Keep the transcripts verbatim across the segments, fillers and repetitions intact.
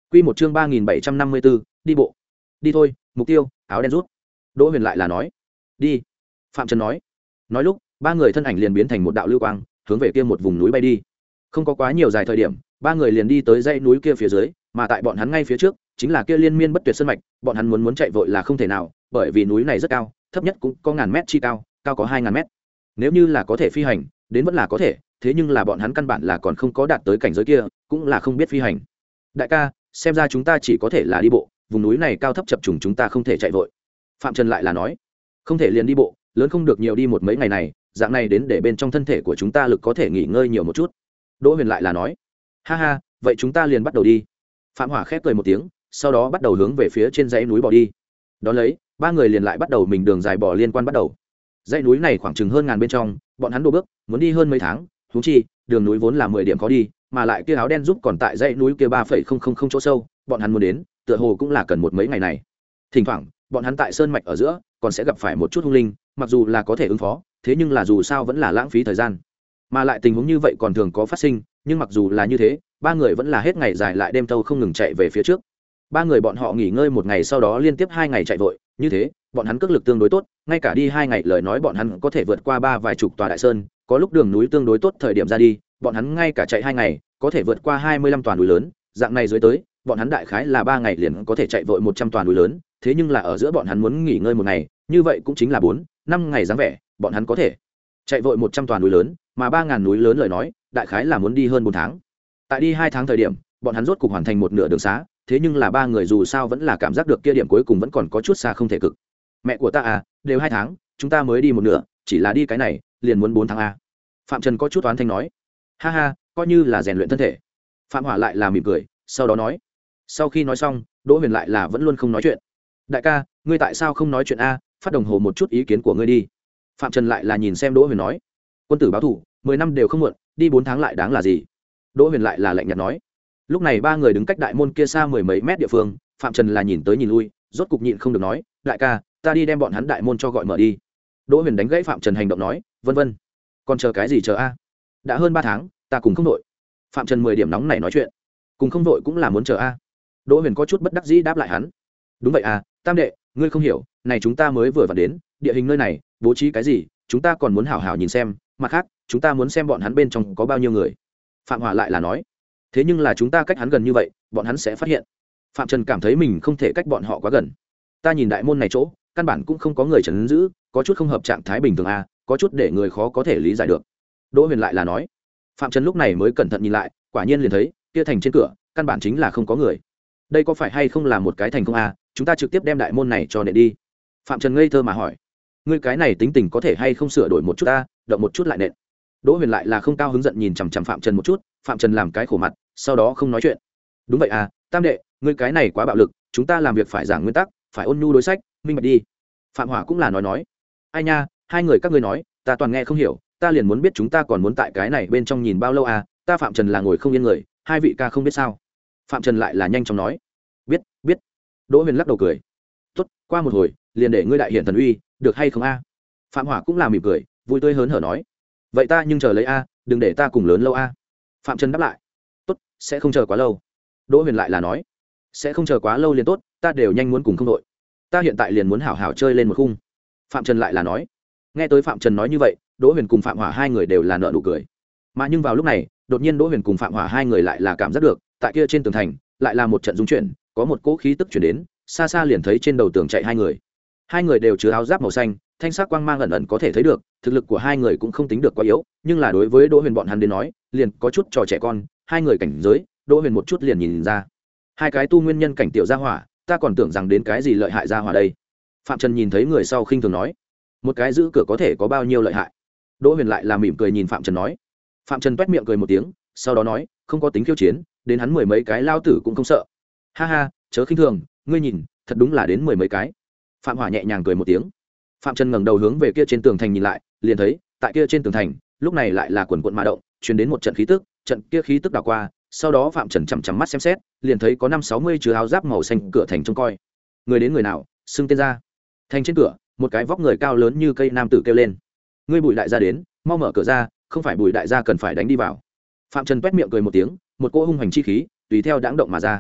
Quy một chương ba nghìn bảy trăm năm mươi bốn, đi bộ. Đi thôi, mục tiêu, áo đen rút. Đỗ Huyền lại là nói. Đi. Phạm Trần nói. Nói lúc, ba người thân ảnh liền biến thành một đạo lưu quang, hướng về kia một vùng núi bay đi. Không có quá nhiều dài thời điểm, ba người liền đi tới dãy núi kia phía dưới, mà tại bọn hắn ngay phía trước, chính là kia liên miên bất tuyệt sơn mạch, bọn hắn muốn muốn chạy vội là không thể nào, bởi vì núi này rất cao, thấp nhất cũng có ngàn mét chi cao, cao có hai ngàn mét. Nếu như là có thể phi hành, đến vẫn là có thể, thế nhưng là bọn hắn căn bản là còn không có đạt tới cảnh giới kia, cũng là không biết phi hành. Đại ca, xem ra chúng ta chỉ có thể là đi bộ, vùng núi này cao thấp chập trùng chúng ta không thể chạy vội. Phạm Trần lại là nói, không thể liền đi bộ, lớn không được nhiều đi một mấy ngày này, dạng này đến để bên trong thân thể của chúng ta lực có thể nghỉ ngơi nhiều một chút. Đỗ Huyền lại là nói, ha ha, vậy chúng ta liền bắt đầu đi. Phạm Hỏa khép cười một tiếng, sau đó bắt đầu hướng về phía trên dãy núi bỏ đi. Đón lấy, ba người liền lại bắt đầu mình đường dài bỏ liên quan bắt đầu. Dãy núi này khoảng chừng hơn ngàn bên trong, bọn hắn đổ bước, muốn đi hơn mấy tháng, huống chi, đường núi vốn là mười điểm khó đi, mà lại kia áo đen giúp còn tại dãy núi kia ba phẩy không không không chỗ sâu, bọn hắn muốn đến, tựa hồ cũng là cần một mấy ngày này. Thỉnh thoảng, bọn hắn tại sơn mạch ở giữa, còn sẽ gặp phải một chút hung linh, mặc dù là có thể ứng phó, thế nhưng là dù sao vẫn là lãng phí thời gian. Mà lại tình huống như vậy còn thường có phát sinh, nhưng mặc dù là như thế, ba người vẫn là hết ngày dài lại đêm thâu không ngừng chạy về phía trước. Ba người bọn họ nghỉ ngơi một ngày sau đó liên tiếp hai ngày chạy vội, như thế, bọn hắn cước lực tương đối tốt, ngay cả đi hai ngày lời nói bọn hắn có thể vượt qua ba vài chục tòa đại sơn, có lúc đường núi tương đối tốt thời điểm ra đi, bọn hắn ngay cả chạy hai ngày, có thể vượt qua hai mươi lăm tòa núi lớn, dạng này dưới tới, bọn hắn đại khái là ba ngày liền có thể chạy vội một trăm tòa núi lớn, thế nhưng là ở giữa bọn hắn muốn nghỉ ngơi một ngày, như vậy cũng chính là bốn, năm ngày dáng vẻ, bọn hắn có thể chạy vội một trăm tòa núi lớn, mà ba ngàn núi lớn lời nói, đại khái là muốn đi hơn bốn tháng. Tại đi hai tháng thời điểm, bọn hắn rốt cục hoàn thành một nửa đường xá, thế nhưng là ba người dù sao vẫn là cảm giác được kia điểm cuối cùng vẫn còn có chút xa không thể cực. Mẹ của ta à, đều hai tháng, chúng ta mới đi một nửa, chỉ là đi cái này, liền muốn bốn tháng a. Phạm Trần có chút oán thanh nói. Ha ha, coi như là rèn luyện thân thể. Phạm Hỏa lại là mỉm cười, sau đó nói. Sau khi nói xong, Đỗ Huyền lại là vẫn luôn không nói chuyện. Đại ca, ngươi tại sao không nói chuyện a? Phát đồng hồ một chút ý kiến của ngươi đi. Phạm Trần lại là nhìn xem Đỗ Huyền nói. Quân tử báo thủ, mười năm đều không muộn, đi bốn tháng lại đáng là gì? Đỗ Huyền lại là lạnh nhạt nói. Lúc này ba người đứng cách đại môn kia xa mười mấy mét địa phương, Phạm Trần là nhìn tới nhìn lui, rốt cục nhịn không được nói, đại ca, ta đi đem bọn hắn đại môn cho gọi mở đi. Đỗ Huyền đánh gãy Phạm Trần hành động nói, vân vân, còn chờ cái gì chờ a? Đã hơn ba tháng, ta cùng không đội. Phạm Trần mười điểm nóng này nói chuyện, cùng không đội cũng là muốn chờ a. Đỗ Huyền có chút bất đắc dĩ đáp lại hắn, đúng vậy à, tam đệ, ngươi không hiểu, này chúng ta mới vừa vào đến, địa hình nơi này, bố trí cái gì, chúng ta còn muốn hảo hảo nhìn xem, mặt khác, chúng ta muốn xem bọn hắn bên trong có bao nhiêu người. Phạm Hỏa lại là nói, thế nhưng là chúng ta cách hắn gần như vậy, bọn hắn sẽ phát hiện. Phạm Trần cảm thấy mình không thể cách bọn họ quá gần. Ta nhìn đại môn này chỗ, căn bản cũng không có người trấn giữ, có chút không hợp trạng thái bình thường a, có chút để người khó có thể lý giải được. Đỗ Huyền lại là nói. Phạm Trần lúc này mới cẩn thận nhìn lại, quả nhiên liền thấy, kia thành trên cửa, căn bản chính là không có người. Đây có phải hay không là một cái thành không a, chúng ta trực tiếp đem đại môn này cho nện đi. Phạm Trần ngây thơ mà hỏi, ngươi cái này tính tình có thể hay không sửa đổi một chút ta, động một chút lại nện. Đỗ Huyền lại là không cao hứng giận nhìn chằm chằm Phạm Trần một chút, Phạm Trần làm cái khổ mặt, sau đó không nói chuyện. Đúng vậy à, tam đệ, ngươi cái này quá bạo lực, chúng ta làm việc phải giảng nguyên tắc, phải ôn nhu đối sách, minh bạch đi. Phạm Hỏa cũng là nói nói, ai nha, hai người các ngươi nói, ta toàn nghe không hiểu, ta liền muốn biết chúng ta còn muốn tại cái này bên trong nhìn bao lâu à, ta Phạm Trần là ngồi không yên người, hai vị ca không biết sao. Phạm Trần lại là nhanh chóng nói, biết, biết. Đỗ Huyền lắc đầu cười, tốt, qua một hồi, liền để ngươi đại hiện thần uy, được hay không a? Phạm Hỏa cũng là mỉm cười, vui tươi hớn hở nói, vậy ta nhưng chờ lấy a, đừng để ta cùng lớn lâu a. Phạm Trần đáp lại, tốt, sẽ không chờ quá lâu. Đỗ Huyền lại là nói, sẽ không chờ quá lâu liền tốt, ta đều nhanh muốn cùng không đội, ta hiện tại liền muốn hảo hảo chơi lên một khung. Phạm Trần lại là nói, nghe tới Phạm Trần nói như vậy, Đỗ Huyền cùng Phạm Hỏa hai người đều là nợ nụ cười. Mà nhưng vào lúc này, đột nhiên Đỗ Huyền cùng Phạm Hỏa hai người lại là cảm giác được, tại kia trên tường thành, lại là một trận rung chuyển, có một cỗ khí tức chuyển đến, xa xa liền thấy trên đầu tường chạy hai người. Hai người đều chứa áo giáp màu xanh, thanh sắc quang mang ẩn ẩn có thể thấy được, thực lực của hai người cũng không tính được quá yếu, nhưng là đối với Đỗ Huyền bọn hắn đến nói, liền có chút trò trẻ con, hai người cảnh giới, Đỗ Huyền một chút liền nhìn ra. Hai cái tu nguyên nhân cảnh tiểu gia hỏa, ta còn tưởng rằng đến cái gì lợi hại gia hỏa đây. Phạm Trần nhìn thấy người sau khinh thường nói, một cái giữ cửa có thể có bao nhiêu lợi hại. Đỗ Huyền lại là mỉm cười nhìn Phạm Trần nói. Phạm Trần toét miệng cười một tiếng, sau đó nói, không có tính khiêu chiến, đến hắn mười mấy cái lao tử cũng không sợ. Ha ha, chớ khinh thường, ngươi nhìn, thật đúng là đến mười mấy cái. Phạm Hỏa nhẹ nhàng cười một tiếng. Phạm Trần ngẩng đầu hướng về kia trên tường thành nhìn lại, liền thấy, tại kia trên tường thành, lúc này lại là quần quần ma động, truyền đến một trận khí tức, trận kia khí tức đảo qua, sau đó Phạm Trần chằm chằm mắt xem xét, liền thấy có năm sáu mươi chứa áo giáp màu xanh cửa thành trông coi. Người đến người nào, xưng tên ra. Thành trên cửa, một cái vóc người cao lớn như cây nam tử kêu lên, ngươi Bùi đại gia đến, mau mở cửa ra, không phải Bùi đại gia cần phải đánh đi vào. Phạm Trần toét miệng cười một tiếng, một cỗ hung hành chi khí tùy theo đãng động mà ra.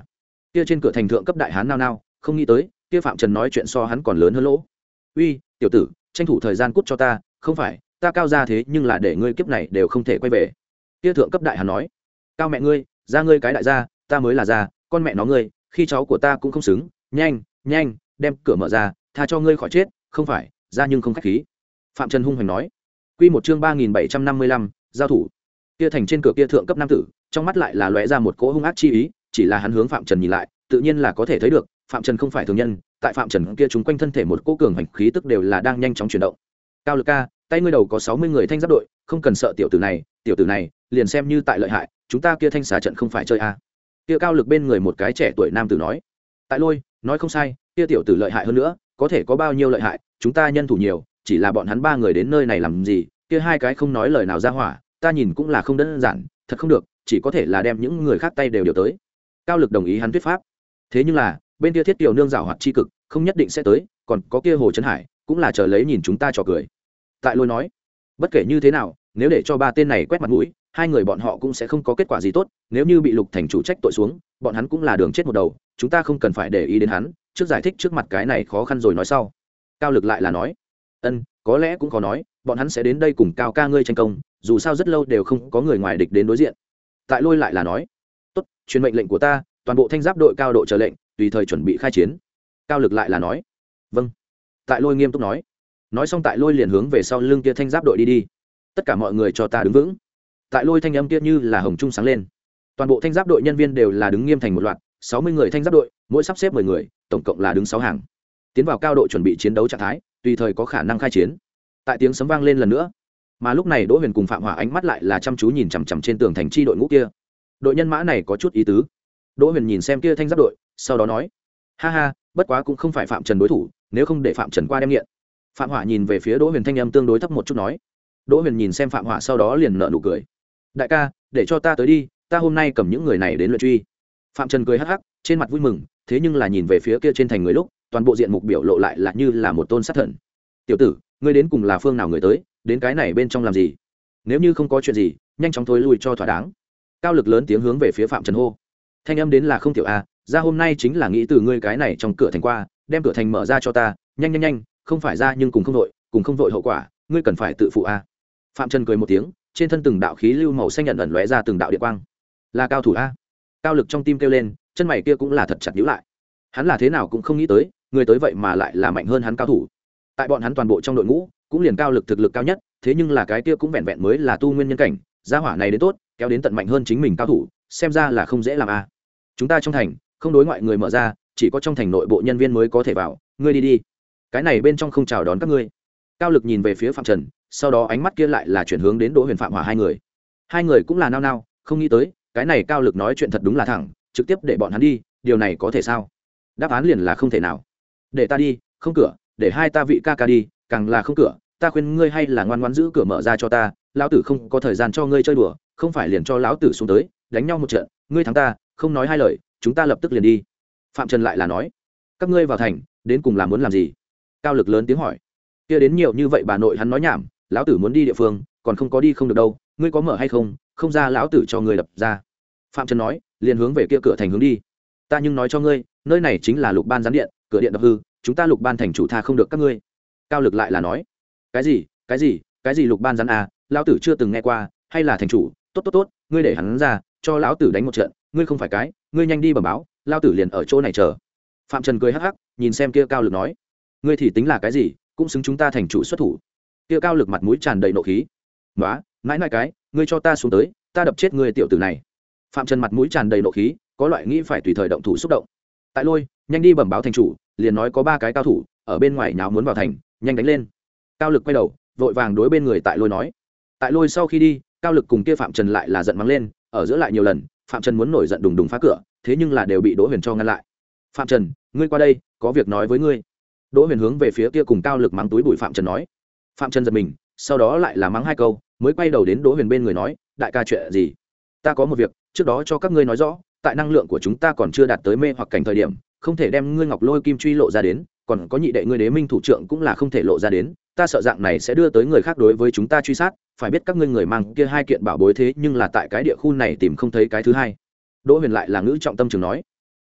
kia trên cửa thành thượng cấp đại hán nao nao không nghĩ tới kia phạm trần nói chuyện so hắn còn lớn hơn lỗ. Uy tiểu tử, tranh thủ thời gian cút cho ta, không phải ta cao ra thế nhưng là để ngươi kiếp này đều không thể quay về. Kia thượng cấp đại hán nói. Cao mẹ ngươi, ra ngươi cái đại gia, ta mới là gia, con mẹ nó ngươi, khi cháu của ta cũng không xứng, nhanh nhanh đem cửa mở ra, tha cho ngươi khỏi chết, không phải ra nhưng không khách khí. Phạm Trần hung hoành nói. Quy một chương ba nghìn bảy trăm năm mươi lăm, giao thủ. Kia thành trên cửa kia thượng cấp nam tử, trong mắt lại là lóe ra một cỗ hung ác chi ý, chỉ là hắn hướng Phạm Trần nhìn lại, tự nhiên là có thể thấy được, Phạm Trần không phải thường nhân, tại Phạm Trần kia chúng quanh thân thể một cỗ cường hành khí tức đều là đang nhanh chóng chuyển động. Cao Lực ca, tay ngươi đầu có sáu mươi người thanh giáp đội, không cần sợ tiểu tử này, tiểu tử này, liền xem như tại lợi hại, chúng ta kia thanh xá trận không phải chơi a. À. Kia Cao Lực bên người một cái trẻ tuổi nam tử nói. Tại Lôi, nói không sai, kia tiểu tử lợi hại hơn nữa, có thể có bao nhiêu lợi hại, chúng ta nhân thủ nhiều, chỉ là bọn hắn ba người đến nơi này làm gì, kia hai cái không nói lời nào ra hỏa, ta nhìn cũng là không đơn giản, thật không được, chỉ có thể là đem những người khác tay đều điều tới. Cao Lực đồng ý hắn thuyết pháp. Thế nhưng là, bên kia Thiết Kiều nương giảo hoạt chi cực, không nhất định sẽ tới, còn có kia Hồ Trấn Hải, cũng là chờ lấy nhìn chúng ta trò cười. Tại Lôi nói, bất kể như thế nào, nếu để cho ba tên này quét mặt mũi, hai người bọn họ cũng sẽ không có kết quả gì tốt, nếu như bị Lục thành chủ trách tội xuống, bọn hắn cũng là đường chết một đầu, chúng ta không cần phải để ý đến hắn, trước giải thích trước mặt cái này khó khăn rồi nói sau. Cao Lực lại là nói, ân, có lẽ cũng có nói, bọn hắn sẽ đến đây cùng Cao ca ngươi tranh công, dù sao rất lâu đều không có người ngoài địch đến đối diện. Tại Lôi lại là nói, tốt, truyền mệnh lệnh của ta, toàn bộ thanh giáp đội cao độ chờ lệnh, tùy thời chuẩn bị khai chiến. Cao Lực lại là nói, vâng. Tại Lôi nghiêm túc nói, nói xong Tại Lôi liền hướng về sau lưng kia thanh giáp đội đi đi. Tất cả mọi người cho ta đứng vững. Tại Lôi thanh âm kia như là hồng trung sáng lên, toàn bộ thanh giáp đội nhân viên đều là đứng nghiêm thành một loạt, sáu mươi người thanh giáp đội, mỗi sắp xếp mười người, tổng cộng là đứng sáu hàng, tiến vào cao độ chuẩn bị chiến đấu trạng thái, tùy thời có khả năng khai chiến. Tại tiếng sấm vang lên lần nữa, mà lúc này Đỗ Huyền cùng Phạm Hỏa ánh mắt lại là chăm chú nhìn chằm chằm trên tường thành chi đội ngũ kia. Đội nhân mã này có chút ý tứ. Đỗ Huyền nhìn xem kia thanh giáp đội, sau đó nói, ha ha, bất quá cũng không phải Phạm Trần đối thủ, nếu không để Phạm Trần qua đem nghiện. Phạm Hỏa nhìn về phía Đỗ Huyền thanh âm tương đối thấp một chút nói. Đỗ Huyền nhìn xem Phạm Hỏa sau đó liền nở nụ cười. Đại ca, để cho ta tới đi, ta hôm nay cầm những người này đến luyện truy. Phạm Trần cười hắc hắc, trên mặt vui mừng, thế nhưng là nhìn về phía kia trên thành người lúc, toàn bộ diện mục biểu lộ lại là như là một tôn sát thần. Tiểu tử, ngươi đến cùng là phương nào người tới, đến cái này bên trong làm gì? Nếu như không có chuyện gì, nhanh chóng thối lui cho thỏa đáng. Cao Lực lớn tiếng hướng về phía Phạm Trần hô. Thanh âm đến là không tiểu a, ra hôm nay chính là nghĩ từ ngươi cái này trong cửa thành qua, đem cửa thành mở ra cho ta, nhanh nhanh nhanh, không phải ra nhưng cùng không vội, cùng không vội hậu quả, ngươi cần phải tự phụ a. Phạm Trần cười một tiếng, trên thân từng đạo khí lưu màu xanh nhận ẩn lóe ra từng đạo điện quang. Là cao thủ a. Cao Lực trong tim kêu lên, chân mày kia cũng là thật chặt nhíu lại. Hắn là thế nào cũng không nghĩ tới, người tới vậy mà lại là mạnh hơn hắn cao thủ. Tại bọn hắn toàn bộ trong đội ngũ, cũng liền Cao Lực thực lực cao nhất, thế nhưng là cái kia cũng vẹn vẹn mới là tu nguyên nhân cảnh, gia hỏa này đến tốt, kéo đến tận mạnh hơn chính mình cao thủ, xem ra là không dễ làm a. Chúng ta trong thành, không đối ngoại người mở ra, chỉ có trong thành nội bộ nhân viên mới có thể vào, ngươi đi đi. Cái này bên trong không chào đón các ngươi. Cao Lực nhìn về phía Phạm Trần, sau đó ánh mắt kia lại là chuyển hướng đến Đỗ Huyền Phạm Hỏa hai người. Hai người cũng là nao nao, không nghĩ tới, cái này Cao Lực nói chuyện thật đúng là thẳng, trực tiếp để bọn hắn đi, điều này có thể sao? Đáp án liền là không thể nào. Để ta đi, không cửa, để hai ta vị ca ca đi, càng là không cửa, ta khuyên ngươi hay là ngoan ngoãn giữ cửa mở ra cho ta, lão tử không có thời gian cho ngươi chơi đùa, không phải liền cho lão tử xuống tới, đánh nhau một trận, ngươi thắng ta, không nói hai lời, chúng ta lập tức liền đi. Phạm Trần lại là nói, các ngươi vào thành, đến cùng là muốn làm gì? Cao Lực lớn tiếng hỏi. Kia đến nhiều như vậy bà nội hắn nói nhảm, lão tử muốn đi địa phương, còn không có đi không được đâu, ngươi có mở hay không, không ra lão tử cho ngươi đập ra. Phạm Trần nói, liền hướng về kia cửa thành hướng đi. Ta nhưng nói cho ngươi, nơi này chính là Lục ban gián điện, cửa điện đập hư, chúng ta Lục ban thành chủ tha không được các ngươi. Cao Lực lại là nói, cái gì cái gì cái gì Lục ban gián à, lão tử chưa từng nghe qua, hay là thành chủ, tốt tốt tốt, ngươi để hắn ra, cho lão tử đánh một trận, ngươi không phải cái, ngươi nhanh đi bẩm báo, lão tử liền ở chỗ này chờ. Phạm Trần cười hắc hắc, nhìn xem kia Cao Lực nói, ngươi thì tính là cái gì, cũng xứng chúng ta thành chủ xuất thủ. Kia Cao Lực mặt mũi tràn đầy nộ khí. Nóa, mãi mãi cái, ngươi cho ta xuống tới, ta đập chết ngươi tiểu tử này. Phạm Trần mặt mũi tràn đầy nộ khí, có loại nghĩ phải tùy thời động thủ xúc động. Tại Lôi, nhanh đi bẩm báo thành chủ, liền nói có ba cái cao thủ ở bên ngoài nháo muốn vào thành, nhanh đánh lên. Cao Lực quay đầu, vội vàng đối bên người Tại Lôi nói. Tại Lôi sau khi đi, Cao Lực cùng kia Phạm Trần lại là giận mắng lên, ở giữa lại nhiều lần, Phạm Trần muốn nổi giận đùng đùng phá cửa, thế nhưng là đều bị Đỗ Huyền cho ngăn lại. Phạm Trần, ngươi qua đây, có việc nói với ngươi. Đỗ Huyền hướng về phía kia cùng Cao Lực mắng túi bụi Phạm Trần nói. Phạm Trần giật mình, sau đó lại là mắng hai câu, mới quay đầu đến Đỗ Huyền bên người nói, đại ca chuyện gì? Ta có một việc, trước đó cho các ngươi nói rõ, tại năng lượng của chúng ta còn chưa đạt tới mê hoặc cảnh thời điểm, không thể đem ngươi Ngọc Lôi Kim truy lộ ra đến, còn có nhị đệ ngươi Đế Minh thủ trưởng cũng là không thể lộ ra đến, ta sợ dạng này sẽ đưa tới người khác đối với chúng ta truy sát, phải biết các ngươi người mang kia hai kiện bảo bối thế nhưng là tại cái địa khu này tìm không thấy cái thứ hai. Đỗ Huyền lại là ngữ trọng tâm trường nói.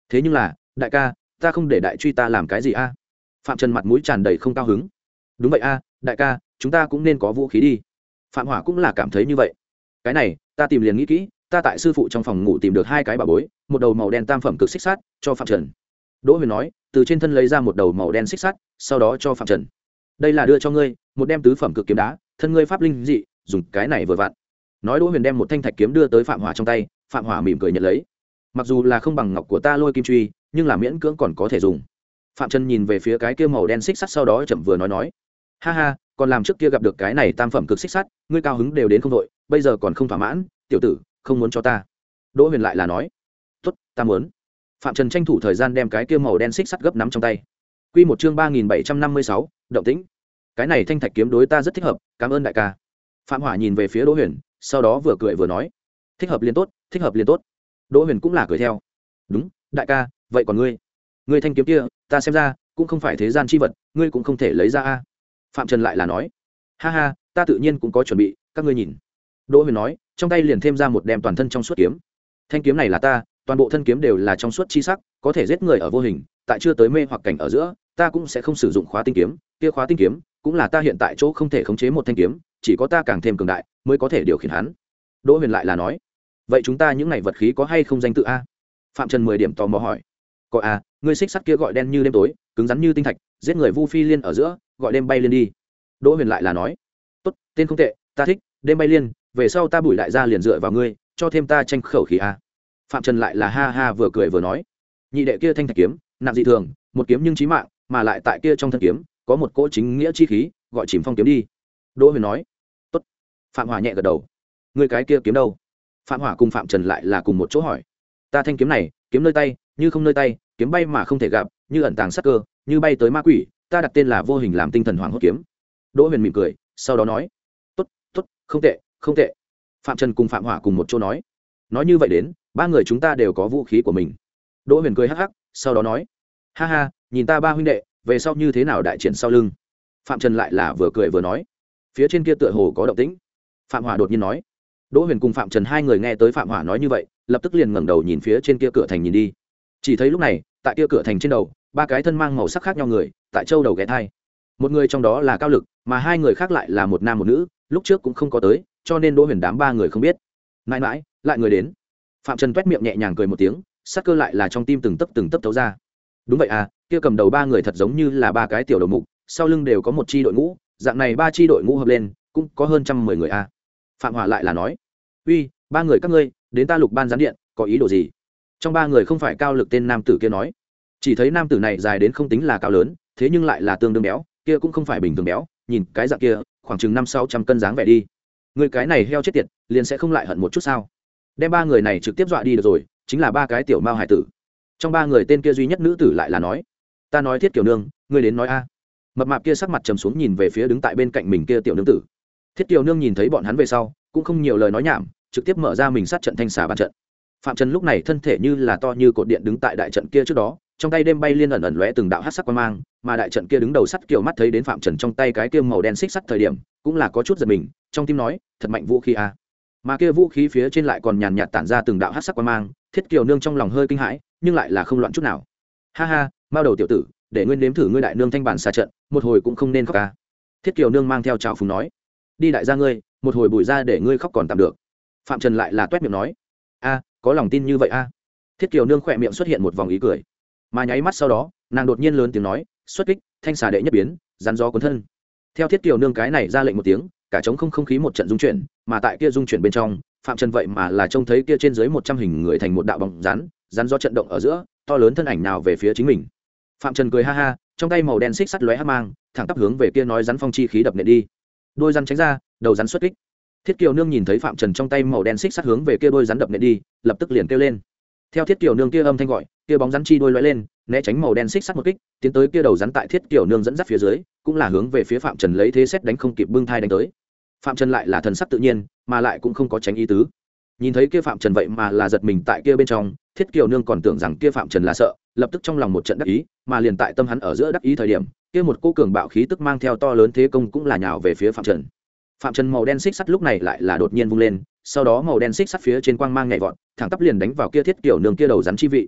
thế nhưng là đại ca, ta không để đại truy ta làm cái gì a? Phạm Trần mặt mũi tràn đầy không cao hứng. Đúng vậy a, đại ca, chúng ta cũng nên có vũ khí đi. Phạm Hỏa cũng là cảm thấy như vậy. Cái này ta tìm liền nghĩ kỹ, ta tại sư phụ trong phòng ngủ tìm được hai cái bảo bối, một đầu màu đen tam phẩm cực xích sắt cho Phạm Trần. Đỗ Huyền nói, từ trên thân lấy ra một đầu màu đen xích sắt, sau đó cho Phạm Trần. Đây là đưa cho ngươi, một đem tứ phẩm cực kiếm đá, thân ngươi pháp linh dị, dùng cái này vừa vặn. Nói Đỗ Huyền đem một thanh thạch kiếm đưa tới Phạm Hỏa trong tay, Phạm Hỏa mỉm cười nhận lấy. Mặc dù là không bằng ngọc của ta Lôi Kim Truy, nhưng là miễn cưỡng còn có thể dùng. Phạm Trần nhìn về phía cái kia màu đen xích sắt, sau đó chậm vừa nói nói, ha ha, còn làm trước kia gặp được cái này tam phẩm cực xích sắt, ngươi cao hứng đều đến không đội, bây giờ còn không thỏa mãn, tiểu tử, không muốn cho ta. Đỗ Huyền lại là nói, tốt, ta muốn. Phạm Trần tranh thủ thời gian đem cái kia màu đen xích sắt gấp nắm trong tay. Quy một chương ba nghìn bảy trăm năm mươi sáu, động tĩnh. Cái này thanh thạch kiếm đối ta rất thích hợp, cảm ơn đại ca. Phạm Hỏa nhìn về phía Đỗ Huyền, sau đó vừa cười vừa nói, thích hợp liền tốt, thích hợp liền tốt. Đỗ Huyền cũng là cười theo, đúng, đại ca, vậy còn ngươi? Ngươi thanh kiếm kia, ta xem ra cũng không phải thế gian chi vật, ngươi cũng không thể lấy ra a. Phạm Trần lại là nói, ha ha, ta tự nhiên cũng có chuẩn bị, các ngươi nhìn. Đỗ Huyền nói, trong tay liền thêm ra một đem toàn thân trong suốt kiếm. Thanh kiếm này là ta, toàn bộ thân kiếm đều là trong suốt chi sắc, có thể giết người ở vô hình, tại chưa tới mê hoặc cảnh ở giữa, ta cũng sẽ không sử dụng khóa tinh kiếm, kia khóa tinh kiếm cũng là ta hiện tại chỗ không thể khống chế một thanh kiếm, chỉ có ta càng thêm cường đại mới có thể điều khiển hắn. Đỗ Huyền lại là nói, vậy chúng ta những này vật khí có hay không danh tự a? Phạm Trần mười điểm tò mò hỏi. Có a, ngươi xích sắt kia gọi đen như đêm tối, cứng rắn như tinh thạch, giết người vu phi liên ở giữa, gọi đêm bay liên đi. Đỗ Huyền lại là nói, tốt, tên không tệ, ta thích, đêm bay liên, về sau ta bùi đại gia liền dựa vào ngươi, cho thêm ta tranh khẩu khí a. Phạm Trần lại là ha ha vừa cười vừa nói, nhị đệ kia thanh thạch kiếm nặng dị thường, một kiếm nhưng chí mạng, mà lại tại kia trong thân kiếm có một cỗ chính nghĩa chi khí, gọi chìm phong kiếm đi. Đỗ Huyền nói, tốt. Phạm Hỏa nhẹ gật đầu. Ngươi cái kia kiếm đâu? Phạm Hỏa cùng Phạm Trần lại là cùng một chỗ hỏi. Ta thanh kiếm này, kiếm nơi tay, như không nơi tay, kiếm bay mà không thể gặp, như ẩn tàng sát cơ, như bay tới ma quỷ, ta đặt tên là vô hình làm tinh thần hoàng hốt kiếm. Đỗ Huyền mỉm cười, sau đó nói, tốt, tốt, không tệ, không tệ. Phạm Trần cùng Phạm Hỏa cùng một chỗ nói, nói như vậy đến, ba người chúng ta đều có vũ khí của mình. Đỗ Huyền cười hắc hắc, sau đó nói, ha ha, nhìn ta ba huynh đệ, về sau như thế nào đại triển sau lưng. Phạm Trần lại là vừa cười vừa nói, phía trên kia tựa hồ có động tĩnh. Phạm Hỏa đột nhiên nói. Đỗ Huyền cùng Phạm Trần hai người nghe tới Phạm Hỏa nói như vậy, lập tức liền ngẩng đầu nhìn phía trên kia cửa thành nhìn đi. Chỉ thấy lúc này, tại kia cửa thành trên đầu, ba cái thân mang màu sắc khác nhau người, tại châu đầu ghé thai. Một người trong đó là Cao Lực, mà hai người khác lại là một nam một nữ, lúc trước cũng không có tới, cho nên Đỗ Huyền đám ba người không biết. Mãi mãi, lại người đến. Phạm Trần toét miệng nhẹ nhàng cười một tiếng, sắc cơ lại là trong tim từng tấc từng tấc thấu ra. Đúng vậy à, kia cầm đầu ba người thật giống như là ba cái tiểu đầu mục, sau lưng đều có một chi đội ngũ, dạng này ba chi đội ngũ hợp lên, cũng có hơn trăm mười người a. À. Phạm Hỏa lại là nói, uy, ba người các ngươi, đến ta Lục Ban gián điện, có ý đồ gì? Trong ba người không phải Cao Lực tên nam tử kia nói, chỉ thấy nam tử này dài đến không tính là cao lớn, thế nhưng lại là tương đương béo, kia cũng không phải bình thường béo, nhìn cái dạng kia, khoảng chừng năm sáu trăm cân dáng vẻ đi. Người cái này heo chết tiệt, liền sẽ không lại hận một chút sao? Đem ba người này trực tiếp dọa đi được rồi, chính là ba cái tiểu mao hải tử. Trong ba người tên kia duy nhất nữ tử lại là nói, ta nói Thiết Kiều Nương, ngươi đến nói a. Mập mạp kia sắc mặt trầm xuống nhìn về phía đứng tại bên cạnh mình kia tiểu nương tử. Thiết Kiều Nương nhìn thấy bọn hắn về sau, cũng không nhiều lời nói nhảm, trực tiếp mở ra mình sát trận thanh xà bàn trận. Phạm Trần lúc này thân thể như là to như cột điện đứng tại đại trận kia trước đó, trong tay đêm bay liên ẩn ẩn lóe từng đạo hắc sắc quang mang, mà đại trận kia đứng đầu sắt Kiều mắt thấy đến Phạm Trần trong tay cái kia màu đen xích sắt thời điểm, cũng là có chút giật mình, trong tim nói, thật mạnh vũ khí a. Mà kia vũ khí phía trên lại còn nhàn nhạt tản ra từng đạo hắc sắc quang mang, Thiết Kiều Nương trong lòng hơi kinh hãi, nhưng lại là không loạn chút nào. Ha ha, mao đầu tiểu tử, để nguyên nếm thử ngươi đại nương thanh bản xà trận, một hồi cũng không nên khóc ca. Thiết Kiều Nương mang theo trào phúng nói, đi đại gia ngươi, một hồi bùi ra để ngươi khóc còn tạm được. Phạm Trần lại là toét miệng nói, a, có lòng tin như vậy a. Thiết Kiều Nương khỏe miệng xuất hiện một vòng ý cười, mà nháy mắt sau đó, nàng đột nhiên lớn tiếng nói, xuất kích, thanh xà đệ nhất biến, rắn gió cuốn thân. Theo Thiết Kiều Nương cái này ra lệnh một tiếng, cả trống không không khí một trận dung chuyển, mà tại kia dung chuyển bên trong, Phạm Trần vậy mà là trông thấy kia trên dưới một trăm hình người thành một đạo bóng rắn, rắn gió trận động ở giữa, to lớn thân ảnh nào về phía chính mình. Phạm Trần cười ha ha, trong tay màu đen xích sắt lóe hắc mang, thẳng tắp hướng về kia nói rắn phong chi khí đập nện đi. Đôi rắn tránh ra, đầu rắn xuất kích. Thiết Kiều Nương nhìn thấy Phạm Trần trong tay màu đen xích sắt hướng về kia đôi rắn đập nện đi, lập tức liền kêu lên. Theo Thiết Kiều Nương kia âm thanh gọi, kia bóng rắn chi đôi lóe lên, né tránh màu đen xích sắt một kích, tiến tới kia đầu rắn tại Thiết Kiều Nương dẫn dắt phía dưới, cũng là hướng về phía Phạm Trần lấy thế xét đánh không kịp bưng thai đánh tới. Phạm Trần lại là thần sắc tự nhiên, mà lại cũng không có tránh ý tứ. Nhìn thấy kia Phạm Trần vậy mà là giật mình tại kia bên trong, Thiết Kiều Nương còn tưởng rằng kia Phạm Trần là sợ, lập tức trong lòng một trận đắc ý, mà liền tại tâm hắn ở giữa đắc ý thời điểm, kia một cô cường bạo khí tức mang theo to lớn thế công cũng là nhào về phía Phạm Trần. Phạm Trần màu đen xích sắt lúc này lại là đột nhiên vung lên, sau đó màu đen xích sắt phía trên quang mang nhảy vọt, thẳng tắp liền đánh vào kia Thiết Kiều Nương kia đầu rắn chi vị.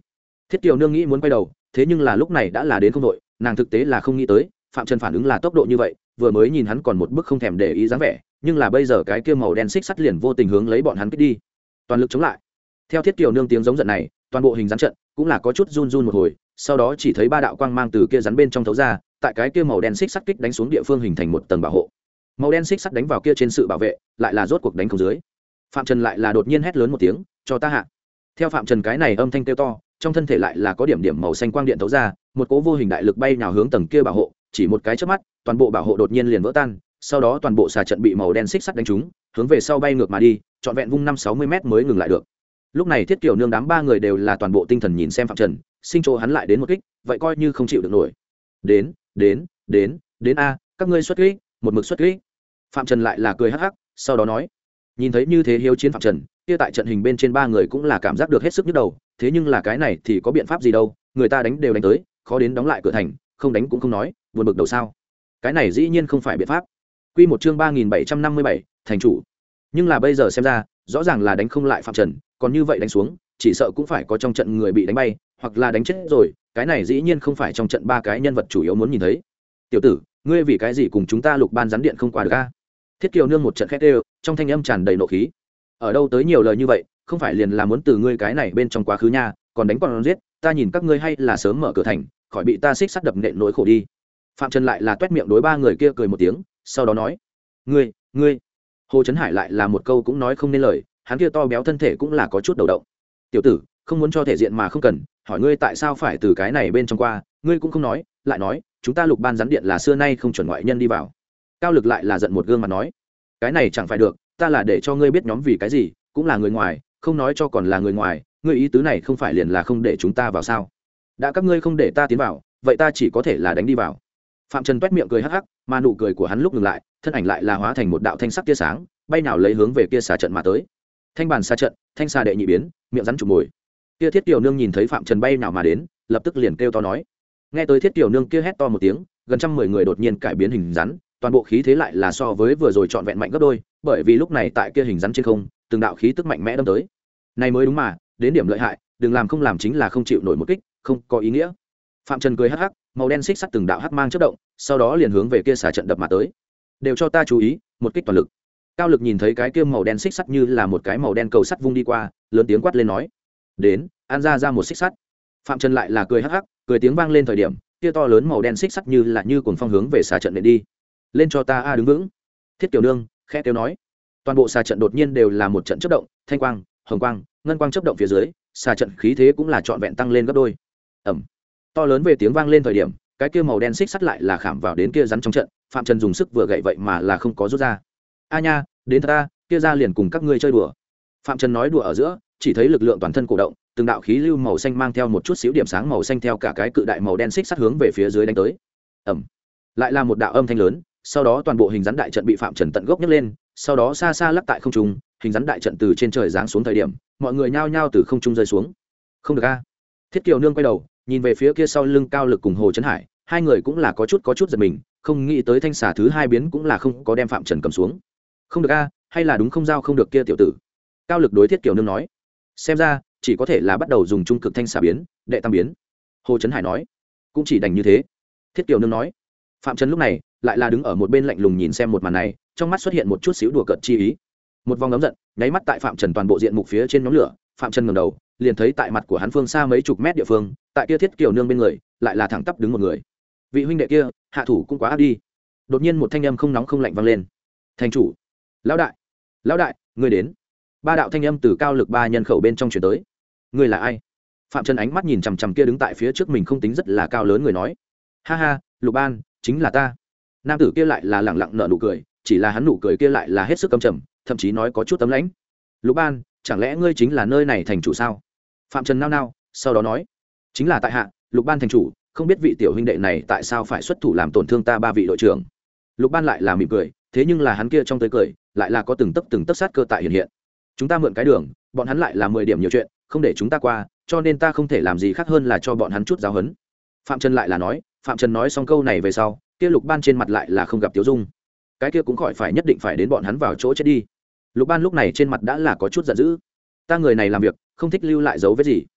Thiết Kiều nương nghĩ muốn quay đầu, thế nhưng là lúc này đã là đến không đội, nàng thực tế là không nghĩ tới phạm trần phản ứng là tốc độ như vậy, vừa mới nhìn hắn còn một bước không thèm để ý dáng vẻ, nhưng là bây giờ cái kia màu đen xích sắt liền vô tình hướng lấy bọn hắn kích đi, toàn lực chống lại. Theo Thiết Kiều nương tiếng giống giận này, toàn bộ hình rắn trận cũng là có chút run run một hồi, sau đó chỉ thấy ba đạo quang mang từ kia rắn bên trong thấu ra, tại cái kia màu đen xích sắt kích đánh xuống địa phương hình thành một tầng bảo hộ. Màu đen xích sắt đánh vào kia trên sự bảo vệ, lại là rốt cuộc đánh không dưới. Phạm Trần lại là đột nhiên hét lớn một tiếng, cho ta hạ. Theo Phạm Trần cái này âm thanh kêu to, trong thân thể lại là có điểm điểm màu xanh quang điện thấu ra, một cỗ vô hình đại lực bay nào hướng tầng kia bảo hộ, chỉ một cái chớp mắt, toàn bộ bảo hộ đột nhiên liền vỡ tan, sau đó toàn bộ xà trận bị màu đen xích sắt đánh trúng, hướng về sau bay ngược mà đi, trọn vẹn vung năm sáu mươi mét mới ngừng lại được. Lúc này Thiết Kiều nương đám ba người đều là toàn bộ tinh thần nhìn xem Phạm Trần, sinh chỗ hắn lại đến một kích, vậy coi như không chịu được nổi. Đến, đến, đến, đến a, các ngươi xuất kích, một mực xuất kích. Phạm Trần lại là cười hắc hắc, sau đó nói, nhìn thấy như thế hiếu chiến Phạm Trần, kia tại trận hình bên trên ba người cũng là cảm giác được hết sức nhức đầu, thế nhưng là cái này thì có biện pháp gì đâu, người ta đánh đều đánh tới, khó đến đóng lại cửa thành, không đánh cũng không nói, buồn bực đầu sao? Cái này dĩ nhiên không phải biện pháp. Quy một chương ba nghìn bảy trăm năm mươi bảy, thành chủ. Nhưng là bây giờ xem ra, rõ ràng là đánh không lại Phạm Trần, còn như vậy đánh xuống, chỉ sợ cũng phải có trong trận người bị đánh bay, hoặc là đánh chết rồi, cái này dĩ nhiên không phải trong trận ba cái nhân vật chủ yếu muốn nhìn thấy. Tiểu tử, ngươi vì cái gì cùng chúng ta Lục Ban rắn điện không qua được a? Thiết Kiều nương một trận khét đều, trong thanh âm tràn đầy nộ khí. Ở đâu tới nhiều lời như vậy, không phải liền là muốn từ ngươi cái này bên trong quá khứ nha, còn đánh còn giết, ta nhìn các ngươi hay là sớm mở cửa thành, khỏi bị ta xích sắt đập nện nỗi khổ đi. Phạm Trần lại là toét miệng đối ba người kia cười một tiếng, sau đó nói, ngươi, ngươi. Hồ Trấn Hải lại là một câu cũng nói không nên lời, hắn kia to béo thân thể cũng là có chút đầu động. Tiểu tử, không muốn cho thể diện mà không cần, hỏi ngươi tại sao phải từ cái này bên trong qua, ngươi cũng không nói, lại nói, chúng ta Lục Ban rắn điện là xưa nay không chuẩn ngoại nhân đi vào. Cao Lực lại là giận một gương mặt nói, cái này chẳng phải được, ta là để cho ngươi biết nhóm vì cái gì, cũng là người ngoài, không nói cho còn là người ngoài, ngươi ý tứ này không phải liền là không để chúng ta vào sao? Đã các ngươi không để ta tiến vào, vậy ta chỉ có thể là đánh đi vào. Phạm Trần toét miệng cười hắc hắc, mà nụ cười của hắn lúc ngừng lại, thân ảnh lại là hóa thành một đạo thanh sắc tia sáng, bay nào lấy hướng về kia xà trận mà tới. Thanh bàn xà trận, thanh xà đệ nhị biến, miệng rắn chụp mồi. Kia Thiết Kiều nương nhìn thấy Phạm Trần bay nào mà đến, lập tức liền kêu to nói. Nghe tới Thiết Kiều nương kia hét to một tiếng, gần trăm mười người đột nhiên cải biến hình rắn, toàn bộ khí thế lại là so với vừa rồi trọn vẹn mạnh gấp đôi, bởi vì lúc này tại kia hình rắn trên không, từng đạo khí tức mạnh mẽ đâm tới. Này mới đúng mà, đến điểm lợi hại, đừng làm không làm chính là không chịu nổi một kích, không có ý nghĩa. Phạm Trần cười hắc hắc, màu đen xích sắt từng đạo hắc mang chớp động, sau đó liền hướng về kia xà trận đập mà tới. Đều cho ta chú ý, một kích toàn lực. Cao Lực nhìn thấy cái kia màu đen xích sắt như là một cái màu đen cầu sắt vung đi qua, lớn tiếng quát lên nói: "Đến, ăn ra ra một xích sắt." Phạm Trần lại là cười hắc hắc, cười tiếng vang lên thời điểm, kia to lớn màu đen xích sắt như là như cuồng phong hướng về xà trận nện đi. "Lên cho ta a đứng vững." Thiết Kiều nương khẽ kêu nói. Toàn bộ xà trận đột nhiên đều là một trận chớp động, thanh quang, hồng quang, ngân quang chớp động phía dưới, xà trận khí thế cũng là trọn vẹn tăng lên gấp đôi. Ầm. To lớn về tiếng vang lên thời điểm, cái kia màu đen xích sắt lại là khảm vào đến kia rắn trong trận, Phạm Trần dùng sức vừa gậy vậy mà là không có rút ra. "A nha, đến ta, kia ra liền cùng các ngươi chơi đùa." Phạm Trần nói đùa ở giữa, chỉ thấy lực lượng toàn thân cổ động, từng đạo khí lưu màu xanh mang theo một chút xíu điểm sáng màu xanh theo cả cái cự đại màu đen xích sắt hướng về phía dưới đánh tới. Ầm. Lại là một đạo âm thanh lớn, sau đó toàn bộ hình rắn đại trận bị Phạm Trần tận gốc nhấc lên, sau đó xa xa lắc tại không trung, hình rắn đại trận từ trên trời giáng xuống thời điểm, mọi người nhao nhao từ không trung rơi xuống. Không được a. Thiết Kiều nương quay đầu, nhìn về phía kia sau lưng Cao Lực cùng Hồ Trấn Hải, hai người cũng là có chút có chút giật mình, không nghĩ tới thanh xà thứ hai biến cũng là không có đem Phạm Trần cầm xuống. Không được a, hay là đúng không giao không được kia tiểu tử. Cao Lực đối Thiết Kiều nương nói, xem ra chỉ có thể là bắt đầu dùng trung cực thanh xà biến, đệ tam biến. Hồ Trấn Hải nói, cũng chỉ đành như thế. Thiết Kiều nương nói. Phạm Trần lúc này lại là đứng ở một bên lạnh lùng nhìn xem một màn này, trong mắt xuất hiện một chút xíu đùa cợt chi ý. Một vòng ấm giận nháy mắt tại Phạm Trần toàn bộ diện mục phía trên nhóm lửa, Phạm Trần ngẩng đầu, liền thấy tại mặt của hắn phương xa mấy chục mét địa phương, tại kia Thiết Kiều nương bên người, lại là thẳng tắp đứng một người. Vị huynh đệ kia, hạ thủ cũng quá ác đi. Đột nhiên một thanh âm không nóng không lạnh vang lên. "Thành chủ, lão đại, lão đại, ngươi đến." Ba đạo thanh âm từ Cao Lực ba nhân khẩu bên trong truyền tới. "Ngươi là ai?" Phạm Trần ánh mắt nhìn chằm chằm kia đứng tại phía trước mình không tính rất là cao lớn người nói. "Ha ha, Lục Ban, chính là ta." Nam tử kia lại là lẳng lặng nở nụ cười, chỉ là hắn nụ cười kia lại là hết sức căm trầm, thậm chí nói có chút tấm lãnh. "Lục Ban, chẳng lẽ ngươi chính là nơi này thành chủ sao?" Phạm Trần nao nao, sau đó nói, "Chính là tại hạ, Lục Ban thành chủ, không biết vị tiểu huynh đệ này tại sao phải xuất thủ làm tổn thương ta ba vị đội trưởng." Lục Ban lại là mỉm cười, thế nhưng là hắn kia trong tới cười, lại là có từng tấc từng tấc sát cơ tại hiện hiện. "Chúng ta mượn cái đường, bọn hắn lại là mười điểm nhiều chuyện, không để chúng ta qua, cho nên ta không thể làm gì khác hơn là cho bọn hắn chút giáo huấn." Phạm Trần lại là nói, Phạm Trần nói xong câu này về sau, kia Lục Ban trên mặt lại là không gặp tiêu dung. Cái kia cũng khỏi phải nhất định phải đến bọn hắn vào chỗ chết đi. Lục Ban lúc này trên mặt đã là có chút giận dữ. "Ta người này làm việc, không thích lưu lại dấu vết gì."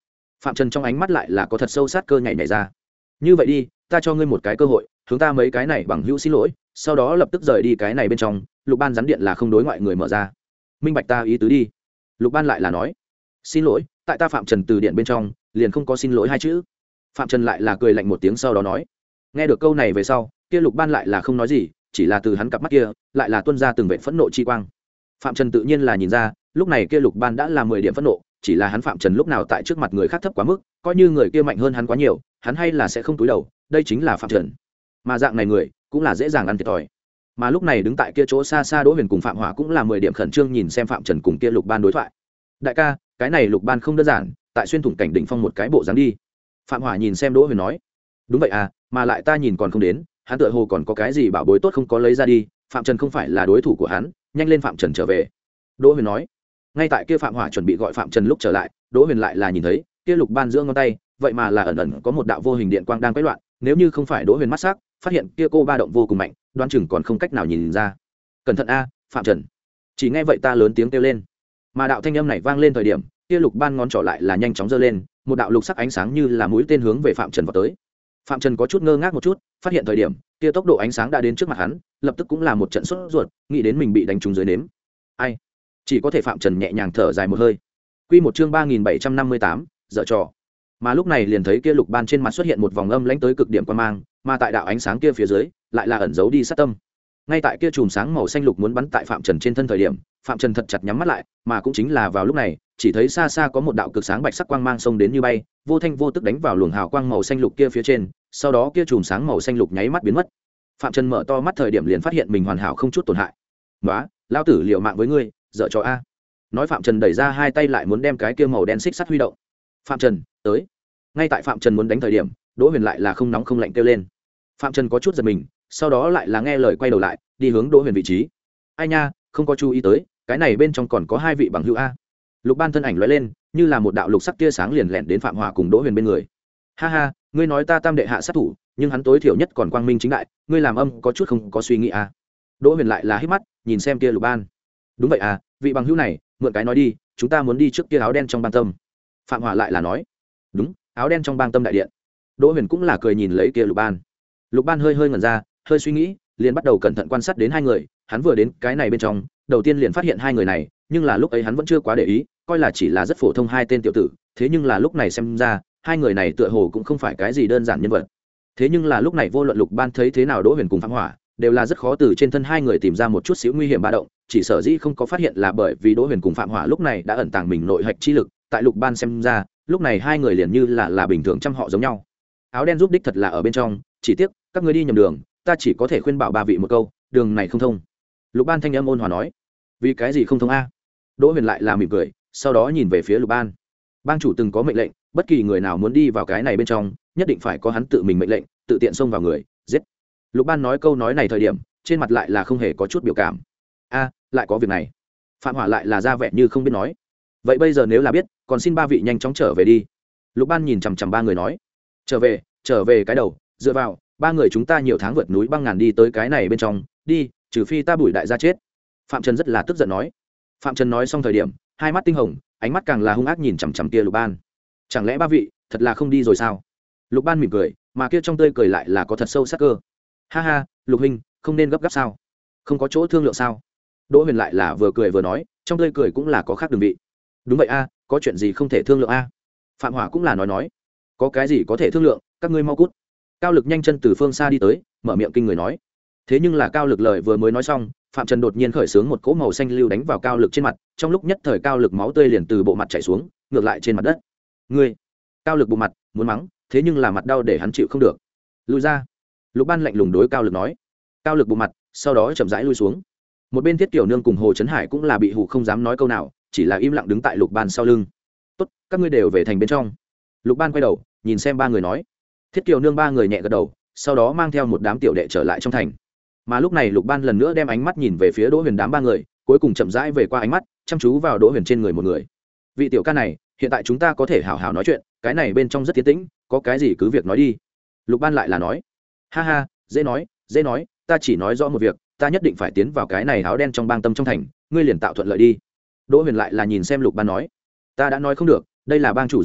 Phạm Trần trong ánh mắt lại là có thật sâu sát cơ nhảy nhảy ra. Như vậy đi, ta cho ngươi một cái cơ hội, hướng ta mấy cái này bằng hữu xin lỗi, sau đó lập tức rời đi cái này bên trong. Lục ban rắn điện là không đối ngoại người mở ra. Minh bạch ta ý tứ đi. Lục ban lại là nói, xin lỗi, tại ta Phạm Trần từ điện bên trong liền không có xin lỗi hai chữ. Phạm Trần lại là cười lạnh một tiếng sau đó nói, nghe được câu này về sau, kia Lục ban lại là không nói gì, chỉ là từ hắn cặp mắt kia lại là tuôn ra từng vệt phẫn nộ chi quang. Phạm Trần tự nhiên là nhìn ra, lúc này kia Lục ban đã là mười điểm phẫn nộ, chỉ là hắn Phạm Trần lúc nào tại trước mặt người khác thấp quá mức, coi như người kia mạnh hơn hắn quá nhiều, hắn hay là sẽ không túi đầu, đây chính là Phạm Trần. Mà dạng này người cũng là dễ dàng ăn thiệt thòi. Mà lúc này đứng tại kia chỗ xa xa Đỗ Huyền cùng Phạm Hỏa cũng là mười điểm khẩn trương nhìn xem Phạm Trần cùng kia Lục ban đối thoại. Đại ca, cái này Lục ban không đơn giản, tại xuyên thủng cảnh đỉnh phong một cái bộ dáng đi. Phạm Hỏa nhìn xem Đỗ Huyền nói, đúng vậy à, mà lại ta nhìn còn không đến, hắn tựa hồ còn có cái gì bảo bối tốt không có lấy ra đi, Phạm Trần không phải là đối thủ của hắn, nhanh lên Phạm Trần trở về. Đỗ Huyền nói. Ngay tại kia Phạm Hỏa chuẩn bị gọi Phạm Trần lúc trở lại, Đỗ Huyền lại là nhìn thấy kia Lục ban giữa ngón tay vậy mà là ẩn ẩn có một đạo vô hình điện quang đang quấy loạn, nếu như không phải Đỗ Huyền mắt sắc phát hiện kia cô ba động vô cùng mạnh, đoán chừng còn không cách nào nhìn ra. Cẩn thận a, Phạm Trần. Chỉ nghe vậy ta lớn tiếng kêu lên, mà đạo thanh âm này vang lên thời điểm, kia Lục ban ngón trỏ lại là nhanh chóng giơ lên, một đạo lục sắc ánh sáng như là mũi tên hướng về Phạm Trần vào tới. Phạm Trần có chút ngơ ngác một chút, phát hiện thời điểm kia tốc độ ánh sáng đã đến trước mặt hắn, lập tức cũng là một trận sốt ruột, nghĩ đến mình bị đánh trúng dưới nếm. Ai? Chỉ có thể Phạm Trần nhẹ nhàng thở dài một hơi. Quy một chương ba nghìn bảy trăm năm mươi tám, dở trò. Mà lúc này liền thấy kia Lục ban trên mặt xuất hiện một vòng âm lãnh tới cực điểm quan mang, mà tại đạo ánh sáng kia phía dưới lại là ẩn giấu đi sát tâm. Ngay tại kia chùm sáng màu xanh lục muốn bắn tại Phạm Trần trên thân thời điểm, Phạm Trần thật chặt nhắm mắt lại, mà cũng chính là vào lúc này, chỉ thấy xa xa có một đạo cực sáng bạch sắc quang mang xông đến như bay, vô thanh vô tức đánh vào luồng hào quang màu xanh lục kia phía trên, sau đó kia chùm sáng màu xanh lục nháy mắt biến mất. Phạm Trần mở to mắt thời điểm liền phát hiện mình hoàn hảo không chút tổn hại. "Nóa, lão tử liều mạng với ngươi, dở trò a." Nói Phạm Trần đẩy ra hai tay lại muốn đem cái kia màu đen xích sắt huy động. "Phạm Trần, tới." Ngay tại Phạm Trần muốn đánh thời điểm, Đỗ Huyền lại là không nóng không lạnh kêu lên. Phạm Trần có chút giật mình, sau đó lại là nghe lời quay đầu lại, đi hướng Đỗ Huyền vị trí. "Ai nha, không có chú ý tới, cái này bên trong còn có hai vị bằng hữu a." Lục ban thân ảnh lóe lên, như là một đạo lục sắc tia sáng liền lẹn đến Phạm Hỏa cùng Đỗ Huyền bên người. "Ha ha, ngươi nói ta tam đệ hạ sát thủ, nhưng hắn tối thiểu nhất còn quang minh chính đại, ngươi làm âm có chút không có suy nghĩ a." Đỗ Huyền lại là hít mắt, nhìn xem kia Lục ban. "Đúng vậy à, vị bằng hữu này, mượn cái nói đi, chúng ta muốn đi trước kia áo đen trong bang tâm." Phạm Hỏa lại là nói. "Đúng, áo đen trong bang tâm đại điện." Đỗ Huyền cũng là cười nhìn lấy kia Lục ban. Lục ban hơi hơi ngẩn ra, hơi suy nghĩ, liền bắt đầu cẩn thận quan sát đến hai người. Hắn vừa đến cái này bên trong, đầu tiên liền phát hiện hai người này, nhưng là lúc ấy hắn vẫn chưa quá để ý, coi là chỉ là rất phổ thông hai tên tiểu tử. Thế nhưng là lúc này xem ra, hai người này tựa hồ cũng không phải cái gì đơn giản nhân vật. Thế nhưng là lúc này vô luận Lục ban thấy thế nào Đỗ Huyền cùng Phạm Hỏa, đều là rất khó từ trên thân hai người tìm ra một chút xíu nguy hiểm ba động, chỉ sở dĩ không có phát hiện là bởi vì Đỗ Huyền cùng Phạm Hỏa lúc này đã ẩn tàng mình nội hạch chi lực, tại Lục ban xem ra, lúc này hai người liền như là là bình thường trăm họ giống nhau. Áo đen giúp đích thật là ở bên trong, chỉ tiếc các ngươi đi nhầm đường, ta chỉ có thể khuyên bảo ba vị một câu, đường này không thông. Lục ban thanh âm ôn hòa nói. Vì cái gì không thông a? Đỗ Huyền lại là mỉm cười, sau đó nhìn về phía Lục ban. Bang chủ từng có mệnh lệnh, bất kỳ người nào muốn đi vào cái này bên trong, nhất định phải có hắn tự mình mệnh lệnh, tự tiện xông vào người, giết. Lục ban nói câu nói này thời điểm, trên mặt lại là không hề có chút biểu cảm. A, lại có việc này. Phạm Hỏa lại là ra vẻ như không biết nói. Vậy bây giờ nếu là biết, còn xin ba vị nhanh chóng trở về đi. Lục ban nhìn chằm chằm ba người nói. Trở về, trở về cái đầu, dựa vào, ba người chúng ta nhiều tháng vượt núi băng ngàn đi tới cái này bên trong, đi, trừ phi ta bùi đại gia chết. Phạm Trần rất là tức giận nói. Phạm Trần nói xong thời điểm, hai mắt tinh hồng, ánh mắt càng là hung ác nhìn chằm chằm kia Lục ban. Chẳng lẽ ba vị thật là không đi rồi sao? Lục ban mỉm cười, mà kia trong tươi cười lại là có thật sâu sắc cơ. Ha ha, Lục huynh, không nên gấp gáp sao? Không có chỗ thương lượng sao? Đỗ Huyền lại là vừa cười vừa nói, trong tươi cười cũng là có khác đường vị. Đúng vậy a, có chuyện gì không thể thương lượng a? Phạm Hỏa cũng là nói nói, có cái gì có thể thương lượng, các ngươi mau cút. Cao Lực nhanh chân từ phương xa đi tới, mở miệng kinh người nói. Thế nhưng là Cao Lực lời vừa mới nói xong, Phạm Trần đột nhiên khởi xướng một cỗ màu xanh lưu đánh vào Cao Lực trên mặt, trong lúc nhất thời Cao Lực máu tươi liền từ bộ mặt chảy xuống, ngược lại trên mặt đất. Ngươi! Cao Lực bộ mặt muốn mắng, thế nhưng là mặt đau để hắn chịu không được. Lùi ra! Lục ban lạnh lùng đối Cao Lực nói. Cao Lực bộ mặt, sau đó chậm rãi lui xuống. Một bên Thiết Tiểu Nương cùng Hồ Chấn Hải cũng là bị hù không dám nói câu nào, chỉ là im lặng đứng tại Lục ban sau lưng. Tốt, các ngươi đều về thành bên trong. Lục ban quay đầu, nhìn xem ba người nói. Thiết Kiều Nương ba người nhẹ gật đầu, sau đó mang theo một đám tiểu đệ trở lại trong thành. Mà lúc này Lục ban lần nữa đem ánh mắt nhìn về phía Đỗ Huyền đám ba người, cuối cùng chậm rãi về qua ánh mắt, chăm chú vào Đỗ Huyền trên người một người. Vị tiểu ca này, hiện tại chúng ta có thể hảo hảo nói chuyện, cái này bên trong rất tiến tĩnh, có cái gì cứ việc nói đi. Lục ban lại là nói. Ha ha, dễ nói, dễ nói, ta chỉ nói rõ một việc, ta nhất định phải tiến vào cái này áo đen trong bang tâm trong thành, ngươi liền tạo thuận lợi đi. Đỗ Huyền lại là nhìn xem Lục ban nói. Ta đã nói không được, đây là bang chủ ra lệnh,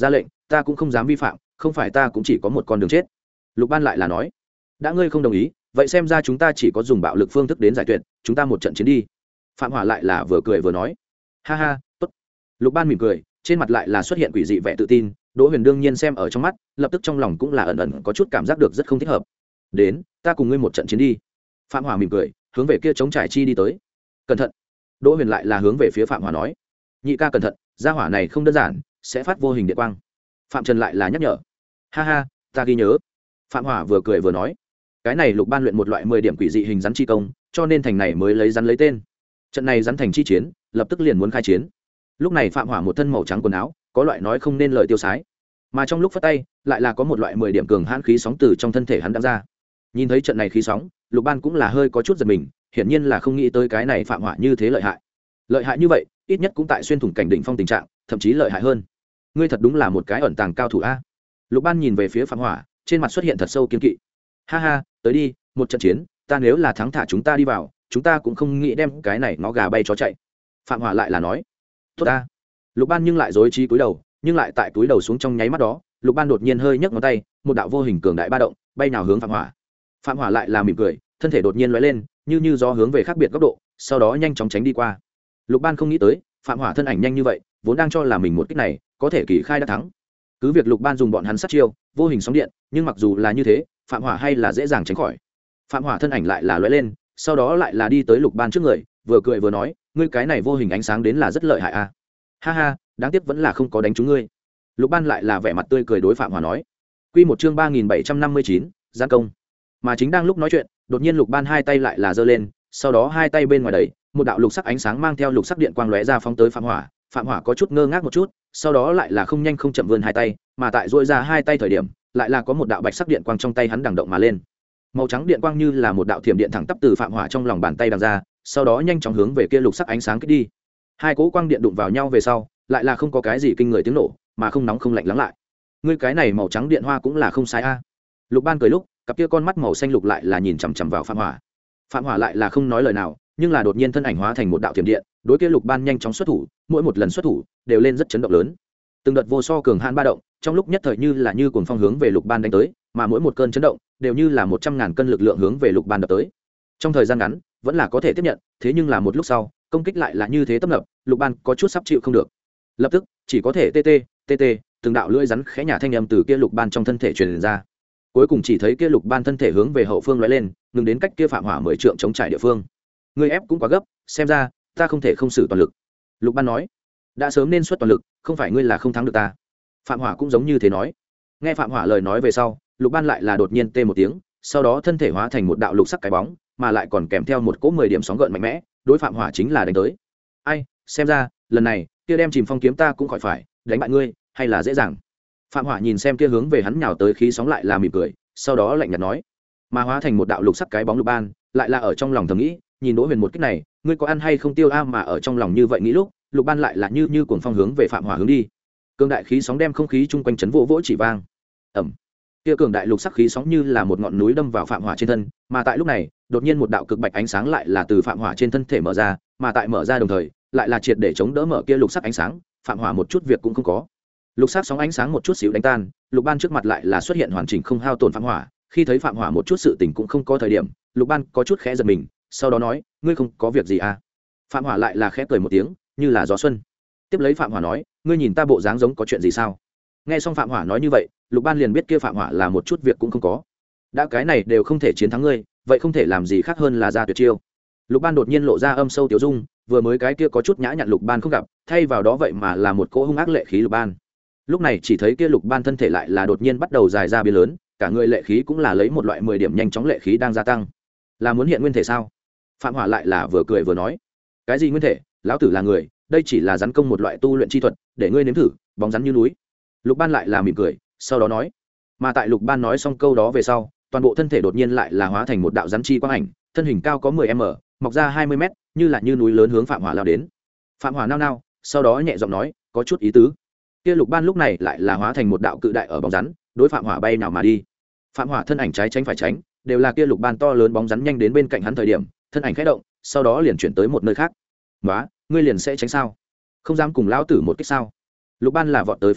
ta cũng không dám vi phạm, không phải ta cũng chỉ có một con đường chết. Lục Ban lại là nói, đã ngươi không đồng ý, vậy xem ra chúng ta chỉ có dùng bạo lực phương thức đến giải quyết, chúng ta một trận chiến đi. Phạm Hỏa lại là vừa cười vừa nói, ha ha, tốt. Lục Ban mỉm cười, trên mặt lại là xuất hiện quỷ dị vẻ tự tin. Đỗ Huyền đương nhiên xem ở trong mắt, lập tức trong lòng cũng là ẩn ẩn có chút cảm giác được rất không thích hợp. Đến, ta cùng ngươi một trận chiến đi. Phạm Hỏa mỉm cười, hướng về kia chống trải chi đi tới. Cẩn thận. Đỗ Huyền lại là hướng về phía Phạm Hỏa nói, nhị ca cẩn thận, gia hỏa này không đơn giản, sẽ phát vô hình điện quang. Phạm Trần lại là nhắc nhở, ha ha, ta ghi nhớ. Phạm Hỏa vừa cười vừa nói, cái này Lục Ban luyện một loại mười điểm quỷ dị hình rắn chi công, cho nên thành này mới lấy rắn lấy tên. Trận này rắn thành chi chiến, lập tức liền muốn khai chiến. Lúc này Phạm Hỏa một thân màu trắng quần áo, có loại nói không nên lời tiêu sái, mà trong lúc phất tay lại là có một loại mười điểm cường hãn khí sóng từ trong thân thể hắn đang ra. Nhìn thấy trận này khí sóng, Lục Ban cũng là hơi có chút giật mình, hiển nhiên là không nghĩ tới cái này Phạm Hỏa như thế lợi hại. Lợi hại như vậy, ít nhất cũng tại xuyên thủng cảnh đỉnh phong tình trạng, thậm chí lợi hại hơn. Ngươi thật đúng là một cái ẩn tàng cao thủ a. Lục Ban nhìn về phía Phạm Hỏa, trên mặt xuất hiện thật sâu kiên kỵ. Ha ha, tới đi, một trận chiến, ta nếu là thắng thả chúng ta đi vào, chúng ta cũng không nghĩ đem cái này nó gà bay chó chạy. Phạm Hỏa lại là nói, tốt ta. Lục Ban nhưng lại rối trí cúi đầu, nhưng lại tại cúi đầu xuống trong nháy mắt đó, Lục Ban đột nhiên hơi nhấc ngón tay, một đạo vô hình cường đại ba động, bay nào hướng Phạm Hỏa. Phạm Hỏa lại là mỉm cười, thân thể đột nhiên lóe lên, như như gió hướng về khác biệt góc độ, sau đó nhanh chóng tránh đi qua. Lục Ban không nghĩ tới, Phạm Hỏa thân ảnh nhanh như vậy, vốn đang cho là mình một kích này có thể kỳ khai đã thắng. Cứ việc Lục Ban dùng bọn hắn sát chiêu, vô hình sóng điện, nhưng mặc dù là như thế, Phạm Hỏa hay là dễ dàng tránh khỏi. Phạm Hỏa thân ảnh lại là lóe lên, sau đó lại là đi tới Lục Ban trước người, vừa cười vừa nói, ngươi cái này vô hình ánh sáng đến là rất lợi hại a. Ha ha, đáng tiếc vẫn là không có đánh trúng ngươi. Lục Ban lại là vẻ mặt tươi cười đối Phạm Hỏa nói. Quy một chương ba nghìn bảy trăm năm mươi chín, gian công. Mà chính đang lúc nói chuyện, đột nhiên Lục Ban hai tay lại là giơ lên, sau đó hai tay bên ngoài đẩy, một đạo lục sắc ánh sáng mang theo lục sắc điện quang lóe ra phóng tới Phạm Hỏa. Phạm Hỏa có chút ngơ ngác một chút, sau đó lại là không nhanh không chậm vươn hai tay, mà tại duỗi ra hai tay thời điểm, lại là có một đạo bạch sắc điện quang trong tay hắn đằng động mà lên. Màu trắng điện quang như là một đạo thiểm điện thẳng tắp từ Phạm Hỏa trong lòng bàn tay đằng ra, sau đó nhanh chóng hướng về kia lục sắc ánh sáng kích đi. Hai cỗ quang điện đụng vào nhau về sau, lại là không có cái gì kinh người tiếng nổ, mà không nóng không lạnh lắng lại. Ngươi cái này màu trắng điện hoa cũng là không sai a. Lục Ban cười lúc, cặp kia con mắt màu xanh lục lại là nhìn chằm chằm vào Phạm Hỏa. Phạm Hỏa lại là không nói lời nào, nhưng là đột nhiên thân ảnh hóa thành một đạo thiểm điện, đối kia Lục Ban nhanh chóng xuất thủ, mỗi một lần xuất thủ đều lên rất chấn động lớn. Từng đợt vô so cường hãn ba động, trong lúc nhất thời như là như cuồng phong hướng về Lục Ban đánh tới, mà mỗi một cơn chấn động đều như là một trăm ngàn cân lực lượng hướng về Lục Ban đập tới. Trong thời gian ngắn, vẫn là có thể tiếp nhận, thế nhưng là một lúc sau, công kích lại là như thế tấp nập, Lục Ban có chút sắp chịu không được. Lập tức, chỉ có thể tê tê, tê tê, từng đạo lưỡi rắn khẽ nhả thanh âm từ kia Lục Ban trong thân thể truyền ra. Cuối cùng chỉ thấy kia Lục Ban thân thể hướng về hậu phương lóe lên, ngừng đến cách kia Phạm Hỏa mười trượng chống trải địa phương. Ngươi ép cũng quá gấp, xem ra ta không thể không sử toàn lực. Lục Ban nói, đã sớm nên xuất toàn lực, không phải ngươi là không thắng được ta. Phạm Hỏa cũng giống như thế nói. Nghe Phạm Hỏa lời nói về sau, Lục Ban lại là đột nhiên tê một tiếng, sau đó thân thể hóa thành một đạo lục sắc cái bóng, mà lại còn kèm theo một cỗ mười điểm sóng gợn mạnh mẽ, đối Phạm Hỏa chính là đánh tới. Ai, xem ra lần này kia đem chìm phong kiếm ta cũng khỏi phải đánh bại ngươi, hay là dễ dàng. Phạm Hỏa nhìn xem kia hướng về hắn nhào tới khí sóng lại là mỉm cười, sau đó lạnh nhạt nói, mà hóa thành một đạo lục sắc cái bóng Lục Ban lại là ở trong lòng thầm nghĩ, nhìn Đỗ Huyền một kích này, ngươi có ăn hay không tiêu a, mà ở trong lòng như vậy nghĩ lúc, Lục Ban lại là như như cuồng phong hướng về Phạm Hỏa hướng đi. Cường đại khí sóng đem không khí chung quanh chấn vỗ vỗ chỉ vang. Ầm. Kia cường đại lục sắc khí sóng như là một ngọn núi đâm vào Phạm Hỏa trên thân, mà tại lúc này, đột nhiên một đạo cực bạch ánh sáng lại là từ Phạm Hỏa trên thân thể mở ra, mà tại mở ra đồng thời, lại là triệt để chống đỡ mở kia lục sắc ánh sáng, Phạm Hỏa một chút việc cũng không có. Lục sắc sóng ánh sáng một chút xíu đánh tan, Lục Ban trước mặt lại là xuất hiện hoàn chỉnh không hao tổn Phạm Hỏa, khi thấy Phạm Hỏa một chút sự tình cũng không có thời điểm, Lục Ban có chút khẽ giật mình, sau đó nói, ngươi không có việc gì à? Phạm Hỏa lại là khẽ cười một tiếng, như là gió xuân. Tiếp lấy Phạm Hỏa nói, ngươi nhìn ta bộ dáng giống có chuyện gì sao? Nghe xong Phạm Hỏa nói như vậy, Lục Ban liền biết kia Phạm Hỏa là một chút việc cũng không có. Đã cái này đều không thể chiến thắng ngươi, vậy không thể làm gì khác hơn là ra tuyệt chiêu. Lục Ban đột nhiên lộ ra âm sâu tiểu dung, vừa mới cái kia có chút nhã nhặn Lục Ban không gặp, thay vào đó vậy mà là một cỗ hung ác lệ khí Lục Ban. Lúc này chỉ thấy kia Lục Ban thân thể lại là đột nhiên bắt đầu dài ra biến lớn, cả người lệ khí cũng là lấy một loại mười điểm nhanh chóng lệ khí đang gia tăng. Là muốn hiện nguyên thể sao? Phạm Hỏa lại là vừa cười vừa nói, cái gì nguyên thể, lão tử là người, đây chỉ là rắn công một loại tu luyện chi thuật, để ngươi nếm thử, bóng rắn như núi. Lục Ban lại là mỉm cười, sau đó nói, mà tại Lục Ban nói xong câu đó về sau, toàn bộ thân thể đột nhiên lại là hóa thành một đạo rắn chi quang ảnh, thân hình cao có mười mét, mọc ra hai mươi mét, như là như núi lớn hướng Phạm Hỏa lao đến. Phạm Hỏa nao nao, sau đó nhẹ giọng nói, có chút ý tứ. Kia Lục Ban lúc này lại là hóa thành một đạo cự đại ở bóng rắn, đối Phạm Hỏa bay nào mà đi. Phạm Hỏa thân ảnh trái tránh phải tránh, đều là kia Lục Ban to lớn bóng rắn nhanh đến bên cạnh hắn thời điểm, thân ảnh khẽ động, sau đó liền chuyển tới một nơi khác. "Nóa, ngươi liền sẽ tránh sao? Không dám cùng lão tử một kích sao?" Lục Ban là vọt tới phóng đi,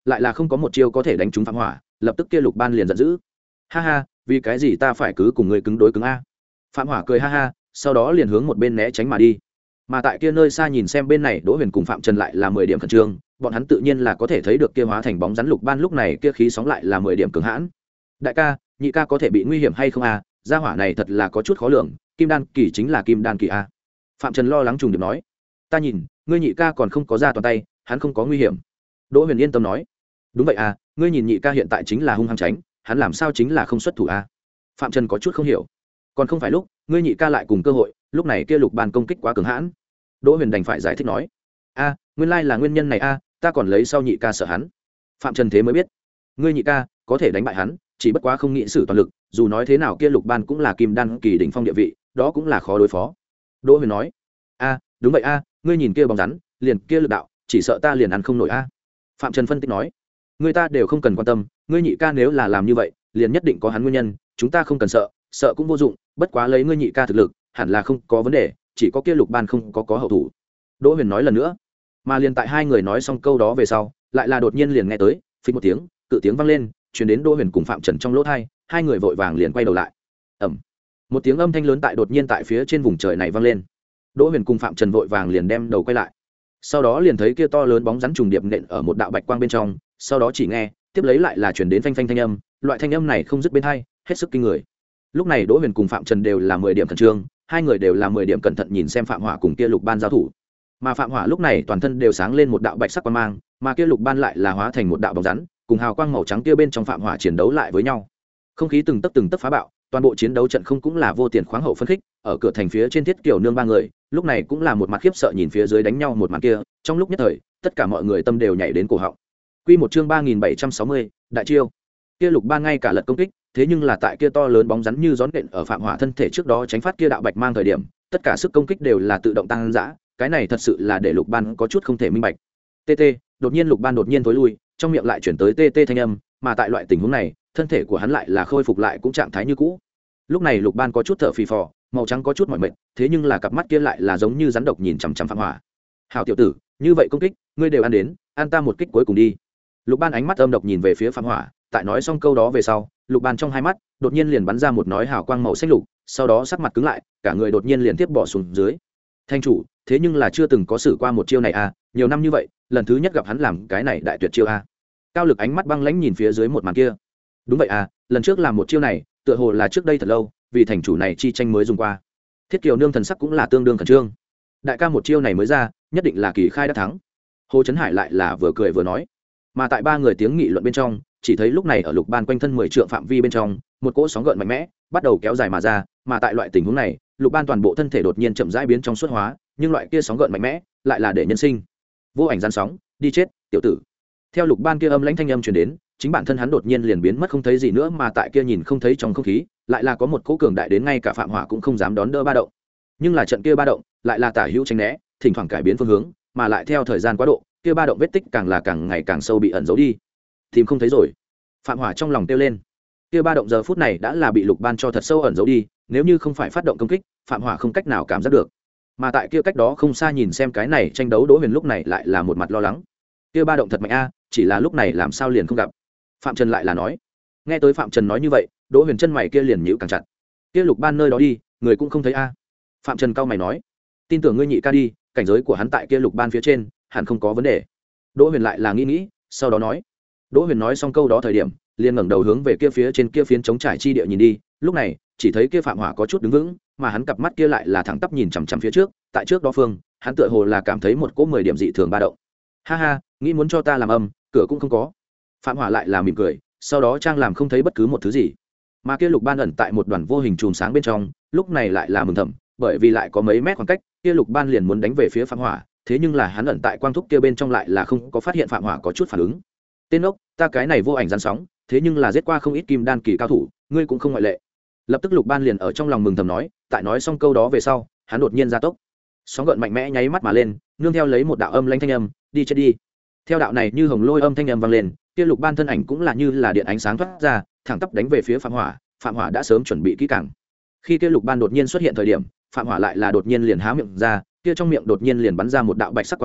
lại là không có một chiêu có thể đánh trúng phạm hỏa, lập tức kia lục ban liền giận dữ. Ha ha, vì cái gì ta phải cứ cùng ngươi cứng đối cứng a? Phạm hỏa cười ha ha, sau đó liền hướng một bên né tránh mà đi. Mà tại kia nơi xa nhìn xem bên này Đỗ Huyền cùng Phạm Trần lại là mười điểm khẩn trương, bọn hắn tự nhiên là có thể thấy được kia hóa thành bóng rắn lục ban lúc này kia khí sóng lại là mười điểm cường hãn. Đại ca, nhị ca có thể bị nguy hiểm hay không a? Gia hỏa này thật là có chút khó lường, kim đan kỳ chính là kim đan kỳ a. Phạm Trần lo lắng trùng điệp nói. Ta nhìn, ngươi nhị ca còn không có ra toàn tay, hắn không có nguy hiểm. Đỗ Huyền yên tâm nói. Đúng vậy à, ngươi nhìn nhị ca hiện tại chính là hung hăng tránh, hắn làm sao chính là không xuất thủ a? Phạm Trần có chút không hiểu. Còn không phải lúc, ngươi nhị ca lại cùng cơ hội, lúc này kia lục ban công kích quá cường hãn. Đỗ Huyền đành phải giải thích nói. A, nguyên lai là nguyên nhân này a, ta còn lấy sau nhị ca sợ hắn. Phạm Trần thế mới biết, ngươi nhị ca có thể đánh bại hắn, chỉ bất quá không nghĩ sử toàn lực, dù nói thế nào kia lục ban cũng là kim đan kỳ đỉnh phong địa vị, đó cũng là khó đối phó. Đỗ Huyền nói. A, đúng vậy a, ngươi nhìn kia bóng rắn, liền kia lực đạo, chỉ sợ ta liền ăn không nổi a. Phạm Trần phân tích nói. Người ta đều không cần quan tâm, ngươi nhị ca nếu là làm như vậy, liền nhất định có hắn nguyên nhân, chúng ta không cần sợ, sợ cũng vô dụng, bất quá lấy ngươi nhị ca thực lực, hẳn là không có vấn đề, chỉ có kia lục ban không có có hậu thủ. Đỗ Huyền nói lần nữa. Mà liền tại hai người nói xong câu đó về sau, lại là đột nhiên liền nghe tới phịch một tiếng, cự tiếng vang lên, truyền đến Đỗ Huyền cùng Phạm Trần trong lỗ tai, hai người vội vàng liền quay đầu lại. Ầm. Một tiếng âm thanh lớn tại đột nhiên tại phía trên vùng trời này vang lên. Đỗ Huyền cùng Phạm Trần vội vàng liền đem đầu quay lại. Sau đó liền thấy kia to lớn bóng rắn trùng điệp nện ở một đạo bạch quang bên trong, sau đó chỉ nghe, tiếp lấy lại là truyền đến phanh phanh thanh âm, loại thanh âm này không dứt bên tai, hết sức kinh người. Lúc này Đỗ Huyền cùng Phạm Trần đều là mười điểm khẩn trương, hai người đều là mười điểm cẩn thận nhìn xem Phạm Hỏa cùng kia lục ban giao thủ. Mà Phạm Hỏa lúc này toàn thân đều sáng lên một đạo bạch sắc quang mang, mà kia lục ban lại là hóa thành một đạo bóng rắn, cùng hào quang màu trắng kia bên trong Phạm Hỏa chiến đấu lại với nhau. Không khí từng tấc từng tấc phá bạo, toàn bộ chiến đấu trận không cũng là vô tiền khoáng hậu phân khích, ở cửa thành phía trên Thiết Kiều Nương ba người, lúc này cũng là một mặt khiếp sợ nhìn phía dưới đánh nhau một màn kia, trong lúc nhất thời, tất cả mọi người tâm đều nhảy đến cổ họng. Quy một chương ba nghìn bảy trăm sáu mươi, đại chiêu. Kia lục ban ngay cả lật công kích, thế nhưng là tại kia to lớn bóng rắn như gión nện ở Phạm Hỏa thân thể trước đó tránh phát kia đạo bạch mang thời điểm, tất cả sức công kích đều là tự động tăng dã, cái này thật sự là để lục ban có chút không thể minh bạch. Tê tê, đột nhiên lục ban đột nhiên tối lui, trong miệng lại chuyển tới tê tê thanh âm, mà tại loại tình huống này, thân thể của hắn lại là khôi phục lại cũng trạng thái như cũ. Lúc này lục ban có chút thở phì phò, màu trắng có chút mỏi mệt, thế nhưng là cặp mắt kia lại là giống như rắn độc nhìn chằm chằm Phạm Hỏa. Hảo tiểu tử, như vậy công kích, ngươi đều ăn đến, ăn ta một kích cuối cùng đi. Lục ban ánh mắt âm độc nhìn về phía Phạm Hỏa, tại nói xong câu đó về sau, lục ban trong hai mắt đột nhiên liền bắn ra một nói hào quang màu xanh lục, sau đó sắc mặt cứng lại, cả người đột nhiên liền tiếp bỏ xuống dưới. Thanh chủ, thế nhưng là chưa từng có sử qua một chiêu này à, nhiều năm như vậy, lần thứ nhất gặp hắn làm cái này đại tuyệt chiêu à. Cao Lực ánh mắt băng lãnh nhìn phía dưới một màn kia. Đúng vậy à, lần trước làm một chiêu này, tựa hồ là trước đây thật lâu, vì thành chủ này chi tranh mới dùng qua. Thiết Kiều Nương thần sắc cũng là tương đương khẩn trương. Đại ca một chiêu này mới ra, nhất định là kỳ khai đã thắng. Hồ Chấn Hải lại là vừa cười vừa nói. Mà tại ba người tiếng nghị luận bên trong, chỉ thấy lúc này ở lục ban quanh thân mười trượng phạm vi bên trong, một cỗ sóng gợn mạnh mẽ bắt đầu kéo dài mà ra, mà tại loại tình huống này, lục ban toàn bộ thân thể đột nhiên chậm rãi biến trong suốt hóa, nhưng loại kia sóng gợn mạnh mẽ lại là để nhân sinh. Vô ảnh gian sóng, đi chết, tiểu tử. Theo lục ban kia âm lãnh thanh âm truyền đến, chính bản thân hắn đột nhiên liền biến mất không thấy gì nữa, mà tại kia nhìn không thấy trong không khí, lại là có một cỗ cường đại đến ngay cả Phạm Hỏa cũng không dám đón đỡ ba động. Nhưng là trận kia ba động, lại là tả hữu tránh né, thỉnh thoảng cải biến phương hướng, mà lại theo thời gian quá độ, kia ba động vết tích càng là càng ngày càng sâu bị ẩn giấu đi. Tìm không thấy rồi. Phạm Hỏa trong lòng kêu lên. Kia ba động giờ phút này đã là bị lục ban cho thật sâu ẩn giấu đi, nếu như không phải phát động công kích, Phạm Hỏa không cách nào cảm giác được. Mà tại kia cách đó không xa nhìn xem cái này tranh đấu, Đỗ Huyền lúc này lại là một mặt lo lắng. Kia ba động thật mạnh a, chỉ là lúc này làm sao liền không gặp. Phạm Trần lại là nói. Nghe tới Phạm Trần nói như vậy, Đỗ Huyền chân mày kia liền nhíu càng chặt. Kia lục ban nơi đó đi, người cũng không thấy a. Phạm Trần cau mày nói. Tin tưởng ngươi nhị ca đi, cảnh giới của hắn tại kia lục ban phía trên, hẳn không có vấn đề. Đỗ Huyền lại là nghĩ nghĩ, sau đó nói. Đỗ Huyền nói xong câu đó thời điểm, liền ngẩng đầu hướng về kia phía trên kia phiến trống trải chi địa nhìn đi, lúc này, chỉ thấy kia Phạm Hỏa có chút đứng vững, mà hắn cặp mắt kia lại là thẳng tắp nhìn chằm chằm phía trước, tại trước đó phương, hắn tựa hồ là cảm thấy một cỗ mười điểm dị thường ba động. Ha ha, nghĩ muốn cho ta làm âm, cửa cũng không có. Phạm Hỏa lại là mỉm cười, sau đó trang làm không thấy bất cứ một thứ gì. Mà kia lục ban ẩn tại một đoàn vô hình chùm sáng bên trong, lúc này lại là mừng thầm, bởi vì lại có mấy mét khoảng cách, kia lục ban liền muốn đánh về phía Phạm Hỏa, thế nhưng là hắn ẩn tại quang thúc kia bên trong lại là không có phát hiện Phạm Hỏa có chút phản ứng. Tên ốc, ta cái này vô ảnh rắn sóng, thế nhưng là giết qua không ít kim đan kỳ cao thủ, ngươi cũng không ngoại lệ. Lập tức lục ban liền ở trong lòng mừng thầm nói, tại nói xong câu đó về sau, hắn đột nhiên gia tốc, sóng gợn mạnh mẽ nháy mắt mà lên, nương theo lấy một đạo âm lãnh thanh âm, đi chết đi. Theo đạo này như hồng lôi âm thanh âm vang lên, kia lục ban thân ảnh cũng là như là điện ánh sáng thoát ra, thẳng tắp đánh về phía Phạm Hỏa. Phạm Hỏa đã sớm chuẩn bị kỹ càng. Khi kia lục ban đột nhiên xuất hiện thời điểm, Phạm Hỏa lại là đột nhiên liền há miệng ra, kia trong miệng đột nhiên liền bắn ra một đạo bạch sắc quang mang,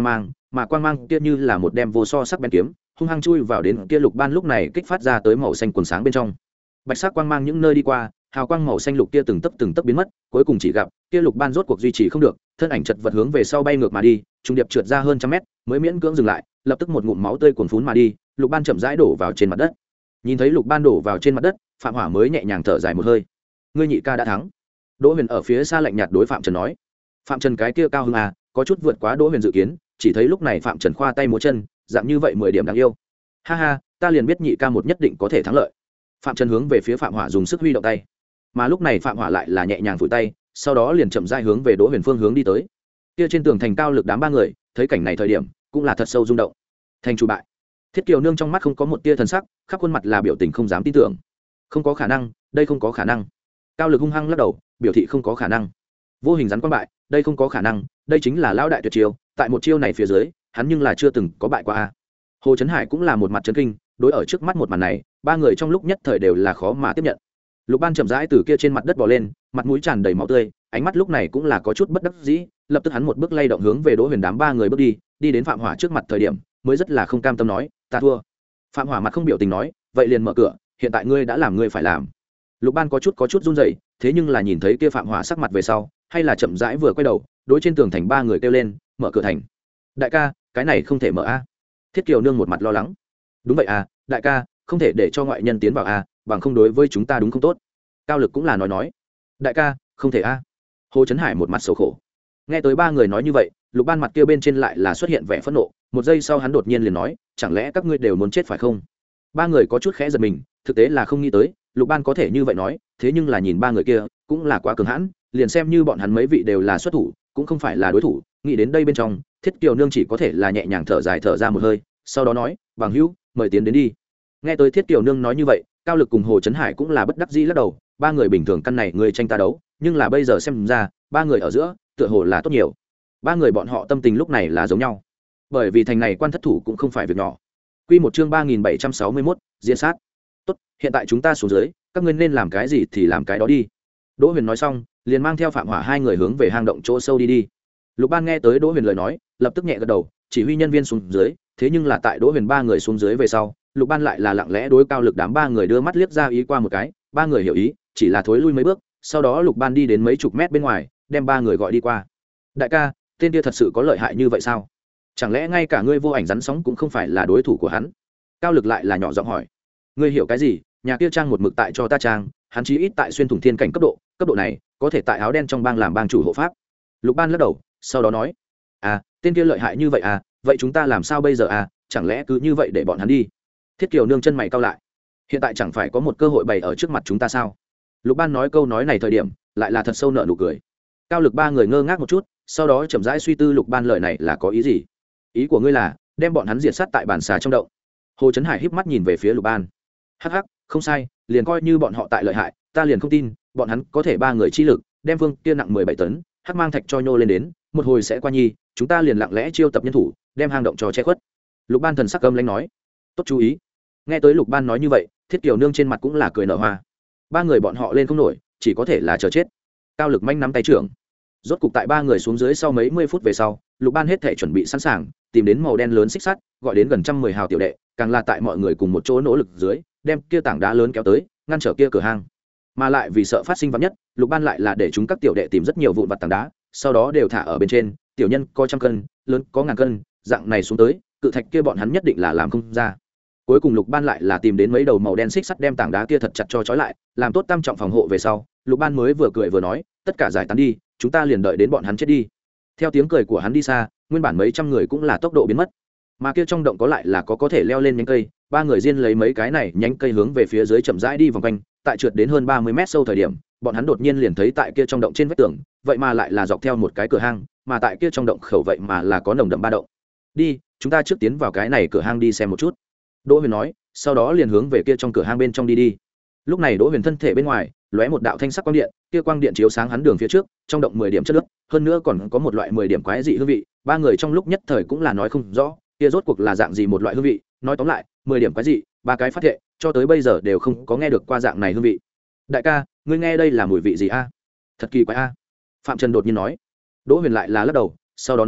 mà quang mang kia như là một đem vô so sắc bén kiếm hung hăng chui vào đến kia lục ban lúc này kích phát ra tới màu xanh quần sáng bên trong. Bạch sắc quang mang những nơi đi qua, hào quang màu xanh lục kia từng tấc từng tấc biến mất, cuối cùng chỉ gặp kia lục ban rốt cuộc duy trì không được, thân ảnh chật vật hướng về sau bay ngược mà đi, trung điệp trượt ra hơn trăm mét, mới miễn cưỡng dừng lại, lập tức một ngụm máu tươi cuồn phún mà đi, lục ban chậm rãi đổ vào trên mặt đất. Nhìn thấy lục ban đổ vào trên mặt đất, Phạm Hỏa mới nhẹ nhàng thở dài một hơi. Ngươi nhị ca đã thắng. Đỗ Huyền ở phía xa lạnh nhạt đối Phạm Trần nói. Phạm Trần cái kia cao hứng à, có chút vượt quá Đỗ Huyền dự kiến, chỉ thấy lúc này Phạm Trần khoa tay múa chân, dạng như vậy mười điểm đáng yêu. Ha ha, ta liền biết nhị ca một nhất định có thể thắng lợi. Phạm Trần hướng về phía Phạm Hỏa dùng sức huy động tay, mà lúc này Phạm Hỏa lại là nhẹ nhàng phủi tay, sau đó liền chậm rãi hướng về Đỗ Huyền phương hướng đi tới. Kia trên tường thành cao lực đám ba người, thấy cảnh này thời điểm, cũng là thật sâu rung động. Thành chủ bại. Thiết Kiều Nương trong mắt không có một tia thần sắc, khắp khuôn mặt là biểu tình không dám tin tưởng. Không có khả năng, đây không có khả năng. Cao lực hung hăng lắc đầu, biểu thị không có khả năng. Vô hình rắn quan bại, đây không có khả năng, đây chính là lão đại tuyệt chiêu, tại một chiêu này phía dưới, hắn nhưng là chưa từng có bại qua a. Hồ Chấn Hải cũng là một mặt chấn kinh, đối ở trước mắt một màn này, ba người trong lúc nhất thời đều là khó mà tiếp nhận. Lục Ban chậm rãi từ kia trên mặt đất bò lên, mặt mũi tràn đầy máu tươi, ánh mắt lúc này cũng là có chút bất đắc dĩ, lập tức hắn một bước lay động hướng về Đỗ Huyền đám ba người bước đi, đi đến Phạm Hỏa trước mặt thời điểm, mới rất là không cam tâm nói, ta thua. Phạm Hỏa mặt không biểu tình nói, vậy liền mở cửa, hiện tại ngươi đã làm ngươi phải làm. Lục Ban có chút có chút run rẩy, thế nhưng là nhìn thấy kia Phạm Hỏa sắc mặt về sau, hay là chậm rãi vừa quay đầu, đối trên tường thành ba người kêu lên, mở cửa thành. Đại ca, cái này không thể mở a. Thiết Kiều Nương một mặt lo lắng. Đúng vậy à, đại ca, không thể để cho ngoại nhân tiến vào a, bằng không đối với chúng ta đúng không tốt. Cao lực cũng là nói nói, đại ca, không thể a. Hồ Chấn Hải một mặt xấu khổ. Nghe tới ba người nói như vậy, Lục Ban mặt kia bên trên lại là xuất hiện vẻ phẫn nộ, một giây sau hắn đột nhiên liền nói, chẳng lẽ các ngươi đều muốn chết phải không? Ba người có chút khẽ giật mình, thực tế là không nghĩ tới Lục Ban có thể như vậy nói, thế nhưng là nhìn ba người kia cũng là quá cường hãn, liền xem như bọn hắn mấy vị đều là xuất thủ cũng không phải là đối thủ. Nghĩ đến đây bên trong, Thiết Kiều Nương chỉ có thể là nhẹ nhàng thở dài thở ra một hơi, sau đó nói, bằng hữu, mời tiến đến đi. Nghe tới Thiết Kiều Nương nói như vậy, Cao lực cùng Hồ Chấn Hải cũng là bất đắc dĩ lắc đầu, ba người bình thường căn này người tranh ta đấu, nhưng là bây giờ xem ra ba người ở giữa tựa hồ là tốt nhiều. Ba người bọn họ tâm tình lúc này là giống nhau, bởi vì thành này quan thất thủ cũng không phải việc nhỏ. Quy một chương ba nghìn bảy trăm sáu mươi mốt, diễn sát. Tốt, hiện tại chúng ta xuống dưới, các ngươi nên làm cái gì thì làm cái đó đi. Đỗ Huyền nói xong, liền mang theo Phạm Hỏa hai người hướng về hang động chỗ sâu đi đi. Lục Ban nghe tới Đỗ Huyền lời nói, lập tức nhẹ gật đầu, chỉ huy nhân viên xuống dưới, thế nhưng là tại Đỗ Huyền ba người xuống dưới về sau, Lục Ban lại là lặng lẽ đối Cao lực đám ba người đưa mắt liếc ra ý qua một cái, ba người hiểu ý, chỉ là thối lui mấy bước, sau đó Lục Ban đi đến mấy chục mét bên ngoài, đem ba người gọi đi qua. Đại ca, tên kia thật sự có lợi hại như vậy sao? Chẳng lẽ ngay cả ngươi vô ảnh rắn sóng cũng không phải là đối thủ của hắn? Cao lực lại là nhỏ giọng hỏi. Ngươi hiểu cái gì? Nhà kia trang một mực tại cho ta trang, hắn chí ít tại xuyên thủng thiên cảnh cấp độ, cấp độ này có thể tại áo đen trong bang làm bang chủ hộ pháp. Lục Ban lắc đầu, sau đó nói, à, tên kia lợi hại như vậy à, vậy chúng ta làm sao bây giờ à, chẳng lẽ cứ như vậy để bọn hắn đi? Thiết Kiều Nương chân mày cau lại, hiện tại chẳng phải có một cơ hội bày ở trước mặt chúng ta sao? Lục Ban nói câu nói này thời điểm, lại là thật sâu nợ nụ cười. Cao lực ba người ngơ ngác một chút, sau đó chậm rãi suy tư Lục Ban lời này là có ý gì. Ý của ngươi là đem bọn hắn diệt sát tại bản xà trong động? Hồ Chấn Hải híp mắt nhìn về phía Lục Ban. Hắc hắc, không sai, liền coi như bọn họ tại lợi hại, ta liền không tin bọn hắn có thể ba người chi lực đem Vương kia nặng mười bảy tấn hắc mang thạch cho nhô lên đến, một hồi sẽ qua nhi, chúng ta liền lặng lẽ chiêu tập nhân thủ, đem hang động cho che khuất. Lục Ban thần sắc âm lãnh nói. Tốt chú ý. Nghe tới Lục Ban nói như vậy, Thiết Kiều Nương trên mặt cũng là cười nở hoa. Ba người bọn họ lên không nổi, chỉ có thể là chờ chết. Cao lực manh nắm tay trưởng. Rốt cục tại ba người xuống dưới sau mấy mươi phút về sau, Lục Ban hết thể chuẩn bị sẵn sàng, tìm đến màu đen lớn xích sắt, gọi đến gần trăm mười hào tiểu đệ, càng là tại mọi người cùng một chỗ nỗ lực dưới, đem kia tảng đá lớn kéo tới, ngăn trở kia cửa hang. Mà lại vì sợ phát sinh vắn nhất, Lục Ban lại là để chúng các tiểu đệ tìm rất nhiều vụn vặt tảng đá, sau đó đều thả ở bên trên, tiểu nhân có trăm cân, lớn có ngàn cân, dạng này xuống tới, cự thạch kia bọn hắn nhất định là làm không ra. Cuối cùng Lục Ban lại là tìm đến mấy đầu màu đen xích sắt đem tảng đá kia thật chặt cho trói lại, làm tốt tam trọng phòng hộ về sau, Lục Ban mới vừa cười vừa nói, tất cả giải tán đi, chúng ta liền đợi đến bọn hắn chết đi. Theo tiếng cười của hắn đi xa, nguyên bản mấy trăm người cũng là tốc độ biến mất, mà kia trong động có lại là có có thể leo lên nhánh cây, ba người riêng lấy mấy cái này nhánh cây hướng về phía dưới chậm rãi đi vòng quanh, tại trượt đến hơn ba mươi mét sâu thời điểm, bọn hắn đột nhiên liền thấy tại kia trong động trên vách tường, vậy mà lại là dọc theo một cái cửa hang, mà tại kia trong động khẩu vậy mà là có nồng đậm ba động. Đi, chúng ta trước tiến vào cái này cửa hang đi xem một chút. Đỗ Huyền nói, sau đó liền hướng về kia trong cửa hang bên trong đi đi. Lúc này Đỗ Huyền thân thể bên ngoài lóe một đạo thanh sắc quang điện, kia quang điện chiếu sáng hắn đường phía trước, trong động mười điểm chất nước, hơn nữa còn có một loại mười điểm quái dị hương vị, ba người trong lúc nhất thời cũng là nói không rõ, kia rốt cuộc là dạng gì một loại hương vị, nói tóm lại, mười điểm quái dị, ba cái phát thệ, cho tới bây giờ đều không có nghe được qua dạng này hương vị. Đại ca, ngươi nghe đây là mùi vị gì a? Thật kỳ quái a. Phạm Trần đột nhiên nói. Đỗ Huyền lại là lắc đầu, sau đó nói,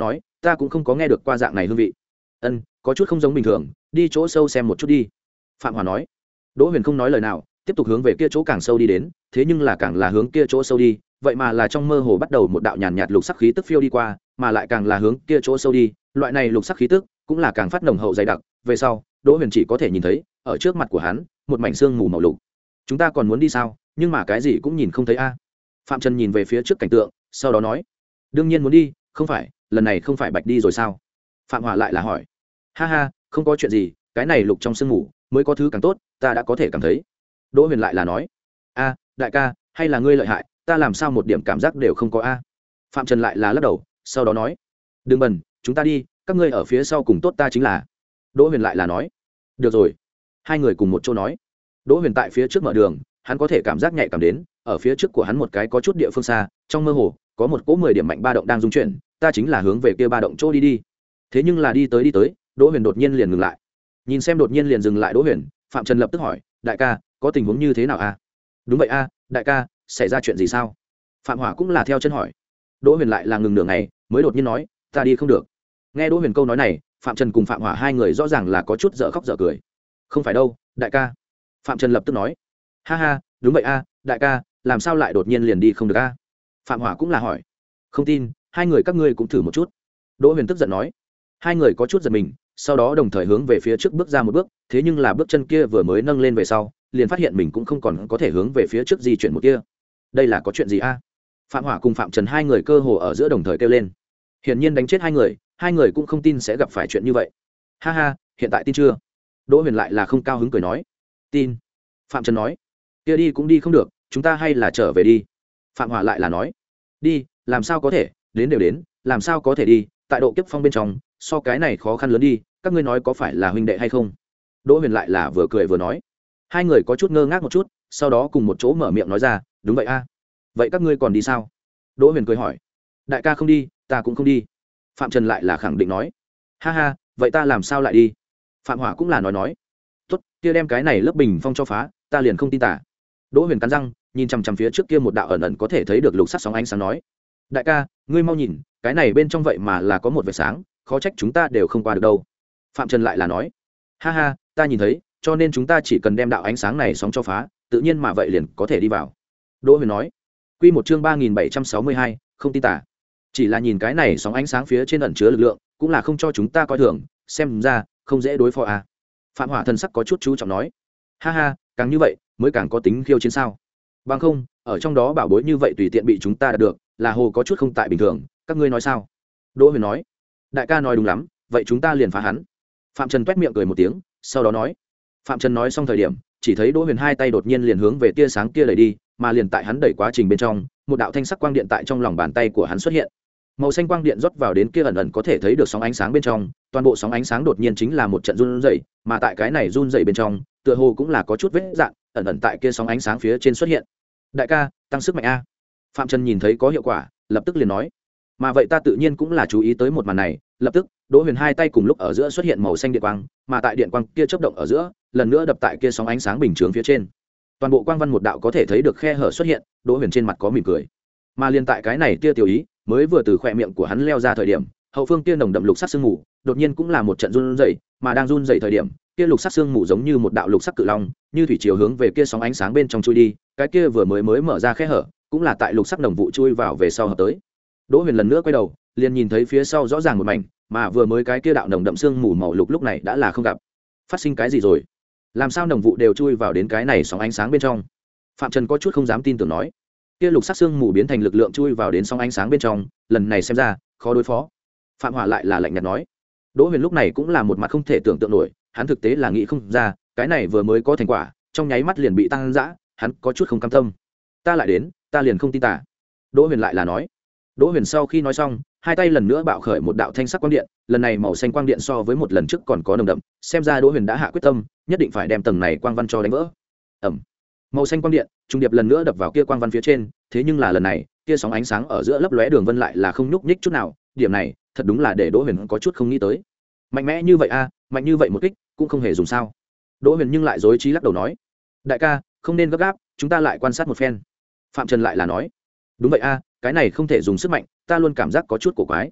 ta cũng không có nghe được qua dạng này hương vị. Ân, có chút không giống bình thường, đi chỗ sâu xem một chút đi. Phạm Hỏa nói. Đỗ Huyền không nói lời nào, tiếp tục hướng về kia chỗ càng sâu đi đến, thế nhưng là càng là hướng kia chỗ sâu đi, vậy mà là trong mơ hồ bắt đầu một đạo nhàn nhạt lục sắc khí tức phiêu đi qua, mà lại càng là hướng kia chỗ sâu đi, loại này lục sắc khí tức cũng là càng phát nồng hậu dày đặc, về sau, Đỗ Huyền chỉ có thể nhìn thấy, ở trước mặt của hắn, một mảnh xương mù màu lục. Chúng ta còn muốn đi sao, nhưng mà cái gì cũng nhìn không thấy a. Phạm Trần nhìn về phía trước cảnh tượng, sau đó nói: "Đương nhiên muốn đi, không phải, lần này không phải bạch đi rồi sao?" Phạm Hỏa lại là hỏi: "Ha ha, không có chuyện gì, cái này lục trong sương mù mới có thứ càng tốt, ta đã có thể cảm thấy." Đỗ Huyền lại là nói: "A, đại ca, hay là ngươi lợi hại, ta làm sao một điểm cảm giác đều không có a." Phạm Trần lại là lắc đầu, sau đó nói: "Đừng bần, chúng ta đi, các ngươi ở phía sau cùng tốt ta chính là." Đỗ Huyền lại là nói: "Được rồi." Hai người cùng một chỗ nói. Đỗ Huyền tại phía trước mở đường, hắn có thể cảm giác nhạy cảm đến, ở phía trước của hắn một cái có chút địa phương xa, trong mơ hồ có một cỗ mười điểm mạnh ba động đang dung chuyển, ta chính là hướng về kia ba động chỗ đi đi. Thế nhưng là đi tới đi tới, Đỗ Huyền đột nhiên liền ngừng lại. Nhìn xem đột nhiên liền dừng lại Đỗ Huyền, Phạm Trần lập tức hỏi: "Đại ca, có tình huống như thế nào a?" "Đúng vậy a, đại ca, xảy ra chuyện gì sao?" Phạm Hỏa cũng là theo chân hỏi. Đỗ Huyền lại là ngừng nửa ngày, mới đột nhiên nói: "Ta đi không được." Nghe Đỗ Huyền câu nói này, Phạm Trần cùng Phạm Hỏa hai người rõ ràng là có chút dở khóc dở cười. "Không phải đâu, đại ca." Phạm Trần lập tức nói: "Ha ha, đúng vậy a, đại ca, làm sao lại đột nhiên liền đi không được a?" Phạm Hỏa cũng là hỏi. "Không tin, hai người các ngươi cũng thử một chút." Đỗ Huyền tức giận nói. Hai người có chút giật mình, sau đó đồng thời hướng về phía trước bước ra một bước, thế nhưng là bước chân kia vừa mới nâng lên về sau, liền phát hiện mình cũng không còn có thể hướng về phía trước di chuyển một kia. Đây là có chuyện gì a? Phạm Hỏa cùng Phạm Trần hai người cơ hồ ở giữa đồng thời kêu lên. Hiển nhiên đánh chết hai người, hai người cũng không tin sẽ gặp phải chuyện như vậy. Ha ha, hiện tại tin chưa? Đỗ Huyền lại là không cao hứng cười nói. Tin. Phạm Trần nói. Kia đi cũng đi không được, chúng ta hay là trở về đi. Phạm Hỏa lại là nói. Đi, làm sao có thể, đến đều đến, làm sao có thể đi, tại độ kiếp phong bên trong, so cái này khó khăn lớn đi, các ngươi nói có phải là huynh đệ hay không? Đỗ Huyền lại là vừa cười vừa nói. Hai người có chút ngơ ngác một chút, sau đó cùng một chỗ mở miệng nói ra, đúng vậy a. Vậy các ngươi còn đi sao? Đỗ Huyền cười hỏi. Đại ca không đi, ta cũng không đi. Phạm Trần lại là khẳng định nói. Ha ha, vậy ta làm sao lại đi? Phạm Hỏa cũng là nói nói. Tốt, kia đem cái này lớp bình phong cho phá, ta liền không tin tả. Đỗ Huyền cắn răng, nhìn chằm chằm phía trước kia một đạo ẩn ẩn có thể thấy được lục sắc sóng ánh sáng nói. Đại ca, ngươi mau nhìn, cái này bên trong vậy mà là có một vệt sáng, khó trách chúng ta đều không qua được đâu. Phạm Trần lại là nói. Ha ha, ta nhìn thấy, cho nên chúng ta chỉ cần đem đạo ánh sáng này sóng cho phá, tự nhiên mà vậy liền có thể đi vào. Đỗ Huyền nói. Quy một chương ba nghìn bảy trăm sáu mươi hai, không tin tả. Chỉ là nhìn cái này sóng ánh sáng phía trên ẩn chứa lực lượng, cũng là không cho chúng ta coi thường, xem ra không dễ đối phó à. Phạm Hỏa thần sắc có chút chú trọng nói. Ha ha, càng như vậy mới càng có tính khiêu chiến sao? Bằng không, ở trong đó bảo bối như vậy tùy tiện bị chúng ta đạt được, là hồ có chút không tại bình thường, các ngươi nói sao? Đỗ Huyền nói. Đại ca nói đúng lắm, vậy chúng ta liền phá hắn. Phạm Trần toét miệng cười một tiếng, sau đó nói. Phạm Trần nói xong thời điểm, chỉ thấy Đỗ Huyền hai tay đột nhiên liền hướng về tia sáng kia đẩy đi, mà liền tại hắn đẩy quá trình bên trong, một đạo thanh sắc quang điện tại trong lòng bàn tay của hắn xuất hiện. Màu xanh quang điện rót vào đến kia ẩn ẩn có thể thấy được sóng ánh sáng bên trong, toàn bộ sóng ánh sáng đột nhiên chính là một trận run rẩy, mà tại cái này run rẩy bên trong, tựa hồ cũng là có chút vết dạn, ẩn ẩn tại kia sóng ánh sáng phía trên xuất hiện. Đại ca, tăng sức mạnh a. Phạm Trần nhìn thấy có hiệu quả, lập tức liền nói. Mà vậy ta tự nhiên cũng là chú ý tới một màn này, lập tức, Đỗ Huyền hai tay cùng lúc ở giữa xuất hiện màu xanh điện quang, mà tại điện quang kia chớp động ở giữa, lần nữa đập tại kia sóng ánh sáng bình chướng phía trên. Toàn bộ quang văn một đạo có thể thấy được khe hở xuất hiện, Đỗ Huyền trên mặt có mỉm cười. Mà liên tại cái này tia tiểu ý, mới vừa từ khóe miệng của hắn leo ra thời điểm, hậu phương kia nồng đậm lục sắc sương mù, đột nhiên cũng là một trận run rẩy, mà đang run rẩy thời điểm, kia lục sắc sương mù giống như một đạo lục sắc cự long, như thủy chiều hướng về kia sóng ánh sáng bên trong chui đi, cái kia vừa mới mới mở ra khe hở, cũng là tại lục sắc đồng vụ chui vào về sau hợp tới. Đỗ Huyền lần nữa quay đầu, liền nhìn thấy phía sau rõ ràng một mảnh, mà vừa mới cái kia đạo nồng đậm sương mù màu lục lúc này đã là không gặp. Phát sinh cái gì rồi? Làm sao đồng vụ đều chui vào đến cái này sóng ánh sáng bên trong? Phạm Trần có chút không dám tin tưởng nói. Kia lục sắc sương mù biến thành lực lượng chui vào đến sóng ánh sáng bên trong, lần này xem ra khó đối phó. Phạm Hỏa lại là lạnh nhạt nói. Đỗ Huyền lúc này cũng là một mặt không thể tưởng tượng nổi, hắn thực tế là nghĩ không ra, cái này vừa mới có thành quả, trong nháy mắt liền bị tăng dã, hắn có chút không cam tâm. Ta lại đến, ta liền không tin tả. Đỗ Huyền lại là nói. Đỗ Huyền sau khi nói xong, hai tay lần nữa bạo khởi một đạo thanh sắc quang điện, lần này màu xanh quang điện so với một lần trước còn có nồng đậm, xem ra Đỗ Huyền đã hạ quyết tâm, nhất định phải đem tầng này quang văn cho đánh vỡ. Ầm. Màu xanh quang điện trung điệp lần nữa đập vào kia quang văn phía trên, thế nhưng là lần này, kia sóng ánh sáng ở giữa lấp lóe đường vân lại là không nhúc nhích chút nào, điểm này, thật đúng là để Đỗ Huyền có chút không nghĩ tới. Mạnh mẽ như vậy a, mạnh như vậy một kích, cũng không hề dùng sao? Đỗ Huyền nhưng lại rối trí lắc đầu nói. Đại ca, không nên gấp gáp, chúng ta lại quan sát một phen. Phạm Trần lại là nói. Đúng vậy a, cái này không thể dùng sức mạnh, ta luôn cảm giác có chút cổ quái.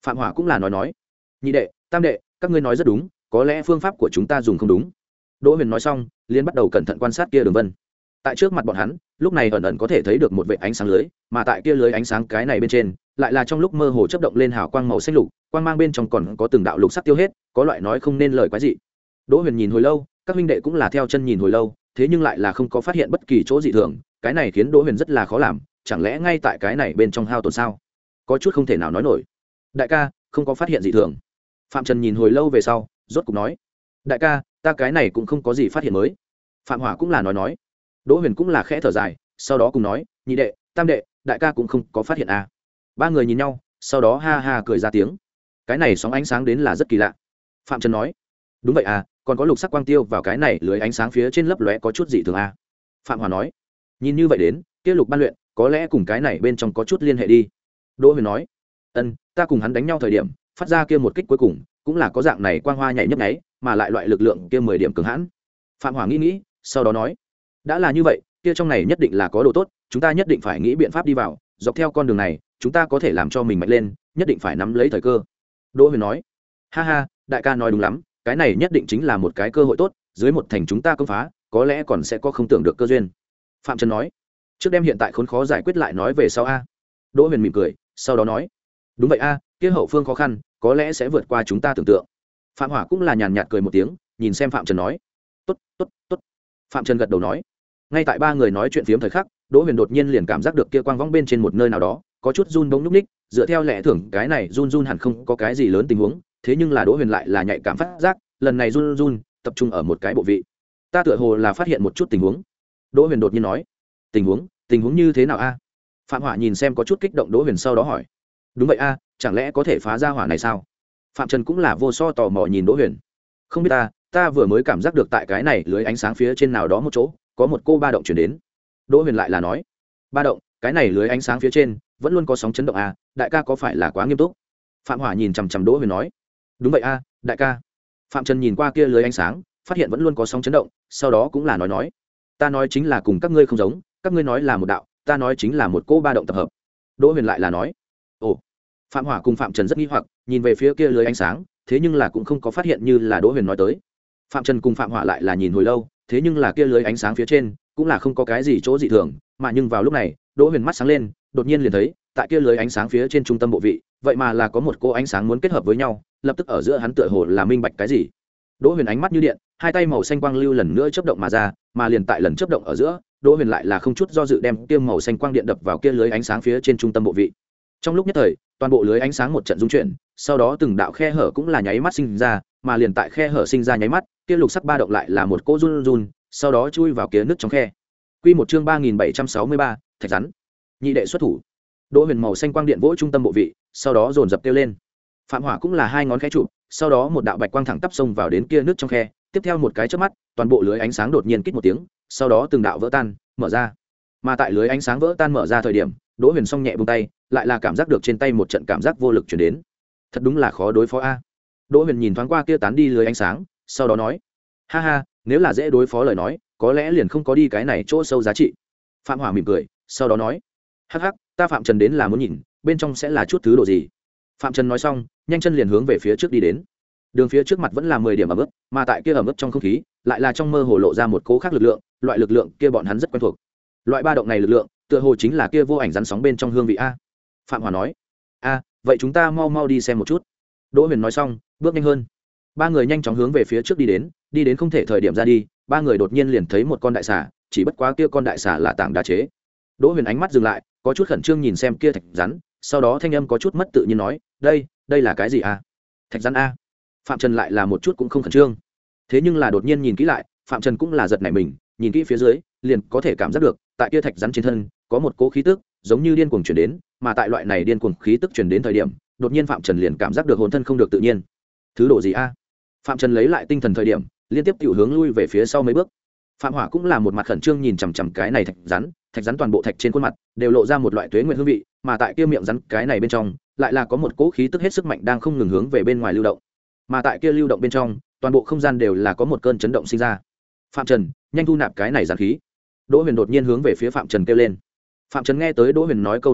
Phạm Hỏa cũng là nói nói, nhị đệ, tam đệ, các ngươi nói rất đúng, có lẽ phương pháp của chúng ta dùng không đúng. Đỗ Huyền nói xong liền bắt đầu cẩn thận quan sát kia đường vân. Tại trước mặt bọn hắn lúc này ẩn ẩn có thể thấy được một vệt ánh sáng lưới, mà tại kia lưới ánh sáng cái này bên trên lại là trong lúc mơ hồ chớp động lên hào quang màu xanh lục, quang mang bên trong còn có từng đạo lục sắc tiêu hết, có loại nói không nên lời quái dị. Đỗ Huyền nhìn hồi lâu, các huynh đệ cũng là theo chân nhìn hồi lâu, thế nhưng lại là không có phát hiện bất kỳ chỗ dị thường, cái này khiến Đỗ Huyền rất là khó làm, chẳng lẽ ngay tại cái này bên trong hao tổn sao? Có chút không thể nào nói nổi. Đại ca, không có phát hiện dị thường. Phạm Trần nhìn hồi lâu về sau, rốt cục nói: đại ca, ta cái này cũng không có gì phát hiện mới. Phạm Hỏa cũng là nói nói. Đỗ Huyền cũng là khẽ thở dài, sau đó cùng nói: nhị đệ, tam đệ, đại ca cũng không có phát hiện à. Ba người nhìn nhau, sau đó ha ha cười ra tiếng. Cái này sóng ánh sáng đến là rất kỳ lạ. Phạm Trần nói: đúng vậy à, còn có lục sắc quang tiêu vào cái này lưới ánh sáng phía trên lấp lóe có chút dị thường à. Phạm Hỏa nói: nhìn như vậy đến, kia lục ban luyện có lẽ cùng cái này bên trong có chút liên hệ đi. Đỗ Huyền nói: ân, ta cùng hắn đánh nhau thời điểm phát ra kia một kích cuối cùng cũng là có dạng này quang hoa nhảy nhấp nháy, mà lại loại lực lượng kia mười điểm cường hãn. Phạm Hỏa nghĩ nghĩ, sau đó nói: đã là như vậy, kia trong này nhất định là có đồ tốt, chúng ta nhất định phải nghĩ biện pháp đi vào, dọc theo con đường này chúng ta có thể làm cho mình mạnh lên, nhất định phải nắm lấy thời cơ. Đỗ Huyền nói: ha ha, đại ca nói đúng lắm, cái này nhất định chính là một cái cơ hội tốt, dưới một thành chúng ta công phá, có lẽ còn sẽ có không tưởng được cơ duyên. Phạm Trần nói: trước đem hiện tại khốn khó giải quyết lại nói về sau a. Đỗ Huyền mỉm cười, sau đó nói: đúng vậy a, kia hậu phương khó khăn có lẽ sẽ vượt qua chúng ta tưởng tượng. Phạm Hỏa cũng là nhàn nhạt cười một tiếng, nhìn xem Phạm Trần nói: tốt, tốt, tốt. Phạm Trần gật đầu nói. Ngay tại ba người nói chuyện phiếm thời khắc, Đỗ Huyền đột nhiên liền cảm giác được kia quang vong bên trên một nơi nào đó có chút run bỗng nhúc ních, dựa theo lẽ thường cái này run run hẳn không có cái gì lớn tình huống, thế nhưng là Đỗ Huyền lại là nhạy cảm phát giác, lần này run run tập trung ở một cái bộ vị. Ta tựa hồ là phát hiện một chút tình huống. Đỗ Huyền đột nhiên nói. Tình huống? Tình huống như thế nào a? Phạm Hỏa nhìn xem có chút kích động Đỗ Huyền, sau đó hỏi: đúng vậy a, chẳng lẽ có thể phá ra hỏa này sao? Phạm Trần cũng là vô so tò mò nhìn Đỗ Huyền. Không biết ta, ta vừa mới cảm giác được tại cái này lưới ánh sáng phía trên nào đó một chỗ có một cô ba động chuyển đến. Đỗ Huyền lại là nói: ba động? Cái này lưới ánh sáng phía trên vẫn luôn có sóng chấn động à, đại ca có phải là quá nghiêm túc? Phạm Hỏa nhìn chằm chằm Đỗ Huyền nói: đúng vậy a, đại ca. Phạm Trần nhìn qua kia lưới ánh sáng, phát hiện vẫn luôn có sóng chấn động, sau đó cũng là nói nói: ta nói chính là cùng các ngươi không giống, các ngươi nói là một đạo, ta nói chính là một cô ba động tập hợp. Đỗ Huyền lại là nói: ồ. Phạm Hỏa cùng Phạm Trần rất nghi hoặc, nhìn về phía kia lưới ánh sáng, thế nhưng là cũng không có phát hiện như là Đỗ Huyền nói tới. Phạm Trần cùng Phạm Hỏa lại là nhìn hồi lâu, thế nhưng là kia lưới ánh sáng phía trên cũng là không có cái gì chỗ dị thường, mà nhưng vào lúc này Đỗ Huyền mắt sáng lên, đột nhiên liền thấy tại kia lưới ánh sáng phía trên trung tâm bộ vị vậy mà là có một cô ánh sáng muốn kết hợp với nhau, lập tức ở giữa hắn tựa hồ là minh bạch cái gì. Đỗ Huyền ánh mắt như điện, hai tay màu xanh quang lưu lần nữa chớp động mà ra, mà liền tại lần chớp động ở giữa, Đỗ Huyền lại là không chút do dự đem kia màu xanh quang điện đập vào kia lưới ánh sáng phía trên trung tâm bộ vị. Trong lúc nhất thời, toàn bộ lưới ánh sáng một trận rung chuyển, sau đó từng đạo khe hở cũng là nháy mắt sinh ra, mà liền tại khe hở sinh ra nháy mắt, kia lục sắc ba động lại là một cỗ run run, sau đó chui vào kia nước trong khe. Quy một chương ba nghìn bảy trăm sáu mươi ba, thạch rắn. Nhị đệ xuất thủ. Đỗ Huyền màu xanh quang điện vỗ trung tâm bộ vị, sau đó dồn dập kêu lên. Phạm Hỏa cũng là hai ngón khẽ chụp, sau đó một đạo bạch quang thẳng tắp xông vào đến kia nước trong khe, tiếp theo một cái chớp mắt, toàn bộ lưới ánh sáng đột nhiên kích một tiếng, sau đó từng đạo vỡ tan, mở ra. Mà tại lưới ánh sáng vỡ tan mở ra thời điểm, Đỗ Huyền song nhẹ buông tay, lại là cảm giác được trên tay một trận cảm giác vô lực truyền đến. Thật đúng là khó đối phó a. Đỗ Huyền nhìn thoáng qua kia tán đi lưới ánh sáng, sau đó nói: ha ha, nếu là dễ đối phó lời nói, có lẽ liền không có đi cái này chỗ sâu giá trị. Phạm Hỏa mỉm cười, sau đó nói: hắc hắc, ta Phạm Trần đến là muốn nhìn bên trong sẽ là chút thứ đồ gì. Phạm Trần nói xong, nhanh chân liền hướng về phía trước đi đến. Đường phía trước mặt vẫn là mười điểm ẩm ướt, mà tại kia ẩm ướt trong không khí lại là trong mơ hồ lộ ra một cỗ khác lực lượng, loại lực lượng kia bọn hắn rất quen thuộc. Loại ba động này lực lượng tựa hồ chính là kia vô ảnh rắn sóng bên trong hương vị a. Phạm Hỏa nói: a, vậy chúng ta mau mau đi xem một chút. Đỗ Huyền nói xong, bước nhanh hơn. Ba người nhanh chóng hướng về phía trước đi đến, đi đến không thể thời điểm ra đi, ba người đột nhiên liền thấy một con đại xà, chỉ bất quá kia con đại xà là tảng đá chế. Đỗ Huyền ánh mắt dừng lại, có chút khẩn trương nhìn xem kia thạch rắn, sau đó thanh âm có chút mất tự nhiên nói: đây, đây là cái gì a? Thạch rắn a. Phạm Trần lại là một chút cũng không khẩn trương, thế nhưng là đột nhiên nhìn kỹ lại, Phạm Trần cũng là giật nảy mình, nhìn kỹ phía dưới, liền có thể cảm giác được, tại kia thạch rắn trên thân có một cỗ khí tức, giống như điên cuồng truyền đến, mà tại loại này điên cuồng khí tức truyền đến thời điểm, đột nhiên Phạm Trần liền cảm giác được hồn thân không được tự nhiên. Thứ độ gì a? Phạm Trần lấy lại tinh thần thời điểm, liên tiếp tiểu hướng lui về phía sau mấy bước. Phạm Hỏa cũng là một mặt khẩn trương nhìn chằm chằm cái này thạch rắn, thạch rắn toàn bộ thạch trên khuôn mặt đều lộ ra một loại tuế nguyện hương vị, mà tại kia miệng rắn cái này bên trong lại là có một cỗ khí tức hết sức mạnh đang không ngừng hướng về bên ngoài lưu động, mà tại kia lưu động bên trong toàn bộ không gian đều là có một cơn chấn động sinh ra. Phạm Trần, nhanh thu nạp cái này rắn khí. Đỗ Huyền đột nhiên hướng về phía Phạm Trần kêu lên. Phạm Trần nghe tới Đỗ Huyền nói câu nói này,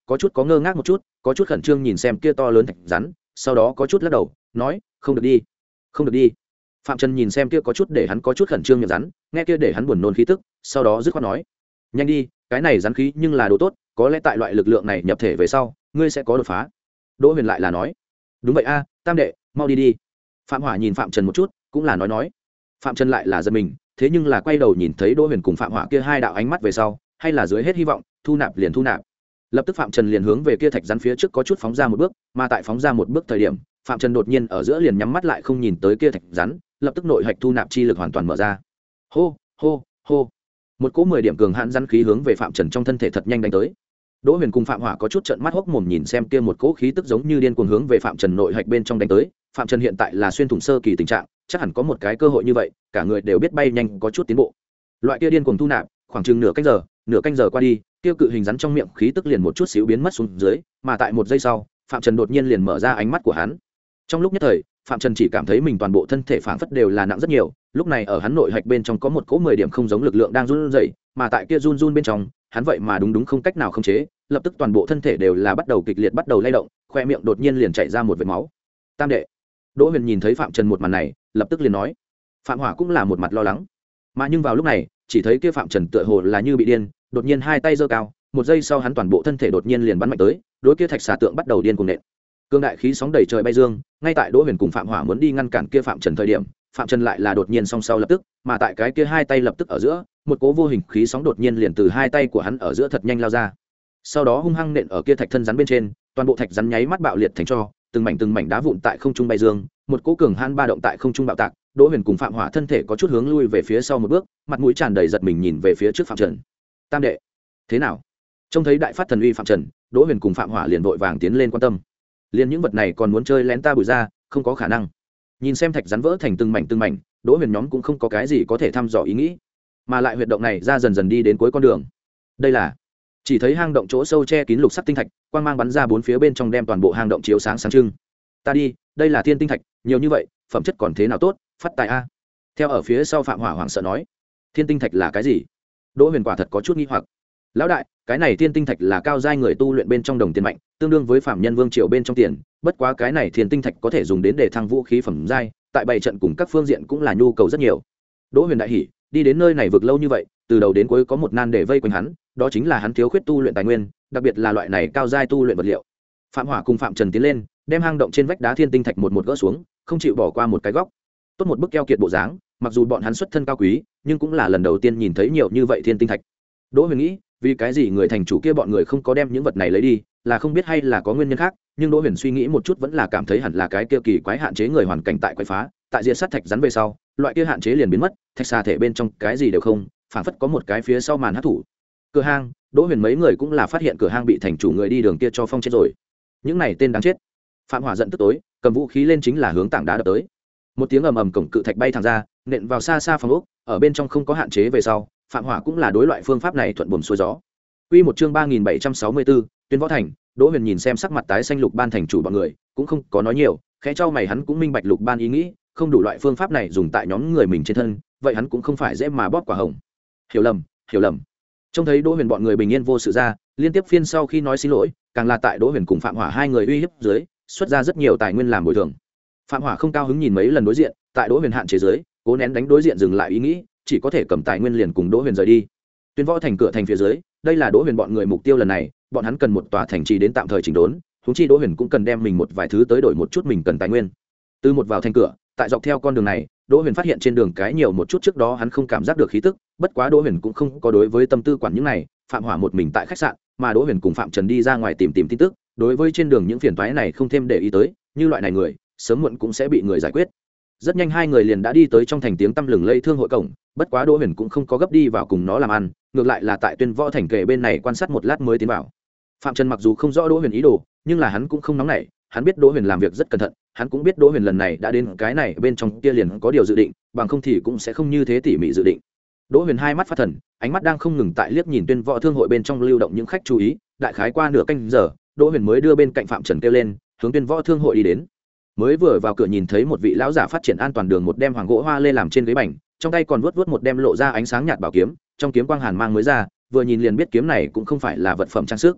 có chút có ngơ ngác một chút, có chút khẩn trương nhìn xem kia to lớn thạch rắn, sau đó có chút lắc đầu nói không được đi, không được đi. Phạm Trần nhìn xem kia có chút để hắn có chút khẩn trương miệng rắn, nghe kia để hắn buồn nôn khí tức, sau đó dứt khoát nói nhanh đi, cái này rắn khí nhưng là đồ tốt, có lẽ tại loại lực lượng này nhập thể về sau ngươi sẽ có đột phá. Đỗ Huyền lại là nói đúng vậy a, tam đệ mau đi đi. Phạm Hỏa nhìn Phạm Trần một chút, cũng là nói nói. Phạm Trần lại là giật mình, thế nhưng là quay đầu nhìn thấy Đỗ Huyền cùng Phạm Hỏa kia hai đạo ánh mắt về sau, hay là dưới hết hy vọng, thu nạp liền thu nạp. Lập tức Phạm Trần liền hướng về kia thạch rắn phía trước có chút phóng ra một bước, mà tại phóng ra một bước thời điểm, Phạm Trần đột nhiên ở giữa liền nhắm mắt lại không nhìn tới kia thạch rắn, lập tức nội hạch thu nạp chi lực hoàn toàn mở ra. Hô, hô, hô. Một cỗ mười điểm cường hãn rắn khí hướng về Phạm Trần trong thân thể thật nhanh đánh tới. Đỗ Huyền cùng Phạm Hỏa có chút trợn mắt hốc mồm nhìn xem kia một cỗ khí tức giống như điên cuồng hướng về Phạm Trần nội hạch bên trong đánh tới. Phạm Trần hiện tại là xuyên thủng sơ kỳ tình trạng, chắc hẳn có một cái cơ hội như vậy, cả người đều biết bay nhanh có chút tiến bộ. Loại kia điên cuồng thu nạp, khoảng chừng nửa canh giờ, nửa canh giờ qua đi, tiêu cự hình rắn trong miệng khí tức liền một chút xíu biến mất xuống dưới, mà tại một giây sau, Phạm Trần đột nhiên liền mở ra ánh mắt của hắn. Trong lúc nhất thời, Phạm Trần chỉ cảm thấy mình toàn bộ thân thể phảng phất đều là nặng rất nhiều, lúc này ở hắn nội hạch bên trong có một cỗ mười điểm không giống lực lượng đang run rẩy, mà tại kia run run bên trong, hắn vậy mà đúng đúng không cách nào khống chế, lập tức toàn bộ thân thể đều là bắt đầu kịch liệt bắt đầu lay động, khoe miệng đột nhiên liền chảy ra một vệt máu. Tam đệ. Đỗ Huyền nhìn thấy Phạm Trần một màn này, lập tức liền nói. Phạm Hỏa cũng là một mặt lo lắng, mà nhưng vào lúc này, chỉ thấy kia Phạm Trần tựa hồ là như bị điên, đột nhiên hai tay giơ cao, một giây sau hắn toàn bộ thân thể đột nhiên liền bắn mạnh tới, đối kia thạch xà tượng bắt đầu điên cuồng nện. Cương đại khí sóng đầy trời bay dương, ngay tại Đỗ Huyền cùng Phạm Hỏa muốn đi ngăn cản kia Phạm Trần thời điểm, Phạm Trần lại là đột nhiên song sau lập tức, mà tại cái kia hai tay lập tức ở giữa, một cỗ vô hình khí sóng đột nhiên liền từ hai tay của hắn ở giữa thật nhanh lao ra. Sau đó hung hăng nện ở kia thạch thân rắn bên trên, toàn bộ thạch rắn nháy mắt bạo liệt thành tro, từng mảnh từng mảnh đá vụn tại không trung bay dương, một cỗ cường hãn ba động tại không trung bạo tạc. Đỗ Huyền cùng Phạm Hỏa thân thể có chút hướng lui về phía sau một bước, mặt mũi tràn đầy giật mình nhìn về phía trước Phạm Trần. Tam đệ, thế nào? Trông thấy đại phát thần uy Phạm Trần, Đỗ Huyền cùng Phạm Hỏa liền vội vàng tiến lên quan tâm. Liên những vật này còn muốn chơi lén ta bùi ra, không có khả năng. Nhìn xem thạch rắn vỡ thành từng mảnh từng mảnh, Đỗ Huyền nhóm cũng không có cái gì có thể thăm dò ý nghĩ, mà lại huyệt động này ra dần dần đi đến cuối con đường. Đây là chỉ thấy hang động chỗ sâu che kín lục sắc tinh thạch, quang mang bắn ra bốn phía bên trong đem toàn bộ hang động chiếu sáng sáng trưng. Ta đi, đây là thiên tinh thạch, nhiều như vậy, phẩm chất còn thế nào tốt, phát tài a. Theo ở phía sau Phạm Hỏa hoảng sợ nói, thiên tinh thạch là cái gì? Đỗ Huyền quả thật có chút nghi hoặc. Lão đại, cái này thiên tinh thạch là cao giai người tu luyện bên trong đồng tiền mạnh, tương đương với phạm nhân vương triều bên trong tiền, bất quá cái này thiên tinh thạch có thể dùng đến để thăng vũ khí phẩm giai, tại bảy trận cùng các phương diện cũng là nhu cầu rất nhiều. Đỗ Huyền đại hỉ, đi đến nơi này vực lâu như vậy, từ đầu đến cuối có một nan để vây quanh hắn, đó chính là hắn thiếu khuyết tu luyện tài nguyên, đặc biệt là loại này cao giai tu luyện vật liệu. Phạm Hỏa cùng Phạm Trần tiến lên, đem hang động trên vách đá thiên tinh thạch một một gỡ xuống, không chịu bỏ qua một cái góc. Tốt một bức keo kiệt bộ dáng, mặc dù bọn hắn xuất thân cao quý, nhưng cũng là lần đầu tiên nhìn thấy nhiều như vậy thiên tinh thạch. Đỗ Huyền nghĩ, vì cái gì người thành chủ kia bọn người không có đem những vật này lấy đi, là không biết hay là có nguyên nhân khác, nhưng Đỗ Huyền suy nghĩ một chút vẫn là cảm thấy hẳn là cái kia kỳ quái hạn chế người hoàn cảnh tại quái phá, tại diệt sát thạch rắn về sau, loại kia hạn chế liền biến mất, thạch xà thể bên trong cái gì đều không, phản phất có một cái phía sau màn hấp thụ. Cửa hang, Đỗ Huyền mấy người cũng là phát hiện cửa hang bị thành chủ người đi đường kia cho phong chết rồi. Những này tên đáng chết. Phạm Hỏa giận tức tối, cầm vũ khí lên chính là hướng tảng đá đập tới. Một tiếng ầm ầm cổng cự thạch bay thẳng ra, nện vào xa xa phòng ốc, ở bên trong không có hạn chế về sau, Phạm Hỏa cũng là đối loại phương pháp này thuận buồm xuôi gió. Quy một chương ba nghìn bảy trăm sáu mươi tư, Tuyên Võ Thành, Đỗ Huyền nhìn xem sắc mặt tái xanh Lục Ban thành chủ bọn người, cũng không có nói nhiều, khẽ chau mày hắn cũng minh bạch Lục Ban ý nghĩ, không đủ loại phương pháp này dùng tại nhóm người mình trên thân, vậy hắn cũng không phải dễ mà bóp quả hồng. Hiểu lầm, hiểu lầm. Trông thấy Đỗ Huyền bọn người bình yên vô sự ra, liên tiếp phiên sau khi nói xin lỗi, càng là tại Đỗ Huyền cùng Phạm Hỏa hai người uy hiếp dưới, xuất ra rất nhiều tài nguyên làm bồi thường. Phạm Hỏa không cao hứng nhìn mấy lần đối diện, tại Đỗ Huyền hạn chế dưới, cố nén đánh đối diện dừng lại ý nghĩ, chỉ có thể cầm tài nguyên liền cùng Đỗ Huyền rời đi. Tuyên Võ Thành cửa thành phía dưới, đây là Đỗ Huyền bọn người mục tiêu lần này, bọn hắn cần một tòa thành trì đến tạm thời chỉnh đốn, huống chi Đỗ Huyền cũng cần đem mình một vài thứ tới đổi một chút mình cần tài nguyên. Từ một vào thành cửa, tại dọc theo con đường này, Đỗ Huyền phát hiện trên đường cái nhiều một chút trước đó hắn không cảm giác được khí tức, bất quá Đỗ Huyền cũng không có đối với tâm tư quản những này, Phạm Hỏa một mình tại khách sạn, mà Đỗ Huyền cùng Phạm Trần đi ra ngoài tìm tìm tin tức, đối với trên đường những phiền toái này không thêm để ý tới, như loại này người, sớm muộn cũng sẽ bị người giải quyết. Rất nhanh hai người liền đã đi tới trong thành tiếng tăm lừng lây thương hội cổng, bất quá Đỗ Huyền cũng không có gấp đi vào cùng nó làm ăn, ngược lại là tại Tuyên Võ Thành kề bên này quan sát một lát mới tiến vào. Phạm Trần mặc dù không rõ Đỗ Huyền ý đồ, nhưng là hắn cũng không nóng nảy, hắn biết Đỗ Huyền làm việc rất cẩn thận, hắn cũng biết Đỗ Huyền lần này đã đến cái này bên trong kia liền có điều dự định, bằng không thì cũng sẽ không như thế tỉ mỉ dự định. Đỗ Huyền hai mắt phát thần, ánh mắt đang không ngừng tại liếc nhìn Tuyên Võ Thương hội bên trong lưu động những khách chú ý, đại khái qua nửa canh giờ, Đỗ Huyền mới đưa bên cạnh Phạm Trần kêu lên, hướng Tuyên Võ Thương hội đi đến. Mới vừa vào cửa nhìn thấy một vị lão giả phát triển an toàn đường một đem hoàng gỗ hoa lê làm trên ghế bành, trong tay còn vuốt vuốt một đem lộ ra ánh sáng nhạt bảo kiếm, trong kiếm quang hàn mang mới ra, vừa nhìn liền biết kiếm này cũng không phải là vật phẩm trang sức.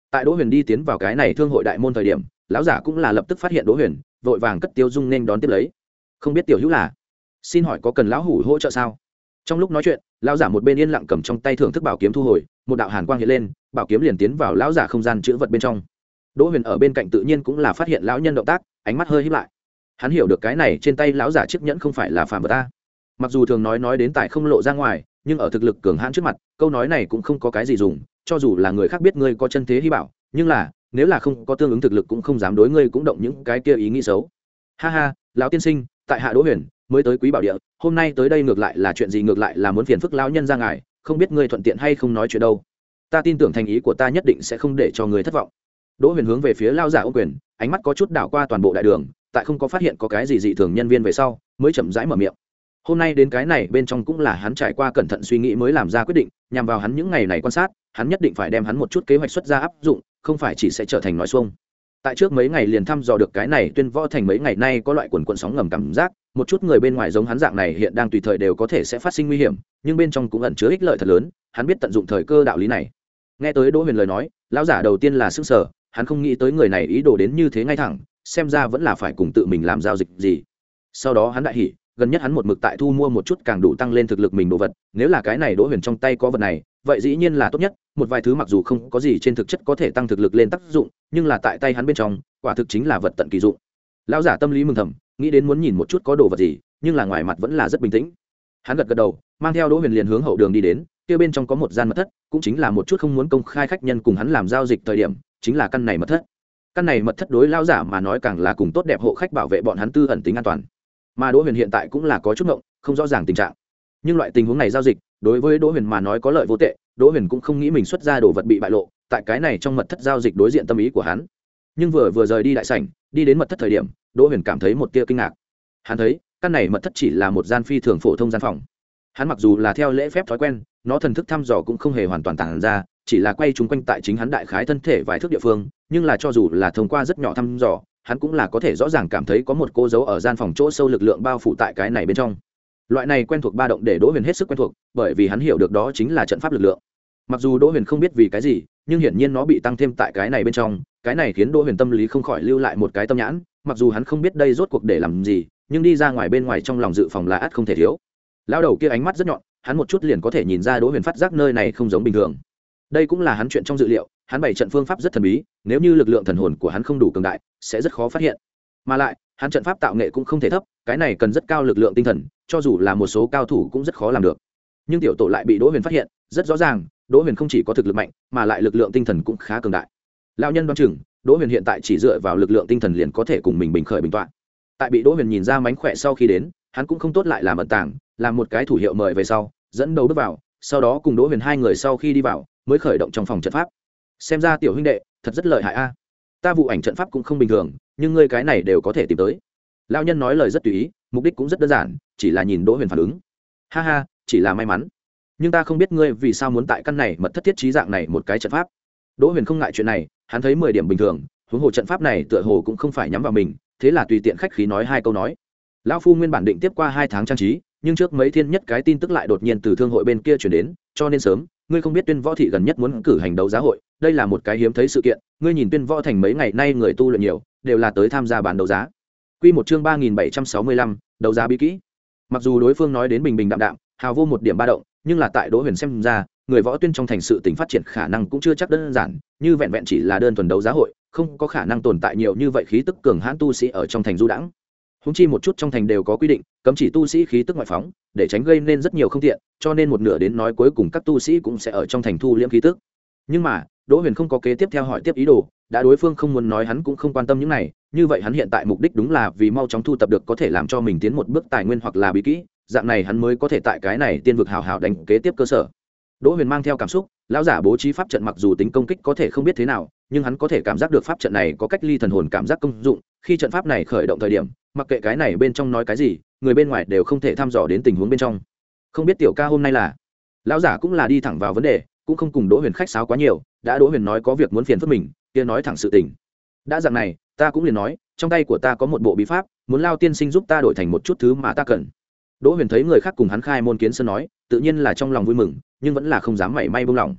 tại đỗ huyền đi tiến vào cái này thương hội đại môn thời điểm, lão giả cũng là lập tức phát hiện đỗ huyền, vội vàng cất tiêu dung nên đón tiếp lấy. Không biết tiểu hữu là, xin hỏi có cần lão hủ hỗ trợ sao? Trong lúc nói chuyện, lão giả một bên yên lặng cầm trong tay thưởng thức bảo kiếm thu hồi, một đạo hàn quang hiện lên, bảo kiếm liền tiến vào lão giả không gian chữ vật bên trong. Đỗ huyền ở bên cạnh tự nhiên cũng là phát hiện lão nhân động tác, ánh mắt hơi híp lại. Hắn hiểu được cái này trên tay lão giả chiếc nhẫn không phải là phàm vật ta. Mặc dù thường nói nói đến tài không lộ ra ngoài, nhưng ở thực lực cường hãn trước mặt, câu nói này cũng không có cái gì dùng, cho dù là người khác biết ngươi có chân thế hy bảo, nhưng là nếu là không có tương ứng thực lực cũng không dám đối ngươi cũng động những cái kia ý nghĩ xấu. Ha ha, lão tiên sinh, tại hạ Đỗ Huyền, mới tới Quý Bảo Địa, hôm nay tới đây ngược lại là chuyện gì, ngược lại là muốn phiền phức lão nhân ra ngài, không biết ngươi thuận tiện hay không nói chuyện đâu. Ta tin tưởng thành ý của ta nhất định sẽ không để cho ngươi thất vọng. Đỗ Huyền hướng về phía lão giả ô quyền, ánh mắt có chút đảo qua toàn bộ đại đường, tại không có phát hiện có cái gì dị thường nhân viên về sau, mới chậm rãi mở miệng. Hôm nay đến cái này bên trong cũng là hắn trải qua cẩn thận suy nghĩ mới làm ra quyết định, nhằm vào hắn những ngày này quan sát, hắn nhất định phải đem hắn một chút kế hoạch xuất ra áp dụng, không phải chỉ sẽ trở thành nói xuông. Tại trước mấy ngày liền thăm dò được cái này Tuyên Võ Thành mấy ngày nay có loại quần quần sóng ngầm cảm giác, một chút người bên ngoài giống hắn dạng này hiện đang tùy thời đều có thể sẽ phát sinh nguy hiểm, nhưng bên trong cũng ẩn chứa ích lợi thật lớn, hắn biết tận dụng thời cơ đạo lý này. Nghe tới Đỗ Huyền lời nói, lão giả đầu tiên là sửng sở, hắn không nghĩ tới người này ý đồ đến như thế ngay thẳng, xem ra vẫn là phải cùng tự mình làm giao dịch gì. Sau đó hắn đại hỉ, gần nhất hắn một mực tại thu mua một chút càng đủ tăng lên thực lực mình đồ vật, nếu là cái này Đỗ Huyền trong tay có vật này, vậy dĩ nhiên là tốt nhất, một vài thứ mặc dù không có gì trên thực chất có thể tăng thực lực lên tác dụng, nhưng là tại tay hắn bên trong, quả thực chính là vật tận kỳ dụng. Lão giả tâm lý mừng thầm, nghĩ đến muốn nhìn một chút có đồ vật gì, nhưng là ngoài mặt vẫn là rất bình tĩnh. Hắn gật gật đầu, mang theo Đỗ Huyền liền hướng hậu đường đi đến, kia bên trong có một gian mật thất, cũng chính là một chút không muốn công khai khách nhân cùng hắn làm giao dịch thời điểm, chính là căn này mật thất. Căn này mật thất đối lão giả mà nói càng là cùng tốt đẹp hộ khách bảo vệ bọn hắn tư ẩn tính an toàn. Mà Đỗ Huyền hiện tại cũng là có chút ngộng, không rõ ràng tình trạng. Nhưng loại tình huống này giao dịch, đối với Đỗ Huyền mà nói có lợi vô tệ, Đỗ Huyền cũng không nghĩ mình xuất ra đồ vật bị bại lộ, tại cái này trong mật thất giao dịch đối diện tâm ý của hắn. Nhưng vừa vừa rời đi đại sảnh, đi đến mật thất thời điểm, Đỗ Huyền cảm thấy một tia kinh ngạc. Hắn thấy, căn này mật thất chỉ là một gian phi thường phổ thông gian phòng. Hắn mặc dù là theo lễ phép thói quen, nó thần thức thăm dò cũng không hề hoàn toàn tản ra, chỉ là quay chúng quanh tại chính hắn đại khái thân thể vài thước địa phương, nhưng là cho dù là thông qua rất nhỏ thăm dò, hắn cũng là có thể rõ ràng cảm thấy có một cô dấu ở gian phòng chỗ sâu lực lượng bao phủ tại cái này bên trong. Loại này quen thuộc ba động để Đỗ Huyền hết sức quen thuộc, bởi vì hắn hiểu được đó chính là trận pháp lực lượng. Mặc dù Đỗ Huyền không biết vì cái gì, nhưng hiển nhiên nó bị tăng thêm tại cái này bên trong, cái này khiến Đỗ Huyền tâm lý không khỏi lưu lại một cái tâm nhãn, mặc dù hắn không biết đây rốt cuộc để làm gì, nhưng đi ra ngoài bên ngoài trong lòng dự phòng là ắt không thể thiếu. Lão đầu kia ánh mắt rất nhọn, hắn một chút liền có thể nhìn ra Đỗ Huyền phát giác nơi này không giống bình thường. Đây cũng là hắn chuyện trong dự liệu, hắn bày trận phương pháp rất thần bí, nếu như lực lượng thần hồn của hắn không đủ cường đại, sẽ rất khó phát hiện. Mà lại, hắn trận pháp tạo nghệ cũng không thể thấp, cái này cần rất cao lực lượng tinh thần, cho dù là một số cao thủ cũng rất khó làm được. Nhưng tiểu tổ lại bị Đỗ Huyền phát hiện, rất rõ ràng, Đỗ Huyền không chỉ có thực lực mạnh, mà lại lực lượng tinh thần cũng khá cường đại. Lão nhân đoán chừng, Đỗ Huyền hiện tại chỉ dựa vào lực lượng tinh thần liền có thể cùng mình bình khởi bình toạn. Tại bị Đỗ Huyền nhìn ra mánh khỏe sau khi đến, hắn cũng không tốt lại làm ẩn tàng, làm một cái thủ hiệu mời về sau, dẫn đầu bước vào, sau đó cùng Đỗ Huyền hai người sau khi đi vào, mới khởi động trong phòng trận pháp. Xem ra tiểu huynh đệ thật rất lợi hại a. Ta vụ ảnh trận pháp cũng không bình thường, nhưng ngươi cái này đều có thể tìm tới. Lão nhân nói lời rất tùy ý, mục đích cũng rất đơn giản, chỉ là nhìn Đỗ Huyền phản ứng. Ha ha, chỉ là may mắn. Nhưng ta không biết ngươi vì sao muốn tại căn này mật thất thiết trí dạng này một cái trận pháp. Đỗ Huyền không ngại chuyện này, hắn thấy mười điểm bình thường, huống hồ trận pháp này tựa hồ cũng không phải nhắm vào mình, thế là tùy tiện khách khí nói hai câu nói. Lão phu nguyên bản định tiếp qua hai tháng trang trí, nhưng trước mấy thiên nhất cái tin tức lại đột nhiên từ thương hội bên kia truyền đến, cho nên sớm, ngươi không biết Tuyên Võ thị gần nhất muốn cử hành đấu giá hội, đây là một cái hiếm thấy sự kiện, ngươi nhìn Tuyên Võ thành mấy ngày nay người tu luyện nhiều, đều là tới tham gia bán đấu giá. Quy một chương ba nghìn bảy trăm sáu mươi lăm, đấu giá bí kỹ. Mặc dù đối phương nói đến bình bình đạm đạm, hào vô một điểm ba động, nhưng là tại Đỗ Huyền xem ra, người võ tuyên trong thành sự tình phát triển khả năng cũng chưa chắc đơn giản, như vẹn vẹn chỉ là đơn thuần đấu giá hội, không có khả năng tồn tại nhiều như vậy khí tức cường hãn tu sĩ ở trong thành du đãng. Húng chi một chút trong thành đều có quy định, cấm chỉ tu sĩ khí tức ngoại phóng, để tránh gây nên rất nhiều không tiện, cho nên một nửa đến nói cuối cùng các tu sĩ cũng sẽ ở trong thành thu liễm khí tức. Nhưng mà, Đỗ Huyền không có kế tiếp theo hỏi tiếp ý đồ, đã đối phương không muốn nói hắn cũng không quan tâm những này, như vậy hắn hiện tại mục đích đúng là vì mau chóng thu tập được có thể làm cho mình tiến một bước tài nguyên hoặc là bí kỹ, dạng này hắn mới có thể tại cái này tiên vực hào hào đánh kế tiếp cơ sở. Đỗ Huyền mang theo cảm xúc, lão giả bố trí pháp trận mặc dù tính công kích có thể không biết thế nào, nhưng hắn có thể cảm giác được pháp trận này có cách ly thần hồn cảm giác công dụng, khi trận pháp này khởi động thời điểm, mặc kệ cái này bên trong nói cái gì, người bên ngoài đều không thể thăm dò đến tình huống bên trong. Không biết tiểu ca hôm nay là? Lão giả cũng là đi thẳng vào vấn đề, cũng không cùng Đỗ Huyền khách sáo quá nhiều, đã Đỗ Huyền nói có việc muốn phiền phức mình, kia nói thẳng sự tình. Đã dạng này, ta cũng liền nói, trong tay của ta có một bộ bí pháp, muốn Lao tiên sinh giúp ta đổi thành một chút thứ mà ta cần. Đỗ Huyền thấy người khác cùng hắn khai môn kiến sơn nói, tự nhiên là trong lòng vui mừng, nhưng vẫn là không dám mảy may buông lỏng.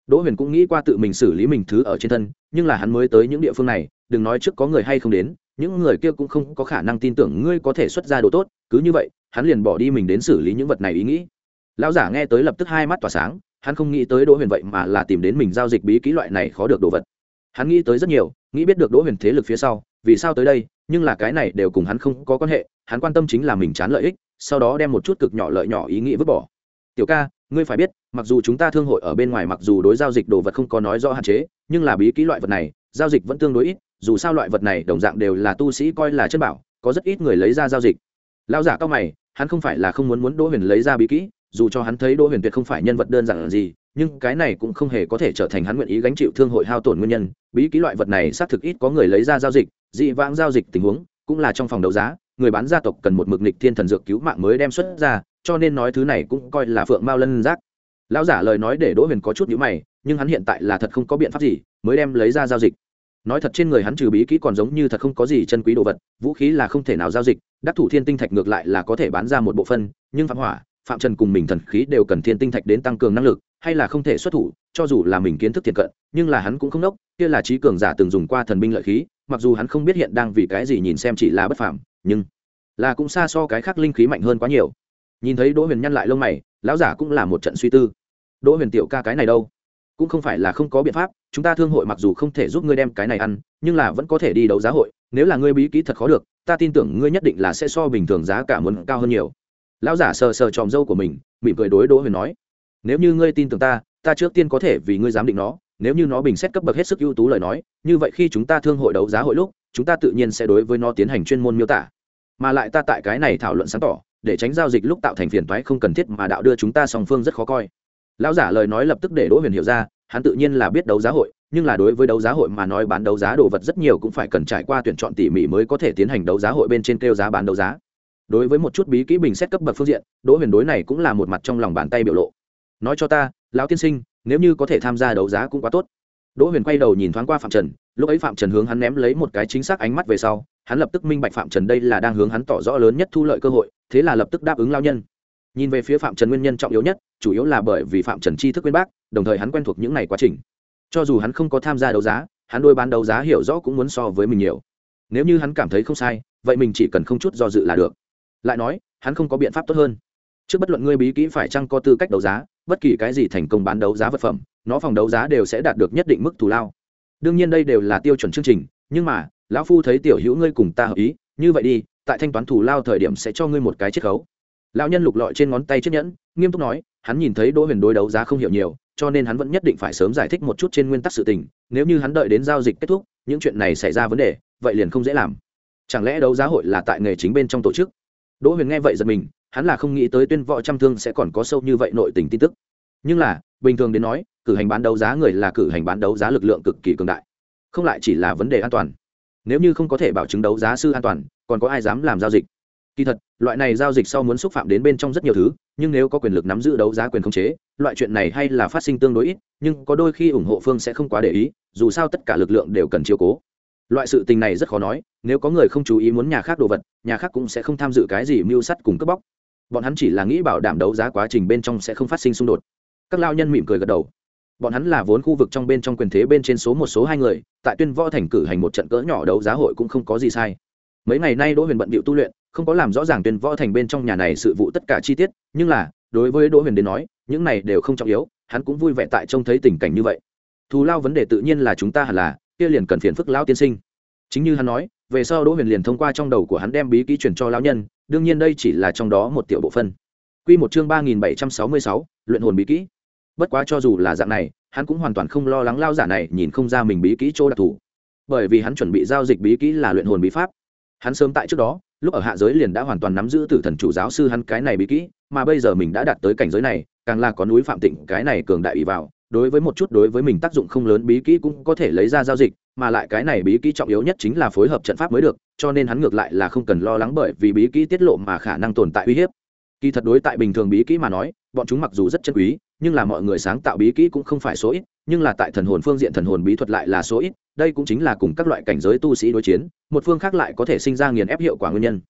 Đỗ Huyền cũng nghĩ qua tự mình xử lý mình thứ ở trên thân, nhưng là hắn mới tới những địa phương này, đừng nói trước có người hay không đến, những người kia cũng không có khả năng tin tưởng ngươi có thể xuất ra đồ tốt, cứ như vậy, hắn liền bỏ đi mình đến xử lý những vật này ý nghĩ. Lão giả nghe tới lập tức hai mắt tỏa sáng, hắn không nghĩ tới Đỗ Huyền vậy mà là tìm đến mình giao dịch bí kỹ loại này khó được đồ vật. Hắn nghĩ tới rất nhiều, nghĩ biết được Đỗ Huyền thế lực phía sau, vì sao tới đây, nhưng là cái này đều cùng hắn không có quan hệ, hắn quan tâm chính là mình chán lợi ích, sau đó đem một chút cực nhỏ lợi nhỏ ý nghĩ vứt bỏ. Tiểu ca, ngươi phải biết, mặc dù chúng ta thương hội ở bên ngoài mặc dù đối giao dịch đồ vật không có nói rõ hạn chế, nhưng là bí kỹ loại vật này, giao dịch vẫn tương đối ít, dù sao loại vật này đồng dạng đều là tu sĩ coi là chân bảo, có rất ít người lấy ra giao dịch. Lão giả cao mày, hắn không phải là không muốn muốn Đỗ Huyền lấy ra bí kỹ, dù cho hắn thấy Đỗ Huyền tuyệt không phải nhân vật đơn giản gì, nhưng cái này cũng không hề có thể trở thành hắn nguyện ý gánh chịu thương hội hao tổn nguyên nhân. Bí kỹ loại vật này xác thực ít có người lấy ra giao dịch, dị vãng giao dịch tình huống cũng là trong phòng đấu giá, người bán gia tộc cần một mực nghịch thiên thần dược cứu mạng mới đem xuất ra, cho nên nói thứ này cũng coi là phượng mao lân giác. Lão giả lời nói để Đỗ Huyền có chút nhíu mày, nhưng hắn hiện tại là thật không có biện pháp gì mới đem lấy ra giao dịch. Nói thật trên người hắn trừ bí kỹ còn giống như thật không có gì chân quý đồ vật, vũ khí là không thể nào giao dịch, đắc thủ thiên tinh thạch ngược lại là có thể bán ra một bộ phân, nhưng phạm hỏa, phạm trần cùng mình thần khí đều cần thiên tinh thạch đến tăng cường năng lực, hay là không thể xuất thủ, cho dù là mình kiến thức thiện cận, nhưng là hắn cũng không đốc, kia là trí cường giả từng dùng qua thần binh lợi khí, mặc dù hắn không biết hiện đang vì cái gì nhìn xem chỉ là bất phàm, nhưng là cũng xa so cái khác linh khí mạnh hơn quá nhiều. Nhìn thấy Đỗ Huyền nhăn lại lông mày, lão giả cũng là một trận suy tư. Đỗ Huyền tiểu ca cái này đâu, cũng không phải là không có biện pháp, chúng ta thương hội mặc dù không thể giúp ngươi đem cái này ăn, nhưng là vẫn có thể đi đấu giá hội, nếu là ngươi bí kỹ thật khó được, ta tin tưởng ngươi nhất định là sẽ so bình thường giá cả muốn cao hơn nhiều. Lão giả sờ sờ tròm râu của mình, mỉm cười đối Đỗ Huyền nói, nếu như ngươi tin tưởng ta, ta trước tiên có thể vì ngươi giám định nó, nếu như nó bình xét cấp bậc hết sức ưu tú lời nói, như vậy khi chúng ta thương hội đấu giá hội lúc, chúng ta tự nhiên sẽ đối với nó tiến hành chuyên môn miêu tả, mà lại ta tại cái này thảo luận sáng tỏ, để tránh giao dịch lúc tạo thành phiền toái không cần thiết mà đạo đưa chúng ta song phương rất khó coi. Lão giả lời nói lập tức để Đỗ Huyền hiểu ra, hắn tự nhiên là biết đấu giá hội, nhưng là đối với đấu giá hội mà nói bán đấu giá đồ vật rất nhiều cũng phải cần trải qua tuyển chọn tỉ mỉ mới có thể tiến hành đấu giá hội bên trên kêu giá bán đấu giá. Đối với một chút bí kỹ bình xét cấp bậc phương diện, Đỗ Huyền đối này cũng là một mặt trong lòng bàn tay biểu lộ. Nói cho ta, lão tiên sinh, nếu như có thể tham gia đấu giá cũng quá tốt. Đỗ Huyền quay đầu nhìn thoáng qua Phạm Trần, lúc ấy Phạm Trần hướng hắn ném lấy một cái chính xác ánh mắt về sau, hắn lập tức minh bạch Phạm Trần đây là đang hướng hắn tỏ rõ lớn nhất thu lợi cơ hội, thế là lập tức đáp ứng lão nhân. Nhìn về phía Phạm Trần nguyên nhân trọng yếu nhất, chủ yếu là bởi vì Phạm Trần tri thức uyên bác, đồng thời hắn quen thuộc những này quá trình. Cho dù hắn không có tham gia đấu giá, hắn đôi bán đấu giá hiểu rõ cũng muốn so với mình nhiều. Nếu như hắn cảm thấy không sai, vậy mình chỉ cần không chút do dự là được. Lại nói, hắn không có biện pháp tốt hơn. Trước bất luận ngươi bí kỹ phải chăng có tư cách đấu giá, bất kỳ cái gì thành công bán đấu giá vật phẩm, nó phòng đấu giá đều sẽ đạt được nhất định mức thù lao. Đương nhiên đây đều là tiêu chuẩn chương trình, nhưng mà, lão phu thấy tiểu hữu ngươi cùng ta hợp ý, như vậy đi, tại thanh toán thù lao thời điểm sẽ cho ngươi một cái chiết khấu. Lão nhân lục lọi trên ngón tay chiếc nhẫn, nghiêm túc nói, hắn nhìn thấy Đỗ Huyền đối đấu giá không hiểu nhiều, cho nên hắn vẫn nhất định phải sớm giải thích một chút trên nguyên tắc sự tình, nếu như hắn đợi đến giao dịch kết thúc, những chuyện này xảy ra vấn đề, vậy liền không dễ làm. Chẳng lẽ đấu giá hội là tại nghề chính bên trong tổ chức? Đỗ Huyền nghe vậy giật mình, hắn là không nghĩ tới Tuyên Võ Trăm Thương sẽ còn có sâu như vậy nội tình tin tức. Nhưng là, bình thường đến nói, cử hành bán đấu giá người là cử hành bán đấu giá lực lượng cực kỳ cường đại, không lại chỉ là vấn đề an toàn. Nếu như không có thể bảo chứng đấu giá sư an toàn, còn có ai dám làm giao dịch? Kỳ thật, loại này giao dịch sau muốn xúc phạm đến bên trong rất nhiều thứ, nhưng nếu có quyền lực nắm giữ đấu giá quyền khống chế, loại chuyện này hay là phát sinh tương đối ít, nhưng có đôi khi ủng hộ phương sẽ không quá để ý, dù sao tất cả lực lượng đều cần chiếu cố. Loại sự tình này rất khó nói, nếu có người không chú ý muốn nhà khác đồ vật, nhà khác cũng sẽ không tham dự cái gì mưu sắt cùng cướp bóc. Bọn hắn chỉ là nghĩ bảo đảm đấu giá quá trình bên trong sẽ không phát sinh xung đột. Các lao nhân mỉm cười gật đầu. Bọn hắn là vốn khu vực trong bên trong quyền thế bên trên số một số hai người, tại Tuyên Võ thành cử hành một trận cỡ nhỏ đấu giá hội cũng không có gì sai. Mấy ngày nay Đỗ Huyền bận bịu tu luyện, không có làm rõ ràng Tuyên Võ thành bên trong nhà này sự vụ tất cả chi tiết, nhưng là đối với Đỗ Huyền đến nói, những này đều không trọng yếu, hắn cũng vui vẻ tại trông thấy tình cảnh như vậy. Thù lao vấn đề tự nhiên là chúng ta hẳn là, kia liền cần phiền phức lão tiên sinh. Chính như hắn nói, về sau Đỗ Huyền liền thông qua trong đầu của hắn đem bí kỹ truyền cho lão nhân, đương nhiên đây chỉ là trong đó một tiểu bộ phận. Quy một chương ba nghìn bảy trăm sáu mươi sáu, luyện hồn bí kỹ. Bất quá cho dù là dạng này, hắn cũng hoàn toàn không lo lắng lao giả này nhìn không ra mình bí kỹ chỗ đặc thù, bởi vì hắn chuẩn bị giao dịch bí kỹ là luyện hồn bí pháp. Hắn sớm tại trước đó, lúc ở hạ giới liền đã hoàn toàn nắm giữ Tử Thần chủ giáo sư hắn cái này bí kỹ, mà bây giờ mình đã đạt tới cảnh giới này, càng là có núi Phạm Tịnh cái này cường đại ủy vào, đối với một chút đối với mình tác dụng không lớn bí kỹ cũng có thể lấy ra giao dịch, mà lại cái này bí kỹ trọng yếu nhất chính là phối hợp trận pháp mới được, cho nên hắn ngược lại là không cần lo lắng bởi vì bí kỹ tiết lộ mà khả năng tồn tại uy hiếp. Kỳ thật đối tại bình thường bí kỹ mà nói, bọn chúng mặc dù rất chân quý, nhưng là mọi người sáng tạo bí kỹ cũng không phải số ít, nhưng là tại thần hồn phương diện thần hồn bí thuật lại là số ít, đây cũng chính là cùng các loại cảnh giới tu sĩ đối chiến, một phương khác lại có thể sinh ra nghiền ép hiệu quả nguyên nhân.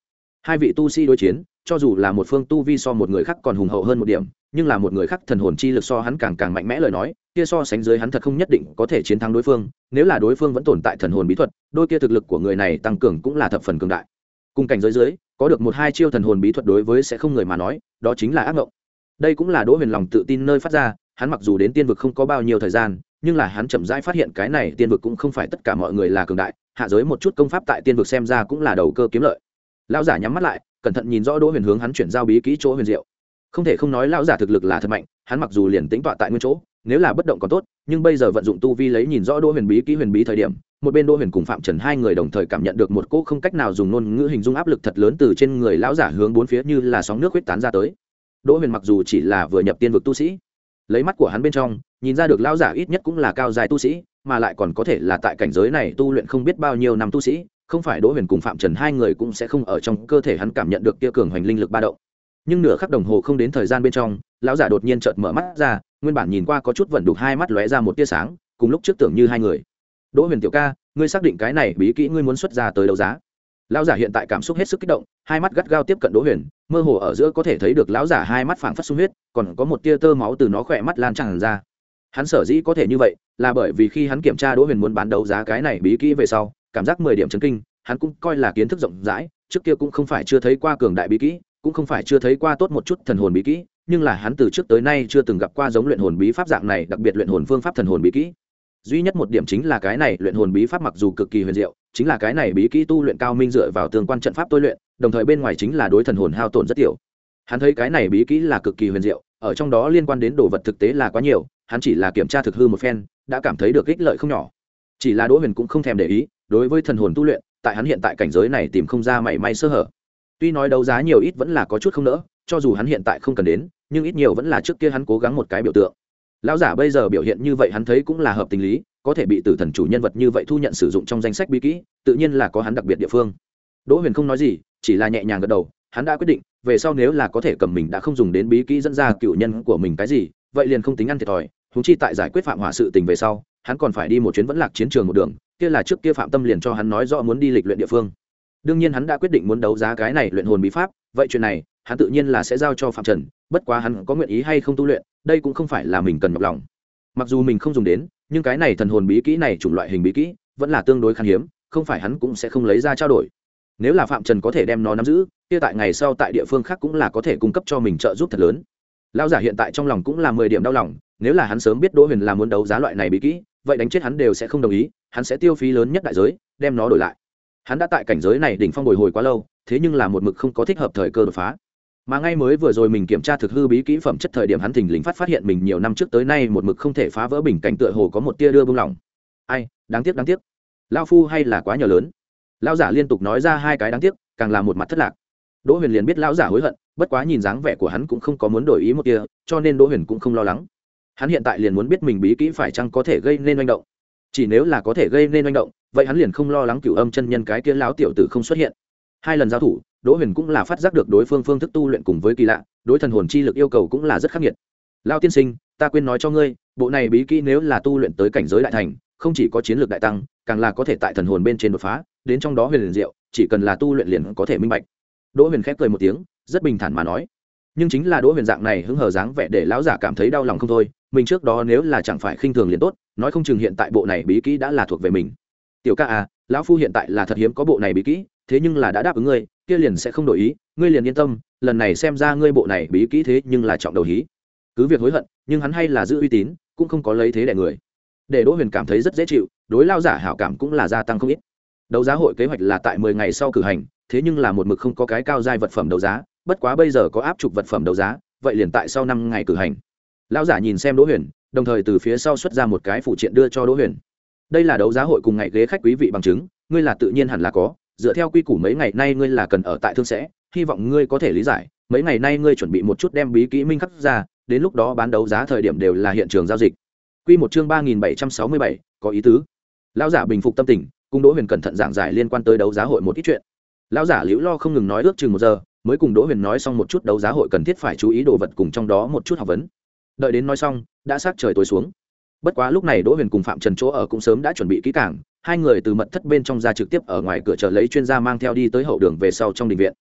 hai vị tu sĩ đối chiến, cho dù là một phương tu vi so một người khác còn hùng hậu hơn một điểm, nhưng là một người khác thần hồn chi lực so hắn càng càng mạnh mẽ lời nói, kia so sánh dưới hắn thật không nhất định có thể chiến thắng đối phương. Nếu là đối phương vẫn tồn tại thần hồn bí thuật, đôi kia thực lực của người này tăng cường cũng là thập phần cường đại. Cùng cảnh giới dưới, có được một hai chiêu thần hồn bí thuật đối với sẽ không người mà nói, đó chính là ác mộng. Đây cũng là Đỗ Huyền lòng tự tin nơi phát ra, hắn mặc dù đến tiên vực không có bao nhiêu thời gian, nhưng là hắn chậm rãi phát hiện cái này tiên vực cũng không phải tất cả mọi người là cường đại, hạ giới một chút công pháp tại tiên vực xem ra cũng là đầu cơ kiếm lợi. Lão giả nhắm mắt lại, cẩn thận nhìn rõ Đỗ Huyền hướng hắn chuyển giao bí kỹ chỗ huyền diệu. Không thể không nói lão giả thực lực là thật mạnh, hắn mặc dù liền tĩnh tọa tại nguyên chỗ, nếu là bất động còn tốt, nhưng bây giờ vận dụng tu vi lấy nhìn rõ Đỗ Huyền bí kỹ huyền bí thời điểm, một bên Đỗ Huyền cùng Phạm Trần hai người đồng thời cảm nhận được một cỗ không cách nào dùng ngôn ngữ hình dung áp lực thật lớn từ trên người lão giả hướng bốn phía như là sóng nước huyết tán ra tới. Đỗ Huyền mặc dù chỉ là vừa nhập tiên vực tu sĩ, lấy mắt của hắn bên trong nhìn ra được lão giả ít nhất cũng là cao dài tu sĩ, mà lại còn có thể là tại cảnh giới này tu luyện không biết bao nhiêu năm tu sĩ, không phải Đỗ Huyền cùng Phạm Trần hai người cũng sẽ không ở trong cơ thể hắn cảm nhận được kia cường hoành linh lực ba động. Nhưng nửa khắc đồng hồ không đến thời gian bên trong, lão giả đột nhiên chợt mở mắt ra, nguyên bản nhìn qua có chút vẩn đục hai mắt lóe ra một tia sáng, cùng lúc trước tưởng như hai người. Đỗ Huyền tiểu ca, ngươi xác định cái này bí kỹ ngươi muốn xuất ra tới đấu giá? Lão giả hiện tại cảm xúc hết sức kích động, hai mắt gắt gao tiếp cận Đỗ Huyền, mơ hồ ở giữa có thể thấy được lão giả hai mắt phảng phất sung huyết, còn có một tia tơ máu từ nó khỏe mắt lan tràn ra. Hắn sở dĩ có thể như vậy, là bởi vì khi hắn kiểm tra Đỗ Huyền muốn bán đấu giá cái này bí kỹ về sau, cảm giác mười điểm chấn kinh, hắn cũng coi là kiến thức rộng rãi, trước kia cũng không phải chưa thấy qua cường đại bí kỹ, cũng không phải chưa thấy qua tốt một chút thần hồn bí kỹ, nhưng là hắn từ trước tới nay chưa từng gặp qua giống luyện hồn bí pháp dạng này, đặc biệt luyện hồn phương pháp thần hồn bí kỹ. Duy nhất một điểm chính là cái này luyện hồn bí pháp mặc dù cực kỳ huyền diệu, chính là cái này bí kỹ tu luyện cao minh dựa vào tương quan trận pháp tôi luyện, đồng thời bên ngoài chính là đối thần hồn hao tổn rất tiểu. Hắn thấy cái này bí kỹ là cực kỳ huyền diệu, ở trong đó liên quan đến đồ vật thực tế là quá nhiều, hắn chỉ là kiểm tra thực hư một phen, đã cảm thấy được ích lợi không nhỏ. Chỉ là Đỗ Huyền cũng không thèm để ý, đối với thần hồn tu luyện, tại hắn hiện tại cảnh giới này tìm không ra mảy may sơ hở. Tuy nói đấu giá nhiều ít vẫn là có chút không nỡ, cho dù hắn hiện tại không cần đến, nhưng ít nhiều vẫn là trước kia hắn cố gắng một cái biểu tượng. Lão giả bây giờ biểu hiện như vậy hắn thấy cũng là hợp tình lý, có thể bị tử thần chủ nhân vật như vậy thu nhận sử dụng trong danh sách bí kỹ, tự nhiên là có hắn đặc biệt địa phương. Đỗ Huyền không nói gì, chỉ là nhẹ nhàng gật đầu, hắn đã quyết định, về sau nếu là có thể cầm mình đã không dùng đến bí kỹ dẫn ra cựu nhân của mình cái gì, vậy liền không tính ăn thiệt thòi, huống chi tại giải quyết phạm hỏa sự tình về sau, hắn còn phải đi một chuyến vẫn lạc chiến trường một đường, kia là trước kia Phạm Tâm liền cho hắn nói rõ muốn đi lịch luyện địa phương. Đương nhiên hắn đã quyết định muốn đấu giá cái này luyện hồn bí pháp, vậy chuyện này, hắn tự nhiên là sẽ giao cho Phạm Trần, bất quá hắn có nguyện ý hay không tu luyện, đây cũng không phải là mình cần nhọc lòng. Mặc dù mình không dùng đến, nhưng cái này thần hồn bí kỹ này chủng loại hình bí kỹ, vẫn là tương đối khan hiếm, không phải hắn cũng sẽ không lấy ra trao đổi. Nếu là Phạm Trần có thể đem nó nắm giữ, kia tại ngày sau tại địa phương khác cũng là có thể cung cấp cho mình trợ giúp thật lớn. Lão giả hiện tại trong lòng cũng là mười điểm đau lòng, nếu là hắn sớm biết Đỗ Huyền là muốn đấu giá loại này bí kỹ, vậy đánh chết hắn đều sẽ không đồng ý, hắn sẽ tiêu phí lớn nhất đại giới đem nó đổi lại. Hắn đã tại cảnh giới này đỉnh phong bồi hồi quá lâu, thế nhưng là một mực không có thích hợp thời cơ đột phá. Mà ngay mới vừa rồi mình kiểm tra thực hư bí kỹ phẩm chất thời điểm hắn thình lình phát phát hiện mình nhiều năm trước tới nay một mực không thể phá vỡ bình cảnh tựa hồ có một tia đưa buông lỏng. Ai, đáng tiếc đáng tiếc. Lão phu hay là quá nhờ lớn. Lão giả liên tục nói ra hai cái đáng tiếc, càng là một mặt thất lạc. Đỗ Huyền liền biết lão giả hối hận, bất quá nhìn dáng vẻ của hắn cũng không có muốn đổi ý một tia, cho nên Đỗ Huyền cũng không lo lắng. Hắn hiện tại liền muốn biết mình bí kỹ phải chăng có thể gây nên oanh động. Chỉ nếu là có thể gây nên oanh động, vậy hắn liền không lo lắng Cửu Âm chân nhân cái kia lão tiểu tử không xuất hiện. Hai lần giao thủ, Đỗ Huyền cũng là phát giác được đối phương phương thức tu luyện cùng với kỳ lạ, đối thần hồn chi lực yêu cầu cũng là rất khắc nghiệt. Lão tiên sinh, ta quên nói cho ngươi, bộ này bí kỹ nếu là tu luyện tới cảnh giới đại thành, không chỉ có chiến lược đại tăng, càng là có thể tại thần hồn bên trên đột phá, đến trong đó huyền liền diệu, chỉ cần là tu luyện liền có thể minh bạch. Đỗ Huyền khép cười một tiếng, rất bình thản mà nói. Nhưng chính là Đỗ Huyền dạng này hứng hờ dáng vẻ để lão giả cảm thấy đau lòng không thôi, mình trước đó nếu là chẳng phải khinh thường liền tốt, nói không chừng hiện tại bộ này bí kỹ đã là thuộc về mình. Tiểu ca à, lão phu hiện tại là thật hiếm có bộ này bí kỹ, thế nhưng là đã đáp ứng ngươi, kia liền sẽ không đổi ý, ngươi liền yên tâm, lần này xem ra ngươi bộ này bí kỹ thế nhưng là trọng đầu hí. Cứ việc hối hận, nhưng hắn hay là giữ uy tín, cũng không có lấy thế đè người. Để Đỗ Huyền cảm thấy rất dễ chịu, đối lão giả hảo cảm cũng là gia tăng không ít. Đấu giá hội kế hoạch là tại mười ngày sau cử hành, thế nhưng là một mực không có cái cao giai vật phẩm đấu giá, bất quá bây giờ có áp trục vật phẩm đấu giá, vậy liền tại sau năm ngày cử hành. Lão giả nhìn xem Đỗ Huyền, đồng thời từ phía sau xuất ra một cái phụ triện đưa cho Đỗ Huyền. Đây là đấu giá hội cùng ngày ghế khách quý vị bằng chứng, ngươi là tự nhiên hẳn là có, dựa theo quy củ mấy ngày nay ngươi là cần ở tại thương sẽ, hy vọng ngươi có thể lý giải, mấy ngày nay ngươi chuẩn bị một chút đem bí kỹ minh khắc ra, đến lúc đó bán đấu giá thời điểm đều là hiện trường giao dịch. Quy một chương ba nghìn bảy trăm sáu mươi bảy, có ý tứ. Lão giả bình phục tâm tình, cùng Đỗ Huyền cẩn thận giảng giải liên quan tới đấu giá hội một ít chuyện. Lão giả liễu lo không ngừng nói ước chừng một giờ, mới cùng Đỗ Huyền nói xong một chút đấu giá hội cần thiết phải chú ý đồ vật cùng trong đó một chút học vấn. Đợi đến nói xong, đã sát trời tối xuống. Bất quá lúc này Đỗ Huyền cùng Phạm Trần chỗ ở cũng sớm đã chuẩn bị kỹ càng, hai người từ mật thất bên trong ra trực tiếp ở ngoài cửa chờ lấy chuyên gia mang theo đi tới hậu đường về sau trong đình viện.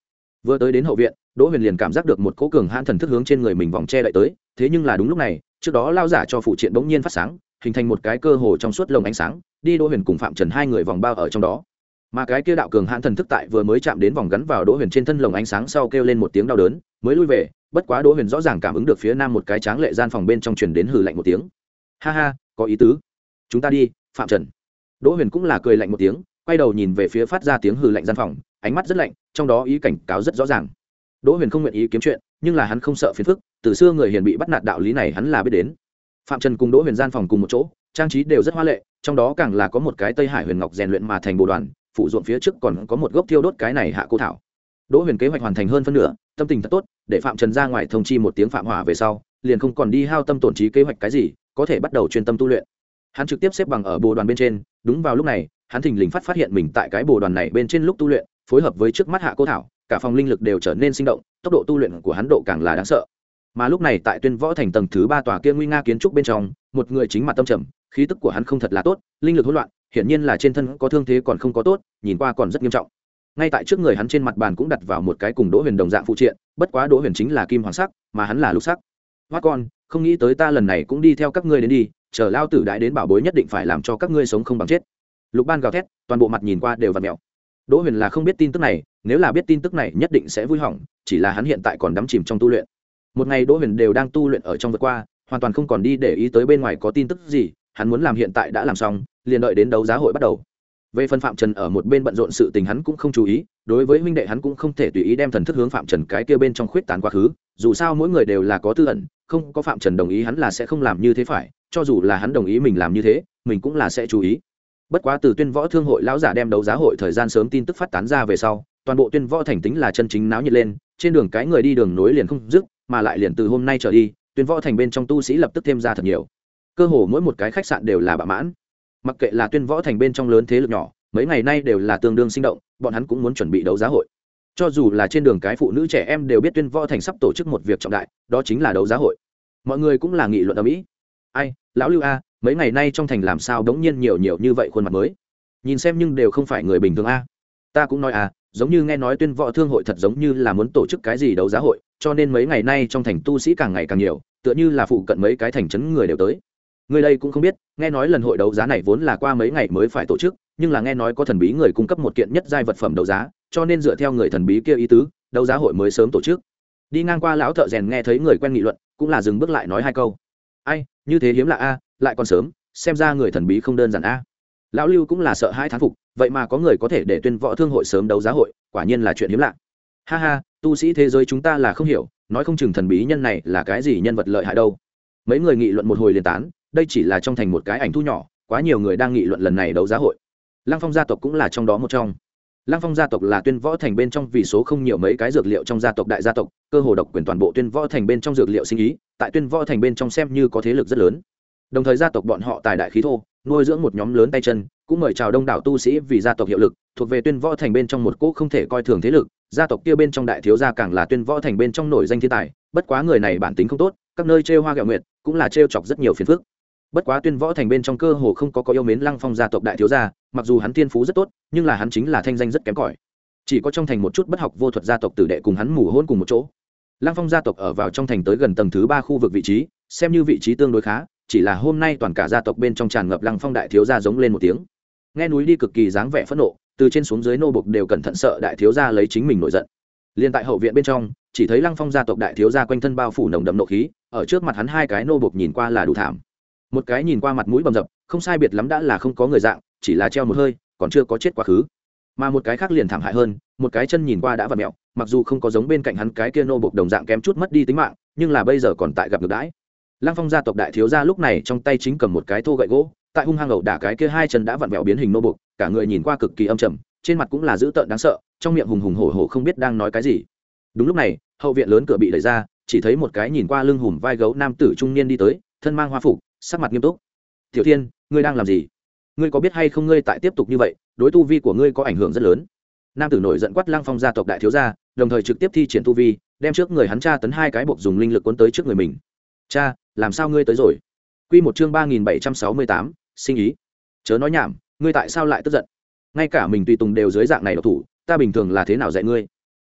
Vừa tới đến hậu viện, Đỗ Huyền liền cảm giác được một cỗ cường hãn thần thức hướng trên người mình vòng che đậy tới, thế nhưng là đúng lúc này, trước đó lao giả cho phụ triện bỗng nhiên phát sáng, hình thành một cái cơ hồ trong suốt lồng ánh sáng, đi Đỗ Huyền cùng Phạm Trần hai người vòng bao ở trong đó. Mà cái kia đạo cường hãn thần thức tại vừa mới chạm đến vòng gắn vào Đỗ Huyền trên thân lồng ánh sáng sau kêu lên một tiếng đau đớn, mới lui về, bất quá Đỗ Huyền rõ ràng cảm ứng được phía nam một cái tráng lệ gian phòng bên trong truyền đến hừ lạnh một tiếng. Ha ha, có ý tứ. Chúng ta đi, Phạm Trần. Đỗ Huyền cũng là cười lạnh một tiếng, quay đầu nhìn về phía phát ra tiếng hừ lạnh gian phòng, ánh mắt rất lạnh, trong đó ý cảnh cáo rất rõ ràng. Đỗ Huyền không nguyện ý kiếm chuyện, nhưng là hắn không sợ phiền phức, từ xưa người hiền bị bắt nạt đạo lý này hắn là biết đến. Phạm Trần cùng Đỗ Huyền gian phòng cùng một chỗ, trang trí đều rất hoa lệ, trong đó càng là có một cái Tây Hải Huyền Ngọc rèn luyện mà thành bồ đoàn, phụ ruộng phía trước còn có một gốc thiêu đốt cái này hạ cô thảo. Đỗ Huyền kế hoạch hoàn thành hơn phân nửa, tâm tình thật tốt, để Phạm Trần ra ngoài thông chi một tiếng phạm hỏa về sau, liền không còn đi hao tâm tổn trí kế hoạch cái gì, có thể bắt đầu chuyên tâm tu luyện. Hắn trực tiếp xếp bằng ở bồ đoàn bên trên, đúng vào lúc này, hắn thình lình phát phát hiện mình tại cái bồ đoàn này bên trên lúc tu luyện, phối hợp với trước mắt hạ cô thảo, cả phòng linh lực đều trở nên sinh động, tốc độ tu luyện của hắn độ càng là đáng sợ. Mà lúc này tại Tuyên Võ Thành tầng thứ ba tòa kia nguy nga kiến trúc bên trong, một người chính mặt tâm trầm, khí tức của hắn không thật là tốt, linh lực hỗn loạn, hiển nhiên là trên thân có thương thế còn không có tốt, nhìn qua còn rất nghiêm trọng. Ngay tại trước người hắn trên mặt bàn cũng đặt vào một cái cùng Đỗ Huyền đồng dạng phụ triện, bất quá Đỗ Huyền chính là kim hoàng sắc, mà hắn là lục sắc. Hoắc con, không nghĩ tới ta lần này cũng đi theo các ngươi đến đi, chờ lao tử đãi đến bảo bối nhất định phải làm cho các ngươi sống không bằng chết. Lục Ban gào thét, toàn bộ mặt nhìn qua đều vặn mèo. Đỗ Huyền là không biết tin tức này, nếu là biết tin tức này nhất định sẽ vui hỏng, chỉ là hắn hiện tại còn đắm chìm trong tu luyện. Một ngày Đỗ Huyền đều đang tu luyện ở trong vượt qua, hoàn toàn không còn đi để ý tới bên ngoài có tin tức gì, hắn muốn làm hiện tại đã làm xong, liền đợi đến đấu giá hội bắt đầu. Về phần Phạm Trần ở một bên bận rộn sự tình hắn cũng không chú ý, đối với huynh đệ hắn cũng không thể tùy ý đem thần thức hướng Phạm Trần cái kia bên trong khuyết tán quá khứ, dù sao mỗi người đều là có tư ẩn, không có Phạm Trần đồng ý hắn là sẽ không làm như thế phải, cho dù là hắn đồng ý mình làm như thế, mình cũng là sẽ chú ý. Bất quá từ Tuyên Võ Thương hội lão giả đem đấu giá hội thời gian sớm tin tức phát tán ra về sau, toàn bộ Tuyên Võ thành tính là chân chính náo nhiệt lên, trên đường cái người đi đường nối liền không dứt, mà lại liền từ hôm nay trở đi, Tuyên Võ thành bên trong tu sĩ lập tức thêm ra thật nhiều. Cơ hồ mỗi một cái khách sạn đều là bạ mãn. Mặc kệ là Tuyên Võ thành bên trong lớn thế lực nhỏ, mấy ngày nay đều là tương đương sinh động, bọn hắn cũng muốn chuẩn bị đấu giá hội. Cho dù là trên đường cái phụ nữ trẻ em đều biết Tuyên Võ thành sắp tổ chức một việc trọng đại, đó chính là đấu giá hội. Mọi người cũng là nghị luận ầm ĩ. Ai, lão Lưu a, mấy ngày nay trong thành làm sao đống nhiên nhiều nhiều như vậy khuôn mặt mới. Nhìn xem nhưng đều không phải người bình thường a. Ta cũng nói à, giống như nghe nói Tuyên Võ Thương hội thật giống như là muốn tổ chức cái gì đấu giá hội, cho nên mấy ngày nay trong thành tu sĩ càng ngày càng nhiều, tựa như là phụ cận mấy cái thành trấn người đều tới. Người đây cũng không biết, nghe nói lần hội đấu giá này vốn là qua mấy ngày mới phải tổ chức, nhưng là nghe nói có thần bí người cung cấp một kiện nhất giai vật phẩm đấu giá, cho nên dựa theo người thần bí kia ý tứ, đấu giá hội mới sớm tổ chức. Đi ngang qua lão thợ rèn nghe thấy người quen nghị luận, cũng là dừng bước lại nói hai câu. Ai, như thế hiếm lạ a, lại còn sớm, xem ra người thần bí không đơn giản a. Lão Lưu cũng là sợ hai thán phục, vậy mà có người có thể để Tuyên Võ Thương hội sớm đấu giá hội, quả nhiên là chuyện hiếm lạ. Ha ha, tu sĩ thế giới chúng ta là không hiểu, nói không chừng thần bí nhân này là cái gì nhân vật lợi hại đâu. Mấy người nghị luận một hồi liền tán, đây chỉ là trong thành một cái ảnh thu nhỏ, quá nhiều người đang nghị luận lần này đấu giá hội. Lăng Phong gia tộc cũng là trong đó một trong. Lăng Phong gia tộc là Tuyên Võ thành bên trong vì số không nhiều mấy cái dược liệu trong gia tộc đại gia tộc, cơ hồ độc quyền toàn bộ Tuyên Võ thành bên trong dược liệu sinh ý, tại Tuyên Võ thành bên trong xem như có thế lực rất lớn. Đồng thời gia tộc bọn họ tài đại khí thô, nuôi dưỡng một nhóm lớn tay chân, cũng mời chào đông đảo tu sĩ vì gia tộc hiệu lực, thuộc về Tuyên Võ thành bên trong một cỗ không thể coi thường thế lực, gia tộc kia bên trong đại thiếu gia càng là Tuyên Võ thành bên trong nổi danh thiên tài, bất quá người này bản tính không tốt, các nơi trêu hoa ghẹo nguyệt, cũng là trêu chọc rất nhiều phiền phức. Bất quá Tuyên Võ thành bên trong cơ hồ không có có yêu mến Lăng Phong gia tộc đại thiếu gia, mặc dù hắn thiên phú rất tốt, nhưng là hắn chính là thanh danh rất kém cỏi. Chỉ có trong thành một chút bất học vô thuật gia tộc tử đệ cùng hắn mù hôn cùng một chỗ. Lăng Phong gia tộc ở vào trong thành tới gần tầng thứ ba khu vực vị trí, xem như vị trí tương đối khá, chỉ là hôm nay toàn cả gia tộc bên trong tràn ngập Lăng Phong đại thiếu gia giống lên một tiếng. Nghe núi đi cực kỳ dáng vẻ phẫn nộ, từ trên xuống dưới nô bộc đều cẩn thận sợ đại thiếu gia lấy chính mình nổi giận. Liên tại hậu viện bên trong, chỉ thấy Lăng Phong gia tộc đại thiếu gia quanh thân bao phủ nồng đậm nộ khí, ở trước mặt hắn hai cái nô bộc nhìn qua là đủ thảm. Một cái nhìn qua mặt mũi bầm dập, không sai biệt lắm đã là không có người dạng, chỉ là treo một hơi, còn chưa có chết quá khứ. Mà một cái khác liền thảm hại hơn, một cái chân nhìn qua đã vặn mẹo, mặc dù không có giống bên cạnh hắn cái kia nô bộc đồng dạng kém chút mất đi tính mạng, nhưng là bây giờ còn tại gặp ngược đãi. Lăng Phong gia tộc đại thiếu gia lúc này trong tay chính cầm một cái thô gậy gỗ, tại hung hăng ẩu đả cái kia hai chân đã vặn vẹo biến hình nô bộc, cả người nhìn qua cực kỳ âm trầm, trên mặt cũng là dữ tợn đáng sợ, trong miệng hùng hùng hổ hổ không biết đang nói cái gì. Đúng lúc này, hậu viện lớn cửa bị đẩy ra, chỉ thấy một cái nhìn qua lưng hùm vai gấu nam tử trung niên đi tới, thân mang hoa phục, sắc mặt nghiêm túc. "Tiểu Thiên, ngươi đang làm gì? Ngươi có biết hay không ngươi tại tiếp tục như vậy, đối tu vi của ngươi có ảnh hưởng rất lớn." Nam tử nổi giận quát Lăng Phong gia tộc đại thiếu gia, đồng thời trực tiếp thi triển tu vi, đem trước người hắn tra tấn hai cái buộc dùng linh lực cuốn tới trước người mình. "Cha, làm sao ngươi tới rồi?" Quy một chương ba nghìn bảy trăm sáu mươi tám, sinh ý. "Chớ nói nhảm, ngươi tại sao lại tức giận? Ngay cả mình tùy tùng đều dưới dạng này độc thủ, ta bình thường là thế nào dạy ngươi?"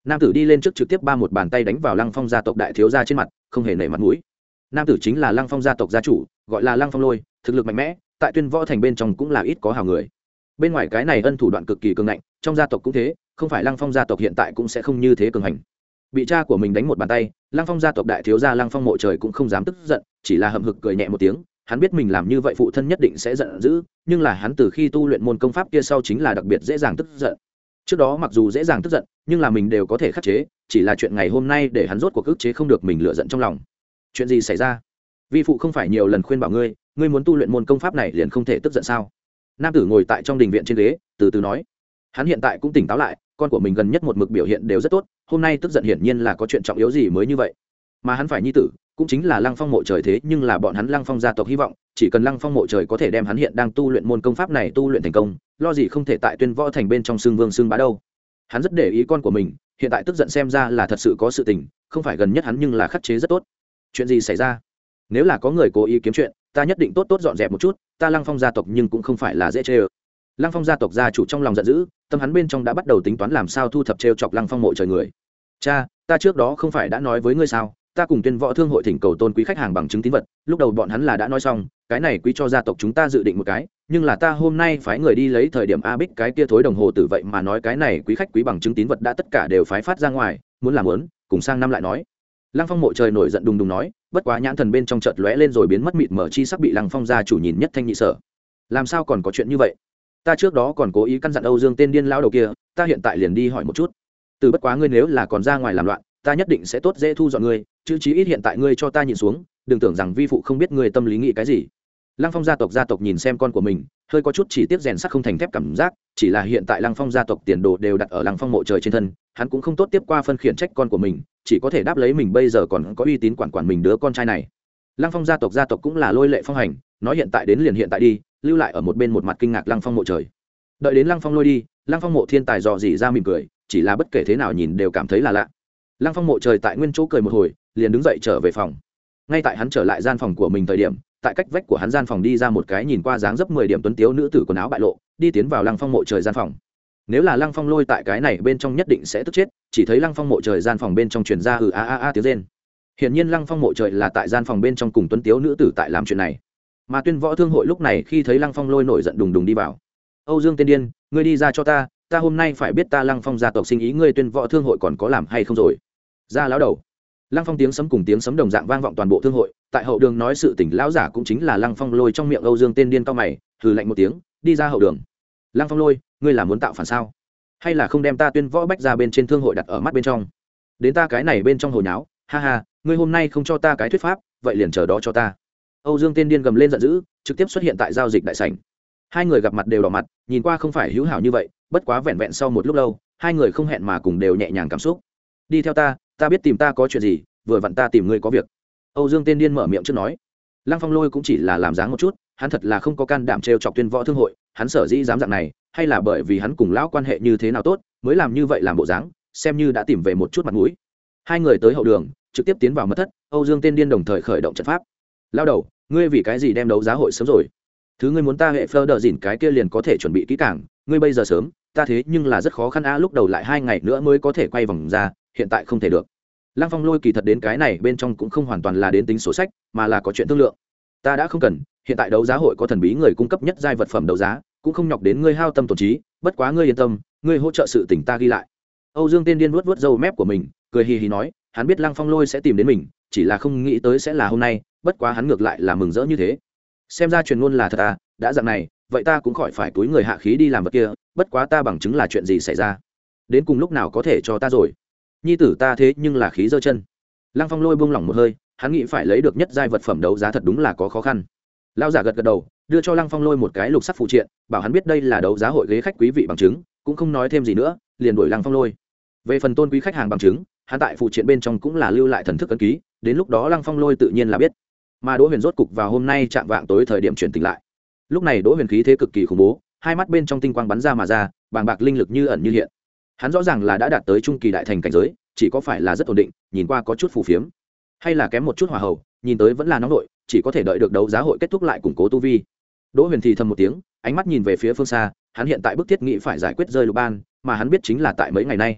nam tử đi lên trước trực tiếp ba một bàn tay đánh vào Lăng Phong gia tộc đại thiếu gia trên mặt, không hề nể mặt mũi. Nam tử chính là Lăng Phong gia tộc gia chủ, gọi là Lăng Phong Lôi, thực lực mạnh mẽ, tại Tuyên Võ thành bên trong cũng là ít có hào người. Bên ngoài cái này ân thủ đoạn cực kỳ cường ngạnh, trong gia tộc cũng thế, không phải Lăng Phong gia tộc hiện tại cũng sẽ không như thế cường hành. Bị cha của mình đánh một bàn tay, Lăng Phong gia tộc đại thiếu gia Lăng Phong Mộ Trời cũng không dám tức giận, chỉ là hậm hực cười nhẹ một tiếng. Hắn biết mình làm như vậy phụ thân nhất định sẽ giận dữ, nhưng là hắn từ khi tu luyện môn công pháp kia sau chính là đặc biệt dễ dàng tức giận. Trước đó mặc dù dễ dàng tức giận, nhưng là mình đều có thể khắc chế, chỉ là chuyện ngày hôm nay để hắn rốt cuộc ức chế không được mình lựa giận trong lòng. Chuyện gì xảy ra? Vi phụ không phải nhiều lần khuyên bảo ngươi, ngươi muốn tu luyện môn công pháp này liền không thể tức giận sao? Nam tử ngồi tại trong đình viện trên ghế, từ từ nói. Hắn hiện tại cũng tỉnh táo lại, con của mình gần nhất một mực biểu hiện đều rất tốt, hôm nay tức giận hiển nhiên là có chuyện trọng yếu gì mới như vậy. Mà hắn phải nhi tử, cũng chính là Lăng Phong Mộ Trời, thế nhưng là bọn hắn Lăng Phong gia tộc hy vọng, chỉ cần Lăng Phong Mộ Trời có thể đem hắn hiện đang tu luyện môn công pháp này tu luyện thành công, lo gì không thể tại Tuyên Võ thành bên trong xương vương xương bá đâu. Hắn rất để ý con của mình, hiện tại tức giận xem ra là thật sự có sự tình, không phải gần nhất hắn nhưng là khắc chế rất tốt. Chuyện gì xảy ra? Nếu là có người cố ý kiếm chuyện, ta nhất định tốt tốt dọn dẹp một chút, ta Lăng Phong gia tộc nhưng cũng không phải là dễ chơi. Lăng Phong gia tộc gia chủ trong lòng giận dữ, tâm hắn bên trong đã bắt đầu tính toán làm sao thu thập trêu chọc Lăng Phong Mộ Trời người. Cha, ta trước đó không phải đã nói với ngươi sao, ta cùng Tuyên Võ thương hội thỉnh cầu tôn quý khách hàng bằng chứng tín vật, lúc đầu bọn hắn là đã nói xong, cái này quý cho gia tộc chúng ta dự định một cái, nhưng là ta hôm nay phái người đi lấy thời điểm a bích cái kia thối đồng hồ tử vậy mà nói cái này quý khách quý bằng chứng tín vật đã tất cả đều phái phát ra ngoài, muốn làm muốn, cùng sang năm lại nói. Lăng Phong Mộ Trời nổi giận đùng đùng nói, bất quá nhãn thần bên trong chợt lóe lên rồi biến mất mịt mờ chi sắc bị Lăng Phong gia chủ nhìn nhất thanh nhị sở. Làm sao còn có chuyện như vậy? Ta trước đó còn cố ý căn dặn Âu Dương tên điên lão đầu kia, ta hiện tại liền đi hỏi một chút. Từ bất quá ngươi nếu là còn ra ngoài làm loạn, ta nhất định sẽ tốt dễ thu dọn ngươi, chứ chí ít hiện tại ngươi cho ta nhìn xuống, đừng tưởng rằng vi phụ không biết ngươi tâm lý nghĩ cái gì. Lăng Phong gia tộc gia tộc nhìn xem con của mình, hơi có chút chỉ tiếc rèn sắt không thành thép cảm giác, chỉ là hiện tại Lăng Phong gia tộc tiền đồ đều đặt ở Lăng Phong Mộ Trời trên thân, hắn cũng không tốt tiếp qua phân khiển trách con của mình, chỉ có thể đáp lấy mình bây giờ còn có uy tín quản quản mình đứa con trai này. Lăng Phong gia tộc gia tộc cũng là lôi lệ phong hành, nói hiện tại đến liền hiện tại đi, lưu lại ở một bên một mặt kinh ngạc Lăng Phong Mộ Trời. Đợi đến Lăng Phong Lôi đi, Lăng Phong Mộ Thiên tài dò dỉ ra mỉm cười, chỉ là bất kể thế nào nhìn đều cảm thấy là lạ. Lăng Phong Mộ Trời tại nguyên chỗ cười một hồi, liền đứng dậy trở về phòng. Ngay tại hắn trở lại gian phòng của mình thời điểm, tại cách vách của hắn gian phòng đi ra một cái nhìn qua dáng dấp mười điểm tuấn tiếu nữ tử quần áo bại lộ, đi tiến vào Lăng Phong Mộ Trời gian phòng. Nếu là Lăng Phong Lôi tại cái này bên trong nhất định sẽ tức chết, chỉ thấy Lăng Phong Mộ Trời gian phòng bên trong truyền ra hừ a a a tiếng rên. Hiển nhiên Lăng Phong Mộ Trời là tại gian phòng bên trong cùng tuấn tiếu nữ tử tại làm chuyện này. Mà Tuyên Võ thương hội lúc này khi thấy Lăng Phong Lôi nổi giận đùng đùng đi vào. Âu Dương tên điên, ngươi đi ra cho ta, ta hôm nay phải biết ta Lăng Phong gia tộc sinh ý ngươi Tuyên Võ thương hội còn có làm hay không rồi. Ra lão đầu. Lăng Phong tiếng sấm cùng tiếng sấm đồng dạng vang vọng toàn bộ thương hội, tại hậu đường nói sự tình lão giả cũng chính là Lăng Phong Lôi trong miệng Âu Dương tên điên cao mày, hừ lạnh một tiếng, đi ra hậu đường. Lăng Phong Lôi, ngươi là muốn tạo phản sao? Hay là không đem ta Tuyên Võ bách ra bên trên thương hội đặt ở mắt bên trong? Đến ta cái này bên trong hồi nháo, ha ha, ngươi hôm nay không cho ta cái thuyết pháp, vậy liền chờ đó cho ta. Âu Dương tên điên gầm lên giận dữ, trực tiếp xuất hiện tại giao dịch đại sảnh. Hai người gặp mặt đều đỏ mặt, nhìn qua không phải hữu hảo như vậy, bất quá vẹn vẹn sau một lúc lâu, hai người không hẹn mà cùng đều nhẹ nhàng cảm xúc. Đi theo ta, ta biết tìm ta có chuyện gì, vừa vặn ta tìm ngươi có việc. Âu Dương tên điên mở miệng trước nói. Lăng Phong Lôi cũng chỉ là làm dáng một chút, hắn thật là không có can đảm trêu chọc Tuyên Võ thương hội, hắn sở dĩ dám dạng này, hay là bởi vì hắn cùng lão quan hệ như thế nào tốt, mới làm như vậy làm bộ dáng, xem như đã tìm về một chút mặt mũi. Hai người tới hậu đường, trực tiếp tiến vào mật thất, Âu Dương tên điên đồng thời khởi động trận pháp. Lao đầu, ngươi vì cái gì đem đấu giá hội sớm rồi? Thứ ngươi muốn ta hệ phơ đờ dỉn cái kia liền có thể chuẩn bị kỹ càng, ngươi bây giờ sớm, ta thế nhưng là rất khó khăn a, lúc đầu lại hai ngày nữa mới có thể quay vòng ra, hiện tại không thể được. Lăng Phong Lôi kỳ thật đến cái này bên trong cũng không hoàn toàn là đến tính sổ sách, mà là có chuyện thương lượng. Ta đã không cần, hiện tại đấu giá hội có thần bí người cung cấp nhất giai vật phẩm đấu giá, cũng không nhọc đến ngươi hao tâm tổn trí, bất quá ngươi yên tâm, ngươi hỗ trợ sự tình ta ghi lại. Âu Dương tên điên vuốt vuốt râu mép của mình, cười hì hì nói, hắn biết Lăng Phong Lôi sẽ tìm đến mình, chỉ là không nghĩ tới sẽ là hôm nay, bất quá hắn ngược lại là mừng rỡ như thế. Xem ra truyền ngôn là thật à, đã dạng này, vậy ta cũng khỏi phải túi người hạ khí đi làm vật kia, bất quá ta bằng chứng là chuyện gì xảy ra, đến cùng lúc nào có thể cho ta rồi. Nhi tử ta thế nhưng là khí giơ chân. Lăng Phong Lôi buông lỏng một hơi, hắn nghĩ phải lấy được nhất giai vật phẩm đấu giá thật đúng là có khó khăn. Lão giả gật gật đầu, đưa cho Lăng Phong Lôi một cái lục sắc phụ triện, bảo hắn biết đây là đấu giá hội ghế khách quý vị bằng chứng, cũng không nói thêm gì nữa, liền đuổi Lăng Phong Lôi. Về phần tôn quý khách hàng bằng chứng, hắn tại phụ triện bên trong cũng là lưu lại thần thức ấn ký, đến lúc đó Lăng Phong Lôi tự nhiên là biết. Mà Đỗ Huyền rốt cục vào hôm nay chạm vạng tối thời điểm chuyển tỉnh lại. Lúc này Đỗ Huyền khí thế cực kỳ khủng bố, hai mắt bên trong tinh quang bắn ra mà ra, bàng bạc linh lực như ẩn như hiện. Hắn rõ ràng là đã đạt tới trung kỳ đại thành cảnh giới, chỉ có phải là rất ổn định, nhìn qua có chút phù phiếm, hay là kém một chút hỏa hầu, nhìn tới vẫn là nóng nội, chỉ có thể đợi được đấu giá hội kết thúc lại củng cố tu vi. Đỗ Huyền thì thầm một tiếng, ánh mắt nhìn về phía phương xa, hắn hiện tại bức thiết nghĩ phải giải quyết rơi Lục Ban, mà hắn biết chính là tại mấy ngày nay.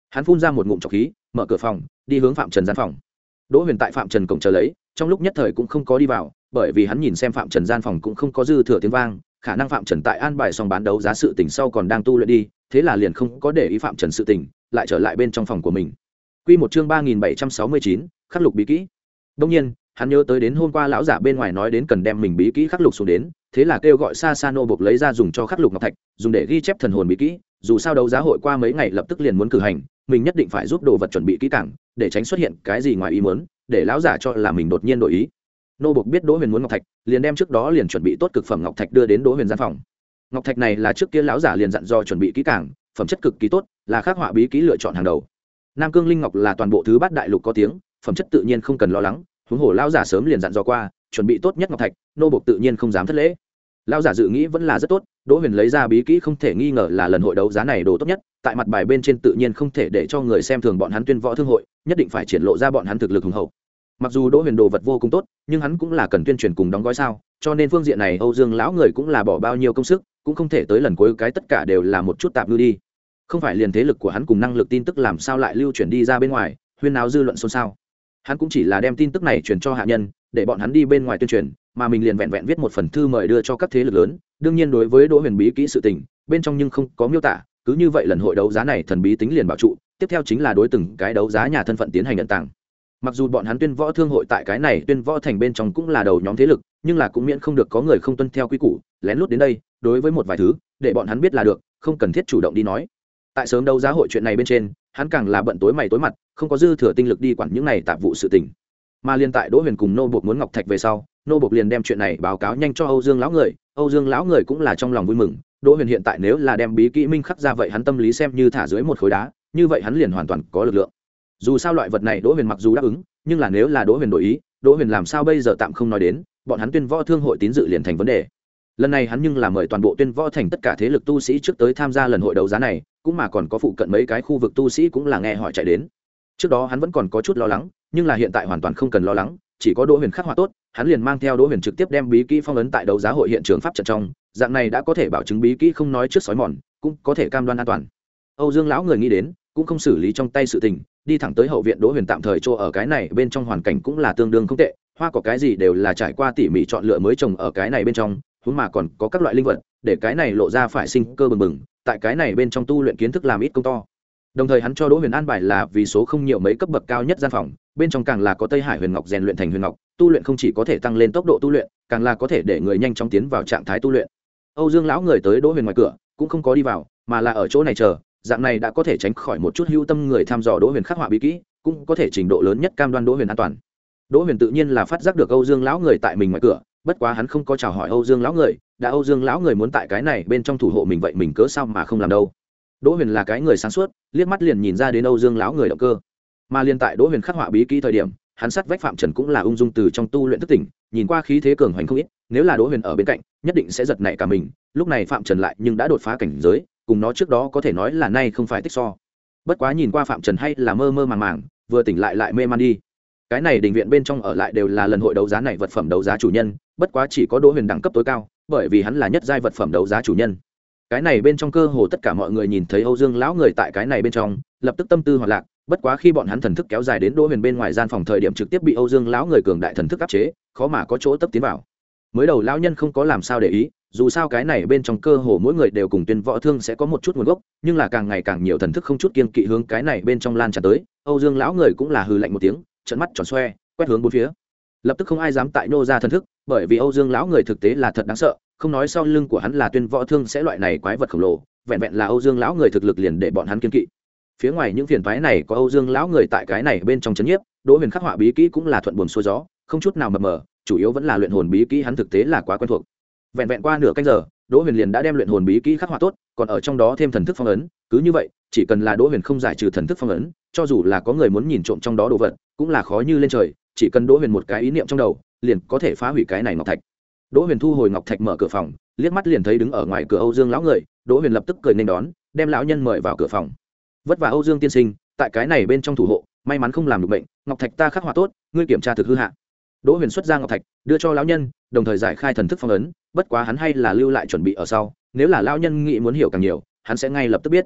hắn phun ra một ngụm trọc khí, mở cửa phòng đi hướng phạm trần gian phòng. Đỗ Huyền tại phạm trần cổng chờ lấy, trong lúc nhất thời cũng không có đi vào, bởi vì hắn nhìn xem phạm trần gian phòng cũng không có dư thừa tiếng vang, khả năng phạm trần tại an bài xong bán đấu giá sự tình sau còn đang tu luyện đi, thế là liền không có để ý phạm trần sự tình, lại trở lại bên trong phòng của mình. Quy một chương ba nghìn bảy trăm sáu mươi chín, khắc lục bí kỹ. Đương nhiên, hắn nhớ tới đến hôm qua lão giả bên ngoài nói đến cần đem mình bí kỹ khắc lục xuống đến, thế là kêu gọi Sa Sa nô buộc lấy ra dùng cho khắc lục ngọc thạch, dùng để ghi chép thần hồn bí kỹ, dù sao đấu giá hội qua mấy ngày lập tức liền muốn cử hành, mình nhất định phải giúp đồ vật chuẩn bị kỹ càng, để tránh xuất hiện cái gì ngoài ý muốn, để lão giả cho là mình đột nhiên đổi ý. Nô buộc biết Đỗ Huyền muốn ngọc thạch, liền đem trước đó liền chuẩn bị tốt cực phẩm ngọc thạch đưa đến Đỗ Huyền gian phòng. Ngọc thạch này là trước kia lão giả liền dặn do chuẩn bị kỹ càng, phẩm chất cực kỳ tốt, là khắc họa bí kỹ lựa chọn hàng đầu. Nam Cương Linh Ngọc là toàn bộ thứ bát đại lục có tiếng, phẩm chất tự nhiên không cần lo lắng, huống hồ lão giả sớm liền dặn dò qua, chuẩn bị tốt nhất ngọc thạch, nô buộc tự nhiên không dám thất lễ. Lão giả dự nghĩ vẫn là rất tốt, Đỗ Huyền lấy ra bí kỹ không thể nghi ngờ là lần hội đấu giá này đồ tốt nhất, tại mặt bài bên trên tự nhiên không thể để cho người xem thường bọn hắn Tuyên Võ Thương hội, nhất định phải triển lộ ra bọn hắn thực lực hùng hậu. Mặc dù Đỗ Huyền đồ vật vô cùng tốt, nhưng hắn cũng là cần tuyên truyền cùng đóng gói sao, cho nên phương diện này Âu Dương lão người cũng là bỏ bao nhiêu công sức, cũng không thể tới lần cuối cái tất cả đều là một chút tạp ngư đi. Không phải liền thế lực của hắn cùng năng lực tin tức làm sao lại lưu truyền đi ra bên ngoài, huyên náo dư luận xôn xao. Hắn cũng chỉ là đem tin tức này truyền cho hạ nhân, để bọn hắn đi bên ngoài tuyên truyền, mà mình liền vẹn vẹn viết một phần thư mời đưa cho các thế lực lớn. Đương nhiên đối với Đỗ Huyền bí kỹ sự tình, bên trong nhưng không có miêu tả, cứ như vậy lần hội đấu giá này thần bí tính liền bảo trụ, tiếp theo chính là đối từng cái đấu giá nhà thân phận tiến hành nhận tàng. Mặc dù bọn hắn Tuyên Võ Thương hội tại cái này Tuyên Võ thành bên trong cũng là đầu nhóm thế lực, nhưng là cũng miễn không được có người không tuân theo quy củ, lén lút đến đây, đối với một vài thứ, để bọn hắn biết là được, không cần thiết chủ động đi nói. Tại sớm đấu giá hội chuyện này bên trên, hắn càng là bận tối mày tối mặt, không có dư thừa tinh lực đi quản những này tạp vụ sự tình. Mà liên tại Đỗ Huyền cùng nô buộc muốn ngọc thạch về sau, nô buộc liền đem chuyện này báo cáo nhanh cho Âu Dương lão người, Âu Dương lão người cũng là trong lòng vui mừng, Đỗ Huyền hiện tại nếu là đem bí kỹ minh khắc ra vậy hắn tâm lý xem như thả dưới một khối đá, như vậy hắn liền hoàn toàn có lực lượng. Dù sao loại vật này Đỗ Huyền mặc dù đáp ứng, nhưng là nếu là Đỗ Huyền đổi ý, Đỗ Huyền làm sao bây giờ tạm không nói đến, bọn hắn Tuyên Võ Thương hội tín dự liền thành vấn đề. Lần này hắn nhưng là mời toàn bộ Tuyên Võ thành tất cả thế lực tu sĩ trước tới tham gia lần hội đấu giá này, cũng mà còn có phụ cận mấy cái khu vực tu sĩ cũng là nghe hỏi chạy đến. Trước đó hắn vẫn còn có chút lo lắng, nhưng là hiện tại hoàn toàn không cần lo lắng, chỉ có Đỗ Huyền khắc họa tốt, hắn liền mang theo Đỗ Huyền trực tiếp đem bí kỹ phong ấn tại đấu giá hội hiện trường pháp trận trong, dạng này đã có thể bảo chứng bí kỹ không nói trước sói mòn, cũng có thể cam đoan an toàn. Âu Dương lão người nghĩ đến, cũng không xử lý trong tay sự tình, đi thẳng tới hậu viện Đỗ Huyền tạm thời chỗ ở cái này bên trong hoàn cảnh cũng là tương đương không tệ, hoa cỏ cái gì đều là trải qua tỉ mỉ chọn lựa mới trồng ở cái này bên trong, huống mà còn có các loại linh vật, để cái này lộ ra phải sinh cơ bừng bừng, tại cái này bên trong tu luyện kiến thức làm ít công to. Đồng thời hắn cho Đỗ Huyền an bài là vì số không nhiều mấy cấp bậc cao nhất gian phòng, bên trong càng là có Tây Hải Huyền Ngọc rèn luyện thành huyền ngọc, tu luyện không chỉ có thể tăng lên tốc độ tu luyện, càng là có thể để người nhanh chóng tiến vào trạng thái tu luyện. Âu Dương lão người tới Đỗ Huyền ngoài cửa, cũng không có đi vào, mà là ở chỗ này chờ, dạng này đã có thể tránh khỏi một chút hữu tâm người tham dò Đỗ Huyền khắc họa bí kỹ, cũng có thể trình độ lớn nhất cam đoan Đỗ Huyền an toàn. Đỗ Huyền tự nhiên là phát giác được Âu Dương lão người tại mình ngoài cửa, bất quá hắn không có chào hỏi Âu Dương lão người, đã Âu Dương lão người muốn tại cái này bên trong thủ hộ mình vậy mình cớ sao mà không làm đâu. Đỗ Huyền là cái người sáng suốt, liếc mắt liền nhìn ra đến Âu Dương lão người động cơ. Mà liên tại Đỗ Huyền khắc họa bí kỹ thời điểm, hắn sát vách Phạm Trần cũng là ung dung từ trong tu luyện thức tỉnh, nhìn qua khí thế cường hoành không ít, nếu là Đỗ Huyền ở bên cạnh, nhất định sẽ giật nảy cả mình, lúc này Phạm Trần lại nhưng đã đột phá cảnh giới, cùng nó trước đó có thể nói là nay không phải tích so. Bất quá nhìn qua Phạm Trần hay là mơ mơ màng màng, vừa tỉnh lại lại mê man đi. Cái này đình viện bên trong ở lại đều là lần hội đấu giá này vật phẩm đấu giá chủ nhân, bất quá chỉ có Đỗ Huyền đẳng cấp tối cao, bởi vì hắn là nhất giai vật phẩm đấu giá chủ nhân. Cái này bên trong cơ hồ tất cả mọi người nhìn thấy Âu Dương lão người tại cái này bên trong, lập tức tâm tư hoạt lạc, bất quá khi bọn hắn thần thức kéo dài đến Đỗ Huyền bên ngoài gian phòng thời điểm trực tiếp bị Âu Dương lão người cường đại thần thức áp chế, khó mà có chỗ tấp tiến vào. Mới đầu lão nhân không có làm sao để ý, dù sao cái này bên trong cơ hồ mỗi người đều cùng Tuyên Võ Thương sẽ có một chút nguồn gốc, nhưng là càng ngày càng nhiều thần thức không chút kiên kỵ hướng cái này bên trong lan tràn tới, Âu Dương lão người cũng là hừ lạnh một tiếng, trợn mắt tròn xoe, quét hướng bốn phía. Lập tức không ai dám tại nô ra thần thức, bởi vì Âu Dương lão người thực tế là thật đáng sợ, không nói sau lưng của hắn là Tuyên Võ Thương sẽ loại này quái vật khổng lồ, vẹn vẹn là Âu Dương lão người thực lực liền để bọn hắn kiên kỵ. Phía ngoài những phiền toái này có Âu Dương lão người tại cái này bên trong chấn nhiếp, Đỗ Huyền khắc họa bí kỹ cũng là thuận buồm xuôi gió, không chút nào mập mờ, chủ yếu vẫn là luyện hồn bí kỹ hắn thực tế là quá quen thuộc. Vẹn vẹn qua nửa canh giờ, Đỗ Huyền liền đã đem luyện hồn bí kỹ khắc họa tốt, còn ở trong đó thêm thần thức phong ấn, cứ như vậy, chỉ cần là Đỗ Huyền không giải trừ thần thức phong ấn, cho dù là có người muốn nhìn trộm trong đó đồ vật, cũng là khó như lên trời, chỉ cần Đỗ Huyền một cái ý niệm trong đầu, liền có thể phá hủy cái này ngọc thạch. Đỗ Huyền thu hồi ngọc thạch mở cửa phòng, liếc mắt liền thấy đứng ở ngoài cửa Âu Dương lão người, Đỗ Huyền lập tức cười nên đón, đem lão nhân mời vào cửa phòng. Vất vả Âu Dương tiên sinh, tại cái này bên trong thủ hộ, may mắn không làm được bệnh, ngọc thạch ta khắc họa tốt, ngươi kiểm tra thực hư hạ. Đỗ Huyền xuất ra ngọc thạch, đưa cho lão nhân, đồng thời giải khai thần thức phong ấn, bất quá hắn hay là lưu lại chuẩn bị ở sau, nếu là lão nhân nghĩ muốn hiểu càng nhiều, hắn sẽ ngay lập tức biết.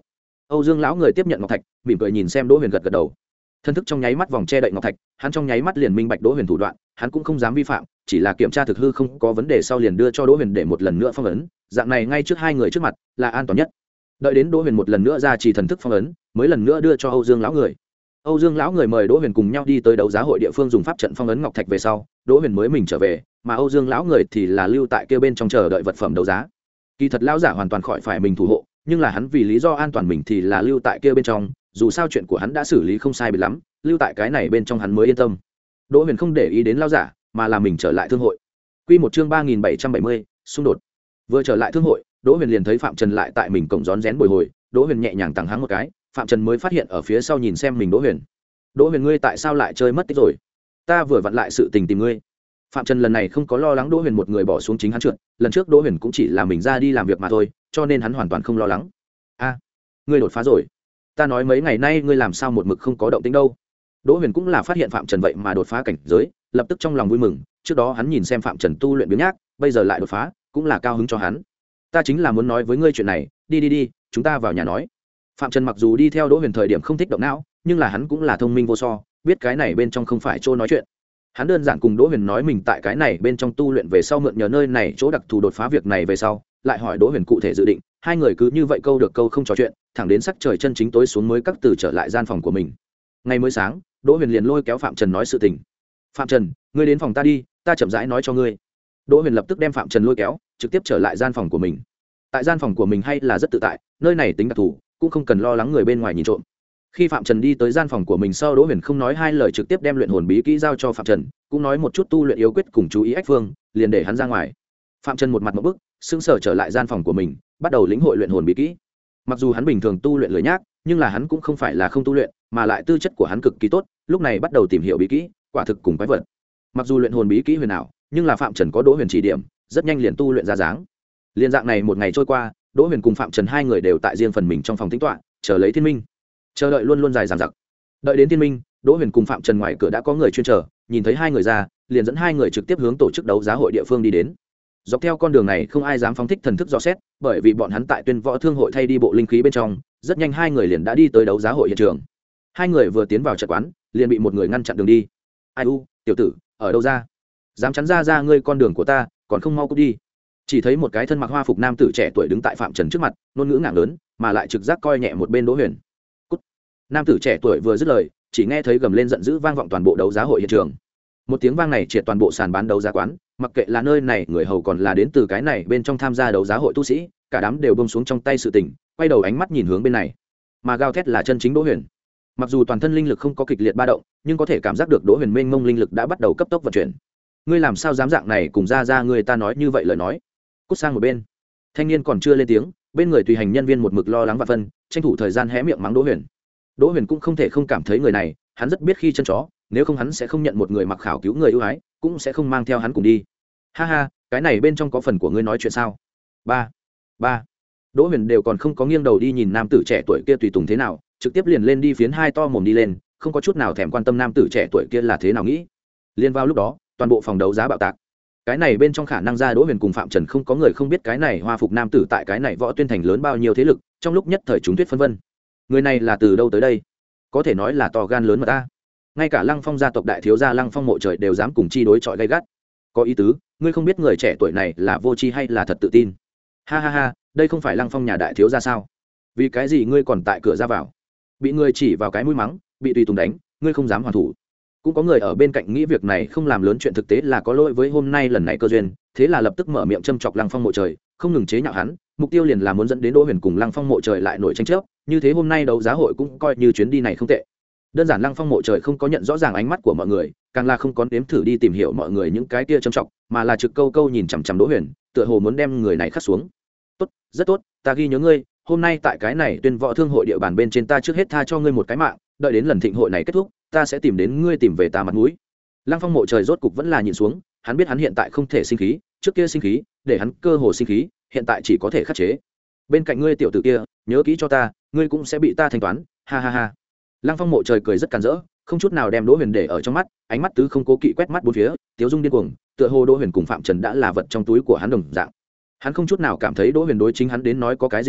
Âu Dương lão người tiếp nhận ngọc thạch, mỉm cười nhìn xem Đỗ Huyền gật gật đầu. Thân thức trong nháy mắt vòng che đậy ngọc thạch, hắn trong nháy mắt liền minh bạch Đỗ Huyền thủ đoạn, hắn cũng không dám vi phạm, chỉ là kiểm tra thực hư không có vấn đề sau liền đưa cho Đỗ Huyền để một lần nữa phong ấn, dạng này ngay trước hai người trước mặt là an toàn nhất. Đợi đến Đỗ Huyền một lần nữa ra chỉ thần thức phong ấn, mới lần nữa đưa cho Âu Dương lão người. Âu Dương lão người mời Đỗ Huyền cùng nhau đi tới đấu giá hội địa phương dùng pháp trận phong ấn ngọc thạch về sau, Đỗ Huyền mới mình trở về, mà Âu Dương lão người thì là lưu tại kia bên trong chờ đợi vật phẩm đấu giá. Kỳ thật lão giả hoàn toàn khỏi phải mình thủ hộ, nhưng là hắn vì lý do an toàn mình thì là lưu tại kia bên trong, dù sao chuyện của hắn đã xử lý không sai biệt lắm, lưu tại cái này bên trong hắn mới yên tâm. Đỗ Huyền không để ý đến lão giả, mà là mình trở lại thương hội. Quy một chương ba nghìn bảy trăm bảy mươi, xung đột. Vừa trở lại thương hội, Đỗ Huyền liền thấy Phạm Trần lại tại mình cổng rón rén bồi hồi, Đỗ Huyền nhẹ nhàng tằng hắng một cái, Phạm Trần mới phát hiện ở phía sau nhìn xem mình. Đỗ Huyền, Đỗ Huyền ngươi tại sao lại chơi mất tích rồi? Ta vừa vặn lại sự tình tìm ngươi. Phạm Trần lần này không có lo lắng Đỗ Huyền một người bỏ xuống chính hắn trượt, lần trước Đỗ Huyền cũng chỉ là mình ra đi làm việc mà thôi, cho nên hắn hoàn toàn không lo lắng. A, ngươi đột phá rồi? Ta nói mấy ngày nay ngươi làm sao một mực không có động tĩnh đâu? Đỗ Huyền cũng là phát hiện Phạm Trần vậy mà đột phá cảnh giới, lập tức trong lòng vui mừng, trước đó hắn nhìn xem Phạm Trần tu luyện biếng nhác, bây giờ lại đột phá, cũng là cao hứng cho hắn. Ta chính là muốn nói với ngươi chuyện này, đi đi đi, chúng ta vào nhà nói. Phạm Trần mặc dù đi theo Đỗ Huyền thời điểm không thích động não, nhưng là hắn cũng là thông minh vô so, biết cái này bên trong không phải chỗ nói chuyện. Hắn đơn giản cùng Đỗ Huyền nói mình tại cái này bên trong tu luyện về sau mượn nhờ nơi này chỗ đặc thù đột phá việc này về sau, lại hỏi Đỗ Huyền cụ thể dự định, hai người cứ như vậy câu được câu không trò chuyện, thẳng đến sắc trời chân chính tối xuống mới cắt từ trở lại gian phòng của mình. Ngày mới sáng, Đỗ Huyền liền lôi kéo Phạm Trần nói sự tình. Phạm Trần, ngươi đến phòng ta đi, ta chậm rãi nói cho ngươi. Đỗ Huyền lập tức đem Phạm Trần lôi kéo, trực tiếp trở lại gian phòng của mình. Tại gian phòng của mình hay là rất tự tại, nơi này tính đặc thù, cũng không cần lo lắng người bên ngoài nhìn trộm. Khi Phạm Trần đi tới gian phòng của mình sau, Đỗ Huyền không nói hai lời trực tiếp đem luyện hồn bí kỹ giao cho Phạm Trần, cũng nói một chút tu luyện yếu quyết cùng chú ý ách phương, liền để hắn ra ngoài. Phạm Trần một mặt một bức, sững sờ trở lại gian phòng của mình, bắt đầu lĩnh hội luyện hồn bí kỹ. Mặc dù hắn bình thường tu luyện lười nhác, nhưng là hắn cũng không phải là không tu luyện, mà lại tư chất của hắn cực kỳ tốt, lúc này bắt đầu tìm hiểu bí kỹ, quả thực cùng quái vật. Mặc dù luyện hồn bí kỹ huyền ảo, nhưng là Phạm Trần có Đỗ Huyền chỉ điểm, rất nhanh liền tu luyện ra dáng. Liên dạng này một ngày trôi qua, Đỗ Huyền cùng Phạm Trần hai người đều tại riêng phần mình trong phòng tĩnh tọa, chờ lấy thiên minh. Chờ đợi luôn luôn dài dằng dặc. Đợi đến thiên minh, Đỗ Huyền cùng Phạm Trần ngoài cửa đã có người chuyên chờ, nhìn thấy hai người ra, liền dẫn hai người trực tiếp hướng tổ chức đấu giá hội địa phương đi đến. Dọc theo con đường này không ai dám phóng thích thần thức dò xét, bởi vì bọn hắn tại Tuyên Võ Thương hội thay đi bộ linh khí bên trong, rất nhanh hai người liền đã đi tới đấu giá hội hiện trường. Hai người vừa tiến vào trận quán, liền bị một người ngăn chặn đường đi. Ai u, tiểu tử, ở đâu ra? Dám chắn ra ra ngươi con đường của ta, còn không mau cút đi. Chỉ thấy một cái thân mặc hoa phục nam tử trẻ tuổi đứng tại Phạm Trần trước mặt, ngôn ngữ ngạng lớn, mà lại trực giác coi nhẹ một bên Đỗ Huyền. Cút. Nam tử trẻ tuổi vừa dứt lời, chỉ nghe thấy gầm lên giận dữ vang vọng toàn bộ đấu giá hội hiện trường. Một tiếng vang này triệt toàn bộ sàn bán đấu giá quán, mặc kệ là nơi này người hầu còn là đến từ cái này bên trong tham gia đấu giá hội tu sĩ, cả đám đều buông xuống trong tay sự tình, quay đầu ánh mắt nhìn hướng bên này. Mà gào thét là chân chính Đỗ Huyền. Mặc dù toàn thân linh lực không có kịch liệt ba động, nhưng có thể cảm giác được Đỗ Huyền mênh mông linh lực đã bắt đầu cấp tốc vận chuyển. Ngươi làm sao dám dạng này cùng ra ra người ta nói như vậy lời nói? Cút sang một bên. Thanh niên còn chưa lên tiếng, bên người tùy hành nhân viên một mực lo lắng và phân, tranh thủ thời gian hé miệng mắng Đỗ Huyền. Đỗ Huyền cũng không thể không cảm thấy người này, hắn rất biết khi chân chó, nếu không hắn sẽ không nhận một người mặc khảo cứu người ưu ái, cũng sẽ không mang theo hắn cùng đi. Ha ha, cái này bên trong có phần của ngươi nói chuyện sao? Ba, ba. Đỗ Huyền đều còn không có nghiêng đầu đi nhìn nam tử trẻ tuổi kia tùy tùng thế nào, trực tiếp liền lên đi phiến hai to mồm đi lên, không có chút nào thèm quan tâm nam tử trẻ tuổi kia là thế nào nghĩ. Liên vào lúc đó, toàn bộ phòng đấu giá bạo tạc. Cái này bên trong khả năng ra Đỗ Huyền cùng Phạm Trần không có người không biết cái này hoa phục nam tử tại cái này võ tuyên thành lớn bao nhiêu thế lực, trong lúc nhất thời chúng tuyết phân vân. Người này là từ đâu tới đây? Có thể nói là to gan lớn mà ta. Ngay cả Lăng Phong gia tộc đại thiếu gia Lăng Phong Mộ Trời đều dám cùng chi đối chọi gay gắt. Có ý tứ, ngươi không biết người trẻ tuổi này là vô tri hay là thật tự tin? Ha ha ha, đây không phải Lăng Phong nhà đại thiếu gia sao? Vì cái gì ngươi còn tại cửa ra vào? Bị người chỉ vào cái mũi mắng, bị tùy tùng đánh, ngươi không dám hoàn thủ. Cũng có người ở bên cạnh nghĩ việc này không làm lớn chuyện, thực tế là có lỗi với hôm nay lần này cơ duyên, thế là lập tức mở miệng châm chọc Lăng Phong Mộ Trời, không ngừng chế nhạo hắn, mục tiêu liền là muốn dẫn đến Đỗ Huyền cùng Lăng Phong Mộ Trời lại nổi tranh chấp, như thế hôm nay đấu giá hội cũng coi như chuyến đi này không tệ. Đơn giản Lăng Phong Mộ Trời không có nhận rõ ràng ánh mắt của mọi người, càng là không có nếm thử đi tìm hiểu mọi người những cái kia châm chọc, mà là trực câu câu nhìn chằm chằm Đỗ Huyền, tựa hồ muốn đem người này khắc xuống. Tốt, rất tốt, ta ghi nhớ ngươi, hôm nay tại cái này Tuyên Võ Thương hội địa bàn bên trên ta trước hết tha cho ngươi một cái mạng, đợi đến lần thịnh hội này kết thúc, ta sẽ tìm đến ngươi tìm về ta mặt mũi. Lăng Phong Mộ Trời rốt cục vẫn là nhìn xuống, hắn biết hắn hiện tại không thể sinh khí, trước kia sinh khí, để hắn cơ hồ sinh khí, hiện tại chỉ có thể khắc chế. Bên cạnh ngươi tiểu tử kia, nhớ kỹ cho ta, ngươi cũng sẽ bị ta thanh toán, ha ha ha. Lăng Phong Mộ Trời cười rất càn rỡ, không chút nào đem Đỗ Huyền để ở trong mắt, ánh mắt tứ không cố kỵ quét mắt bốn phía, tiếu dung điên cuồng, tựa hồ Đỗ Huyền cùng Phạm Trần đã là vật trong túi của hắn đồng dạng. Hắn không chút nào cảm thấy Đỗ Huyền đối chính hắn đến nói có cái gì khó,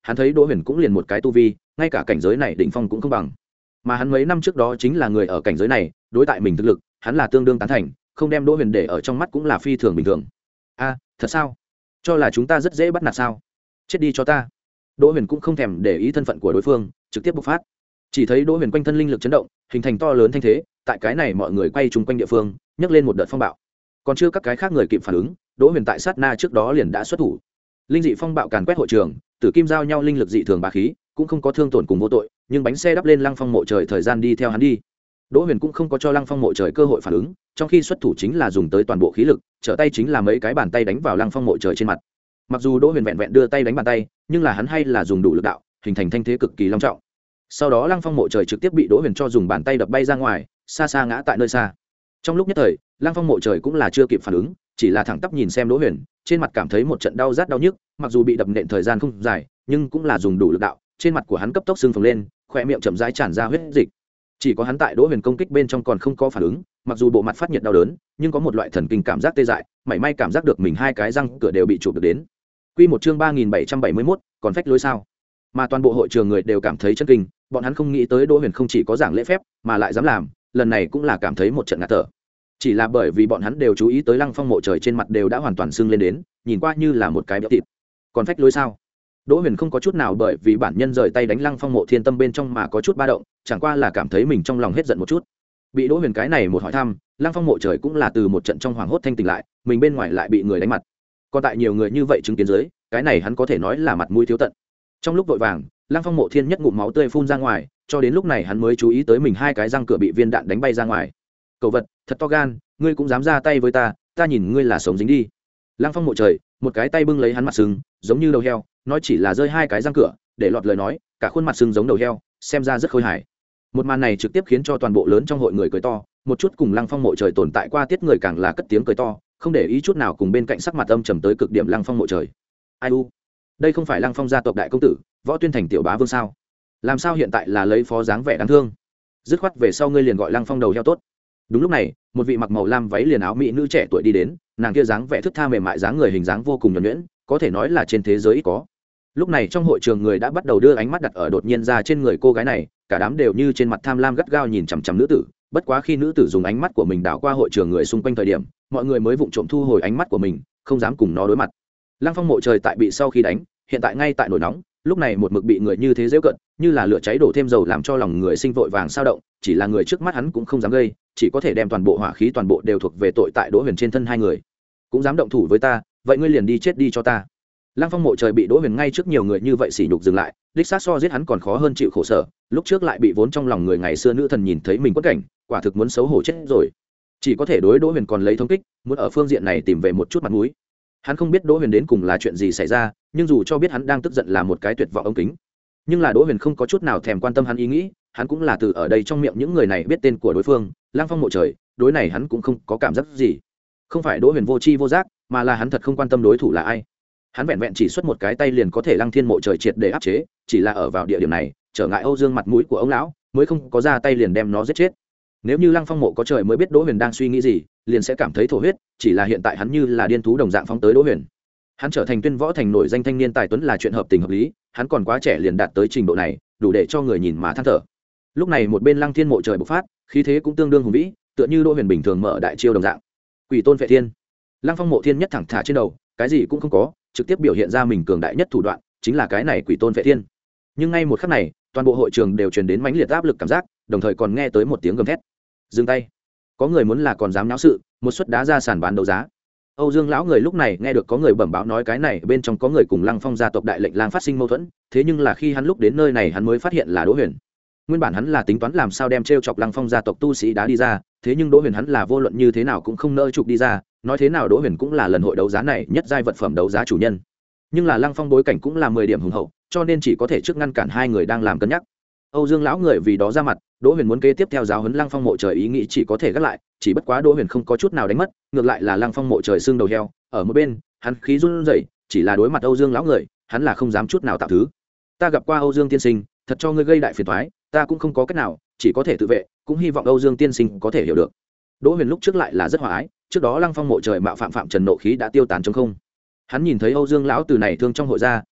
hắn thấy Đỗ Huyền cũng liền một cái tu vi, ngay cả cảnh giới này đỉnh phong cũng không bằng. Mà hắn mấy năm trước đó chính là người ở cảnh giới này, đối tại mình thực lực, hắn là tương đương tán thành, không đem Đỗ Huyền để ở trong mắt cũng là phi thường bình thường. A, thật sao? Cho là chúng ta rất dễ bắt nạt sao? Chết đi cho ta. Đỗ Huyền cũng không thèm để ý thân phận của đối phương, trực tiếp bộc phát. Chỉ thấy Đỗ Huyền quanh thân linh lực chấn động, hình thành to lớn thanh thế, tại cái này mọi người quay chung quanh địa phương, nhấc lên một đợt phong bạo. Còn chưa các cái khác người kịp phản ứng, Đỗ Huyền tại sát na trước đó liền đã xuất thủ. Linh dị phong bạo càn quét hội trường, tử kim giao nhau linh lực dị thường bá khí, cũng không có thương tổn cùng vô tội, nhưng bánh xe đắp lên Lăng Phong Mộ Trời thời gian đi theo hắn đi. Đỗ Huyền cũng không có cho Lăng Phong Mộ Trời cơ hội phản ứng, trong khi xuất thủ chính là dùng tới toàn bộ khí lực, trở tay chính là mấy cái bàn tay đánh vào Lăng Phong Mộ Trời trên mặt. Mặc dù Đỗ Huyền vẹn vẹn đưa tay đánh bàn tay, nhưng là hắn hay là dùng đủ lực đạo, hình thành thanh thế cực kỳ long trọng. Sau đó Lăng Phong Mộ Trời trực tiếp bị Đỗ Huyền cho dùng bàn tay đập bay ra ngoài, xa xa ngã tại nơi xa. Trong lúc nhất thời, Lăng Phong Mộ Trời cũng là chưa kịp phản ứng, chỉ là thẳng tắp nhìn xem Đỗ Huyền, trên mặt cảm thấy một trận đau rát đau nhức, mặc dù bị đập nện thời gian không dài, nhưng cũng là dùng đủ lực đạo, trên mặt của hắn cấp tốc sưng phồng lên, khóe miệng chậm rãi tràn ra huyết dịch. Chỉ có hắn tại Đỗ Huyền công kích bên trong còn không có phản ứng, mặc dù bộ mặt phát nhiệt đau đớn, nhưng có một loại thần kinh cảm giác tê dại, mảy may cảm giác được mình hai cái răng cửa đều bị chụp được đến. Quy một chương ba nghìn bảy trăm bảy mươi mốt, còn phách lối sao? Mà toàn bộ hội trường người đều cảm thấy chấn kinh, bọn hắn không nghĩ tới Đỗ Huyền không chỉ có giảng lễ phép, mà lại dám làm, lần này cũng là cảm thấy một trận ngạt thở. Chỉ là bởi vì bọn hắn đều chú ý tới Lăng Phong Mộ Trời trên mặt đều đã hoàn toàn sưng lên đến, nhìn qua như là một cái béo thịt. Còn phách lối sao? Đỗ Huyền không có chút nào bởi vì bản nhân rời tay đánh Lăng Phong Mộ Thiên tâm bên trong mà có chút ba động, chẳng qua là cảm thấy mình trong lòng hết giận một chút. Bị Đỗ Huyền cái này một hỏi thăm, Lăng Phong Mộ Trời cũng là từ một trận trong hoảng hốt thanh tỉnh lại, mình bên ngoài lại bị người đánh mặt. Còn tại nhiều người như vậy chứng kiến dưới, cái này hắn có thể nói là mặt mũi thiếu tận. Trong lúc vội vàng, Lăng Phong Mộ Thiên nhất ngụm máu tươi phun ra ngoài, cho đến lúc này hắn mới chú ý tới mình hai cái răng cửa bị viên đạn đánh bay ra ngoài. Cẩu vật, thật to gan, ngươi cũng dám ra tay với ta, ta nhìn ngươi là sống dính đi. Lăng Phong Mộ Trời, một cái tay bưng lấy hắn mặt sưng, giống như đầu heo, nói chỉ là rơi hai cái răng cửa, để lọt lời nói, cả khuôn mặt sưng giống đầu heo, xem ra rất khôi hài. Một màn này trực tiếp khiến cho toàn bộ lớn trong hội người cười to, một chút cùng Lăng Phong Mộ Trời tồn tại qua tiết người càng là cất tiếng cười to, không để ý chút nào cùng bên cạnh sắc mặt âm trầm tới cực điểm Lăng Phong Mộ Trời. Ai u, đây không phải Lăng Phong gia tộc đại công tử, Võ Tuyên thành tiểu bá vương sao? Làm sao hiện tại là lấy phó dáng vẻ đáng thương? Dứt khoát về sau ngươi liền gọi Lăng Phong đầu heo tốt. Đúng lúc này, một vị mặc màu lam váy liền áo mỹ nữ trẻ tuổi đi đến, nàng kia dáng vẻ thướt tha mềm mại, dáng người hình dáng vô cùng nhuần nhuyễn, có thể nói là trên thế giới ít có. Lúc này trong hội trường người đã bắt đầu đưa ánh mắt đặt ở đột nhiên ra trên người cô gái này, cả đám đều như trên mặt tham lam gắt gao nhìn chằm chằm nữ tử. Bất quá khi nữ tử dùng ánh mắt của mình đảo qua hội trường người xung quanh thời điểm, mọi người mới vụng trộm thu hồi ánh mắt của mình, không dám cùng nó đối mặt. Lăng Phong Mộ Trời tại bị sau khi đánh, hiện tại ngay tại nổi nóng, lúc này một mực bị người như thế giễu cận, như là lửa cháy đổ thêm dầu làm cho lòng người sinh vội vàng sao động, chỉ là người trước mắt hắn cũng không dám gây, chỉ có thể đem toàn bộ hỏa khí toàn bộ đều thuộc về tội tại Đỗ Huyền trên thân hai người. Cũng dám động thủ với ta, vậy ngươi liền đi chết đi cho ta. Lăng Phong Mộ Trời bị Đỗ Huyền ngay trước nhiều người như vậy sỉ nhục dừng lại, đích xác so giết hắn còn khó hơn chịu khổ sở, lúc trước lại bị vốn trong lòng người ngày xưa nữ thần nhìn thấy mình quất cảnh, quả thực muốn xấu hổ chết rồi. Chỉ có thể đối Đỗ Huyền còn lấy thông kích, muốn ở phương diện này tìm về một chút mặt mũi. Hắn không biết Đỗ Huyền đến cùng là chuyện gì xảy ra, nhưng dù cho biết hắn đang tức giận là một cái tuyệt vọng ống kính, nhưng là Đỗ Huyền không có chút nào thèm quan tâm hắn ý nghĩ, hắn cũng là từ ở đây trong miệng những người này biết tên của đối phương, Lăng Phong Mộ Trời, đối này hắn cũng không có cảm giác gì. Không phải Đỗ Huyền vô tri vô giác, mà là hắn thật không quan tâm đối thủ là ai. Hắn vẹn vẹn chỉ xuất một cái tay liền có thể Lăng Thiên Mộ Trời triệt để áp chế, chỉ là ở vào địa điểm này, trở ngại Âu Dương mặt mũi của ông lão, mới không có ra tay liền đem nó giết chết. Nếu như Lăng Phong Mộ có trời mới biết Đỗ Huyền đang suy nghĩ gì, liền sẽ cảm thấy thổ huyết, chỉ là hiện tại hắn như là điên thú đồng dạng phóng tới Đỗ Huyền. Hắn trở thành Tuyên Võ thành nổi danh thanh niên tài tuấn là chuyện hợp tình hợp lý, hắn còn quá trẻ liền đạt tới trình độ này, đủ để cho người nhìn mà than thở. Lúc này một bên Lăng Thiên Mộ Trời bộc phát, khí thế cũng tương đương hùng vĩ, tựa như Đỗ Huyền bình thường mở đại chiêu đồng dạng. Quỷ Tôn Phệ Thiên. Lăng Phong Mộ Thiên nhất thẳng thả trên đầu, cái gì cũng không có, trực tiếp biểu hiện ra mình cường đại nhất thủ đoạn, chính là cái này Quỷ Tôn Phệ Thiên. Nhưng ngay một khắc này, toàn bộ hội trường đều truyền đến mãnh liệt áp lực cảm giác, đồng thời còn nghe tới một tiếng gầm thét. Dừng tay. Có người muốn là còn dám náo sự, một suất đá ra sàn bán đấu giá. Âu Dương lão người lúc này nghe được có người bẩm báo nói cái này bên trong có người cùng Lăng Phong gia tộc đại lệnh lang phát sinh mâu thuẫn, thế nhưng là khi hắn lúc đến nơi này hắn mới phát hiện là Đỗ Huyền. Nguyên bản hắn là tính toán làm sao đem trêu chọc Lăng Phong gia tộc tu sĩ đá đi ra, thế nhưng Đỗ Huyền hắn là vô luận như thế nào cũng không nỡ chụp đi ra, nói thế nào Đỗ Huyền cũng là lần hội đấu giá này nhất giai vật phẩm đấu giá chủ nhân. Nhưng là Lăng Phong bối cảnh cũng là mười điểm hùng hậu, cho nên chỉ có thể trước ngăn cản hai người đang làm cân nhắc. Âu Dương lão người vì đó ra mặt, Đỗ Huyền muốn kế tiếp theo giáo huấn Lăng Phong Mộ Trời ý nghĩ chỉ có thể gác lại, chỉ bất quá Đỗ Huyền không có chút nào đánh mất, ngược lại là Lăng Phong Mộ Trời xương đầu heo, ở một bên, hắn khí run rẩy, chỉ là đối mặt Âu Dương lão người, hắn là không dám chút nào tạo thứ. Ta gặp qua Âu Dương tiên sinh, thật cho ngươi gây đại phiền toái, ta cũng không có cách nào, chỉ có thể tự vệ, cũng hy vọng Âu Dương tiên sinh có thể hiểu được. Đỗ Huyền lúc trước lại là rất hòa ái, trước đó Lăng Phong Mộ Trời mạo phạm phạm trần nộ khí đã tiêu tán trong không. Hắn nhìn thấy Âu Dương lão từ này thương trong hội ra,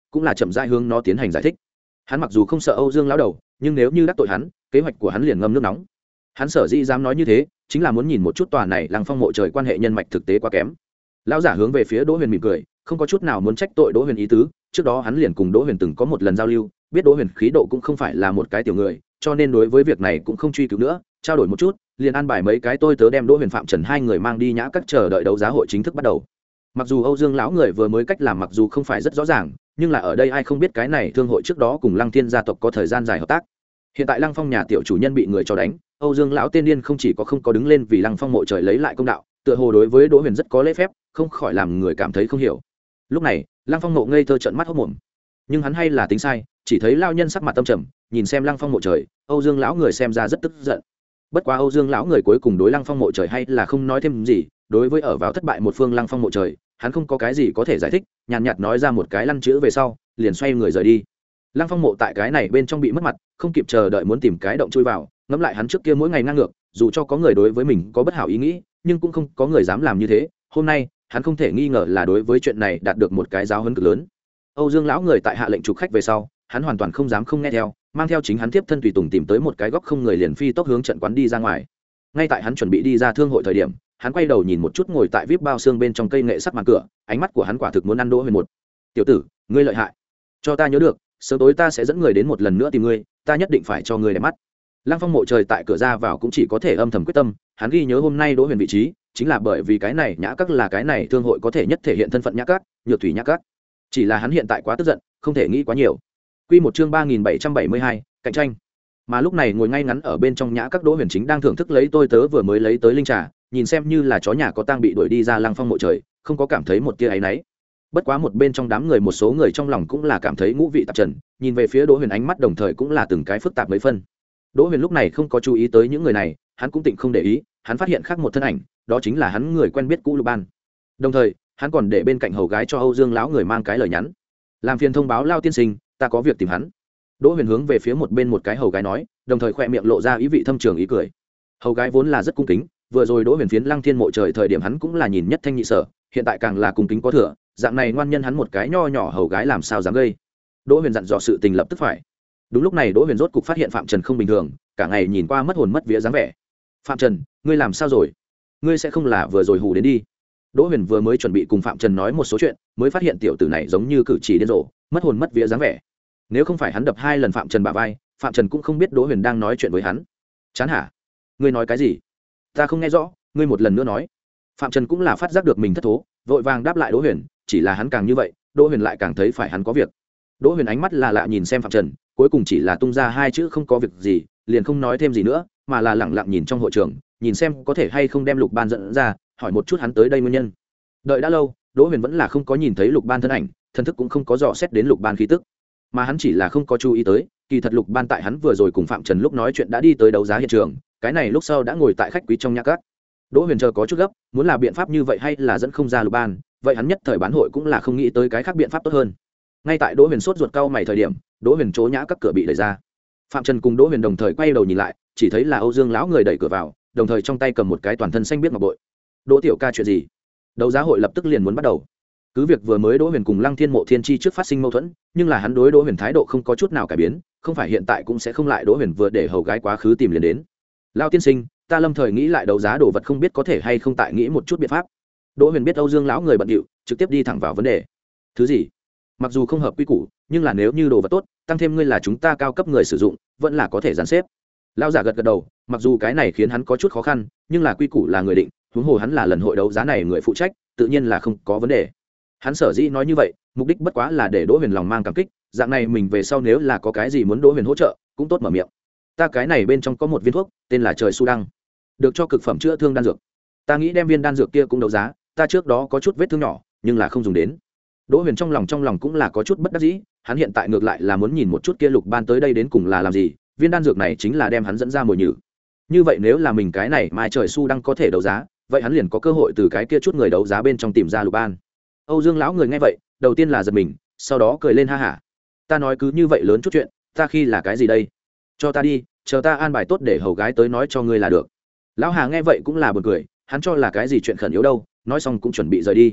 cũng là chậm rãi hướng nó tiến hành giải thích. Hắn mặc dù không sợ Âu Dương lão đầu, nhưng nếu như đắc tội hắn, kế hoạch của hắn liền ngâm nước nóng. Hắn sở dĩ dám nói như thế, chính là muốn nhìn một chút tòa này Lăng Phong mộ trời quan hệ nhân mạch thực tế quá kém. Lão giả hướng về phía Đỗ Huyền mỉm cười, không có chút nào muốn trách tội Đỗ Huyền ý tứ. Trước đó hắn liền cùng Đỗ Huyền từng có một lần giao lưu, biết Đỗ Huyền khí độ cũng không phải là một cái tiểu người, cho nên đối với việc này cũng không truy cứu nữa, trao đổi một chút, liền an bài mấy cái tôi tớ đem Đỗ Huyền Phạm Trần hai người mang đi nhã các chờ đợi đấu giá hội chính thức bắt đầu. Mặc dù Âu Dương lão người vừa mới cách làm mặc dù không phải rất rõ ràng, nhưng là ở đây ai không biết cái này thương hội trước đó cùng Lăng Thiên gia tộc có thời gian dài hợp tác. Hiện tại Lăng Phong nhà tiểu chủ nhân bị người cho đánh, Âu Dương lão tên điên không chỉ có không có đứng lên vì Lăng Phong mộ trời lấy lại công đạo, tựa hồ đối với Đỗ Huyền rất có lễ phép, không khỏi làm người cảm thấy không hiểu. Lúc này, Lăng Phong mộ ngây thơ trợn mắt hốt mồm, nhưng hắn hay là tính sai, chỉ thấy lão nhân sắc mặt tâm trầm, nhìn xem Lăng Phong mộ trời, Âu Dương lão người xem ra rất tức giận. Bất quá Âu Dương lão người cuối cùng đối Lăng Phong mộ trời hay là không nói thêm gì, đối với ở vào thất bại một phương Lăng Phong mộ trời, hắn không có cái gì có thể giải thích, nhàn nhạt, nhạt nói ra một cái lăn chữ về sau, liền xoay người rời đi. Lăng Phong mộ tại cái này bên trong bị mất mặt, không kịp chờ đợi muốn tìm cái động chui vào, ngẫm lại hắn trước kia mỗi ngày ngang ngược, dù cho có người đối với mình có bất hảo ý nghĩ, nhưng cũng không có người dám làm như thế. Hôm nay, hắn không thể nghi ngờ là đối với chuyện này đạt được một cái giáo huấn cực lớn. Âu Dương lão người tại hạ lệnh trục khách về sau, hắn hoàn toàn không dám không nghe theo, mang theo chính hắn tiếp thân tùy tùng tìm tới một cái góc không người liền phi tốc hướng trận quán đi ra ngoài. Ngay tại hắn chuẩn bị đi ra thương hội thời điểm, hắn quay đầu nhìn một chút ngồi tại vip bao xương bên trong cây nghệ sắc màn cửa, ánh mắt của hắn quả thực muốn ăn Đỗ Huyền một. "Tiểu tử, ngươi lợi hại, cho ta nhớ được, sớm tối ta sẽ dẫn người đến một lần nữa tìm ngươi, ta nhất định phải cho ngươi đẹp mắt." Lăng Phong mộ trời tại cửa ra vào cũng chỉ có thể âm thầm quyết tâm, hắn ghi nhớ hôm nay Đỗ Huyền vị trí, chính là bởi vì cái này nhã các là cái này thương hội có thể nhất thể hiện thân phận nhã các, nhược thủy nhã các. Chỉ là hắn hiện tại quá tức giận, không thể nghĩ quá nhiều. Quy một chương ba nghìn bảy trăm bảy mươi hai, cạnh tranh. Mà lúc này ngồi ngay ngắn ở bên trong nhã các Đỗ Huyền chính đang thưởng thức lấy tôi tớ vừa mới lấy tới linh trà, nhìn xem như là chó nhà có tang bị đuổi đi ra Lăng Phong mộ trời, không có cảm thấy một tia áy náy. Bất quá một bên trong đám người một số người trong lòng cũng là cảm thấy ngũ vị tạp trần, nhìn về phía Đỗ Huyền ánh mắt đồng thời cũng là từng cái phức tạp mấy phân. Đỗ Huyền lúc này không có chú ý tới những người này, hắn cũng tịnh không để ý, hắn phát hiện khác một thân ảnh, đó chính là hắn người quen biết cũ Lục Ban. Đồng thời, hắn còn để bên cạnh hầu gái cho Âu Dương lão người mang cái lời nhắn, làm phiền thông báo Lao tiên sinh, ta có việc tìm hắn. Đỗ Huyền hướng về phía một bên một cái hầu gái nói, đồng thời khỏe miệng lộ ra ý vị thâm trường ý cười. Hầu gái vốn là rất cung kính, vừa rồi Đỗ Huyền phiến Lăng Thiên mộ trời thời điểm hắn cũng là nhìn nhất thanh nhị sở, hiện tại càng là cung kính có thừa, dạng này ngoan nhân hắn một cái nho nhỏ hầu gái làm sao dám gây. Đỗ Huyền dặn dò sự tình lập tức phải. Đúng lúc này Đỗ Huyền rốt cục phát hiện Phạm Trần không bình thường, cả ngày nhìn qua mất hồn mất vía dáng vẻ. "Phạm Trần, ngươi làm sao rồi? Ngươi sẽ không là vừa rồi hù đến đi?" Đỗ Huyền vừa mới chuẩn bị cùng Phạm Trần nói một số chuyện, mới phát hiện tiểu tử này giống như cử chỉ điên rồ, mất hồn mất vía dáng vẻ. Nếu không phải hắn đập hai lần Phạm Trần bả vai, Phạm Trần cũng không biết Đỗ Huyền đang nói chuyện với hắn. "Chán hả? Ngươi nói cái gì? Ta không nghe rõ, ngươi một lần nữa nói." Phạm Trần cũng là phát giác được mình thất thố, vội vàng đáp lại Đỗ Huyền, chỉ là hắn càng như vậy, Đỗ Huyền lại càng thấy phải hắn có việc. Đỗ Huyền ánh mắt là lạ nhìn xem Phạm Trần, cuối cùng chỉ là tung ra hai chữ không có việc gì, liền không nói thêm gì nữa, mà là lẳng lặng nhìn trong hội trường, nhìn xem có thể hay không đem Lục Ban dẫn ra, hỏi một chút hắn tới đây nguyên nhân. Đợi đã lâu, Đỗ Huyền vẫn là không có nhìn thấy Lục Ban thân ảnh, thần thức cũng không có dò xét đến Lục Ban khí tức, mà hắn chỉ là không có chú ý tới, kỳ thật Lục Ban tại hắn vừa rồi cùng Phạm Trần lúc nói chuyện đã đi tới đấu giá hiện trường, cái này lúc sau đã ngồi tại khách quý trong nhã các. Đỗ Huyền chờ có chút gấp, muốn là biện pháp như vậy hay là dẫn không ra Lục Ban, vậy hắn nhất thời bán hội cũng là không nghĩ tới cái khác biện pháp tốt hơn. Ngay tại Đỗ Huyền sốt ruột cau mày thời điểm, Đỗ Huyền chỗ nhã các cửa bị đẩy ra. Phạm Trần cùng Đỗ Huyền đồng thời quay đầu nhìn lại, chỉ thấy là Âu Dương lão người đẩy cửa vào, đồng thời trong tay cầm một cái toàn thân xanh biết ngọc bội. "Đỗ tiểu ca chuyện gì?" Đấu giá hội lập tức liền muốn bắt đầu. Cứ việc vừa mới Đỗ Huyền cùng Lăng Thiên Mộ Thiên Chi trước phát sinh mâu thuẫn, nhưng là hắn đối Đỗ Huyền thái độ không có chút nào cải biến, không phải hiện tại cũng sẽ không lại Đỗ Huyền vừa để hầu gái quá khứ tìm liền đến. "Lao tiên sinh, ta lâm thời nghĩ lại đấu giá đồ vật không biết có thể hay không tại nghĩ một chút biện pháp." Đỗ Huyền biết Âu Dương lão người bận rộn, trực tiếp đi thẳng vào vấn đề. "Thứ gì?" "Mặc dù không hợp quy củ, nhưng là nếu như đồ vật tốt, tăng thêm ngươi là chúng ta cao cấp người sử dụng, vẫn là có thể dàn xếp." Lão giả gật gật đầu, mặc dù cái này khiến hắn có chút khó khăn, nhưng là quy củ là người định, huống hồ hắn là lần hội đấu giá này người phụ trách, tự nhiên là không có vấn đề. Hắn sở dĩ nói như vậy, mục đích bất quá là để Đỗ Huyền lòng mang cảm kích, dạng này mình về sau nếu là có cái gì muốn Đỗ Huyền hỗ trợ, cũng tốt mở miệng. "Ta cái này bên trong có một viên thuốc, tên là Trời Su Đăng, được cho cực phẩm chữa thương đan dược. Ta nghĩ đem viên đan dược kia cũng đấu giá, ta trước đó có chút vết thương nhỏ, nhưng là không dùng đến." Đỗ Huyền trong lòng trong lòng cũng là có chút bất đắc dĩ, hắn hiện tại ngược lại là muốn nhìn một chút kia Lục Ban tới đây đến cùng là làm gì, viên đan dược này chính là đem hắn dẫn ra mồi nhử. Như vậy nếu là mình cái này mai Trời Su Đăng có thể đấu giá, vậy hắn liền có cơ hội từ cái kia chút người đấu giá bên trong tìm ra Lục Ban. Âu Dương lão người nghe vậy, đầu tiên là giật mình, sau đó cười lên ha hả. "Ta nói cứ như vậy lớn chút chuyện, ta khi là cái gì đây? Cho ta đi, chờ ta an bài tốt để hầu gái tới nói cho ngươi là được." Lão Hà nghe vậy cũng là buồn cười, hắn cho là cái gì chuyện khẩn yếu đâu, nói xong cũng chuẩn bị rời đi.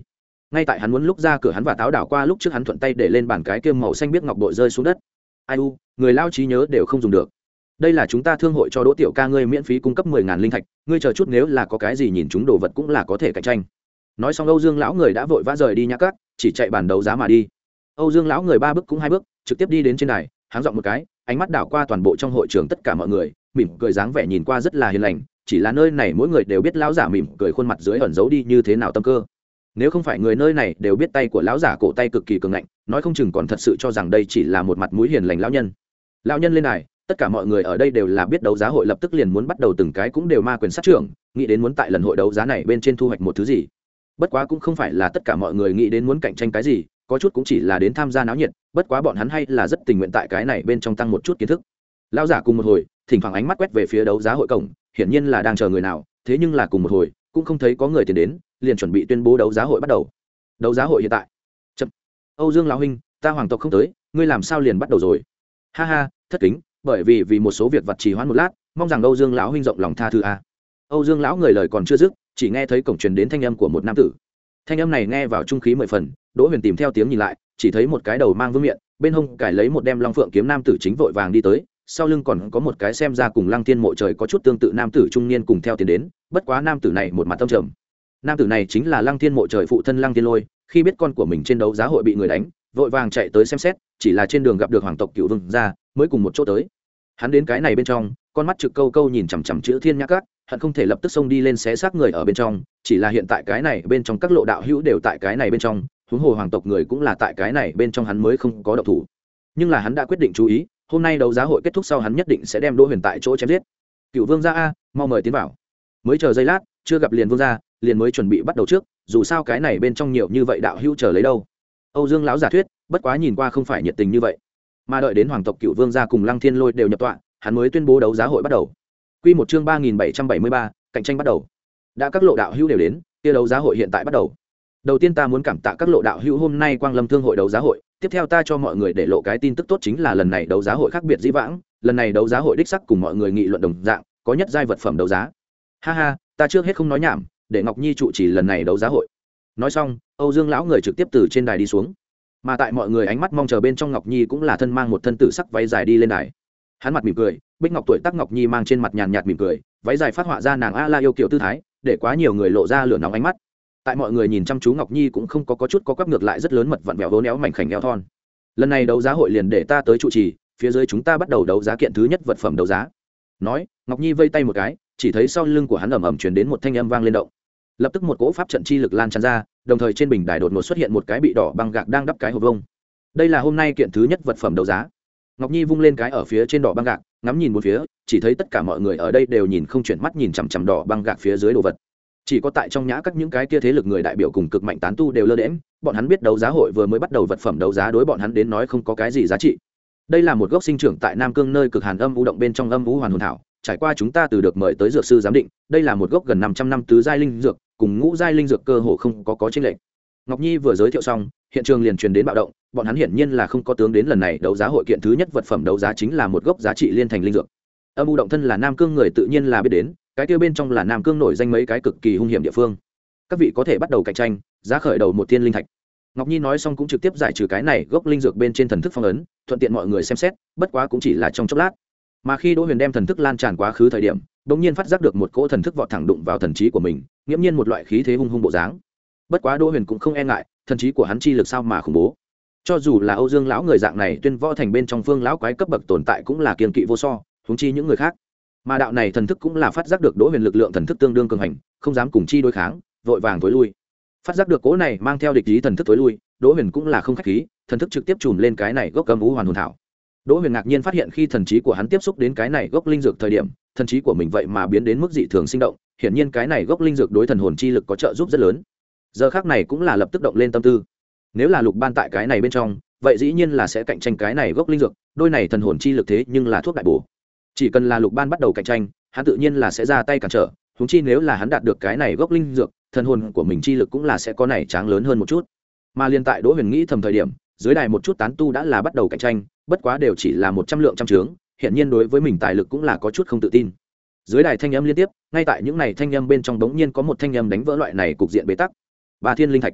ngay tại hắn muốn lúc ra cửa, hắn và táo đảo qua lúc trước hắn thuận tay để lên bàn cái kiêm màu xanh biết ngọc bội rơi xuống đất. Ai u, người lao trí nhớ đều không dùng được. Đây là chúng ta thương hội cho Đỗ tiểu ca ngươi miễn phí cung cấp mười ngàn linh thạch, ngươi chờ chút nếu là có cái gì nhìn chúng đồ vật cũng là có thể cạnh tranh. Nói xong Âu Dương lão người đã vội vã rời đi nhã cát, chỉ chạy bàn đấu giá mà đi. Âu Dương lão người ba bước cũng hai bước, trực tiếp đi đến trên đài, háng giọng một cái, ánh mắt đảo qua toàn bộ trong hội trường tất cả mọi người, mỉm cười dáng vẻ nhìn qua rất là hiền lành, chỉ là nơi này mỗi người đều biết lão giả mỉm cười khuôn mặt dưới ẩn giấu đi như thế nào tâm cơ. Nếu không phải người nơi này đều biết tay của lão giả cổ tay cực kỳ cường ngạnh, nói không chừng còn thật sự cho rằng đây chỉ là một mặt mũi hiền lành lão nhân. Lão nhân lên đài, tất cả mọi người ở đây đều là biết đấu giá hội lập tức liền muốn bắt đầu, từng cái cũng đều ma quyền sát trưởng, nghĩ đến muốn tại lần hội đấu giá này bên trên thu hoạch một thứ gì. Bất quá cũng không phải là tất cả mọi người nghĩ đến muốn cạnh tranh cái gì, có chút cũng chỉ là đến tham gia náo nhiệt, bất quá bọn hắn hay là rất tình nguyện tại cái này bên trong tăng một chút kiến thức. Lão giả cùng một hồi, thỉnh thoảng ánh mắt quét về phía đấu giá hội cổng, hiển nhiên là đang chờ người nào, thế nhưng là cùng một hồi, cũng không thấy có người tiến đến, liền chuẩn bị tuyên bố đấu giá hội bắt đầu. Đấu giá hội hiện tại. Chậm. Âu Dương lão huynh, ta hoàng tộc không tới, ngươi làm sao liền bắt đầu rồi? Ha ha, thất kính, bởi vì vì một số việc vật trì hoãn một lát, mong rằng Âu Dương lão huynh rộng lòng tha thứ a. Âu Dương lão người lời còn chưa dứt, chỉ nghe thấy cổng truyền đến thanh âm của một nam tử. Thanh âm này nghe vào trung khí mười phần, Đỗ Huyền tìm theo tiếng nhìn lại, chỉ thấy một cái đầu mang vương miện, bên hông cài lấy một đem long phượng kiếm nam tử chính vội vàng đi tới, sau lưng còn có một cái xem ra cùng Lăng Thiên Mộ Trời có chút tương tự nam tử trung niên cùng theo tiến đến, bất quá nam tử này một mặt tâm trầm. Nam tử này chính là Lăng Thiên Mộ Trời phụ thân Lăng Thiên Lôi, khi biết con của mình trên đấu giá hội bị người đánh, vội vàng chạy tới xem xét, chỉ là trên đường gặp được hoàng tộc Cửu Vương gia, mới cùng một chỗ tới. Hắn đến cái này bên trong, con mắt trực câu câu nhìn chằm chằm chữ Thiên Nhã Các, hận không thể lập tức xông đi lên xé xác người ở bên trong, chỉ là hiện tại cái này bên trong các lộ đạo hữu đều tại cái này bên trong, huống hồ hoàng tộc người cũng là tại cái này bên trong, hắn mới không có động thủ. Nhưng là hắn đã quyết định chú ý, hôm nay đấu giá hội kết thúc sau hắn nhất định sẽ đem Đỗ Huyền tại chỗ chém giết. Cửu Vương gia a, mau mời tiến vào. Mới chờ giây lát, chưa gặp liền vương gia, liền mới chuẩn bị bắt đầu trước, dù sao cái này bên trong nhiều như vậy đạo hữu chờ lấy đâu. Âu Dương lão giả thuyết, bất quá nhìn qua không phải nhiệt tình như vậy. Mà đợi đến hoàng tộc Cửu Vương gia cùng Lăng Thiên Lôi đều nhập tọa, hắn mới tuyên bố đấu giá hội bắt đầu. Quy một chương ba nghìn bảy trăm bảy mươi ba, cạnh tranh bắt đầu. Đã các lộ đạo hữu đều đến, kia đấu giá hội hiện tại bắt đầu. Đầu tiên ta muốn cảm tạ các lộ đạo hữu hôm nay quang lâm thương hội đấu giá hội, tiếp theo ta cho mọi người để lộ cái tin tức tốt, chính là lần này đấu giá hội khác biệt dĩ vãng, lần này đấu giá hội đích sắc cùng mọi người nghị luận đồng dạng, có nhất giai vật phẩm đấu giá. Ha ha, ta trước hết không nói nhảm, để Ngọc Nhi trụ trì lần này đấu giá hội. Nói xong, Âu Dương lão người trực tiếp từ trên đài đi xuống. Mà tại mọi người ánh mắt mong chờ bên trong, Ngọc Nhi cũng là thân mang một thân tử sắc váy dài đi lên đài. Hắn mặt mỉm cười, bích ngọc tuổi tác Ngọc Nhi mang trên mặt nhàn nhạt mỉm cười, váy dài phát họa ra nàng a la yêu kiều tư thái, để quá nhiều người lộ ra lửa nóng ánh mắt. Tại mọi người nhìn chăm chú, Ngọc Nhi cũng không có có chút có quắp, ngược lại rất lớn mật vặn vẹo vốn éo mảnh khảnh eo thon. Lần này đấu giá hội liền để ta tới trụ trì, phía dưới chúng ta bắt đầu đấu giá kiện thứ nhất vật phẩm đấu giá. Nói, Ngọc Nhi vây tay một cái, chỉ thấy sau lưng của hắn ầm ầm truyền đến một thanh âm vang lên động. Lập tức một cỗ pháp trận chi lực lan tràn ra, đồng thời trên bình đài đột ngột xuất hiện một cái bị đỏ băng gạc đang đắp cái hộp vông. Đây là hôm nay kiện thứ nhất vật phẩm đấu giá. Ngọc Nhi vung lên cái ở phía trên đỏ băng gạc, ngắm nhìn một phía, chỉ thấy tất cả mọi người ở đây đều nhìn không chuyển mắt nhìn chằm chằm đỏ băng gạc phía dưới đồ vật. Chỉ có tại trong nhã các những cái kia thế lực người đại biểu cùng cực mạnh tán tu đều lơ đễnh, bọn hắn biết đấu giá hội vừa mới bắt đầu, vật phẩm đấu giá đối bọn hắn đến nói không có cái gì giá trị. Đây là một gốc sinh trưởng tại Nam Cương nơi cực hàn âm u động bên trong âm u hoàn hồn thảo, trải qua chúng ta từ được mời tới dược sư giám định, đây là một gốc gần năm trăm năm tứ giai linh dược, cùng ngũ giai linh dược cơ hồ không có có chênh lệch. Ngọc Nhi vừa giới thiệu xong, hiện trường liền truyền đến bạo động, bọn hắn hiển nhiên là không có tướng đến lần này đấu giá hội kiện thứ nhất vật phẩm đấu giá chính là một gốc giá trị liên thành linh dược. Âm u động thân là Nam Cương người tự nhiên là biết đến, cái kia bên trong là Nam Cương nổi danh mấy cái cực kỳ hung hiểm địa phương. Các vị có thể bắt đầu cạnh tranh, giá khởi đầu một tiên linh thạch. Ngọc Nhi nói xong cũng trực tiếp giải trừ cái này gốc linh dược bên trên thần thức phong ấn, thuận tiện mọi người xem xét, bất quá cũng chỉ là trong chốc lát. Mà khi Đỗ Huyền đem thần thức lan tràn quá khứ thời điểm, đột nhiên phát giác được một cỗ thần thức vọt thẳng đụng vào thần trí của mình, nghiễm nhiên một loại khí thế hung hung bộ dáng. Bất quá Đỗ Huyền cũng không e ngại, thần trí của hắn chi lực sao mà khủng bố. Cho dù là Âu Dương lão người dạng này tuyên võ thành bên trong phương lão quái cấp bậc tồn tại cũng là kiêng kỵ vô so, huống chi những người khác. Mà đạo này thần thức cũng là phát giác được Đỗ Huyền lực lượng thần thức tương đương cường hành, không dám cùng chi đối kháng, vội vàng tối lui. Phát giác được cỗ này mang theo địch ý thần thức tối lui, Đỗ Huyền cũng là không khách khí, thần thức trực tiếp chùm lên cái này gốc âm u hoàn hồn thảo. Đỗ Huyền ngạc nhiên phát hiện khi thần trí của hắn tiếp xúc đến cái này gốc linh dược thời điểm, thần trí của mình vậy mà biến đến mức dị thường sinh động, hiển nhiên cái này gốc linh dược đối thần hồn chi lực có trợ giúp rất lớn. Giờ khắc này cũng là lập tức động lên tâm tư. Nếu là Lục Ban tại cái này bên trong, vậy dĩ nhiên là sẽ cạnh tranh cái này gốc linh dược, đôi này thần hồn chi lực thế nhưng là thuốc đại bổ. Chỉ cần là Lục Ban bắt đầu cạnh tranh, hắn tự nhiên là sẽ ra tay cản trở, huống chi nếu là hắn đạt được cái này gốc linh dược, thần hồn của mình chi lực cũng là sẽ có này tráng lớn hơn một chút. Mà liên tại Đỗ Huyền nghĩ thầm thời điểm, dưới đài một chút tán tu đã là bắt đầu cạnh tranh, bất quá đều chỉ là một trăm lượng trăm trướng, hiện nhiên đối với mình tài lực cũng là có chút không tự tin. Dưới đài thanh âm liên tiếp, ngay tại những này thanh âm bên trong đống nhiên có một thanh âm đánh vỡ loại này cục diện bế tắc. Ba thiên linh thạch.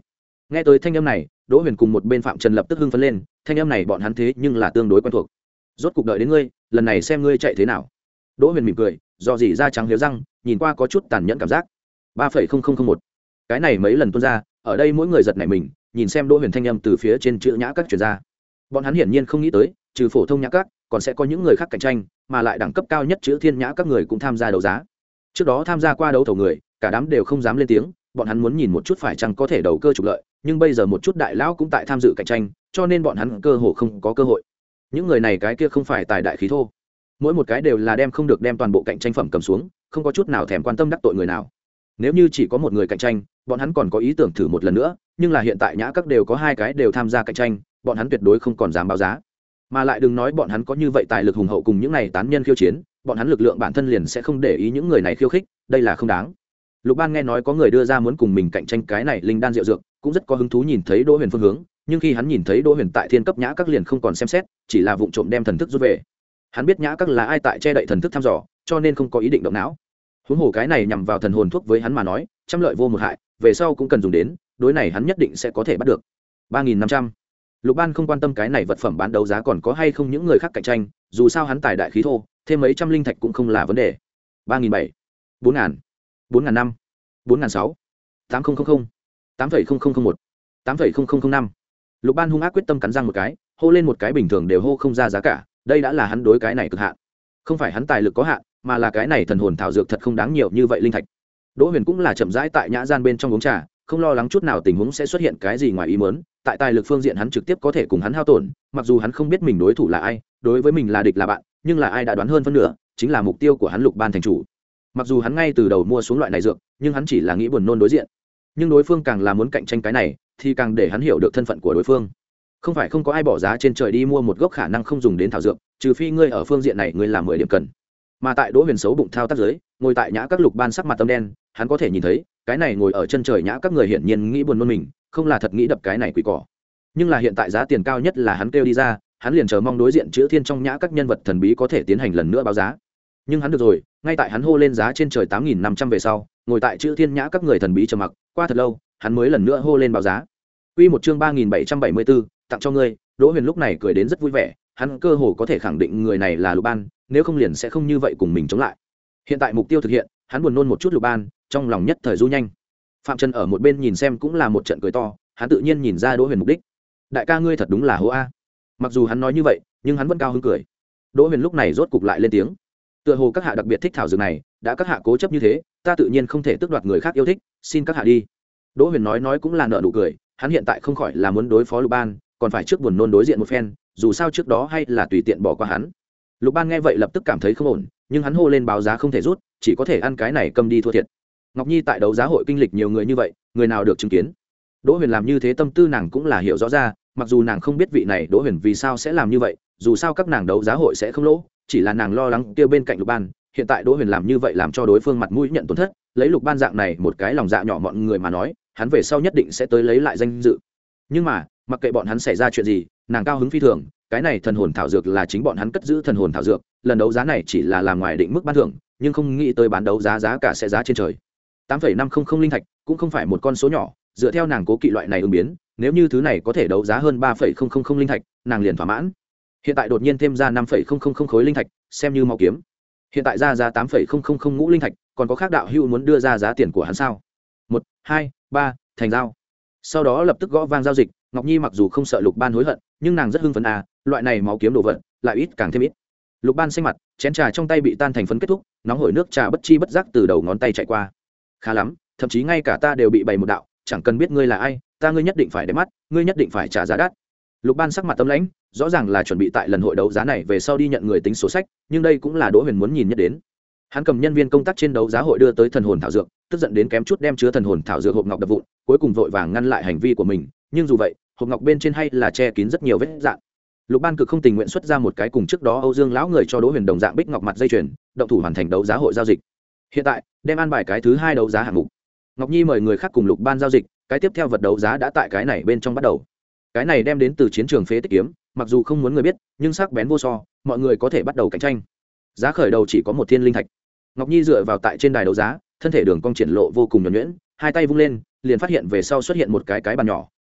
Nghe tới thanh âm này, Đỗ Huyền cùng một bên Phạm Trần lập tức hưng phấn lên, thanh âm này bọn hắn thế nhưng là tương đối quen thuộc. Rốt cục đợi đến ngươi, lần này xem ngươi chạy thế nào. Đỗ Huyền mỉm cười, do dỉ ra trắng liếu răng, nhìn qua có chút tàn nhẫn cảm giác. ba phẩy không không không một. Cái này mấy lần tuôn ra, ở đây mỗi người giật nảy mình, nhìn xem Đỗ Huyền thanh âm từ phía trên chữ nhã các truyền ra. Bọn hắn hiển nhiên không nghĩ tới, trừ phổ thông nhã các, còn sẽ có những người khác cạnh tranh, mà lại đẳng cấp cao nhất chữ thiên nhã các người cũng tham gia đấu giá. Trước đó tham gia qua đấu thầu người, cả đám đều không dám lên tiếng, bọn hắn muốn nhìn một chút phải chăng có thể đầu cơ trục lợi, nhưng bây giờ một chút đại lão cũng tại tham dự cạnh tranh, cho nên bọn hắn cơ hồ không có cơ hội. Những người này cái kia không phải tài đại khí thô, mỗi một cái đều là đem không được đem toàn bộ cạnh tranh phẩm cầm xuống, không có chút nào thèm quan tâm đắc tội người nào. Nếu như chỉ có một người cạnh tranh, bọn hắn còn có ý tưởng thử một lần nữa, nhưng là hiện tại nhã các đều có hai cái đều tham gia cạnh tranh, bọn hắn tuyệt đối không còn dám báo giá. Mà lại đừng nói bọn hắn có như vậy tài lực hùng hậu cùng những này tán nhân khiêu chiến, bọn hắn lực lượng bản thân liền sẽ không để ý những người này khiêu khích, đây là không đáng. Lục Ban nghe nói có người đưa ra muốn cùng mình cạnh tranh cái này linh đan rượu dược, cũng rất có hứng thú nhìn thấy Đỗ Huyền phương hướng, nhưng khi hắn nhìn thấy Đỗ Huyền tại thiên cấp nhã các liền không còn xem xét, chỉ là vụng trộm đem thần thức rút về. Hắn biết nhã các là ai tại che đậy thần thức thăm dò, cho nên không có ý định động não. Huống hồ cái này nhằm vào thần hồn thuốc với hắn mà nói, trăm lợi vô một hại, về sau cũng cần dùng đến, đối này hắn nhất định sẽ có thể bắt được. ba nghìn năm trăm. Lục Ban không quan tâm cái này vật phẩm bán đấu giá còn có hay không những người khác cạnh tranh, dù sao hắn tài đại khí thô, thêm mấy trăm linh thạch cũng không là vấn đề. ba nghìn bảy, bốn nghìn, bốn nghìn năm, bốn nghìn sáu, tám nghìn, tám phẩy không không không một, tám phẩy không không không năm. Lục Ban hung ác quyết tâm cắn răng một cái, hô lên một cái bình thường đều hô không ra giá cả, đây đã là hắn đối cái này cực hạn. Không phải hắn tài lực có hạn, mà là cái này thần hồn thảo dược thật không đáng nhiều như vậy linh thạch. Đỗ Huyền cũng là chậm rãi tại nhã gian bên trong uống trà, không lo lắng chút nào tình huống sẽ xuất hiện cái gì ngoài ý muốn, tại tài lực phương diện hắn trực tiếp có thể cùng hắn hao tổn, mặc dù hắn không biết mình đối thủ là ai, đối với mình là địch là bạn, nhưng là ai đã đoán hơn phân nửa, chính là mục tiêu của hắn Lục Ban thành chủ. Mặc dù hắn ngay từ đầu mua xuống loại này dược, nhưng hắn chỉ là nghĩ buồn nôn đối diện. Nhưng đối phương càng là muốn cạnh tranh cái này, thì càng để hắn hiểu được thân phận của đối phương. Không phải không có ai bỏ giá trên trời đi mua một gốc khả năng không dùng đến thảo dược, trừ phi ngươi ở phương diện này ngươi làm mười điểm cần. Mà tại Đỗ Huyền xấu bụng thao tác dưới, ngồi tại nhã các Lục Ban sắc mặt tâm đen, hắn có thể nhìn thấy, cái này ngồi ở chân trời nhã các người hiển nhiên nghĩ buồn nôn mình, không là thật nghĩ đập cái này quỷ cỏ. Nhưng là hiện tại giá tiền cao nhất là hắn kêu đi ra, hắn liền chờ mong đối diện chữ thiên trong nhã các nhân vật thần bí có thể tiến hành lần nữa báo giá. Nhưng hắn được rồi, ngay tại hắn hô lên giá trên trời tám nghìn năm trăm về sau, ngồi tại chữ thiên nhã các người thần bí trầm mặc, qua thật lâu, hắn mới lần nữa hô lên báo giá. Quy một chương ba nghìn bảy trăm bảy mươi bốn, tặng cho ngươi. Đỗ Huyền lúc này cười đến rất vui vẻ, hắn cơ hồ có thể khẳng định người này là Lục Ban, nếu không liền sẽ không như vậy cùng mình chống lại. Hiện tại mục tiêu thực hiện, hắn buồn nôn một chút Lục Ban, trong lòng nhất thời du nhanh. Phạm Trần ở một bên nhìn xem cũng là một trận cười to, hắn tự nhiên nhìn ra Đỗ Huyền mục đích. Đại ca ngươi thật đúng là hố a. Mặc dù hắn nói như vậy, nhưng hắn vẫn cao hứng cười. Đỗ Huyền lúc này rốt cục lại lên tiếng. Tựa hồ các hạ đặc biệt thích thảo dược này, đã các hạ cố chấp như thế, ta tự nhiên không thể tước đoạt người khác yêu thích, xin các hạ đi. Đỗ Huyền nói nói cũng là nợ nụ cười, hắn hiện tại không khỏi là muốn đối phó Lục Ban, còn phải trước buồn nôn đối diện một phen, dù sao trước đó hay là tùy tiện bỏ qua hắn. Lục Ban nghe vậy lập tức cảm thấy không ổn, nhưng hắn hô lên báo giá không thể rút, chỉ có thể ăn cái này cầm đi thua thiệt. Ngọc Nhi tại đấu giá hội kinh lịch nhiều người như vậy, người nào được chứng kiến. Đỗ Huyền làm như thế tâm tư nàng cũng là hiểu rõ ra, mặc dù nàng không biết vị này Đỗ Huyền vì sao sẽ làm như vậy, dù sao các nàng đấu giá hội sẽ không lỗ, chỉ là nàng lo lắng kia bên cạnh Lục Ban, hiện tại Đỗ Huyền làm như vậy làm cho đối phương mặt mũi nhận tổn thất, lấy Lục Ban dạng này một cái lòng dạ nhỏ mọi người mà nói, hắn về sau nhất định sẽ tới lấy lại danh dự. Nhưng mà, mặc kệ bọn hắn xảy ra chuyện gì, nàng cao hứng phi thường, cái này thần hồn thảo dược là chính bọn hắn cất giữ thần hồn thảo dược, lần đấu giá này chỉ là làm ngoài định mức ban thưởng, nhưng không nghĩ tới bán đấu giá giá cả sẽ giá trên trời. tám phẩy năm không không linh thạch cũng không phải một con số nhỏ, dựa theo nàng cố kỵ loại này ứng biến, nếu như thứ này có thể đấu giá hơn ba phẩy không không không linh thạch, nàng liền thỏa mãn. Hiện tại đột nhiên thêm ra năm phẩy không không không khối linh thạch, xem như mau kiếm. Hiện tại ra giá tám phẩy không không không ngũ linh thạch, còn có khác đạo hữu muốn đưa ra giá tiền của hắn sao? một, hai, ba, thành giao. Sau đó lập tức gõ vang giao dịch, Ngọc Nhi mặc dù không sợ Lục Ban hối hận, nhưng nàng rất hưng phấn à, loại này máu kiếm đồ vật, lại ít càng thêm ít. Lục Ban xanh mặt, chén trà trong tay bị tan thành phấn kết thúc, nóng hổi nước trà bất chi bất giác từ đầu ngón tay chạy qua. Khá lắm, thậm chí ngay cả ta đều bị bày một đạo, chẳng cần biết ngươi là ai, ta ngươi nhất định phải để mắt, ngươi nhất định phải trả giá đắt. Lục Ban sắc mặt tâm lãnh, rõ ràng là chuẩn bị tại lần hội đấu giá này về sau đi nhận người tính sổ sách, nhưng đây cũng là Đỗ Huyền muốn nhìn nhất đến. Hắn cầm nhân viên công tác trên đấu giá hội đưa tới thần hồn thảo dược, tức giận đến kém chút đem chứa thần hồn thảo dược hộp ngọc đập vụn, cuối cùng vội vàng ngăn lại hành vi của mình, nhưng dù vậy, hộp ngọc bên trên hay là che kín rất nhiều vết rạn. Lục Ban cực không tình nguyện xuất ra một cái cùng trước đó Âu Dương lão người cho Đỗ Huyền đồng dạng bích ngọc mặt dây chuyền, động thủ hoàn thành đấu giá hội giao dịch. Hiện tại, đem an bài cái thứ hai đấu giá hạng mục. Ngọc Nhi mời người khác cùng Lục Ban giao dịch, cái tiếp theo vật đấu giá đã tại cái này bên trong bắt đầu. Cái này đem đến từ chiến trường phế tích kiếm, mặc dù không muốn người biết, nhưng sắc bén vô so, mọi người có thể bắt đầu cạnh tranh. Giá khởi đầu chỉ có một thiên linh thạch. Ngọc Nhi dựa vào tại trên đài đấu giá, thân thể đường cong triển lộ vô cùng nhuần nhuyễn, hai tay vung lên, liền phát hiện về sau xuất hiện một cái cái bàn nhỏ,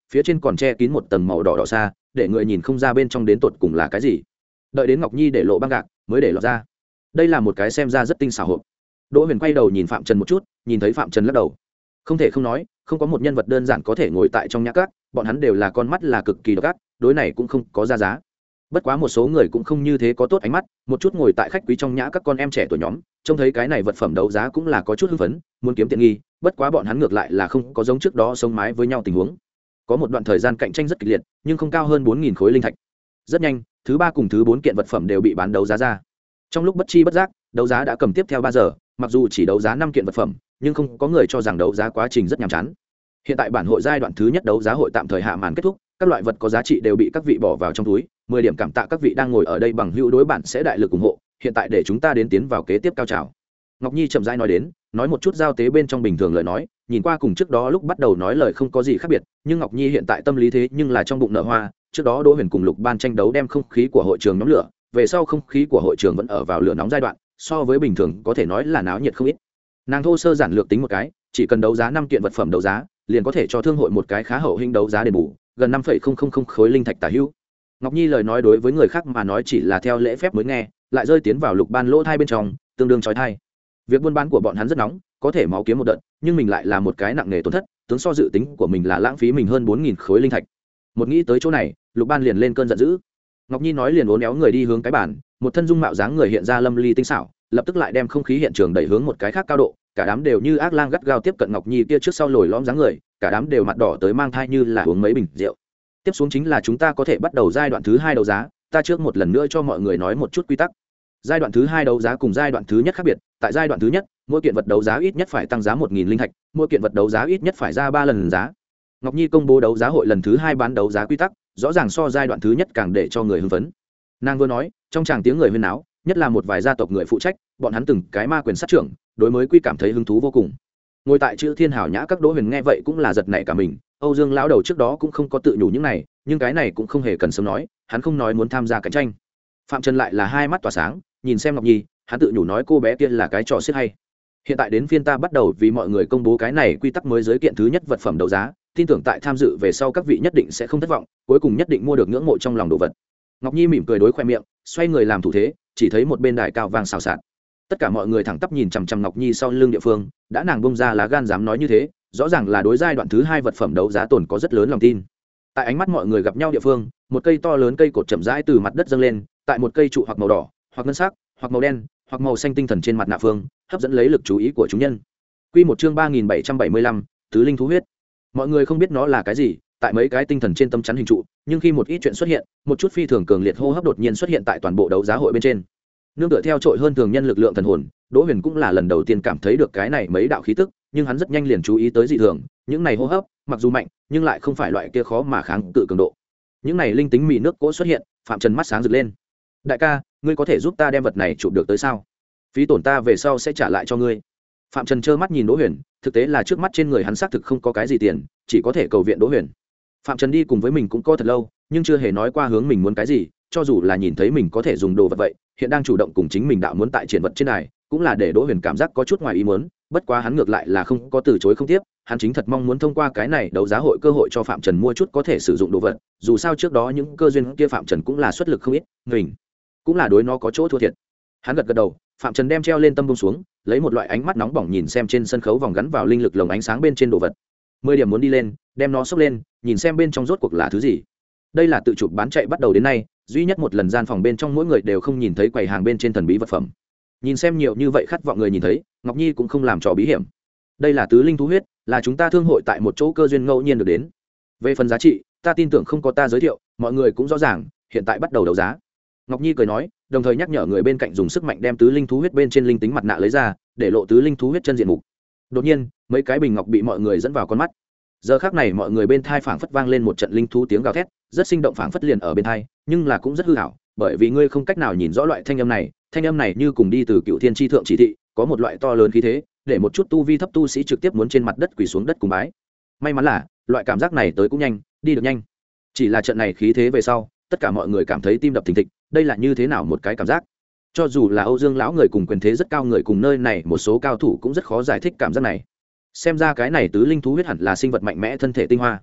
phía trên còn che kín một tầng màu đỏ đỏ xa, để người nhìn không ra bên trong đến tột cùng là cái gì. Đợi đến Ngọc Nhi để lộ băng gạc mới để lọt ra. Đây là một cái xem ra rất tinh xảo hộp. Đỗ Huyền quay đầu nhìn Phạm Trần một chút, nhìn thấy Phạm Trần lắc đầu. Không thể không nói, không có một nhân vật đơn giản có thể ngồi tại trong nhã các, bọn hắn đều là con mắt là cực kỳ độc ác, đối này cũng không có ra giá. Bất quá một số người cũng không như thế có tốt ánh mắt, một chút ngồi tại khách quý trong nhã các con em trẻ tuổi nhóm, trông thấy cái này vật phẩm đấu giá cũng là có chút hưng phấn, muốn kiếm tiện nghi, bất quá bọn hắn ngược lại là không có giống trước đó sống mái với nhau tình huống. Có một đoạn thời gian cạnh tranh rất kịch liệt, nhưng không cao hơn bốn nghìn khối linh thạch. Rất nhanh, thứ ba cùng thứ bốn kiện vật phẩm đều bị bán đấu giá ra. Trong lúc bất chi bất giác, đấu giá đã cầm tiếp theo ba giờ, mặc dù chỉ đấu giá năm kiện vật phẩm, nhưng không có người cho rằng đấu giá quá trình rất nhàm chán. Hiện tại bản hội giai đoạn thứ nhất đấu giá hội tạm thời hạ màn kết thúc, các loại vật có giá trị đều bị các vị bỏ vào trong túi, mười điểm cảm tạ các vị đang ngồi ở đây bằng hữu đối bản sẽ đại lực ủng hộ, hiện tại để chúng ta đến tiến vào kế tiếp cao trào. Ngọc Nhi chậm rãi nói đến, nói một chút giao tế bên trong bình thường lời nói, nhìn qua cùng trước đó lúc bắt đầu nói lời không có gì khác biệt, nhưng Ngọc Nhi hiện tại tâm lý thế nhưng là trong bụng nở hoa, trước đó Đỗ Huyền cùng Lục Ban tranh đấu đem không khí của hội trường nhóm lửa, về sau không khí của hội trường vẫn ở vào lửa nóng giai đoạn, so với bình thường có thể nói là náo nhiệt không ít. Nàng thô sơ giản lược tính một cái, chỉ cần đấu giá năm kiện vật phẩm đấu giá, liền có thể cho thương hội một cái khá hậu hĩnh đấu giá đền bù, gần năm phẩy không không không khối linh thạch tả hữu. Ngọc Nhi lời nói đối với người khác mà nói chỉ là theo lễ phép mới nghe, lại rơi tiến vào Lục Ban lỗ thai bên trong, tương đương chói tai. Việc buôn bán của bọn hắn rất nóng, có thể máu kiếm một đợt, nhưng mình lại là một cái nặng nề tổn thất, tướng so dự tính của mình là lãng phí mình hơn bốn nghìn khối linh thạch. Một nghĩ tới chỗ này, Lục Ban liền lên cơn giận dữ. Ngọc Nhi nói liền uốn éo người đi hướng cái bàn, một thân dung mạo dáng người hiện ra lâm ly tinh xảo, lập tức lại đem không khí hiện trường đẩy hướng một cái khác cao độ, cả đám đều như ác lang gắt gao tiếp cận Ngọc Nhi kia trước sau lồi lõm dáng người, cả đám đều mặt đỏ tới mang thai như là uống mấy bình rượu. Tiếp xuống chính là chúng ta có thể bắt đầu giai đoạn thứ hai đấu giá, ta trước một lần nữa cho mọi người nói một chút quy tắc. Giai đoạn thứ hai đấu giá cùng giai đoạn thứ nhất khác biệt, tại giai đoạn thứ nhất, mỗi kiện vật đấu giá ít nhất phải tăng giá một nghìn linh thạch, mỗi kiện vật đấu giá ít nhất phải ra ba lần giá. Ngọc Nhi công bố đấu giá hội lần thứ hai bán đấu giá quy tắc, rõ ràng so giai đoạn thứ nhất càng để cho người hưng phấn. Nàng vừa nói, trong tràng tiếng người huyên náo, nhất là một vài gia tộc người phụ trách, bọn hắn từng cái ma quyền sát trưởng, đối mới quy cảm thấy hứng thú vô cùng. Ngồi tại chữ Thiên Hảo Nhã các Đỗ Huyền nghe vậy cũng là giật nảy cả mình, Âu Dương lão đầu trước đó cũng không có tự nhủ những này, nhưng cái này cũng không hề cần sớm nói, hắn không nói muốn tham gia cạnh tranh. Phạm Trần lại là hai mắt tỏa sáng, nhìn xem Ngọc Nhi, hắn tự nhủ nói cô bé kia là cái trò xiết hay. Hiện tại đến phiên ta bắt đầu vì mọi người công bố cái này quy tắc mới giới kiện thứ nhất vật phẩm đấu giá, tin tưởng tại tham dự về sau các vị nhất định sẽ không thất vọng, cuối cùng nhất định mua được ngưỡng mộ trong lòng đồ vật. Ngọc Nhi mỉm cười đối khoe miệng, xoay người làm thủ thế, chỉ thấy một bên đài cao vang xào xạc. Tất cả mọi người thẳng tắp nhìn chằm chằm Ngọc Nhi sau lưng địa phương, đã nàng bông ra lá gan dám nói như thế, rõ ràng là đối giai đoạn thứ hai vật phẩm đấu giá tồn có rất lớn lòng tin. Tại ánh mắt mọi người gặp nhau địa phương, một cây to lớn cây cột chậm rãi từ mặt đất dâng lên, tại một cây trụ hoặc màu đỏ, hoặc ngân sắc, hoặc màu đen, hoặc màu xanh tinh thần trên mặt nạ phương, hấp dẫn lấy lực chú ý của chúng nhân. Quy một chương ba nghìn bảy trăm bảy mươi lăm, tứ linh thú huyết. Mọi người không biết nó là cái gì, tại mấy cái tinh thần trên tấm chắn hình trụ, nhưng khi một ít chuyện xuất hiện, một chút phi thường cường liệt hô hấp đột nhiên xuất hiện tại toàn bộ đấu giá hội bên trên. Nương tựa theo trội hơn thường nhân lực lượng thần hồn, Đỗ Huyền cũng là lần đầu tiên cảm thấy được cái này mấy đạo khí tức, nhưng hắn rất nhanh liền chú ý tới dị thường, những này hô hấp, mặc dù mạnh, nhưng lại không phải loại kia khó mà kháng cự cường độ. Những này linh tính mị nước cỗ xuất hiện, Phạm Trần mắt sáng rực lên. Đại ca, ngươi có thể giúp ta đem vật này chụp được tới sao? Phí tổn ta về sau sẽ trả lại cho ngươi. Phạm Trần trơ mắt nhìn Đỗ Huyền, thực tế là trước mắt trên người hắn xác thực không có cái gì tiền, chỉ có thể cầu viện Đỗ Huyền. Phạm Trần đi cùng với mình cũng có thật lâu, nhưng chưa hề nói qua hướng mình muốn cái gì, cho dù là nhìn thấy mình có thể dùng đồ vật vậy, hiện đang chủ động cùng chính mình đạo muốn tại triển vật trên này, cũng là để Đỗ Huyền cảm giác có chút ngoài ý muốn, bất quá hắn ngược lại là không có từ chối không tiếp, hắn chính thật mong muốn thông qua cái này đấu giá hội cơ hội cho Phạm Trần mua chút có thể sử dụng đồ vật, dù sao trước đó những cơ duyên kia Phạm Trần cũng là xuất lực không ít, mình cũng là đối nó có chỗ thua thiệt. Hắn gật gật đầu, Phạm Trần đem treo lên tâm bông xuống, lấy một loại ánh mắt nóng bỏng nhìn xem trên sân khấu vòng gắn vào linh lực lồng ánh sáng bên trên đồ vật. Mười điểm muốn đi lên, đem nó xốc lên, nhìn xem bên trong rốt cuộc là thứ gì. Đây là tự chụp bán chạy bắt đầu đến nay, duy nhất một lần gian phòng bên trong mỗi người đều không nhìn thấy quầy hàng bên trên thần bí vật phẩm. Nhìn xem nhiều như vậy khát vọng người nhìn thấy, Ngọc Nhi cũng không làm trò bí hiểm. Đây là tứ linh thú huyết, là chúng ta thương hội tại một chỗ cơ duyên ngẫu nhiên được đến. Về phần giá trị, ta tin tưởng không có ta giới thiệu, mọi người cũng rõ ràng, hiện tại bắt đầu đấu giá. Ngọc Nhi cười nói, đồng thời nhắc nhở người bên cạnh dùng sức mạnh đem tứ linh thú huyết bên trên linh tính mặt nạ lấy ra, để lộ tứ linh thú huyết chân diện mục. Đột nhiên, mấy cái bình ngọc bị mọi người dẫn vào con mắt. Giờ khắc này mọi người bên thai phảng phất vang lên một trận linh thú tiếng gào thét, rất sinh động phảng phất liền ở bên thai, nhưng là cũng rất hư ảo, bởi vì ngươi không cách nào nhìn rõ loại thanh âm này, thanh âm này như cùng đi từ cựu thiên tri thượng chỉ thị, có một loại to lớn khí thế, để một chút tu vi thấp tu sĩ trực tiếp muốn trên mặt đất quỳ xuống đất cùng bái. May mắn là, loại cảm giác này tới cũng nhanh, đi được nhanh. Chỉ là trận này khí thế về sau, tất cả mọi người cảm thấy tim đập thình thịch, đây là như thế nào một cái cảm giác? Cho dù là Âu Dương lão người cùng quyền thế rất cao người cùng nơi này một số cao thủ cũng rất khó giải thích cảm giác này. Xem ra cái này tứ linh thú huyết hẳn là sinh vật mạnh mẽ thân thể tinh hoa.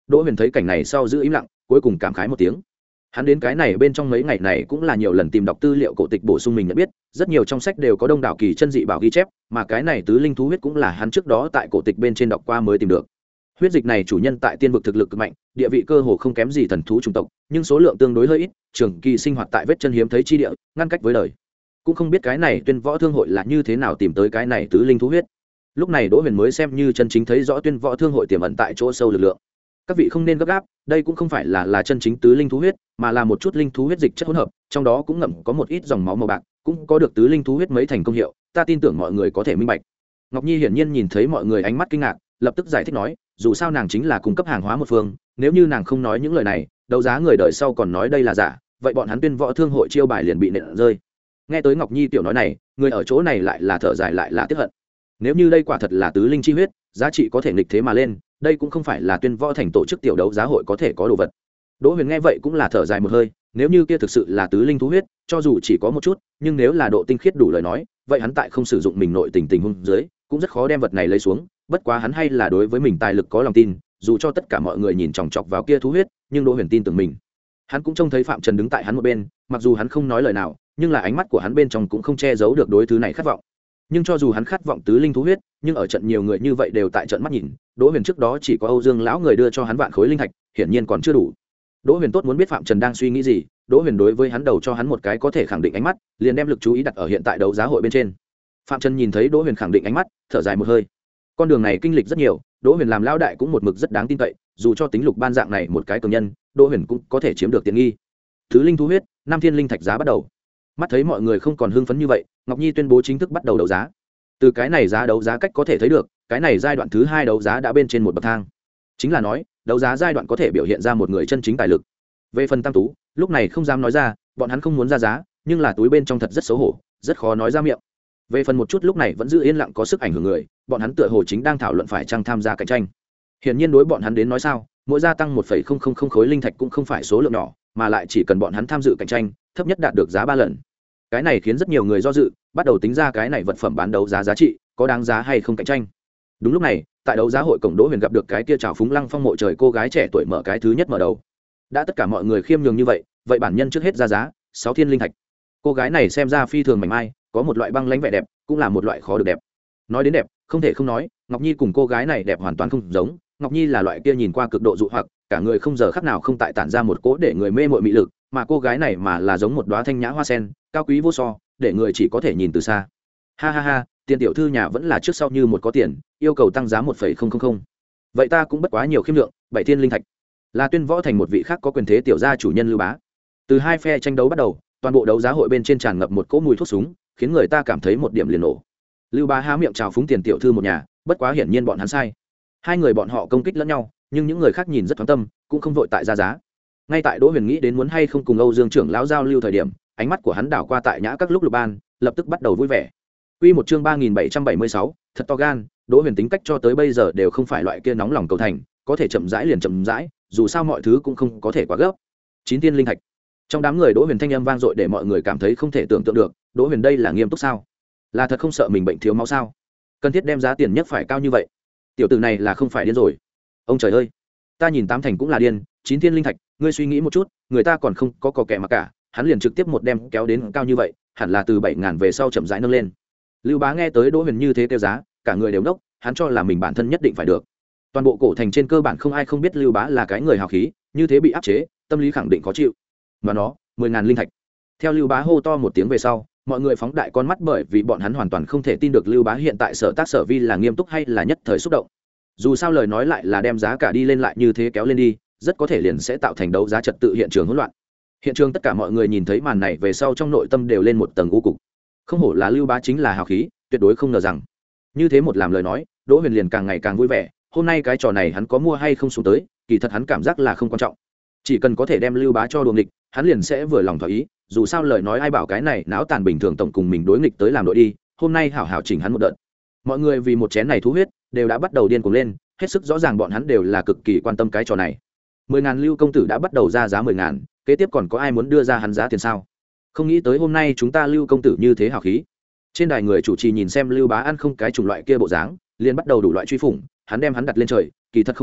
Đỗ Huyền thấy cảnh này sau giữ im lặng, cuối cùng cảm khái một tiếng. Hắn đến cái này bên trong mấy ngày này cũng là nhiều lần tìm đọc tư liệu cổ tịch bổ sung mình nhận biết, rất nhiều trong sách đều có đông đảo kỳ chân dị bảo ghi chép, mà cái này tứ linh thú huyết cũng là hắn trước đó tại cổ tịch bên trên đọc qua mới tìm được. Huyết dịch này chủ nhân tại tiên vực thực lực cực mạnh, địa vị cơ hồ không kém gì thần thú chủng tộc, nhưng số lượng tương đối hơi ít, trường kỳ sinh hoạt tại vết chân hiếm thấy chi địa, ngăn cách với đời. Cũng không biết cái này Tuyên Võ Thương hội là như thế nào tìm tới cái này tứ linh thú huyết. Lúc này Đỗ Huyền mới xem như chân chính thấy rõ Tuyên Võ Thương hội tiềm ẩn tại chỗ sâu lực lượng. Các vị không nên gấp gáp, đây cũng không phải là là chân chính tứ linh thú huyết, mà là một chút linh thú huyết dịch chất hỗn hợp, trong đó cũng ngậm có một ít dòng máu màu bạc, cũng có được tứ linh thú huyết mấy thành công hiệu, ta tin tưởng mọi người có thể minh bạch. Ngọc Nhi hiển nhiên nhìn thấy mọi người ánh mắt kinh ngạc, lập tức giải thích nói, dù sao nàng chính là cung cấp hàng hóa một phương, nếu như nàng không nói những lời này, đấu giá người đời sau còn nói đây là giả, vậy bọn hắn Tuyên Võ Thương hội chiêu bài liền bị nện rơi. Nghe tới Ngọc Nhi tiểu nói này, người ở chỗ này lại là thở dài lại là tiếc hận. Nếu như đây quả thật là tứ linh chi huyết, giá trị có thể nghịch thế mà lên, đây cũng không phải là Tuyên Võ thành tổ chức tiểu đấu giá hội có thể có đồ vật. Đỗ Huyền nghe vậy cũng là thở dài một hơi, nếu như kia thực sự là tứ linh thú huyết, cho dù chỉ có một chút, nhưng nếu là độ tinh khiết đủ lời nói, vậy hắn tại không sử dụng mình nội tình tình huống dưới, cũng rất khó đem vật này lấy xuống, bất quá hắn hay là đối với mình tài lực có lòng tin, dù cho tất cả mọi người nhìn chòng chọc vào kia thú huyết, nhưng Đỗ Huyền tin tưởng mình. Hắn cũng trông thấy Phạm Trần đứng tại hắn một bên, mặc dù hắn không nói lời nào, nhưng là ánh mắt của hắn bên trong cũng không che giấu được đối thứ này khát vọng. Nhưng cho dù hắn khát vọng tứ linh thú huyết, nhưng ở trận nhiều người như vậy đều tại trận mắt nhìn, Đỗ Huyền trước đó chỉ có Âu Dương lão người đưa cho hắn vạn khối linh thạch, hiển nhiên còn chưa đủ. Đỗ Huyền tốt muốn biết Phạm Trần đang suy nghĩ gì, Đỗ Huyền đối với hắn đầu cho hắn một cái có thể khẳng định ánh mắt, liền đem lực chú ý đặt ở hiện tại đấu giá hội bên trên. Phạm Trần nhìn thấy Đỗ Huyền khẳng định ánh mắt, thở dài một hơi. Con đường này kinh lịch rất nhiều, Đỗ Huyền làm lão đại cũng một mực rất đáng tin cậy, dù cho tính lục ban dạng này một cái cường nhân, Đỗ Huyền cũng có thể chiếm được tiện nghi. Thứ linh thú huyết, năm thiên linh thạch giá bắt đầu. Mắt thấy mọi người không còn hưng phấn như vậy, Ngọc Nhi tuyên bố chính thức bắt đầu đấu giá. Từ cái này giá đấu giá cách có thể thấy được, cái này giai đoạn thứ hai đấu giá đã bên trên một bậc thang. Chính là nói, đấu giá giai đoạn có thể biểu hiện ra một người chân chính tài lực. Về phần Tam Tú, lúc này không dám nói ra, bọn hắn không muốn ra giá, nhưng là túi bên trong thật rất xấu hổ, rất khó nói ra miệng. Về phần một chút lúc này vẫn giữ yên lặng có sức ảnh hưởng người, bọn hắn tựa hồ chính đang thảo luận phải chăng tham gia cạnh tranh. Hiển nhiên đối bọn hắn đến nói sao, mỗi gia tăng một phẩy không không không khối linh thạch cũng không phải số lượng nhỏ, mà lại chỉ cần bọn hắn tham dự cạnh tranh, thấp nhất đạt được giá ba lần. Cái này khiến rất nhiều người do dự, bắt đầu tính ra cái này vật phẩm bán đấu giá giá trị có đáng giá hay không cạnh tranh. Đúng lúc này, tại đấu giá hội cổng Đỗ Huyền gặp được cái kia trào phúng lăng phong mộ trời cô gái trẻ tuổi mở cái thứ nhất mở đầu. Đã tất cả mọi người khiêm nhường như vậy, vậy bản nhân trước hết ra giá sáu thiên linh thạch. Cô gái này xem ra phi thường mảnh mai, có một loại băng lãnh vẻ đẹp, cũng là một loại khó được đẹp. Nói đến đẹp, không thể không nói, Ngọc Nhi cùng cô gái này đẹp hoàn toàn không giống. Ngọc Nhi là loại kia nhìn qua cực độ dụ hoặc, cả người không giờ khắc nào không tại tản ra một cỗ để người mê mội mị lực, mà cô gái này mà là giống một đóa thanh nhã hoa sen, cao quý vô so, để người chỉ có thể nhìn từ xa. Ha ha ha, tiền tiểu thư nhà vẫn là trước sau như một có tiền, yêu cầu tăng giá một phẩy không không không. Vậy ta cũng bất quá nhiều khiêm lượng, bảy thiên linh thạch. Là Tuyên Võ thành một vị khác có quyền thế tiểu gia chủ nhân Lưu Bá. Từ hai phe tranh đấu bắt đầu, toàn bộ đấu giá hội bên trên tràn ngập một cỗ mùi thuốc súng, khiến người ta cảm thấy một điểm liền nổ. Lưu Bá há miệng chào phúng tiền tiểu thư một nhà, bất quá hiển nhiên bọn hắn sai. Hai người bọn họ công kích lẫn nhau, nhưng những người khác nhìn rất thoáng tâm, cũng không vội tại ra giá. Ngay tại Đỗ Huyền nghĩ đến muốn hay không cùng Âu Dương trưởng lão giao lưu thời điểm, ánh mắt của hắn đảo qua tại nhã các lúc Lục Ban, lập tức bắt đầu vui vẻ. Quy một chương ba nghìn bảy trăm bảy mươi sáu, thật to gan, Đỗ Huyền tính cách cho tới bây giờ đều không phải loại kia nóng lòng cầu thành, có thể chậm rãi liền chậm rãi, dù sao mọi thứ cũng không có thể quá gấp. Chín tiên linh thạch. Trong đám người Đỗ Huyền thanh âm vang dội để mọi người cảm thấy không thể tưởng tượng được, Đỗ Huyền đây là nghiêm túc sao? Là thật không sợ mình bệnh thiếu máu sao? Cần thiết đem giá tiền nhất phải cao như vậy? Tiểu tử này là không phải điên rồi. Ông trời ơi, ta nhìn tám thành cũng là điên, chín tiên linh thạch, ngươi suy nghĩ một chút, người ta còn không có cò kẻ mà cả, hắn liền trực tiếp một đem kéo đến cao như vậy, hẳn là từ bảy ngàn về sau chậm rãi nâng lên. Lưu Bá nghe tới Đỗ Huyền như thế tiêu giá, cả người đều đốc, hắn cho là mình bản thân nhất định phải được. Toàn bộ cổ thành trên cơ bản không ai không biết Lưu Bá là cái người hào khí, như thế bị áp chế, tâm lý khẳng định khó chịu. Mà nó, mười ngàn linh thạch. Theo Lưu Bá hô to một tiếng về sau, mọi người phóng đại con mắt bởi vì bọn hắn hoàn toàn không thể tin được Lưu Bá hiện tại sở tác sở vi là nghiêm túc hay là nhất thời xúc động. Dù sao lời nói lại là đem giá cả đi lên lại như thế kéo lên đi, rất có thể liền sẽ tạo thành đấu giá trật tự hiện trường hỗn loạn. Hiện trường tất cả mọi người nhìn thấy màn này về sau trong nội tâm đều lên một tầng u cục. Không hổ là Lưu Bá chính là hào khí, tuyệt đối không ngờ rằng như thế một làm lời nói, Đỗ Huyền liền càng ngày càng vui vẻ. Hôm nay cái trò này hắn có mua hay không xuống tới, kỳ thật hắn cảm giác là không quan trọng, chỉ cần có thể đem Lưu Bá cho đùa nghịch, hắn liền sẽ vừa lòng thỏa ý. Dù sao lời nói ai bảo cái này não tàn bình thường tổng cùng mình đối nghịch tới làm đội đi, hôm nay hảo hảo chỉnh hắn một đợt. Mọi người vì một chén này thú huyết đều đã bắt đầu điên cuồng lên, hết sức rõ ràng bọn hắn đều là cực kỳ quan tâm cái trò này. Mười ngàn Lưu công tử đã bắt đầu ra giá mười ngàn, kế tiếp còn có ai muốn đưa ra hắn giá tiền sao? Không nghĩ tới hôm nay chúng ta Lưu công tử như thế hào khí. Trên đài người chủ trì nhìn xem Lưu Bá ăn không cái chủng loại kia bộ dáng, liền bắt đầu đủ loại truy phủng, hắn đem hắn đặt lên trời, kỳ thật không biết,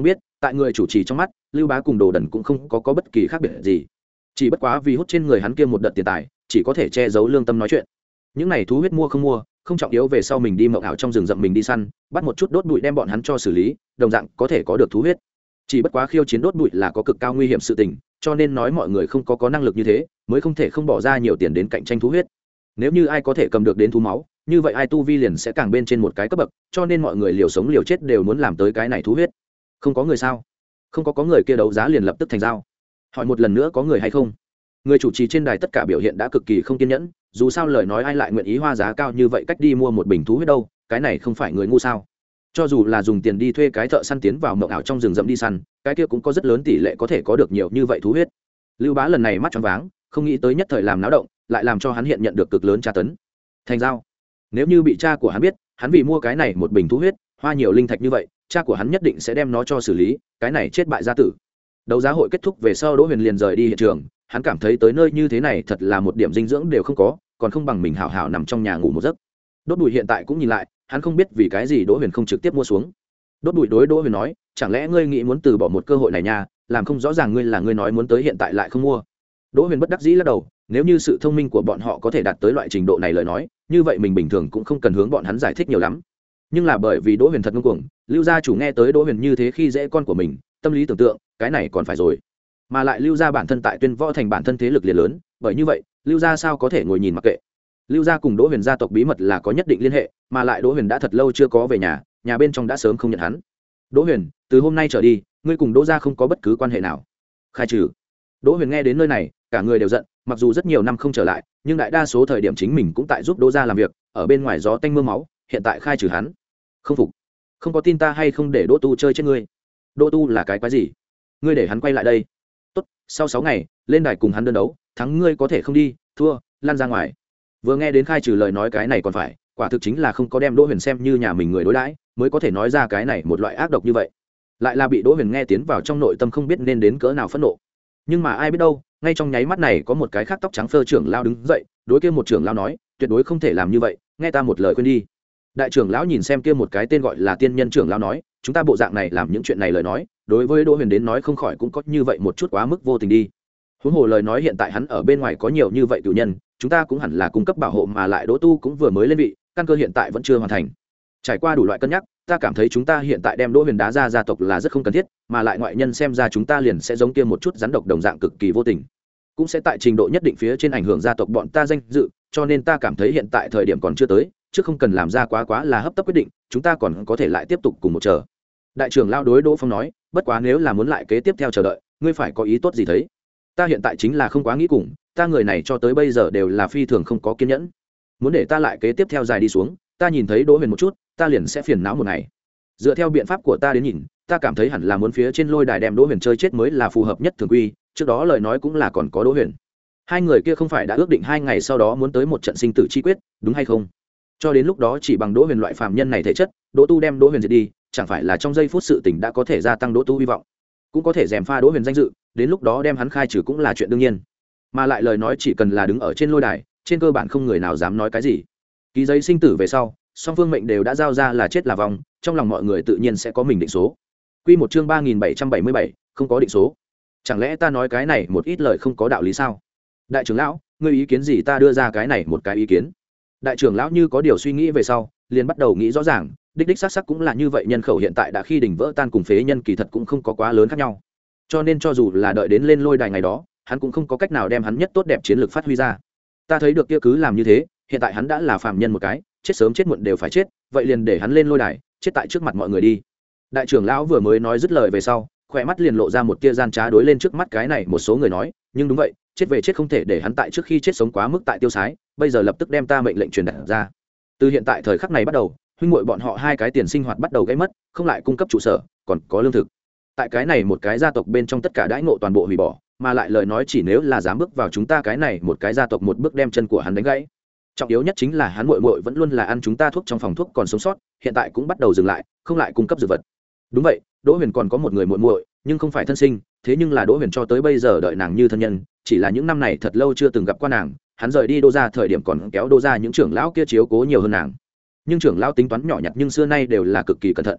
tại người chủ trì trong mắt lưu bá cùng đồ đần cũng không có, có bất kỳ khác biệt gì, chỉ bất quá vì hút trên người hắn kia một đợt tiền tài chỉ có thể che giấu lương tâm nói chuyện. Những này thú huyết mua không mua không trọng yếu, về sau mình đi mộng ảo trong rừng rậm mình đi săn bắt một chút đốt bụi đem bọn hắn cho xử lý, đồng dạng có thể có được thú huyết. Chỉ bất quá khiêu chiến đốt bụi là có cực cao nguy hiểm sự tình, cho nên nói mọi người không có có năng lực như thế mới không thể không bỏ ra nhiều tiền đến cạnh tranh thú huyết. Nếu như ai có thể cầm được đến thú máu, như vậy ai tu vi liền sẽ càng bên trên một cái cấp bậc, cho nên mọi người liều sống liều chết đều muốn làm tới cái này thú huyết. Không có người sao? Không có có người kia đấu giá liền lập tức thành giao. Hỏi một lần nữa có người hay không? Người chủ trì trên đài tất cả biểu hiện đã cực kỳ không kiên nhẫn, dù sao lời nói ai lại nguyện ý hoa giá cao như vậy cách đi mua một bình thú huyết đâu, cái này không phải người ngu sao? Cho dù là dùng tiền đi thuê cái thợ săn tiến vào mộng ảo trong rừng rậm đi săn, cái kia cũng có rất lớn tỷ lệ có thể có được nhiều như vậy thú huyết. Lưu Bá lần này mắt tròn váng, không nghĩ tới nhất thời làm náo động lại làm cho hắn hiện nhận được cực lớn tra tấn. Thành giao. Nếu như bị cha của hắn biết hắn vì mua cái này một bình thú huyết hoa nhiều linh thạch như vậy, cha của hắn nhất định sẽ đem nó cho xử lý, cái này chết bại gia tử. Đấu giá hội kết thúc về sau, Đỗ Huyền liền rời đi hiện trường, hắn cảm thấy tới nơi như thế này thật là một điểm dinh dưỡng đều không có, còn không bằng mình hảo hảo nằm trong nhà ngủ một giấc. Đốt Bụi hiện tại cũng nhìn lại, hắn không biết vì cái gì Đỗ Huyền không trực tiếp mua xuống. Đốt Bụi đối Đỗ Huyền nói, chẳng lẽ ngươi nghĩ muốn từ bỏ một cơ hội này nha, làm không rõ ràng ngươi là ngươi nói muốn tới hiện tại lại không mua. Đỗ Huyền bất đắc dĩ lắc đầu, nếu như sự thông minh của bọn họ có thể đạt tới loại trình độ này lời nói, như vậy mình bình thường cũng không cần hướng bọn hắn giải thích nhiều lắm. Nhưng là bởi vì Đỗ Huyền thật ngông cuồng, Lưu gia chủ nghe tới Đỗ Huyền như thế khi dễ con của mình, tâm lý tưởng tượng, cái này còn phải rồi. Mà lại Lưu gia bản thân tại Tuyên Võ thành bản thân thế lực liền lớn, bởi như vậy, Lưu gia sao có thể ngồi nhìn mặc kệ. Lưu gia cùng Đỗ Huyền gia tộc bí mật là có nhất định liên hệ, mà lại Đỗ Huyền đã thật lâu chưa có về nhà, nhà bên trong đã sớm không nhận hắn. Đỗ Huyền, từ hôm nay trở đi, ngươi cùng Đỗ gia không có bất cứ quan hệ nào. Khai trừ. Đỗ Huyền nghe đến nơi này, cả người đều giận, mặc dù rất nhiều năm không trở lại, nhưng đại đa số thời điểm chính mình cũng tại giúp Đỗ gia làm việc, ở bên ngoài gió tanh mưa máu, hiện tại khai trừ hắn. Không phục. Không có tin ta hay không để Đỗ Tu chơi chết ngươi. Đỗ Tu là cái quái gì? Ngươi để hắn quay lại đây. Tốt, sau sáu ngày, lên đài cùng hắn đơn đấu, thắng ngươi có thể không đi, thua, lăn ra ngoài. Vừa nghe đến khai trừ lời nói cái này còn phải, quả thực chính là không có đem Đỗ Huyền xem như nhà mình người đối đãi, mới có thể nói ra cái này một loại ác độc như vậy. Lại là bị Đỗ Huyền nghe tiến vào trong nội tâm không biết nên đến cỡ nào phẫn nộ. Nhưng mà ai biết đâu, ngay trong nháy mắt này có một cái khác tóc trắng phơ trưởng lao đứng dậy, đối kia một trưởng lao nói, tuyệt đối không thể làm như vậy, nghe ta một lời khuyên đi. Đại trưởng lão nhìn xem kia một cái tên gọi là tiên nhân trưởng lão nói, chúng ta bộ dạng này làm những chuyện này lời nói, đối với Đỗ Huyền đến nói không khỏi cũng có như vậy một chút quá mức vô tình đi. Huống hồ lời nói hiện tại hắn ở bên ngoài có nhiều như vậy cựu nhân, chúng ta cũng hẳn là cung cấp bảo hộ, mà lại Đỗ Tu cũng vừa mới lên vị, căn cơ hiện tại vẫn chưa hoàn thành. Trải qua đủ loại cân nhắc, ta cảm thấy chúng ta hiện tại đem Đỗ Huyền đá ra gia tộc là rất không cần thiết, mà lại ngoại nhân xem ra chúng ta liền sẽ giống kia một chút rắn độc đồng dạng cực kỳ vô tình, cũng sẽ tại trình độ nhất định phía trên ảnh hưởng gia tộc bọn ta danh dự, cho nên ta cảm thấy hiện tại thời điểm còn chưa tới, chứ không cần làm ra quá quá là hấp tấp quyết định, chúng ta còn có thể lại tiếp tục cùng một chờ. Đại trưởng lao đối Đỗ Phong nói, bất quá nếu là muốn lại kế tiếp theo chờ đợi, ngươi phải có ý tốt gì thấy. Ta hiện tại chính là không quá nghĩ cùng, ta người này cho tới bây giờ đều là phi thường không có kiên nhẫn. Muốn để ta lại kế tiếp theo dài đi xuống, ta nhìn thấy Đỗ Huyền một chút, ta liền sẽ phiền não một ngày. Dựa theo biện pháp của ta đến nhìn, ta cảm thấy hẳn là muốn phía trên lôi đài đem Đỗ Huyền chơi chết mới là phù hợp nhất thường quy, trước đó lời nói cũng là còn có Đỗ Huyền. Hai người kia không phải đã ước định hai ngày sau đó muốn tới một trận sinh tử chi quyết, đúng hay không? Cho đến lúc đó chỉ bằng Đỗ Huyền loại phàm nhân này thể chất, Đỗ Tu đem Đỗ Huyền diệt đi, chẳng phải là trong giây phút sự tình đã có thể gia tăng Đỗ Tu hy vọng, cũng có thể gièm pha Đỗ Huyền danh dự, đến lúc đó đem hắn khai trừ cũng là chuyện đương nhiên. Mà lại lời nói chỉ cần là đứng ở trên lôi đài, trên cơ bản không người nào dám nói cái gì. Ký giấy sinh tử về sau, song phương mệnh đều đã giao ra là chết là vong, trong lòng mọi người tự nhiên sẽ có mình định số. Quy một chương ba nghìn bảy trăm bảy mươi bảy, không có định số. Chẳng lẽ ta nói cái này một ít lời không có đạo lý sao? Đại trưởng lão, ngươi ý kiến gì ta đưa ra cái này một cái ý kiến. Đại trưởng lão như có điều suy nghĩ về sau, liền bắt đầu nghĩ rõ ràng, đích đích xác xác cũng là như vậy, nhân khẩu hiện tại đã khi đỉnh vỡ tan cùng phế nhân kỳ thật cũng không có quá lớn khác nhau. Cho nên cho dù là đợi đến lên lôi đài ngày đó, hắn cũng không có cách nào đem hắn nhất tốt đẹp chiến lược phát huy ra. Ta thấy được kia cứ làm như thế, hiện tại hắn đã là phàm nhân một cái, chết sớm chết muộn đều phải chết, vậy liền để hắn lên lôi đài, chết tại trước mặt mọi người đi. Đại trưởng lão vừa mới nói dứt lời về sau, khỏe mắt liền lộ ra một tia gian trá đối lên trước mắt cái này một số người nói, nhưng đúng vậy, chết về chết không thể để hắn tại trước khi chết sống quá mức tại tiêu sái, bây giờ lập tức đem ta mệnh lệnh truyền đạt ra. Từ hiện tại thời khắc này bắt đầu, huynh muội bọn họ hai cái tiền sinh hoạt bắt đầu gãy mất, không lại cung cấp trụ sở, còn có lương thực. Tại cái này một cái gia tộc bên trong tất cả đãi ngộ toàn bộ hủy bỏ, mà lại lời nói chỉ nếu là dám bước vào chúng ta cái này một cái gia tộc một bước đem chân của hắn đánh gãy. Trọng yếu nhất chính là hắn muội muội vẫn luôn là ăn chúng ta thuốc trong phòng thuốc còn sống sót, hiện tại cũng bắt đầu dừng lại, không lại cung cấp dược vật. Đúng vậy, Đỗ Huyền còn có một người muội muội, nhưng không phải thân sinh, thế nhưng là Đỗ Huyền cho tới bây giờ đợi nàng như thân nhân, chỉ là những năm này thật lâu chưa từng gặp qua nàng, hắn rời đi Đỗ gia thời điểm còn kéo Đỗ gia những trưởng lão kia chiếu cố nhiều hơn nàng. Nhưng trưởng lão tính toán nhỏ nhặt nhưng xưa nay đều là cực kỳ cẩn thận.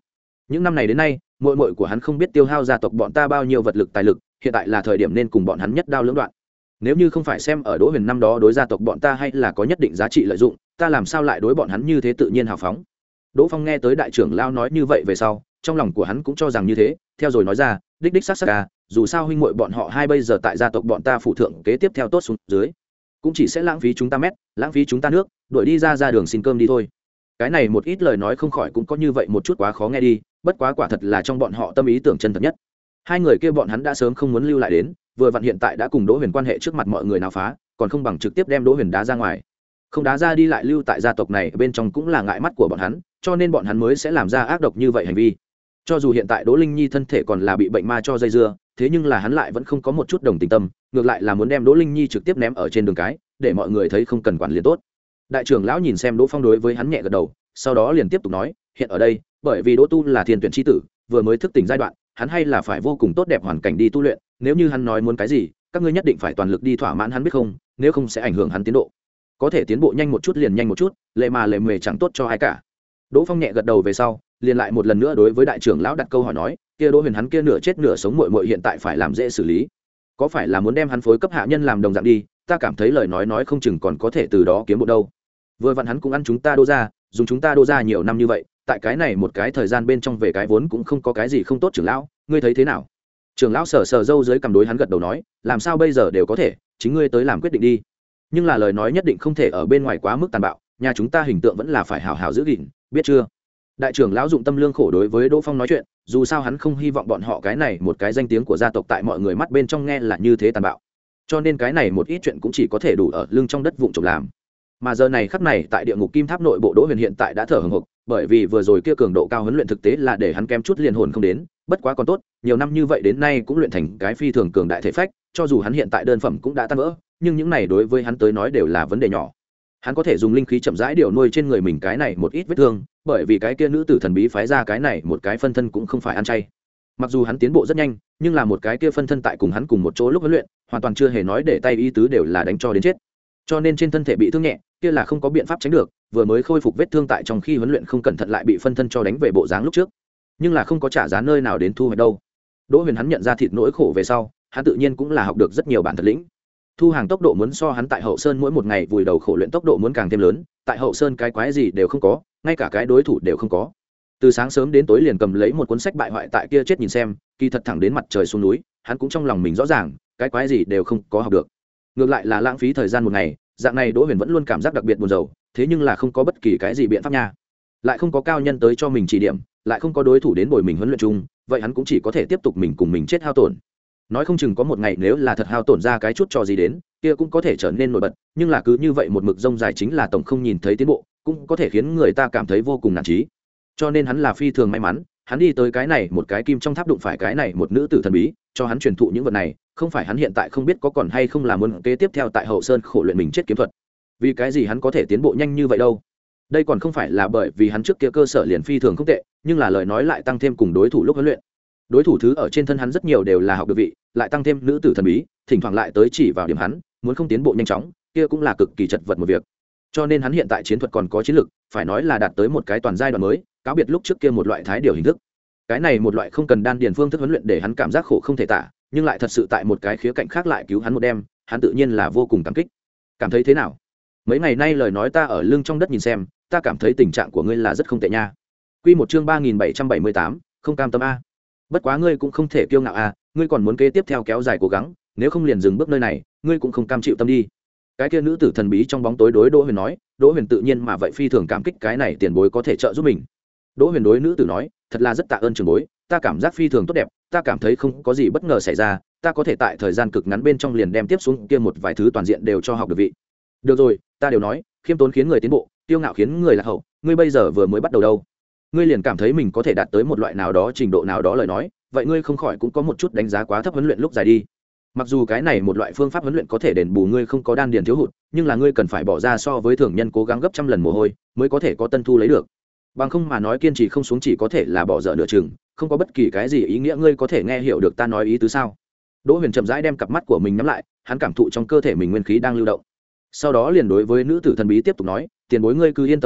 những năm này đến nay muội muội của hắn không biết tiêu hao gia tộc bọn ta bao nhiêu vật lực tài lực, hiện tại là thời điểm nên cùng bọn hắn nhất đao lưỡng đoạn. Nếu như không phải xem ở Đỗ Huyền năm đó đối gia tộc bọn ta hay là có nhất định giá trị lợi dụng, ta làm sao lại đối bọn hắn như thế tự nhiên hào phóng. Đỗ Phong nghe tới đại trưởng lão nói như vậy về sau, trong lòng của hắn cũng cho rằng như thế, theo rồi nói ra, đích đích xác xác à, dù sao huynh muội bọn họ hai bây giờ tại gia tộc bọn ta phụ thượng kế tiếp theo tốt xuống dưới, cũng chỉ sẽ lãng phí chúng ta mét, lãng phí chúng ta nước, đuổi đi ra ra đường xin cơm đi thôi. Cái này một ít lời nói không khỏi cũng có như vậy một chút quá khó nghe đi, bất quá quả thật là trong bọn họ tâm ý tưởng chân thật nhất. Hai người kia bọn hắn đã sớm không muốn lưu lại đến, vừa vặn hiện tại đã cùng Đỗ Huyền quan hệ trước mặt mọi người nào phá, còn không bằng trực tiếp đem Đỗ Huyền đá ra ngoài. Không đá ra đi lại lưu tại gia tộc này bên trong cũng là ngại mắt của bọn hắn, cho nên bọn hắn mới sẽ làm ra ác độc như vậy hành vi. Cho dù hiện tại Đỗ Linh Nhi thân thể còn là bị bệnh ma cho dây dưa, thế nhưng là hắn lại vẫn không có một chút đồng tình tâm, ngược lại là muốn đem Đỗ Linh Nhi trực tiếp ném ở trên đường cái, để mọi người thấy không cần quản lý tốt. Đại trưởng lão nhìn xem Đỗ Phong đối với hắn nhẹ gật đầu, sau đó liền tiếp tục nói, hiện ở đây, bởi vì Đỗ Tu là thiên tuyển chi tử, vừa mới thức tỉnh giai đoạn, hắn hay là phải vô cùng tốt đẹp hoàn cảnh đi tu luyện, nếu như hắn nói muốn cái gì, các ngươi nhất định phải toàn lực đi thỏa mãn hắn biết không, nếu không sẽ ảnh hưởng hắn tiến độ. Có thể tiến bộ nhanh một chút liền nhanh một chút, lệ mà lệ mề chẳng tốt cho ai cả. Đỗ Phong nhẹ gật đầu về sau, liền lại một lần nữa đối với đại trưởng lão đặt câu hỏi nói, kia Đỗ Huyền hắn kia nửa chết nửa sống muội muội hiện tại phải làm dễ xử lý, có phải là muốn đem hắn phối cấp hạ nhân làm đồng dạng đi, ta cảm thấy lời nói nói không chừng còn có thể từ đó kiếm bộ đâu. Vừa vặn hắn cũng ăn chúng ta Đỗ gia, dùng chúng ta Đỗ gia nhiều năm như vậy, tại cái này một cái thời gian bên trong về cái vốn cũng không có cái gì không tốt. Trưởng lão, ngươi thấy thế nào? Trưởng lão sờ sờ râu dưới cằm đối hắn gật đầu nói, làm sao bây giờ đều có thể, chính ngươi tới làm quyết định đi. Nhưng là lời nói nhất định không thể ở bên ngoài quá mức tàn bạo, nhà chúng ta hình tượng vẫn là phải hào hào giữ gìn, biết chưa? Đại trưởng lão dụng tâm lương khổ đối với Đỗ Phong nói chuyện, dù sao hắn không hy vọng bọn họ cái này một cái danh tiếng của gia tộc tại mọi người mắt bên trong nghe là như thế tàn bạo, cho nên cái này một ít chuyện cũng chỉ có thể đủ ở lưng trong đất vụn trộm làm. Mà giờ này khắc này tại địa ngục kim tháp nội bộ Đỗ Huyền hiện tại đã thở hổn hộc, bởi vì vừa rồi kia cường độ cao huấn luyện thực tế là để hắn kém chút liền hồn không đến, bất quá còn tốt, nhiều năm như vậy đến nay cũng luyện thành cái phi thường cường đại thể phách, cho dù hắn hiện tại đơn phẩm cũng đã tan vỡ, nhưng những này đối với hắn tới nói đều là vấn đề nhỏ. Hắn có thể dùng linh khí chậm rãi điều nuôi trên người mình cái này một ít vết thương, bởi vì cái kia nữ tử thần bí phái ra cái này một cái phân thân cũng không phải ăn chay. Mặc dù hắn tiến bộ rất nhanh, nhưng là một cái kia phân thân tại cùng hắn cùng một chỗ lúc huấn luyện, hoàn toàn chưa hề nói để tay ý tứ đều là đánh cho đến chết. Cho nên trên thân thể bị thương nhẹ, kia là không có biện pháp tránh được, vừa mới khôi phục vết thương tại trong khi huấn luyện không cẩn thận lại bị phân thân cho đánh về bộ dáng lúc trước. Nhưng là không có trả giá nơi nào đến thu hoạch đâu. Đỗ Huyền hắn nhận ra thịt nỗi khổ về sau, hắn tự nhiên cũng là học được rất nhiều bản thật lĩnh. Thu hàng tốc độ muốn so hắn tại Hậu Sơn mỗi một ngày vùi đầu khổ luyện tốc độ muốn càng thêm lớn, tại Hậu Sơn cái quái gì đều không có, ngay cả cái đối thủ đều không có. Từ sáng sớm đến tối liền cầm lấy một cuốn sách bại hoại tại kia chết nhìn xem, kỳ thật thẳng đến mặt trời xuống núi, hắn cũng trong lòng mình rõ ràng, cái quái gì đều không có học được. Ngược lại là lãng phí thời gian một ngày, dạng này Đỗ Huyền vẫn luôn cảm giác đặc biệt buồn rầu, thế nhưng là không có bất kỳ cái gì biện pháp nha. Lại không có cao nhân tới cho mình chỉ điểm, lại không có đối thủ đến bồi mình huấn luyện chung, vậy hắn cũng chỉ có thể tiếp tục mình cùng mình chết hao tổn. Nói không chừng có một ngày nếu là thật hao tổn ra cái chút cho gì đến, kia cũng có thể trở nên nổi bật, nhưng là cứ như vậy một mực rông dài chính là tổng không nhìn thấy tiến bộ, cũng có thể khiến người ta cảm thấy vô cùng nản chí. Cho nên hắn là phi thường may mắn, hắn đi tới cái này một cái kim trong tháp đụng phải cái này một nữ tử thần bí, cho hắn truyền thụ những vật này, không phải hắn hiện tại không biết có còn hay không là muốn kế tiếp theo tại Hậu Sơn khổ luyện mình chết kiếm thuật. Vì cái gì hắn có thể tiến bộ nhanh như vậy đâu? Đây còn không phải là bởi vì hắn trước kia cơ sở liền phi thường không tệ, nhưng là lời nói lại tăng thêm cùng đối thủ lúc huấn luyện. Đối thủ thứ ở trên thân hắn rất nhiều đều là học được vị, lại tăng thêm nữ tử thần bí, thỉnh thoảng lại tới chỉ vào điểm hắn, muốn không tiến bộ nhanh chóng, kia cũng là cực kỳ chật vật một việc. Cho nên hắn hiện tại chiến thuật còn có chiến lực, phải nói là đạt tới một cái toàn giai đoạn mới, cáo biệt lúc trước kia một loại thái điều hình thức. Cái này một loại không cần đan điền phương thức huấn luyện để hắn cảm giác khổ không thể tả, nhưng lại thật sự tại một cái khía cạnh khác lại cứu hắn một đêm, hắn tự nhiên là vô cùng cảm kích. Cảm thấy thế nào? Mấy ngày nay lời nói ta ở lưng trong đất nhìn xem, ta cảm thấy tình trạng của ngươi là rất không tệ nha. Quy một chương ba nghìn bảy trăm bảy mươi tám, không cam tâm a. Bất quá ngươi cũng không thể kiêu ngạo a, ngươi còn muốn kế tiếp theo kéo dài cố gắng, nếu không liền dừng bước nơi này, ngươi cũng không cam chịu tâm đi. Cái kia nữ tử thần bí trong bóng tối đối Đỗ Huyền nói, Đỗ Huyền tự nhiên mà vậy phi thường cảm kích cái này tiền bối có thể trợ giúp mình. Đỗ Huyền đối nữ tử nói, thật là rất tạ ơn trưởng bối, ta cảm giác phi thường tốt đẹp, ta cảm thấy không có gì bất ngờ xảy ra, ta có thể tại thời gian cực ngắn bên trong liền đem tiếp xuống kia một vài thứ toàn diện đều cho học được vị. Được rồi, ta đều nói, khiêm tốn khiến người tiến bộ, tiêu ngạo khiến người lạc hậu, ngươi bây giờ vừa mới bắt đầu đâu, ngươi liền cảm thấy mình có thể đạt tới một loại nào đó trình độ nào đó lời nói, vậy ngươi không khỏi cũng có một chút đánh giá quá thấp huấn luyện lúc dài đi. Mặc dù cái này một loại phương pháp huấn luyện có thể đền bù ngươi không có đan điền thiếu hụt, nhưng là ngươi cần phải bỏ ra so với thường nhân cố gắng gấp trăm lần mồ hôi mới có thể có tân thu lấy được. Bằng không mà nói kiên trì không xuống chỉ có thể là bỏ dở nửa chừng, không có bất kỳ cái gì ý nghĩa. Ngươi có thể nghe hiểu được ta nói ý tứ sao? Đỗ Huyền chậm rãi đem cặp mắt của mình nhắm lại, hắn cảm thụ trong cơ thể mình nguyên khí đang lưu động. Sau đó liền đối với nữ tử thần bí tiếp tục nói, tiền bối ngươi cứ yên tâm đi,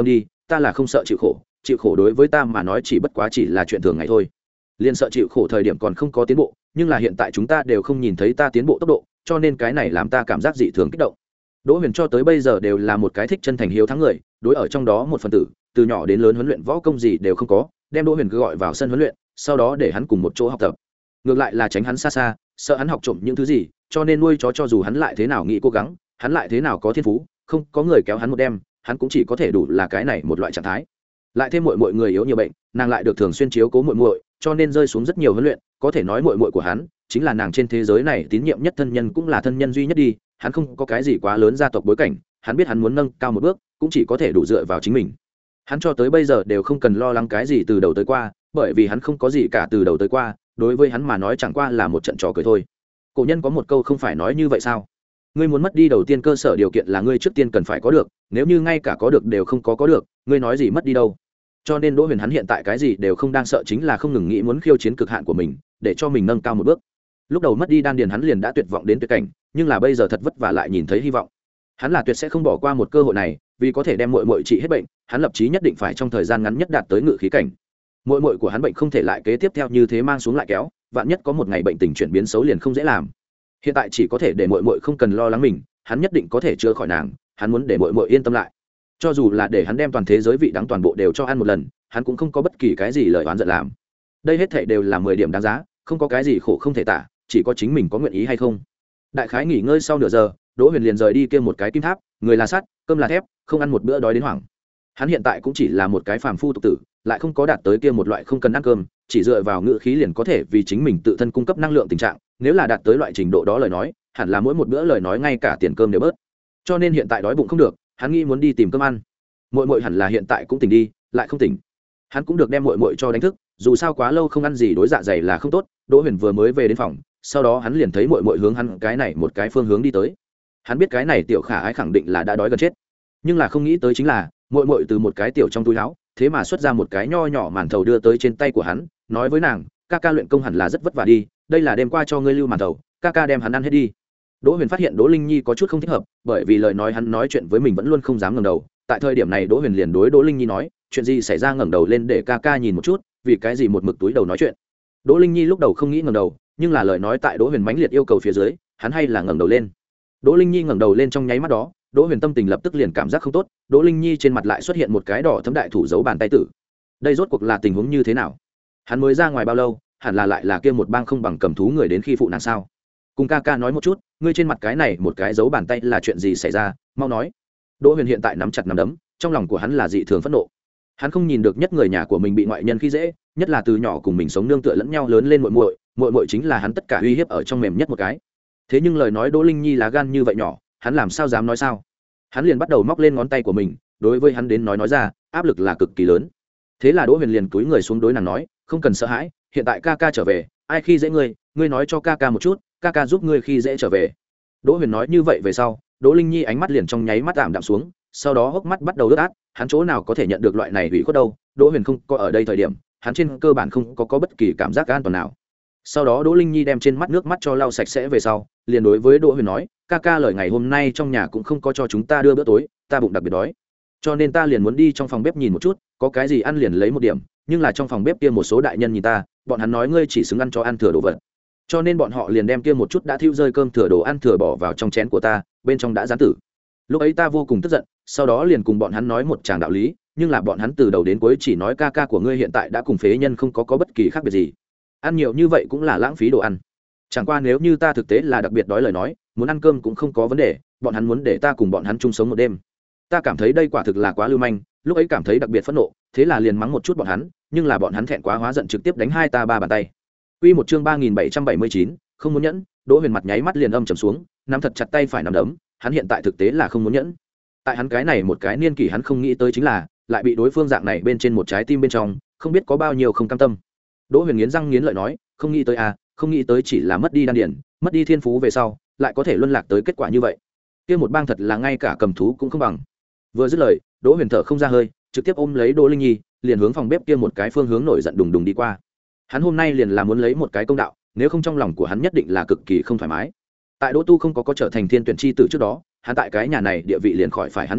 ta là không sợ chịu khổ, chịu khổ đối với ta mà nói chỉ bất quá chỉ là chuyện thường ngày thôi. Liên sợ chịu khổ thời điểm còn không có tiến bộ, nhưng là hiện tại chúng ta đều không nhìn thấy ta tiến bộ tốc độ, cho nên cái này làm ta cảm giác dị thường kích động. Đỗ Huyền cho tới bây giờ đều là một cái thích chân thành hiếu thắng người, đối ở trong đó một phần tử, từ nhỏ đến lớn huấn luyện võ công gì đều không có, đem Đỗ Huyền cứ gọi vào sân huấn luyện, sau đó để hắn cùng một chỗ học tập. Ngược lại là tránh hắn xa xa, sợ hắn học trộm những thứ gì, cho nên nuôi chó cho dù hắn lại thế nào nghĩ cố gắng, hắn lại thế nào có thiên phú, không có người kéo hắn một đêm, hắn cũng chỉ có thể đủ là cái này một loại trạng thái. Lại thêm muội muội người yếu nhiều bệnh, nàng lại được thường xuyên chiếu cố muội muội, cho nên rơi xuống rất nhiều huấn luyện, có thể nói muội muội của hắn chính là nàng trên thế giới này tín nhiệm nhất thân nhân, cũng là thân nhân duy nhất đi. Hắn không có cái gì quá lớn gia tộc bối cảnh, hắn biết hắn muốn nâng cao một bước, cũng chỉ có thể đủ dựa vào chính mình. Hắn cho tới bây giờ đều không cần lo lắng cái gì từ đầu tới qua, bởi vì hắn không có gì cả từ đầu tới qua, đối với hắn mà nói chẳng qua là một trận trò cười thôi. Cổ nhân có một câu không phải nói như vậy sao? Ngươi muốn mất đi đầu tiên cơ sở điều kiện là ngươi trước tiên cần phải có được, nếu như ngay cả có được đều không có có được, ngươi nói gì mất đi đâu? Cho nên Đỗ Huyền hắn hiện tại cái gì đều không đang sợ, chính là không ngừng nghĩ muốn khiêu chiến cực hạn của mình, để cho mình nâng cao một bước. Lúc đầu mất đi đan điền hắn liền đã tuyệt vọng đến tuyệt cảnh, nhưng là bây giờ thật vất vả lại nhìn thấy hy vọng. Hắn là tuyệt sẽ không bỏ qua một cơ hội này, vì có thể đem muội muội trị hết bệnh, hắn lập chí nhất định phải trong thời gian ngắn nhất đạt tới ngự khí cảnh. Muội muội của hắn bệnh không thể lại kế tiếp theo như thế mang xuống lại kéo, vạn nhất có một ngày bệnh tình chuyển biến xấu liền không dễ làm. Hiện tại chỉ có thể để muội muội không cần lo lắng mình, hắn nhất định có thể chữa khỏi nàng, hắn muốn để muội muội yên tâm lại. Cho dù là để hắn đem toàn thế giới vị đắng toàn bộ đều cho ăn một lần, hắn cũng không có bất kỳ cái gì lời oán giận làm. Đây hết thảy đều là mười điểm đáng giá, không có cái gì khổ không thể tả, chỉ có chính mình có nguyện ý hay không. Đại khái nghỉ ngơi sau nửa giờ, Đỗ Huyền liền rời đi kia một cái kim tháp, người là sắt, cơm là thép, không ăn một bữa đói đến hoảng. Hắn hiện tại cũng chỉ là một cái phàm phu tục tử, lại không có đạt tới kia một loại không cần ăn cơm, chỉ dựa vào ngự khí liền có thể vì chính mình tự thân cung cấp năng lượng tình trạng, nếu là đạt tới loại trình độ đó lời nói, hẳn là mỗi một bữa lời nói ngay cả tiền cơm đều bớt. Cho nên hiện tại đói bụng không được, hắn nghĩ muốn đi tìm cơm ăn. Muội muội hẳn là hiện tại cũng tỉnh đi, lại không tỉnh. Hắn cũng được đem muội muội cho đánh thức, dù sao quá lâu không ăn gì đối dạ dày là không tốt. Đỗ Huyền vừa mới về đến phòng, sau đó hắn liền thấy muội muội hướng hắn cái này một cái phương hướng đi tới. Hắn biết cái này tiểu khả ái khẳng định là đã đói gần chết, nhưng là không nghĩ tới chính là muội muội từ một cái tiểu trong túi áo, thế mà xuất ra một cái nho nhỏ màn thầu đưa tới trên tay của hắn, nói với nàng, ca ca luyện công hẳn là rất vất vả đi, đây là đêm qua cho ngươi lưu màn thầu, ca ca đem hắn ăn hết đi. Đỗ Huyền phát hiện Đỗ Linh Nhi có chút không thích hợp, bởi vì lời nói hắn nói chuyện với mình vẫn luôn không dám ngẩng đầu. Tại thời điểm này Đỗ Huyền liền đối Đỗ Linh Nhi nói, chuyện gì xảy ra, ngẩng đầu lên để ca ca nhìn một chút, vì cái gì một mực túi đầu nói chuyện. Đỗ Linh Nhi lúc đầu không nghĩ ngẩng đầu, nhưng là lời nói tại Đỗ Huyền mãnh liệt yêu cầu phía dưới, hắn hay là ngẩng đầu lên. Đỗ Linh Nhi ngẩng đầu lên trong nháy mắt đó, Đỗ Huyền tâm tình lập tức liền cảm giác không tốt, Đỗ Linh Nhi trên mặt lại xuất hiện một cái đỏ thấm đại thủ dấu bàn tay tử. Đây rốt cuộc là tình huống như thế nào? Hắn mới ra ngoài bao lâu, hẳn là lại là kia một bang không bằng cầm thú người đến khi phụ nàng sao? Cùng ca ca nói một chút, ngươi trên mặt cái này một cái dấu bàn tay là chuyện gì xảy ra, mau nói. Đỗ Huyền hiện tại nắm chặt nắm đấm, trong lòng của hắn là dị thường phẫn nộ. Hắn không nhìn được nhất người nhà của mình bị ngoại nhân khi dễ, nhất là từ nhỏ cùng mình sống nương tựa lẫn nhau lớn lên muội muội, muội muội chính là hắn tất cả uy hiếp ở trong mềm nhất một cái. Thế nhưng lời nói Đỗ Linh Nhi lá gan như vậy nhỏ, hắn làm sao dám nói sao? Hắn liền bắt đầu móc lên ngón tay của mình, đối với hắn đến nói nói ra, áp lực là cực kỳ lớn. Thế là Đỗ Huyền liền cúi người xuống đối nàng nói, không cần sợ hãi, hiện tại ca ca trở về, ai khi dễ ngươi, ngươi nói cho ca ca một chút, ca ca giúp ngươi khi dễ trở về. Đỗ Huyền nói như vậy về sau, Đỗ Linh Nhi ánh mắt liền trong nháy mắt tạm đạm xuống, sau đó hốc mắt bắt đầu ướt át, hắn chỗ nào có thể nhận được loại này hủy khuất đâu. Đỗ Huyền không có ở đây thời điểm, hắn trên cơ bản không có, có bất kỳ cảm giác an toàn nào. Sau đó Đỗ Linh Nhi đem trên mắt nước mắt cho lau sạch sẽ về sau, liền đối với Đỗ Huyền nói, ca ca lời ngày hôm nay trong nhà cũng không có cho chúng ta đưa bữa tối, ta bụng đặc biệt đói, cho nên ta liền muốn đi trong phòng bếp nhìn một chút, có cái gì ăn liền lấy một điểm, nhưng là trong phòng bếp kia một số đại nhân nhìn ta, bọn hắn nói ngươi chỉ xứng ăn cho ăn thừa đồ vật, cho nên bọn họ liền đem kia một chút đã thiêu rơi cơm thừa đồ ăn thừa bỏ vào trong chén của ta, bên trong đã rán tử. Lúc ấy ta vô cùng tức giận, sau đó liền cùng bọn hắn nói một tràng đạo lý, nhưng là bọn hắn từ đầu đến cuối chỉ nói ca ca của ngươi hiện tại đã cùng phế nhân không có có bất kỳ khác biệt gì, ăn nhiều như vậy cũng là lãng phí đồ ăn. Chẳng qua nếu như ta thực tế là đặc biệt đói lời nói, muốn ăn cơm cũng không có vấn đề, bọn hắn muốn để ta cùng bọn hắn chung sống một đêm. Ta cảm thấy đây quả thực là quá lưu manh, lúc ấy cảm thấy đặc biệt phẫn nộ, thế là liền mắng một chút bọn hắn, nhưng là bọn hắn thẹn quá hóa giận trực tiếp đánh hai ta ba bàn tay. Quy một chương ba nghìn bảy trăm bảy mươi chín, không muốn nhẫn. Đỗ Huyền mặt nháy mắt liền âm trầm xuống, nắm thật chặt tay phải nắm đấm, hắn hiện tại thực tế là không muốn nhẫn. Tại hắn cái này một cái niên kỷ hắn không nghĩ tới chính là lại bị đối phương dạng này bên trên một trái tim bên trong, không biết có bao nhiêu không cam tâm. Đỗ Huyền nghiến răng nghiến lợi nói, không nghĩ tới à, không nghĩ tới chỉ là mất đi đan điển, mất đi thiên phú về sau, lại có thể luân lạc tới kết quả như vậy. Kia một bang thật là ngay cả cầm thú cũng không bằng. Vừa dứt lời, Đỗ Huyền thở không ra hơi, trực tiếp ôm lấy Đỗ Linh Nhi, liền hướng phòng bếp kia một cái phương hướng nổi giận đùng đùng đi qua. Hắn hôm nay liền là muốn lấy một cái công đạo, nếu không trong lòng của hắn nhất định là cực kỳ không thoải mái. Tại Đỗ Tu không có có trở thành thiên tuyển chi tử trước đó, hắn tại cái nhà này địa vị liền khỏi phải hắn nhiều lời,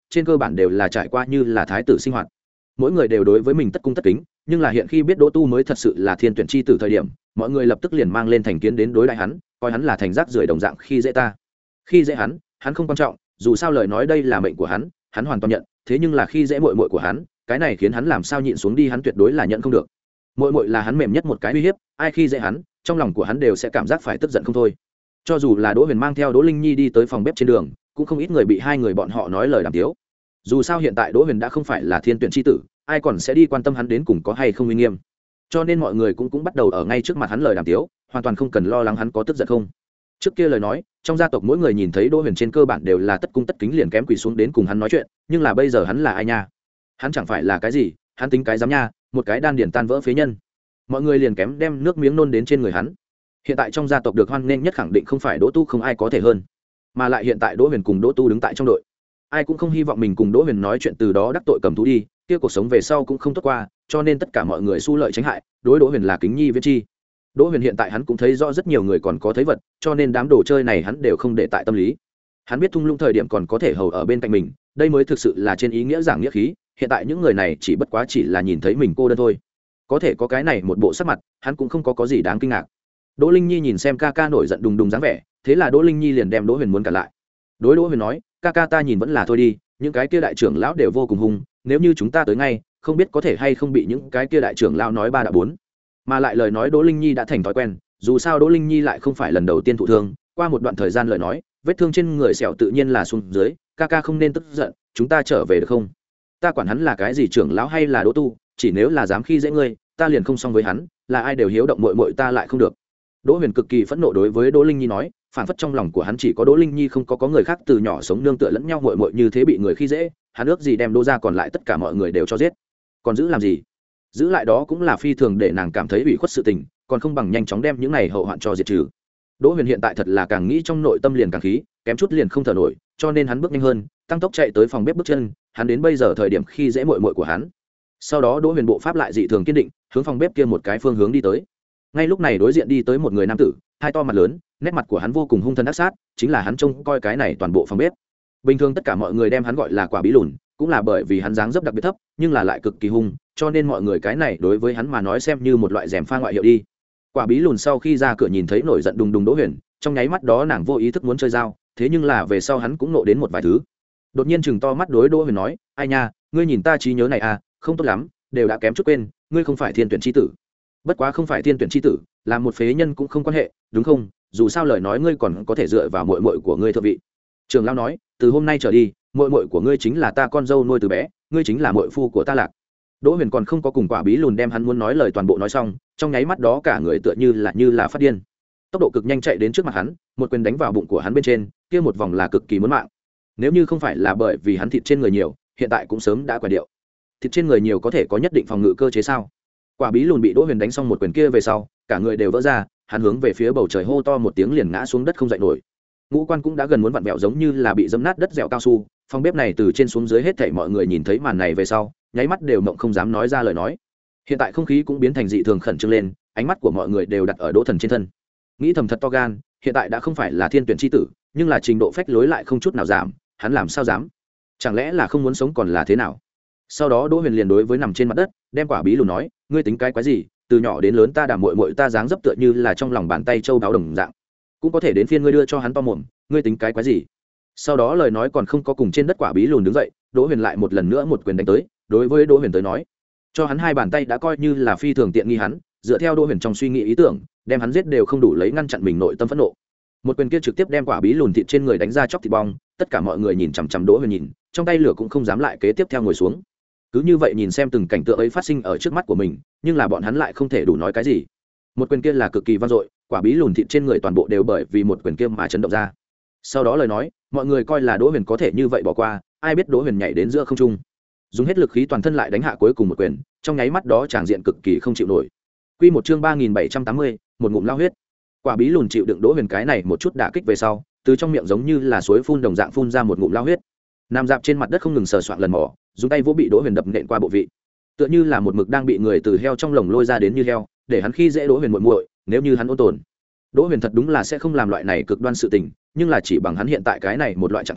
trên cơ bản đều là trải qua như là thái tử sinh hoạt, mỗi người đều đối với mình tất cung tất kính. Nhưng là hiện khi biết Đỗ Tu mới thật sự là thiên tuyển chi tử thời điểm, mọi người lập tức liền mang lên thành kiến đến đối đại hắn, coi hắn là thành rác rưởi đồng dạng khi dễ ta. Khi dễ hắn, hắn không quan trọng, dù sao lời nói đây là mệnh của hắn, hắn hoàn toàn nhận, thế nhưng là khi dễ muội muội của hắn, cái này khiến hắn làm sao nhịn xuống đi, hắn tuyệt đối là nhận không được. Muội muội là hắn mềm nhất một cái uy hiếp, ai khi dễ hắn, trong lòng của hắn đều sẽ cảm giác phải tức giận không thôi. Cho dù là Đỗ Huyền mang theo Đỗ Linh Nhi đi tới phòng bếp trên đường, cũng không ít người bị hai người bọn họ nói lời đàm tiếu. Dù sao hiện tại Đỗ Huyền đã không phải là thiên tuyển chi tử, ai còn sẽ đi quan tâm hắn đến cùng có hay không uy nghiêm. Cho nên mọi người cũng cũng bắt đầu ở ngay trước mặt hắn lời đàm tiếu, hoàn toàn không cần lo lắng hắn có tức giận không. Trước kia lời nói, trong gia tộc mỗi người nhìn thấy Đỗ Huyền trên cơ bản đều là tất cung tất kính liền kém quỳ xuống đến cùng hắn nói chuyện, nhưng là bây giờ hắn là ai nha? Hắn chẳng phải là cái gì, hắn tính cái dám nha, một cái đan điển tan vỡ phế nhân. Mọi người liền kém đem nước miếng nôn đến trên người hắn. Hiện tại trong gia tộc được hoan nghênh nhất khẳng định không phải Đỗ Tu, không ai có thể hơn, mà lại hiện tại Đỗ Huyền cùng Đỗ Tu đứng tại trong đội, ai cũng không hy vọng mình cùng Đỗ Huyền nói chuyện từ đó đắc tội cầm thú đi, kia cuộc sống về sau cũng không tốt qua, cho nên tất cả mọi người xu lợi tránh hại, đối Đỗ Huyền là kính nhi viễn chi. Đỗ Huyền hiện tại hắn cũng thấy rõ rất nhiều người còn có thấy vật, cho nên đám đồ chơi này hắn đều không để tại tâm lý. Hắn biết thung lũng thời điểm còn có thể hầu ở bên cạnh mình, đây mới thực sự là trên ý nghĩa giảng nghĩa khí. Hiện tại những người này chỉ bất quá chỉ là nhìn thấy mình cô đơn thôi, có thể có cái này một bộ sắc mặt, hắn cũng không có có gì đáng kinh ngạc. Đỗ Linh Nhi nhìn xem ca ca nổi giận đùng đùng dáng vẻ, thế là Đỗ Linh Nhi liền đem Đỗ Huyền muốn cả lại. Đối Đỗ Huyền nói, ca ca ta nhìn vẫn là thôi đi, những cái kia đại trưởng lão đều vô cùng hung, nếu như chúng ta tới ngay, không biết có thể hay không bị những cái kia đại trưởng lão nói ba đã bốn. Mà lại lời nói Đỗ Linh Nhi đã thành thói quen, dù sao Đỗ Linh Nhi lại không phải lần đầu tiên thụ thương, qua một đoạn thời gian lời nói, vết thương trên người sẹo tự nhiên là xuống dưới, ca ca không nên tức giận, chúng ta trở về được không? Ta quản hắn là cái gì trưởng lão hay là Đỗ Tu, chỉ nếu là dám khi dễ ngươi, ta liền không xong với hắn, là ai đều hiếu động muội muội ta lại không được. Đỗ Huyền cực kỳ phẫn nộ đối với Đỗ Linh Nhi nói, phản phất trong lòng của hắn chỉ có Đỗ Linh Nhi, không có có người khác từ nhỏ sống nương tựa lẫn nhau muội muội như thế bị người khi dễ, hắn ước gì đem Đỗ gia còn lại tất cả mọi người đều cho giết. Còn giữ làm gì? Giữ lại đó cũng là phi thường để nàng cảm thấy ủy khuất sự tình, còn không bằng nhanh chóng đem những này hậu hoạn cho diệt trừ. Đỗ Huyền hiện tại thật là càng nghĩ trong nội tâm liền càng khí, kém chút liền không thở nổi, cho nên hắn bước nhanh hơn, tăng tốc chạy tới phòng bếp bước chân, hắn đến bây giờ thời điểm khi dễ muội muội của hắn. Sau đó Đỗ Huyền bộ pháp lại dị thường kiên định, hướng phòng bếp kia một cái phương hướng đi tới. Ngay lúc này đối diện đi tới một người nam tử, hai to mặt lớn, nét mặt của hắn vô cùng hung thần ác sát, chính là hắn trông coi cái này toàn bộ phòng bếp. Bình thường tất cả mọi người đem hắn gọi là quả bí lùn, cũng là bởi vì hắn dáng dấp đặc biệt thấp, nhưng là lại cực kỳ hung, cho nên mọi người cái này đối với hắn mà nói xem như một loại rèm pha ngoại hiệu đi. Quả bí lùn sau khi ra cửa nhìn thấy nổi giận đùng đùng Đỗ Huyền, trong nháy mắt đó nàng vô ý thức muốn chơi dao, thế nhưng là về sau hắn cũng nộ đến một vài thứ. Đột nhiên chừng to mắt đối Đỗ Huyền nói, ai nha, ngươi nhìn ta trí nhớ này à, không tốt lắm, đều đã kém chút quên, ngươi không phải thiên tuyển chi tử. Bất quá không phải thiên tuyển chi tử, làm một phế nhân cũng không quan hệ, đúng không? Dù sao lời nói ngươi còn có thể dựa vào muội muội của ngươi thượng vị. Trường lão nói, từ hôm nay trở đi, muội muội của ngươi chính là ta con dâu nuôi từ bé, ngươi chính là muội phu của ta Lạc. Đỗ Huyền còn không có cùng quả bí lùn đem hắn muốn nói lời toàn bộ nói xong, trong nháy mắt đó cả người tựa như là như là phát điên, tốc độ cực nhanh chạy đến trước mặt hắn, một quyền đánh vào bụng của hắn bên trên, kia một vòng là cực kỳ muốn mạng. Nếu như không phải là bởi vì hắn thịt trên người nhiều, hiện tại cũng sớm đã quả điệu. Thịt trên người nhiều có thể có nhất định phòng ngự cơ chế sao? Quả bí lùn bị Đỗ Huyền đánh xong một quyền kia về sau, cả người đều vỡ ra, hắn hướng về phía bầu trời hô to một tiếng liền ngã xuống đất không dậy nổi. Ngũ quan cũng đã gần muốn vặn vẹo giống như là bị dẫm nát đất dẻo cao su. Phòng bếp này từ trên xuống dưới hết thảy mọi người nhìn thấy màn này về sau, nháy mắt đều mộng không dám nói ra lời nói. Hiện tại không khí cũng biến thành dị thường khẩn trương lên, ánh mắt của mọi người đều đặt ở Đỗ Thần trên thân. Nghĩ thầm thật to gan, hiện tại đã không phải là thiên tuyển chi tử, nhưng là trình độ phách lối lại không chút nào giảm, hắn làm sao dám? Chẳng lẽ là không muốn sống còn là thế nào? Sau đó Đỗ Huyền liền đối với nằm trên mặt đất, đem quả bí lùn nói, ngươi tính cái quái gì, từ nhỏ đến lớn ta đàm muội muội ta dáng dấp tựa như là trong lòng bàn tay châu đáo đồng dạng, cũng có thể đến phiên ngươi đưa cho hắn to mồm, ngươi tính cái quái gì? Sau đó lời nói còn không có cùng trên đất quả bí lùn đứng dậy, Đỗ Huyền lại một lần nữa một quyền đánh tới, đối với Đỗ Huyền tới nói, cho hắn hai bàn tay đã coi như là phi thường tiện nghi hắn, dựa theo Đỗ Huyền trong suy nghĩ ý tưởng, đem hắn giết đều không đủ lấy ngăn chặn mình nội tâm phẫn nộ. Một quyền kia trực tiếp đem quả bí lùn thịt trên người đánh ra chóc thịt bong, tất cả mọi người nhìn chằm chằm Đỗ Huyền nhìn, trong tay lửa cũng không dám lại kế tiếp theo ngồi xuống. Cứ như vậy nhìn xem từng cảnh tượng ấy phát sinh ở trước mắt của mình, nhưng là bọn hắn lại không thể đủ nói cái gì. Một quyền kia là cực kỳ vang dội, quả bí lùn thịt trên người toàn bộ đều bởi vì một quyền kia mà chấn động ra. Sau đó lời nói, mọi người coi là Đỗ Huyền có thể như vậy bỏ qua, ai biết Đỗ Huyền nhảy đến giữa không trung, dùng hết lực khí toàn thân lại đánh hạ cuối cùng một quyền, trong nháy mắt đó tràng diện cực kỳ không chịu nổi. Quy một chương ba nghìn bảy trăm tám mươi, một ngụm lao huyết. Quả bí lùn chịu đựng Đỗ Huyền cái này một chút đả kích về sau, từ trong miệng giống như là suối phun đồng dạng phun ra một ngụm lao huyết. Nằm dạp trên mặt đất không ngừng sờ soạng lần mò, dùng tay vỗ bị Đỗ Huyền đập nện qua bộ vị, tựa như là một mực đang bị người từ heo trong lồng lôi ra đến như heo, để hắn khi dễ Đỗ Huyền muội muội, nếu như hắn ôn tồn. Đỗ Huyền thật đúng là sẽ không làm loại này cực đoan sự tình, nhưng là chỉ bằng hắn hiện tại cái này một loại trạng thái,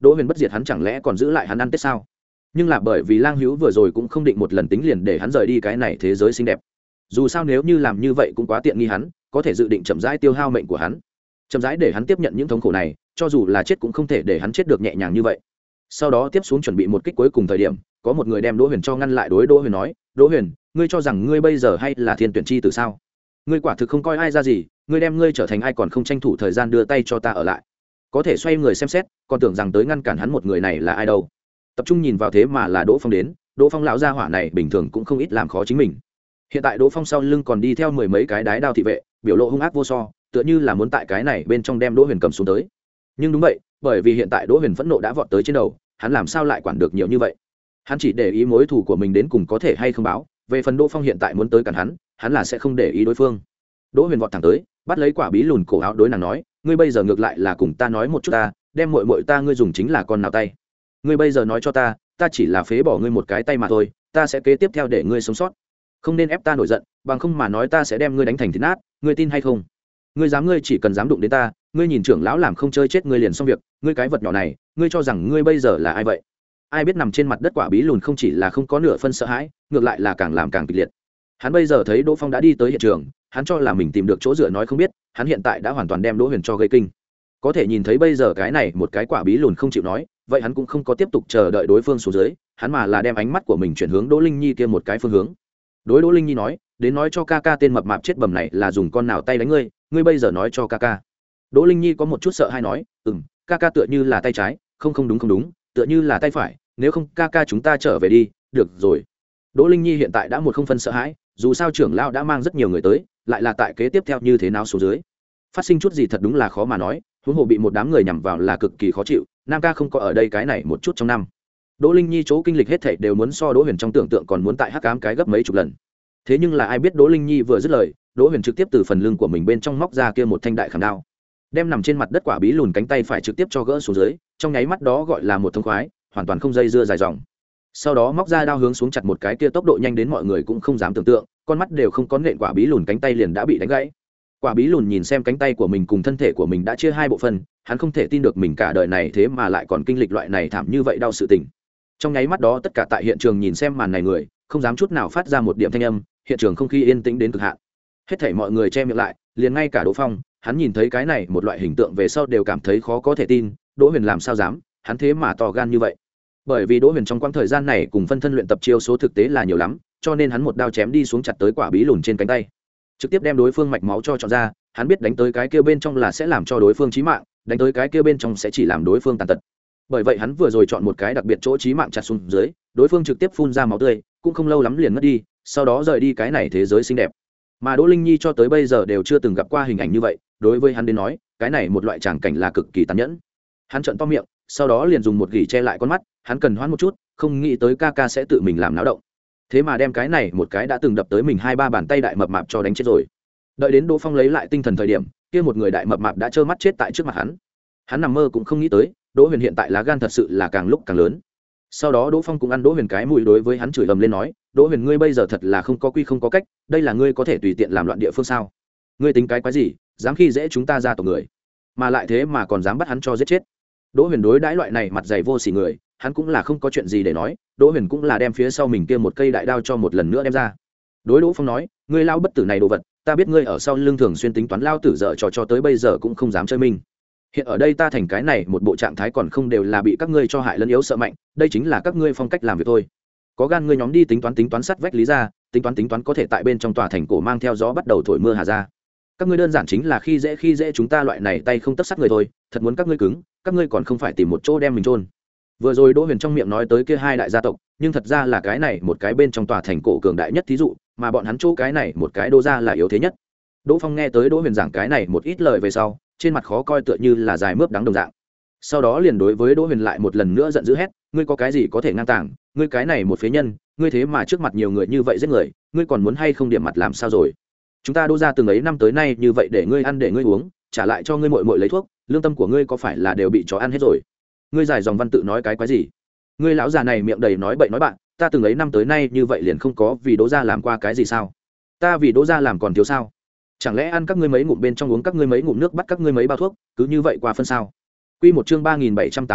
Đỗ Huyền bất diệt hắn chẳng lẽ còn giữ lại hắn ăn Tết sao? Nhưng là bởi vì Lang Hữu vừa rồi cũng không định một lần tính liền để hắn rời đi cái này thế giới xinh đẹp. Dù sao nếu như làm như vậy cũng quá tiện nghi hắn, có thể dự định chậm rãi tiêu hao mệnh của hắn, chậm rãi để hắn tiếp nhận những thống khổ này, cho dù là chết cũng không thể để hắn chết được nhẹ nhàng như vậy. Sau đó tiếp xuống chuẩn bị một kích cuối cùng thời điểm, có một người đem Đỗ Huyền cho ngăn lại, đối Đỗ Huyền nói: "Đỗ Huyền, ngươi cho rằng ngươi bây giờ hay là thiên tuyển chi tử sao? Ngươi quả thực không coi ai ra gì, ngươi đem ngươi trở thành ai còn không tranh thủ thời gian đưa tay cho ta ở lại." Có thể xoay người xem xét, còn tưởng rằng tới ngăn cản hắn một người này là ai đâu. Tập trung nhìn vào thế mà là Đỗ Phong đến, Đỗ Phong lão gia hỏa này bình thường cũng không ít làm khó chính mình. Hiện tại Đỗ Phong sau lưng còn đi theo mười mấy cái đái đao thị vệ, biểu lộ hung ác vô so, tựa như là muốn tại cái này bên trong đem Đỗ Huyền cầm xuống tới. Nhưng đúng vậy, bởi vì hiện tại Đỗ Huyền phẫn nộ đã vọt tới trên đầu, hắn làm sao lại quản được nhiều như vậy? Hắn chỉ để ý mối thù của mình đến cùng có thể hay không báo, về phần Đỗ Phong hiện tại muốn tới cản hắn, hắn là sẽ không để ý đối phương. Đỗ Huyền vọt thẳng tới, bắt lấy quả bí lùn cổ áo đối nàng nói: "Ngươi bây giờ ngược lại là cùng ta nói một chút ta, đem muội muội ta ngươi dùng chính là con nào tay? Ngươi bây giờ nói cho ta, ta chỉ là phế bỏ ngươi một cái tay mà thôi, ta sẽ kế tiếp theo để ngươi sống sót. Không nên ép ta nổi giận, bằng không mà nói ta sẽ đem ngươi đánh thành thịt nát, ngươi tin hay không? Ngươi dám ngươi chỉ cần dám đụng đến ta, ngươi nhìn trưởng lão làm không chơi chết ngươi liền xong việc, ngươi cái vật nhỏ này, ngươi cho rằng ngươi bây giờ là ai vậy?" Ai biết nằm trên mặt đất quả bí lùn không chỉ là không có nửa phân sợ hãi, ngược lại là càng làm càng kịch liệt. Hắn bây giờ thấy Đỗ Phong đã đi tới hiện trường, hắn cho là mình tìm được chỗ dựa nói không biết, hắn hiện tại đã hoàn toàn đem Đỗ Huyền cho gây kinh. Có thể nhìn thấy bây giờ cái này một cái quả bí lùn không chịu nói, vậy hắn cũng không có tiếp tục chờ đợi đối phương xuống dưới, hắn mà là đem ánh mắt của mình chuyển hướng Đỗ Linh Nhi kia một cái phương hướng. Đối Đỗ Linh Nhi nói: "Đến nói cho ca ca tên mập mạp chết bầm này là dùng con nào tay đánh ngươi, ngươi bây giờ nói cho ca ca." Đỗ Linh Nhi có một chút sợ hay nói: "Ừm, ca ca tựa như là tay trái, không không đúng không đúng, tựa như là tay phải, nếu không ca ca chúng ta trở về đi." "Được rồi." Đỗ Linh Nhi hiện tại đã một không phân sợ hãi, dù sao trưởng lão đã mang rất nhiều người tới, lại là tại kế tiếp theo như thế nào xuống dưới, phát sinh chút gì thật đúng là khó mà nói, huống hồ bị một đám người nhằm vào là cực kỳ khó chịu. Nam ca không có ở đây cái này một chút trong năm, Đỗ Linh Nhi chỗ kinh lịch hết thảy đều muốn so Đỗ Huyền trong tưởng tượng còn muốn tại hắc ám cái gấp mấy chục lần. Thế nhưng là ai biết Đỗ Linh Nhi vừa dứt lời, Đỗ Huyền trực tiếp từ phần lưng của mình bên trong móc ra kia một thanh đại khảm đao, đem nằm trên mặt đất quả bí lùn cánh tay phải trực tiếp cho gỡ xuống dưới, trong nháy mắt đó gọi là một thông khoái, hoàn toàn không dây dưa dài dòng. Sau đó móc ra đao hướng xuống chặt một cái kia tốc độ nhanh đến mọi người cũng không dám tưởng tượng, con mắt đều không có nện quả bí lùn cánh tay liền đã bị đánh gãy. Quả bí lùn nhìn xem cánh tay của mình cùng thân thể của mình đã chia hai bộ phận, hắn không thể tin được mình cả đời này thế mà lại còn kinh lịch loại này thảm như vậy đau sự tình. Trong nháy mắt đó tất cả tại hiện trường nhìn xem màn này người, không dám chút nào phát ra một điểm thanh âm, hiện trường không khí yên tĩnh đến cực hạn. Hết thảy mọi người che miệng lại, liền ngay cả Đỗ Phong, hắn nhìn thấy cái này một loại hình tượng về sau đều cảm thấy khó có thể tin, Đỗ Huyền làm sao dám, hắn thế mà to gan như vậy. Bởi vì Đỗ Huyền trong quãng thời gian này cùng phân thân luyện tập chiêu số thực tế là nhiều lắm, cho nên hắn một đao chém đi xuống chặt tới quả bí lùn trên cánh tay, trực tiếp đem đối phương mạch máu cho chọn ra. Hắn biết đánh tới cái kia bên trong là sẽ làm cho đối phương chí mạng, đánh tới cái kia bên trong sẽ chỉ làm đối phương tàn tật. Bởi vậy hắn vừa rồi chọn một cái đặc biệt chỗ chí mạng chặt xuống dưới, đối phương trực tiếp phun ra máu tươi, cũng không lâu lắm liền mất đi, sau đó rời đi cái này thế giới xinh đẹp. Mà Đỗ Linh Nhi cho tới bây giờ đều chưa từng gặp qua hình ảnh như vậy, đối với hắn đến nói, cái này một loại tràng cảnh là cực kỳ tàn nhẫn. Hắn trợn to miệng, sau đó liền dùng một gỉ che lại con mắt, hắn cần hoãn một chút, không nghĩ tới ca ca sẽ tự mình làm náo động, thế mà đem cái này một cái đã từng đập tới mình hai ba bàn tay đại mập mạp cho đánh chết rồi. Đợi đến Đỗ Phong lấy lại tinh thần thời điểm, kia một người đại mập mạp đã trơ mắt chết tại trước mặt hắn. Hắn nằm mơ cũng không nghĩ tới, Đỗ Huyền hiện tại lá gan thật sự là càng lúc càng lớn. Sau đó Đỗ Phong cũng ăn Đỗ Huyền cái mũi, đối với hắn chửi ầm lên nói: "Đỗ Huyền, ngươi bây giờ thật là không có quy không có cách, đây là ngươi có thể tùy tiện làm loạn địa phương sao? Ngươi tính cái quái gì, dám khi dễ chúng ta ra tộc người, mà lại thế mà còn dám bắt hắn cho giết chết." Đỗ Huyền đối đãi loại này mặt dày vô sỉ người, hắn cũng là không có chuyện gì để nói. Đỗ Huyền cũng là đem phía sau mình kia một cây đại đao cho một lần nữa đem ra. Đối Đỗ Phong nói: "Ngươi lao bất tử này đồ vật, ta biết ngươi ở sau lưng thường xuyên tính toán lao tử dở trò cho tới bây giờ cũng không dám chơi mình. Hiện ở đây ta thành cái này một bộ trạng thái còn không đều là bị các ngươi cho hại lẫn yếu sợ mạnh, đây chính là các ngươi phong cách làm việc thôi. Có gan ngươi nhóm đi tính toán tính toán sắt vách lý ra, tính toán tính toán có thể tại bên trong tòa thành cổ mang theo gió bắt đầu thổi mưa hà ra. Các ngươi đơn giản chính là khi dễ khi dễ chúng ta loại này tay không tất sắt người thôi, thật muốn các ngươi cứng, các ngươi còn không phải tìm một chỗ đem mình chôn." Vừa rồi Đỗ Huyền trong miệng nói tới kia hai đại gia tộc, nhưng thật ra là cái này một cái bên trong tòa thành cổ cường đại nhất thí dụ, mà bọn hắn chỗ cái này một cái Đỗ gia là yếu thế nhất. Đỗ Phong nghe tới Đỗ Huyền giảng cái này một ít lời về sau, trên mặt khó coi tựa như là dài mướp đắng đồng dạng. Sau đó liền đối với Đỗ Huyền lại một lần nữa giận dữ hét: "Ngươi có cái gì có thể ngang tàng, ngươi cái này một phế nhân, ngươi thế mà trước mặt nhiều người như vậy giết người, ngươi còn muốn hay không điểm mặt làm sao rồi? Chúng ta Đỗ gia từng ấy năm tới nay như vậy để ngươi ăn để ngươi uống, trả lại cho ngươi muội muội lấy thuốc, lương tâm của ngươi có phải là đều bị chó ăn hết rồi? Ngươi giải dòng văn tự nói cái quái gì? Ngươi lão già này miệng đầy nói bậy nói bạn, ta từng ấy năm tới nay như vậy liền không có vì Đỗ gia làm qua cái gì sao? Ta vì Đỗ gia làm còn thiếu sao? Chẳng lẽ ăn các ngươi mấy ngụm bên trong uống các ngươi mấy ngụm nước bắt các ngươi mấy bao thuốc, cứ như vậy qua phân sao?" Quy một chương ba nghìn bảy trăm tám mươi mốt,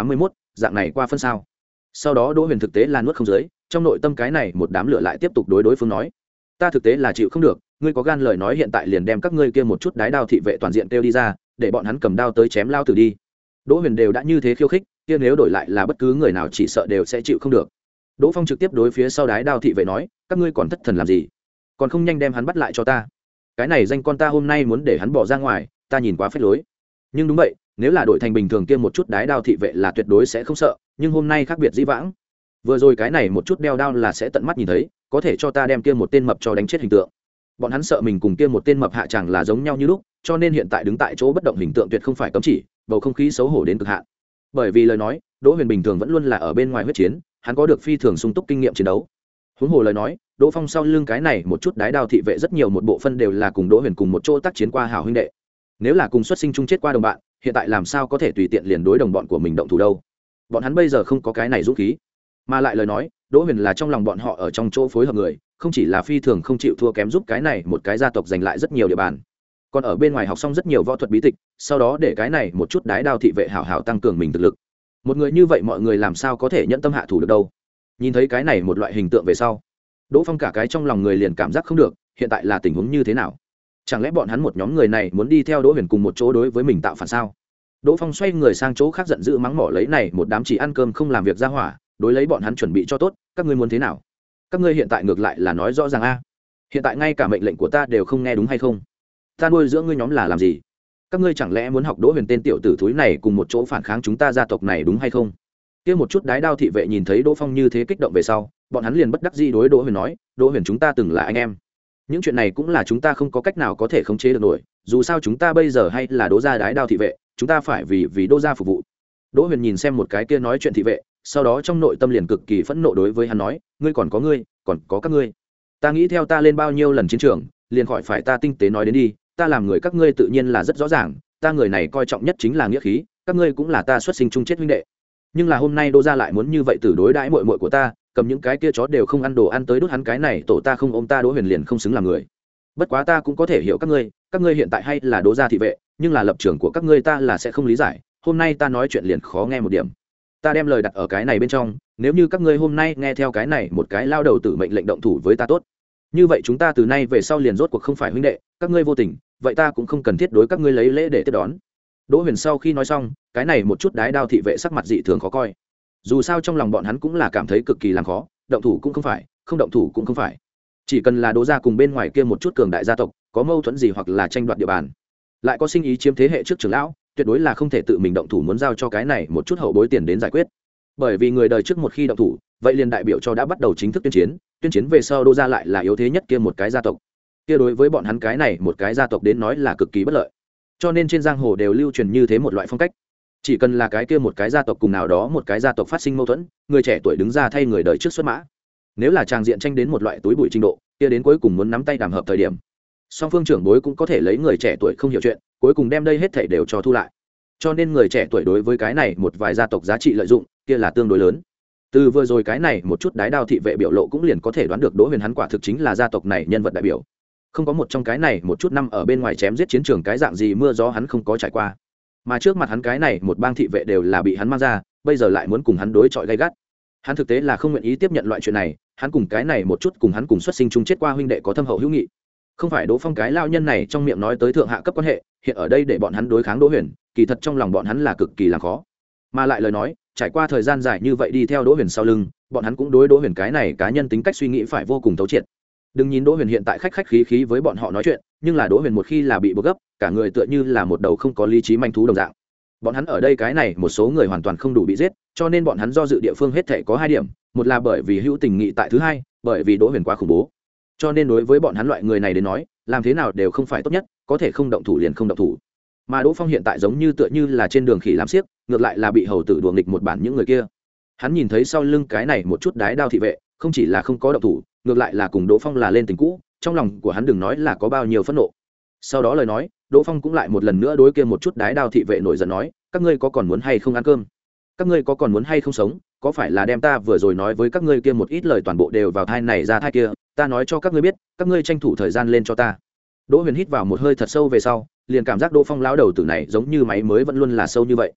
dạng này qua phân sao. Sau đó Đỗ Huyền thực tế là nuốt không dưới, trong nội tâm cái này một đám lửa lại tiếp tục đối đối phương nói, ta thực tế là chịu không được, ngươi có gan lời nói hiện tại liền đem các ngươi kia một chút đái đao thị vệ toàn diện kêu đi ra, để bọn hắn cầm đao tới chém lao tử đi. Đỗ Huyền đều đã như thế khiêu khích, kia nếu đổi lại là bất cứ người nào chỉ sợ đều sẽ chịu không được. Đỗ Phong trực tiếp đối phía sau đái đao thị vệ nói, các ngươi còn thất thần làm gì, còn không nhanh đem hắn bắt lại cho ta. Cái này danh con ta hôm nay muốn để hắn bỏ ra ngoài, ta nhìn quá phết lối. Nhưng đúng vậy, nếu là đổi thành bình thường kia một chút đái đao thị vệ là tuyệt đối sẽ không sợ, nhưng hôm nay khác biệt dĩ vãng. Vừa rồi cái này một chút đeo đao là sẽ tận mắt nhìn thấy, có thể cho ta đem kia một tên mập cho đánh chết hình tượng. Bọn hắn sợ mình cùng kia một tên mập hạ chẳng là giống nhau như lúc, cho nên hiện tại đứng tại chỗ bất động hình tượng tuyệt không phải cấm chỉ, bầu không khí xấu hổ đến cực hạn. Bởi vì lời nói, Đỗ Huyền bình thường vẫn luôn là ở bên ngoài huyết chiến, hắn có được phi thường sung túc kinh nghiệm chiến đấu. Huống hồ lời nói, Đỗ Phong sau lưng cái này một chút đái đao thị vệ rất nhiều một bộ phân đều là cùng Đỗ Huyền cùng một chỗ tác chiến qua hảo huynh đệ. Nếu là cùng xuất sinh chung chết qua đồng bạn, hiện tại làm sao có thể tùy tiện liền đối đồng bọn của mình động thủ đâu. Bọn hắn bây giờ không có cái này dũng khí. Mà lại lời nói, Đỗ Huyền là trong lòng bọn họ ở trong chỗ phối hợp người, không chỉ là phi thường không chịu thua kém giúp cái này một cái gia tộc giành lại rất nhiều địa bàn, còn ở bên ngoài học xong rất nhiều võ thuật bí tịch, sau đó để cái này một chút đái đao thị vệ hảo hảo tăng cường mình thực lực. Một người như vậy mọi người làm sao có thể nhẫn tâm hạ thủ được đâu. Nhìn thấy cái này một loại hình tượng về sau, Đỗ Phong cả cái trong lòng người liền cảm giác không được, hiện tại là tình huống như thế nào? Chẳng lẽ bọn hắn một nhóm người này muốn đi theo Đỗ Huyền cùng một chỗ đối với mình tạo phản sao? Đỗ Phong xoay người sang chỗ khác giận dữ mắng mỏ lấy này một đám chỉ ăn cơm không làm việc ra hỏa, đối lấy bọn hắn chuẩn bị cho tốt, các ngươi muốn thế nào? Các ngươi hiện tại ngược lại là nói rõ ràng a. Hiện tại ngay cả mệnh lệnh của ta đều không nghe đúng hay không? Ta nuôi dưỡng ngươi nhóm là làm gì? Các ngươi chẳng lẽ muốn học Đỗ Huyền tên tiểu tử thúi này cùng một chỗ phản kháng chúng ta gia tộc này đúng hay không? Kia một chút đái đao thị vệ nhìn thấy Đỗ Phong như thế kích động về sau, bọn hắn liền bất đắc dĩ đối Đỗ Huyền nói, Đỗ Huyền chúng ta từng là anh em. Những chuyện này cũng là chúng ta không có cách nào có thể khống chế được nổi, dù sao chúng ta bây giờ hay là Đỗ gia đái đao thị vệ, chúng ta phải vì vì Đỗ gia phục vụ. Đỗ Huyền nhìn xem một cái kia nói chuyện thị vệ, sau đó trong nội tâm liền cực kỳ phẫn nộ đối với hắn nói, ngươi còn có ngươi, còn có các ngươi. Ta nghĩ theo ta lên bao nhiêu lần chiến trường, liền khỏi phải ta tinh tế nói đến đi, ta làm người các ngươi tự nhiên là rất rõ ràng, ta người này coi trọng nhất chính là nghĩa khí, các ngươi cũng là ta xuất sinh chung chết huynh đệ. Nhưng là hôm nay Đỗ gia lại muốn như vậy tử đối đãi muội muội của ta, cầm những cái kia chó đều không ăn đồ ăn tới đốt hắn cái này, tổ ta không ôm ta Đỗ Huyền liền không xứng làm người. Bất quá ta cũng có thể hiểu các ngươi, các ngươi hiện tại hay là Đỗ gia thị vệ, nhưng là lập trường của các ngươi ta là sẽ không lý giải, hôm nay ta nói chuyện liền khó nghe một điểm. Ta đem lời đặt ở cái này bên trong, nếu như các ngươi hôm nay nghe theo cái này một cái lao đầu tử mệnh lệnh động thủ với ta tốt, như vậy chúng ta từ nay về sau liền rốt cuộc không phải huynh đệ, các ngươi vô tình, vậy ta cũng không cần thiết đối các ngươi lấy lễ để tiếp đón. Đỗ Huyền sau khi nói xong, cái này một chút đái đao thị vệ sắc mặt dị thường khó coi. Dù sao trong lòng bọn hắn cũng là cảm thấy cực kỳ làm khó, động thủ cũng không phải, không động thủ cũng không phải. Chỉ cần là Đỗ gia cùng bên ngoài kia một chút cường đại gia tộc, có mâu thuẫn gì hoặc là tranh đoạt địa bàn, lại có sinh ý chiếm thế hệ trước trưởng lão, tuyệt đối là không thể tự mình động thủ muốn giao cho cái này một chút hậu bối tiền đến giải quyết. Bởi vì người đời trước một khi động thủ, vậy liền đại biểu cho đã bắt đầu chính thức tuyên chiến, tuyên chiến về sau Đỗ gia lại là yếu thế nhất kia một cái gia tộc. Kia đối với bọn hắn cái này một cái gia tộc đến nói là cực kỳ bất lợi. Cho nên trên giang hồ đều lưu truyền như thế một loại phong cách. Chỉ cần là cái kia một cái gia tộc cùng nào đó một cái gia tộc phát sinh mâu thuẫn, người trẻ tuổi đứng ra thay người đời trước xuất mã. Nếu là tràng diện tranh đến một loại túi bụi trình độ, kia đến cuối cùng muốn nắm tay đàm hợp thời điểm, song phương trưởng bối cũng có thể lấy người trẻ tuổi không hiểu chuyện, cuối cùng đem đây hết thảy đều cho thu lại. Cho nên người trẻ tuổi đối với cái này một vài gia tộc giá trị lợi dụng, kia là tương đối lớn. Từ vừa rồi cái này một chút đái đao thị vệ biểu lộ cũng liền có thể đoán được Đỗ Huyền hắn quả thực chính là gia tộc này nhân vật đại biểu. Không có một trong cái này một chút năm ở bên ngoài chém giết chiến trường cái dạng gì mưa gió hắn không có trải qua, mà trước mặt hắn cái này một bang thị vệ đều là bị hắn mang ra, bây giờ lại muốn cùng hắn đối chọi gay gắt. Hắn thực tế là không nguyện ý tiếp nhận loại chuyện này, hắn cùng cái này một chút cùng hắn cùng xuất sinh chung chết qua huynh đệ có thâm hậu hữu nghị. Không phải Đỗ Phong cái lao nhân này trong miệng nói tới thượng hạ cấp quan hệ, hiện ở đây để bọn hắn đối kháng Đỗ Huyền, kỳ thật trong lòng bọn hắn là cực kỳ làm khó. Mà lại lời nói, trải qua thời gian dài như vậy đi theo Đỗ Huyền sau lưng, bọn hắn cũng đối Đỗ Huyền cái này cá nhân tính cách suy nghĩ phải vô cùng thấu triệt. Đừng nhìn Đỗ Huyền hiện tại khách khách khí khí với bọn họ nói chuyện, nhưng là Đỗ Huyền một khi là bị buộc gấp, cả người tựa như là một đầu không có lý trí manh thú đồng dạng. Bọn hắn ở đây cái này một số người hoàn toàn không đủ bị giết, cho nên bọn hắn do dự địa phương hết thảy có hai điểm, một là bởi vì hữu tình nghị tại, thứ hai, bởi vì Đỗ Huyền quá khủng bố. Cho nên đối với bọn hắn loại người này đến nói, làm thế nào đều không phải tốt nhất, có thể không động thủ liền không động thủ. Mà Đỗ Phong hiện tại giống như tựa như là trên đường khỉ làm xiếc, ngược lại là bị hầu tử đùa nghịch một bản những người kia. Hắn nhìn thấy sau lưng cái này một chút đái đao thị vệ, không chỉ là không có động thủ, ngược lại là cùng Đỗ Phong là lên tình cũ, trong lòng của hắn đừng nói là có bao nhiêu phẫn nộ. Sau đó lời nói, Đỗ Phong cũng lại một lần nữa đối kia một chút đái đao thị vệ nổi giận nói, các ngươi có còn muốn hay không ăn cơm? Các ngươi có còn muốn hay không sống? Có phải là đem ta vừa rồi nói với các ngươi kia một ít lời toàn bộ đều vào thai này ra thai kia, ta nói cho các ngươi biết, các ngươi tranh thủ thời gian lên cho ta. Đỗ Huyền hít vào một hơi thật sâu về sau, liền cảm giác Đỗ Phong lão đầu tử này giống như máy mới vẫn luôn là sâu như vậy.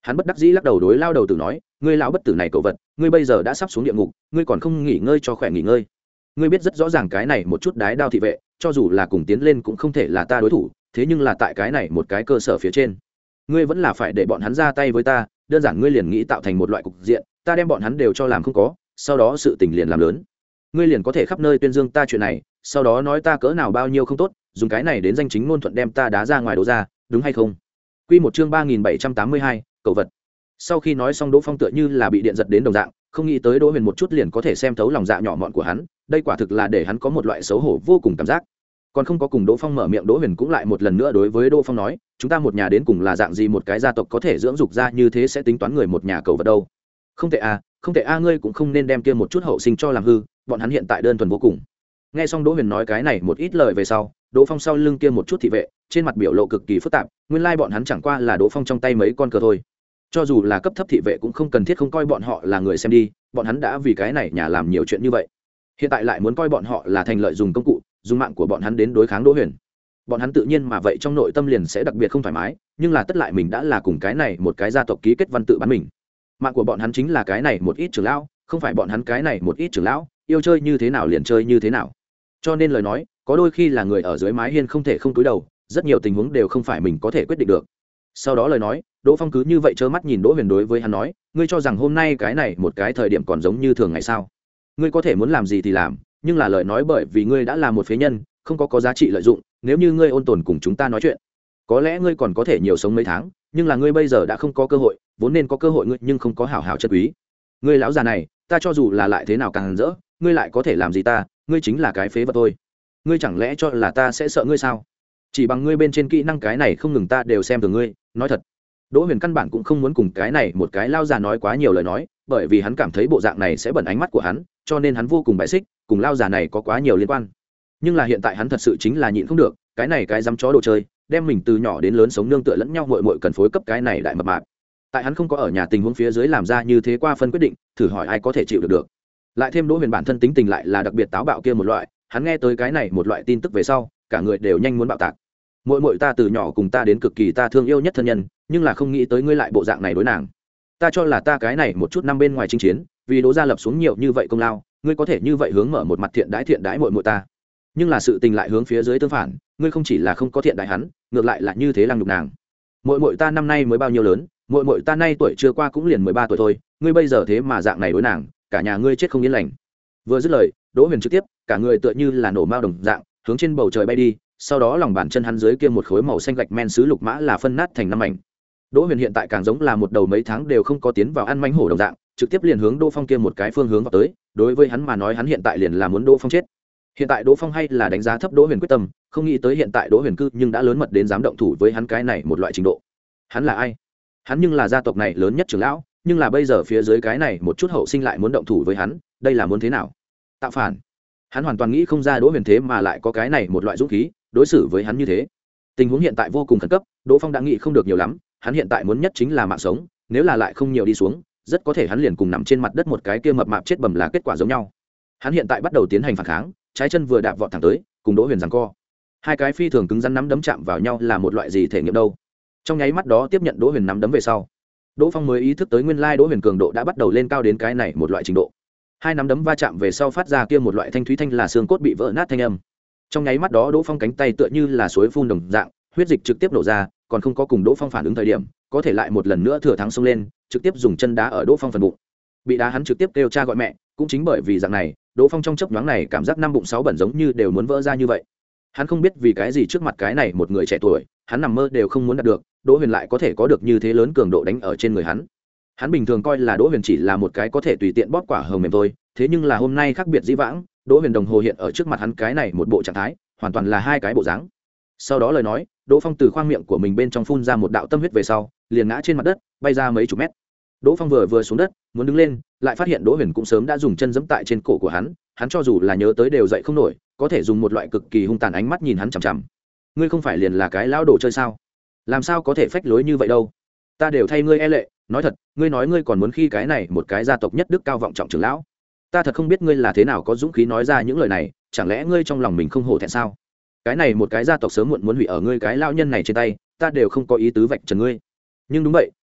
Hắn bất đắc dĩ lắc đầu đối lao đầu tử nói, ngươi lão bất tử này cậu vật, ngươi bây giờ đã sắp xuống địa ngục, ngươi còn không nghỉ ngơi cho khỏe nghỉ ngơi. Ngươi biết rất rõ ràng cái này một chút đái đao thị vệ, cho dù là cùng tiến lên cũng không thể là ta đối thủ, thế nhưng là tại cái này một cái cơ sở phía trên, ngươi vẫn là phải để bọn hắn ra tay với ta, đơn giản ngươi liền nghĩ tạo thành một loại cục diện, ta đem bọn hắn đều cho làm không có, sau đó sự tình liền làm lớn. Ngươi liền có thể khắp nơi tuyên dương ta chuyện này, sau đó nói ta cỡ nào bao nhiêu không tốt, dùng cái này đến danh chính ngôn thuận đem ta đá ra ngoài đấu ra, đúng hay không? Quy một chương ba nghìn bảy trăm tám mươi hai, cậu vật. Sau khi nói xong, Đỗ Phong tựa như là bị điện giật đến đồng dạng, không nghĩ tới Đỗ Huyền một chút liền có thể xem thấu lòng dạ nhỏ mọn của hắn, đây quả thực là để hắn có một loại xấu hổ vô cùng cảm giác. Còn không có cùng Đỗ Phong mở miệng, Đỗ Huyền cũng lại một lần nữa đối với Đỗ Phong nói, chúng ta một nhà đến cùng là dạng gì một cái gia tộc có thể dưỡng dục ra như thế sẽ tính toán người một nhà cậu vật đâu? Không tệ à, không tệ a, ngươi cũng không nên đem kia một chút hậu sinh cho làm hư, bọn hắn hiện tại đơn thuần vô cùng. Nghe xong Đỗ Huyền nói cái này một ít lời về sau, Đỗ Phong sau lưng kia một chút thị vệ, trên mặt biểu lộ cực kỳ phức tạp, nguyên lai bọn hắn chẳng qua là Đỗ Phong trong tay mấy con cờ thôi. Cho dù là cấp thấp thị vệ cũng không cần thiết không coi bọn họ là người xem đi, bọn hắn đã vì cái này nhà làm nhiều chuyện như vậy, hiện tại lại muốn coi bọn họ là thành lợi dùng công cụ, dùng mạng của bọn hắn đến đối kháng Đỗ Huyền. Bọn hắn tự nhiên mà vậy trong nội tâm liền sẽ đặc biệt không thoải mái, nhưng là tất lại mình đã là cùng cái này một cái gia tộc ký kết văn tự bán mình. Mạng của bọn hắn chính là cái này một ít trưởng lão, không phải bọn hắn cái này một ít trưởng lão, yêu chơi như thế nào liền chơi như thế nào. Cho nên lời nói, có đôi khi là người ở dưới mái hiên không thể không cúi đầu, rất nhiều tình huống đều không phải mình có thể quyết định được. Sau đó lời nói, Đỗ Phong cứ như vậy trơ mắt nhìn Đỗ Huyền đối với hắn nói, ngươi cho rằng hôm nay cái này một cái thời điểm còn giống như thường ngày sao? Ngươi có thể muốn làm gì thì làm, nhưng là lời nói bởi vì ngươi đã là một phế nhân, không có có giá trị lợi dụng, nếu như ngươi ôn tồn cùng chúng ta nói chuyện, có lẽ ngươi còn có thể nhiều sống mấy tháng, nhưng là ngươi bây giờ đã không có cơ hội, vốn nên có cơ hội ngươi nhưng không có hảo hảo chân quý. Ngươi lão già này, ta cho dù là lại thế nào càng rỡ, ngươi lại có thể làm gì ta, ngươi chính là cái phế vật thôi. Ngươi chẳng lẽ cho là ta sẽ sợ ngươi sao? Chỉ bằng ngươi bên trên kỹ năng cái này không ngừng ta đều xem thường ngươi, nói thật. Đỗ Huyền căn bản cũng không muốn cùng cái này một cái lao già nói quá nhiều lời nói, bởi vì hắn cảm thấy bộ dạng này sẽ bẩn ánh mắt của hắn, cho nên hắn vô cùng bài xích, cùng lao già này có quá nhiều liên quan. Nhưng là hiện tại hắn thật sự chính là nhịn không được, cái này cái dám chó đồ chơi, đem mình từ nhỏ đến lớn sống nương tựa lẫn nhau muội muội cần phối cấp cái này đại mập mạp. Tại hắn không có ở nhà tình huống phía dưới làm ra như thế qua phân quyết định, thử hỏi ai có thể chịu được được. Lại thêm Đỗ Huyền bản thân tính tình lại là đặc biệt táo bạo kia một loại, hắn nghe tới cái này một loại tin tức về sau, cả người đều nhanh muốn bạo tạc. Muội muội ta từ nhỏ cùng ta đến cực kỳ ta thương yêu nhất thân nhân, nhưng là không nghĩ tới ngươi lại bộ dạng này đối nàng. Ta cho là ta cái này một chút năm bên ngoài chinh chiến, vì Đỗ gia lập xuống nhiều như vậy công lao, ngươi có thể như vậy hướng mở một mặt thiện đãi thiện đãi muội muội ta. Nhưng là sự tình lại hướng phía dưới tương phản, ngươi không chỉ là không có thiện đãi hắn, ngược lại là như thế lăng nhục nàng. Muội muội ta năm nay mới bao nhiêu lớn, muội muội ta nay tuổi chưa qua cũng liền mười ba tuổi thôi, ngươi bây giờ thế mà dạng này đối nàng, cả nhà ngươi chết không yên lành. Vừa dứt lời, Đỗ Huyền trực tiếp, cả người tựa như là nổ mao đồng dạng, hướng trên bầu trời bay đi, sau đó lòng bàn chân hắn dưới kia một khối màu xanh gạch men sứ lục mã là phân nát thành năm mảnh. Đỗ Huyền hiện tại càng giống là một đầu mấy tháng đều không có tiến vào ăn manh hổ đồng dạng, trực tiếp liền hướng Đỗ Phong kia một cái phương hướng vào tới, đối với hắn mà nói hắn hiện tại liền là muốn Đỗ Phong chết. Hiện tại Đỗ Phong hay là đánh giá thấp Đỗ Huyền quyết tâm, không nghĩ tới hiện tại Đỗ Huyền cư nhưng đã lớn mật đến dám động thủ với hắn cái này một loại trình độ. Hắn là ai? Hắn nhưng là gia tộc này lớn nhất trưởng lão, nhưng là bây giờ phía dưới cái này một chút hậu sinh lại muốn động thủ với hắn, đây là muốn thế nào? Tạo phản. Hắn hoàn toàn nghĩ không ra Đỗ Huyền thế mà lại có cái này một loại dũng khí, đối xử với hắn như thế. Tình huống hiện tại vô cùng khẩn cấp, Đỗ Phong đã nghĩ không được nhiều lắm, hắn hiện tại muốn nhất chính là mạng sống, nếu là lại không nhiều đi xuống, rất có thể hắn liền cùng nằm trên mặt đất một cái kia mập mạp chết bầm là kết quả giống nhau. Hắn hiện tại bắt đầu tiến hành phản kháng, trái chân vừa đạp vọt thẳng tới, cùng Đỗ Huyền giằng co. Hai cái phi thường cứng rắn nắm đấm chạm vào nhau là một loại gì thể nghiệm đâu? Trong nháy mắt đó tiếp nhận Đỗ Huyền nắm đấm về sau, Đỗ Phong mới ý thức tới nguyên lai Đỗ Huyền cường độ đã bắt đầu lên cao đến cái này một loại trình độ. Hai nắm đấm va chạm về sau phát ra kia một loại thanh thúy thanh là xương cốt bị vỡ nát thanh âm. Trong nháy mắt đó Đỗ Phong cánh tay tựa như là suối phun đồng dạng, huyết dịch trực tiếp nổ ra, còn không có cùng Đỗ Phong phản ứng thời điểm, có thể lại một lần nữa thừa thắng xông lên, trực tiếp dùng chân đá ở Đỗ Phong phần bụng. Bị đá hắn trực tiếp kêu cha gọi mẹ, cũng chính bởi vì dạng này, Đỗ Phong trong chốc nhoáng này cảm giác năm bụng sáu bẩn giống như đều muốn vỡ ra như vậy. Hắn không biết vì cái gì trước mặt cái này một người trẻ tuổi, hắn nằm mơ đều không muốn đạt được, Đỗ Huyền lại có thể có được như thế lớn cường độ đánh ở trên người hắn. Hắn bình thường coi là Đỗ Huyền chỉ là một cái có thể tùy tiện bóp quả hồng mềm thôi, thế nhưng là hôm nay khác biệt dĩ vãng, Đỗ Huyền đồng hồ hiện ở trước mặt hắn cái này một bộ trạng thái, hoàn toàn là hai cái bộ dáng. Sau đó lời nói, Đỗ Phong từ khoang miệng của mình bên trong phun ra một đạo tâm huyết về sau, liền ngã trên mặt đất, bay ra mấy chục mét. Đỗ Phong vừa vừa xuống đất, muốn đứng lên, lại phát hiện Đỗ Huyền cũng sớm đã dùng chân giẫm tại trên cổ của hắn, hắn cho dù là nhớ tới đều dậy không nổi, có thể dùng một loại cực kỳ hung tàn ánh mắt nhìn hắn chằm chằm. Ngươi không phải liền là cái lão đồ chơi sao? Làm sao có thể phách lối như vậy đâu? Ta đều thay ngươi e lệ, nói thật, ngươi nói ngươi còn muốn khi cái này một cái gia tộc nhất đức cao vọng trọng trưởng lão. Ta thật không biết ngươi là thế nào có dũng khí nói ra những lời này, chẳng lẽ ngươi trong lòng mình không hổ thẹn sao? Cái này một cái gia tộc sớm muộn muốn hủy ở ngươi cái lão nhân này trên tay, ta đều không có ý tứ vạch trần ngươi. Nhưng đúng vậy,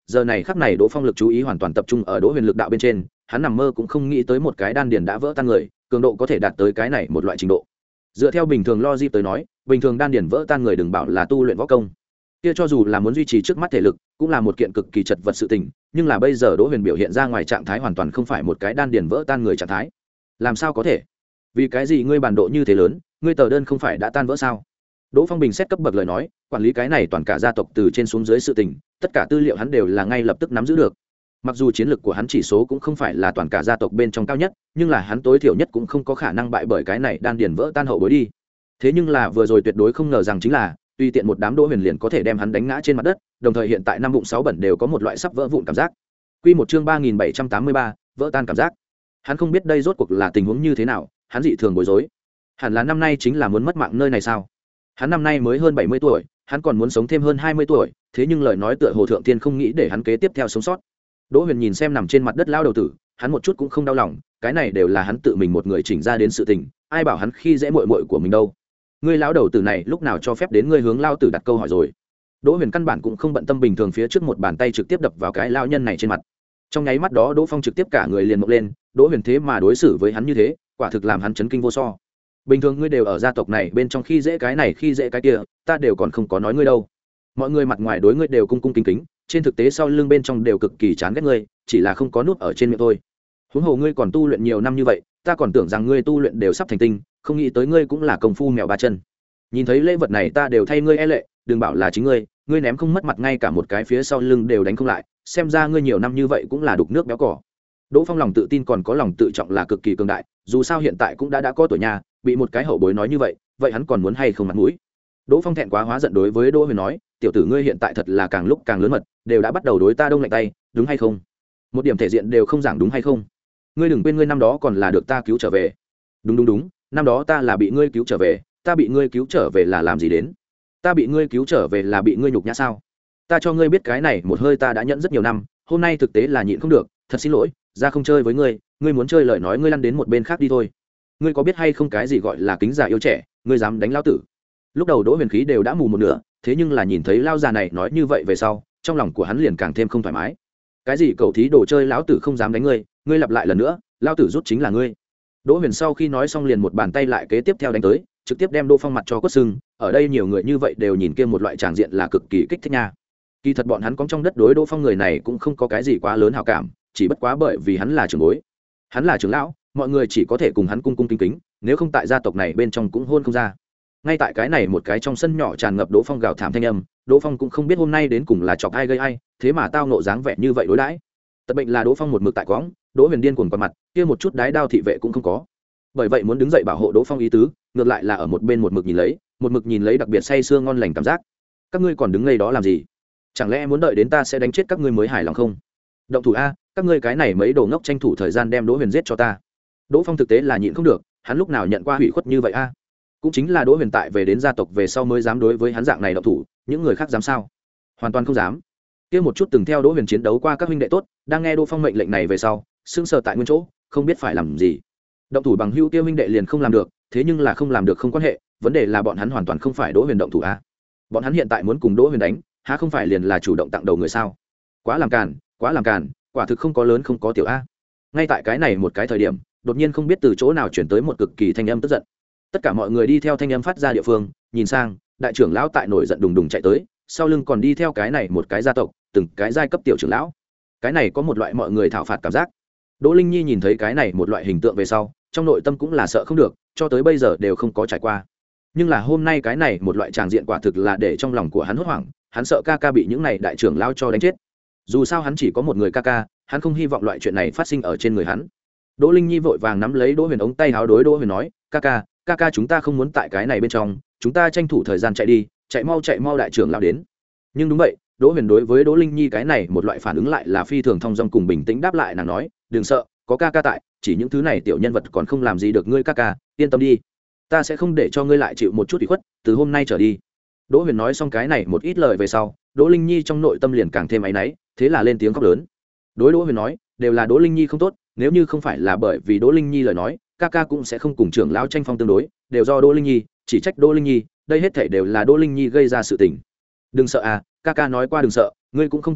giờ này khắc này Đỗ Phong lực chú ý hoàn toàn tập trung ở Đỗ Huyền lực đạo bên trên, hắn nằm mơ cũng không nghĩ tới một cái đan điền đã vỡ tan người, cường độ có thể đạt tới cái này một loại trình độ. Dựa theo bình thường logic tới nói, bình thường đan điền vỡ tan người đừng bảo là tu luyện võ công, kia cho dù là muốn duy trì trước mắt thể lực, cũng là một kiện cực kỳ chật vật sự tình, nhưng là bây giờ Đỗ Huyền biểu hiện ra ngoài trạng thái hoàn toàn không phải một cái đan điền vỡ tan người trạng thái. Làm sao có thể? Vì cái gì ngươi bản độ như thế lớn, ngươi tờ đơn không phải đã tan vỡ sao? Đỗ Phong bình xét cấp bậc lời nói, quản lý cái này toàn cả gia tộc từ trên xuống dưới sự tình, tất cả tư liệu hắn đều là ngay lập tức nắm giữ được. Mặc dù chiến lược của hắn chỉ số cũng không phải là toàn cả gia tộc bên trong cao nhất, nhưng là hắn tối thiểu nhất cũng không có khả năng bại bởi cái này đan điền vỡ tan hậu bối đi. Thế nhưng là vừa rồi tuyệt đối không ngờ rằng chính là, tùy tiện một đám Đỗ Huyền liền có thể đem hắn đánh ngã trên mặt đất, đồng thời hiện tại năm bụng sáu bẩn đều có một loại sắp vỡ vụn cảm giác. Quy một chương ba nghìn bảy trăm tám mươi ba, vỡ tan cảm giác. Hắn không biết đây rốt cuộc là tình huống như thế nào, hắn dị thường bối rối. Hẳn là năm nay chính là muốn mất mạng nơi này sao? Hắn năm nay mới hơn bảy mươi tuổi, hắn còn muốn sống thêm hơn hai mươi tuổi, thế nhưng lời nói tựa hồ thượng tiên không nghĩ để hắn kế tiếp theo sống sót. Đỗ Huyền nhìn xem nằm trên mặt đất lao đầu tử, hắn một chút cũng không đau lòng, cái này đều là hắn tự mình một người chỉnh ra đến sự tình, ai bảo hắn khi dễ muội muội của mình đâu. Ngươi lão đầu tử này lúc nào cho phép đến ngươi hướng lao tử đặt câu hỏi rồi? Đỗ Huyền căn bản cũng không bận tâm bình thường phía trước một bàn tay trực tiếp đập vào cái lao nhân này trên mặt. Trong nháy mắt đó Đỗ Phong trực tiếp cả người liền mộng lên, Đỗ Huyền thế mà đối xử với hắn như thế, quả thực làm hắn chấn kinh vô so. Bình thường ngươi đều ở gia tộc này bên trong khi dễ cái này khi dễ cái kia, ta đều còn không có nói ngươi đâu. Mọi người mặt ngoài đối ngươi đều cung cung kính kính, trên thực tế sau lưng bên trong đều cực kỳ chán ghét ngươi, chỉ là không có nút ở trên miệng thôi. Huống hồ ngươi còn tu luyện nhiều năm như vậy, ta còn tưởng rằng ngươi tu luyện đều sắp thành tinh, không nghĩ tới ngươi cũng là công phu mèo ba chân. Nhìn thấy lễ vật này ta đều thay ngươi e lệ, đừng bảo là chính ngươi, ngươi ném không mất mặt ngay cả một cái phía sau lưng đều đánh không lại, xem ra ngươi nhiều năm như vậy cũng là đục nước béo cỏ. Đỗ Phong lòng tự tin còn có lòng tự trọng là cực kỳ cường đại, dù sao hiện tại cũng đã đã có tuổi nhà, bị một cái hậu bối nói như vậy, vậy hắn còn muốn hay không mặt mũi. Đỗ Phong thẹn quá hóa giận đối với Đỗ Huyền nói, tiểu tử ngươi hiện tại thật là càng lúc càng lớn mật, đều đã bắt đầu đối ta đông lạnh tay, đúng hay không? Một điểm thể diện đều không giảng đúng hay không? Ngươi đừng quên ngươi năm đó còn là được ta cứu trở về. Đúng đúng đúng, năm đó ta là bị ngươi cứu trở về, ta bị ngươi cứu trở về là làm gì đến? Ta bị ngươi cứu trở về là bị ngươi nhục nhã sao? Ta cho ngươi biết cái này một hơi ta đã nhẫn rất nhiều năm, hôm nay thực tế là nhịn không được, thật xin lỗi, ra không chơi với ngươi, ngươi muốn chơi lời nói ngươi lăn đến một bên khác đi thôi. Ngươi có biết hay không cái gì gọi là kính già yêu trẻ, ngươi dám đánh lao tử? Lúc đầu Đỗ Huyền khí đều đã mù một nửa, thế nhưng là nhìn thấy lao già này nói như vậy về sau, trong lòng của hắn liền càng thêm không thoải mái. Cái gì cầu thí đồ chơi lão tử không dám đánh ngươi, ngươi lặp lại lần nữa, lao tử rút chính là ngươi. Đỗ Huyền sau khi nói xong liền một bàn tay lại kế tiếp theo đánh tới, trực tiếp đem Đỗ Phong mặt cho quất sưng, ở đây nhiều người như vậy đều nhìn kia một loại tràng diện là cực kỳ kích thích nha. Kỳ thật bọn hắn có trong đất đối Đỗ Phong người này cũng không có cái gì quá lớn hảo cảm, chỉ bất quá bởi vì hắn là trưởng bối. Hắn là trưởng lão, mọi người chỉ có thể cùng hắn cung cung kính kính, nếu không tại gia tộc này bên trong cũng hôn không ra. Ngay tại cái này một cái trong sân nhỏ tràn ngập Đỗ Phong gào thảm thanh âm, Đỗ Phong cũng không biết hôm nay đến cùng là chọc ai gây ai, thế mà tao nộ dáng vẻ như vậy đối đãi. Tật bệnh là Đỗ Phong một mực tại quõng, Đỗ Huyền điên cuồng qua mặt, kia một chút đái đao thị vệ cũng không có. Bởi vậy muốn đứng dậy bảo hộ Đỗ Phong ý tứ, ngược lại là ở một bên một mực nhìn lấy, một mực nhìn lấy đặc biệt say sưa ngon lành cảm giác. Các ngươi còn đứng ngây đó làm gì? Chẳng lẽ muốn đợi đến ta sẽ đánh chết các ngươi mới hài lòng không? Động thủ a, các ngươi cái này mấy đồ ngốc tranh thủ thời gian đem Đỗ Huyền giết cho ta. Đỗ Phong thực tế là nhịn không được, hắn lúc nào nhận qua hủy khuất như vậy a? Cũng chính là Đỗ Huyền tại về đến gia tộc về sau mới dám đối với hắn dạng này động thủ, những người khác dám sao? Hoàn toàn không dám. Kia một chút từng theo Đỗ Huyền chiến đấu qua các huynh đệ tốt, đang nghe Đỗ Phong mệnh lệnh này về sau, sững sờ tại nguyên chỗ, không biết phải làm gì. Động thủ bằng hữu kia huynh đệ liền không làm được, thế nhưng là không làm được không quan hệ, vấn đề là bọn hắn hoàn toàn không phải Đỗ Huyền động thủ a. Bọn hắn hiện tại muốn cùng Đỗ Huyền đánh, há không phải liền là chủ động tặng đầu người sao? Quá làm càn, quá làm càn, quả thực không có lớn không có tiểu a. Ngay tại cái này một cái thời điểm, đột nhiên không biết từ chỗ nào chuyển tới một cực kỳ thanh âm tức giận. Tất cả mọi người đi theo thanh âm phát ra địa phương, nhìn sang, đại trưởng lão tại nổi giận đùng đùng chạy tới, sau lưng còn đi theo cái này một cái gia tộc, từng cái giai cấp tiểu trưởng lão. Cái này có một loại mọi người thảo phạt cảm giác. Đỗ Linh Nhi nhìn thấy cái này một loại hình tượng về sau, trong nội tâm cũng là sợ không được, cho tới bây giờ đều không có trải qua. Nhưng là hôm nay cái này một loại tràng diện quả thực là để trong lòng của hắn hốt hoảng, hắn sợ ca ca bị những này đại trưởng lão cho đánh chết. Dù sao hắn chỉ có một người ca ca, hắn không hy vọng loại chuyện này phát sinh ở trên người hắn. Đỗ Linh Nhi vội vàng nắm lấy Đỗ Huyền ống tay áo đối Đỗ Huyền nói, ca ca, ca ca chúng ta không muốn tại cái này bên trong, chúng ta tranh thủ thời gian chạy đi, chạy mau chạy mau đại trưởng lão đến. Nhưng đúng vậy, Đỗ Huyền đối với Đỗ Linh Nhi cái này một loại phản ứng lại là phi thường thong dong cùng bình tĩnh đáp lại, nàng nói, đừng sợ, có ca ca tại, chỉ những thứ này tiểu nhân vật còn không làm gì được ngươi ca ca, yên tâm đi, ta sẽ không để cho ngươi lại chịu một chút ủy khuất, từ hôm nay trở đi. Đỗ Huyền nói xong cái này một ít lời về sau, Đỗ Linh Nhi trong nội tâm liền càng thêm áy náy, thế là lên tiếng khóc lớn. Đối Đỗ Huyền nói, đều là Đỗ Linh Nhi không tốt, nếu như không phải là bởi vì Đỗ Linh Nhi lời nói, ca ca cũng sẽ không cùng trưởng lão tranh phong tương đối, đều do Đỗ Linh Nhi, chỉ trách Đỗ Linh Nhi, đây hết thảy đều là Đỗ Linh Nhi gây ra sự tình. Đừng sợ à, ca ca nói qua đừng sợ, ngươi cũng không cần sợ,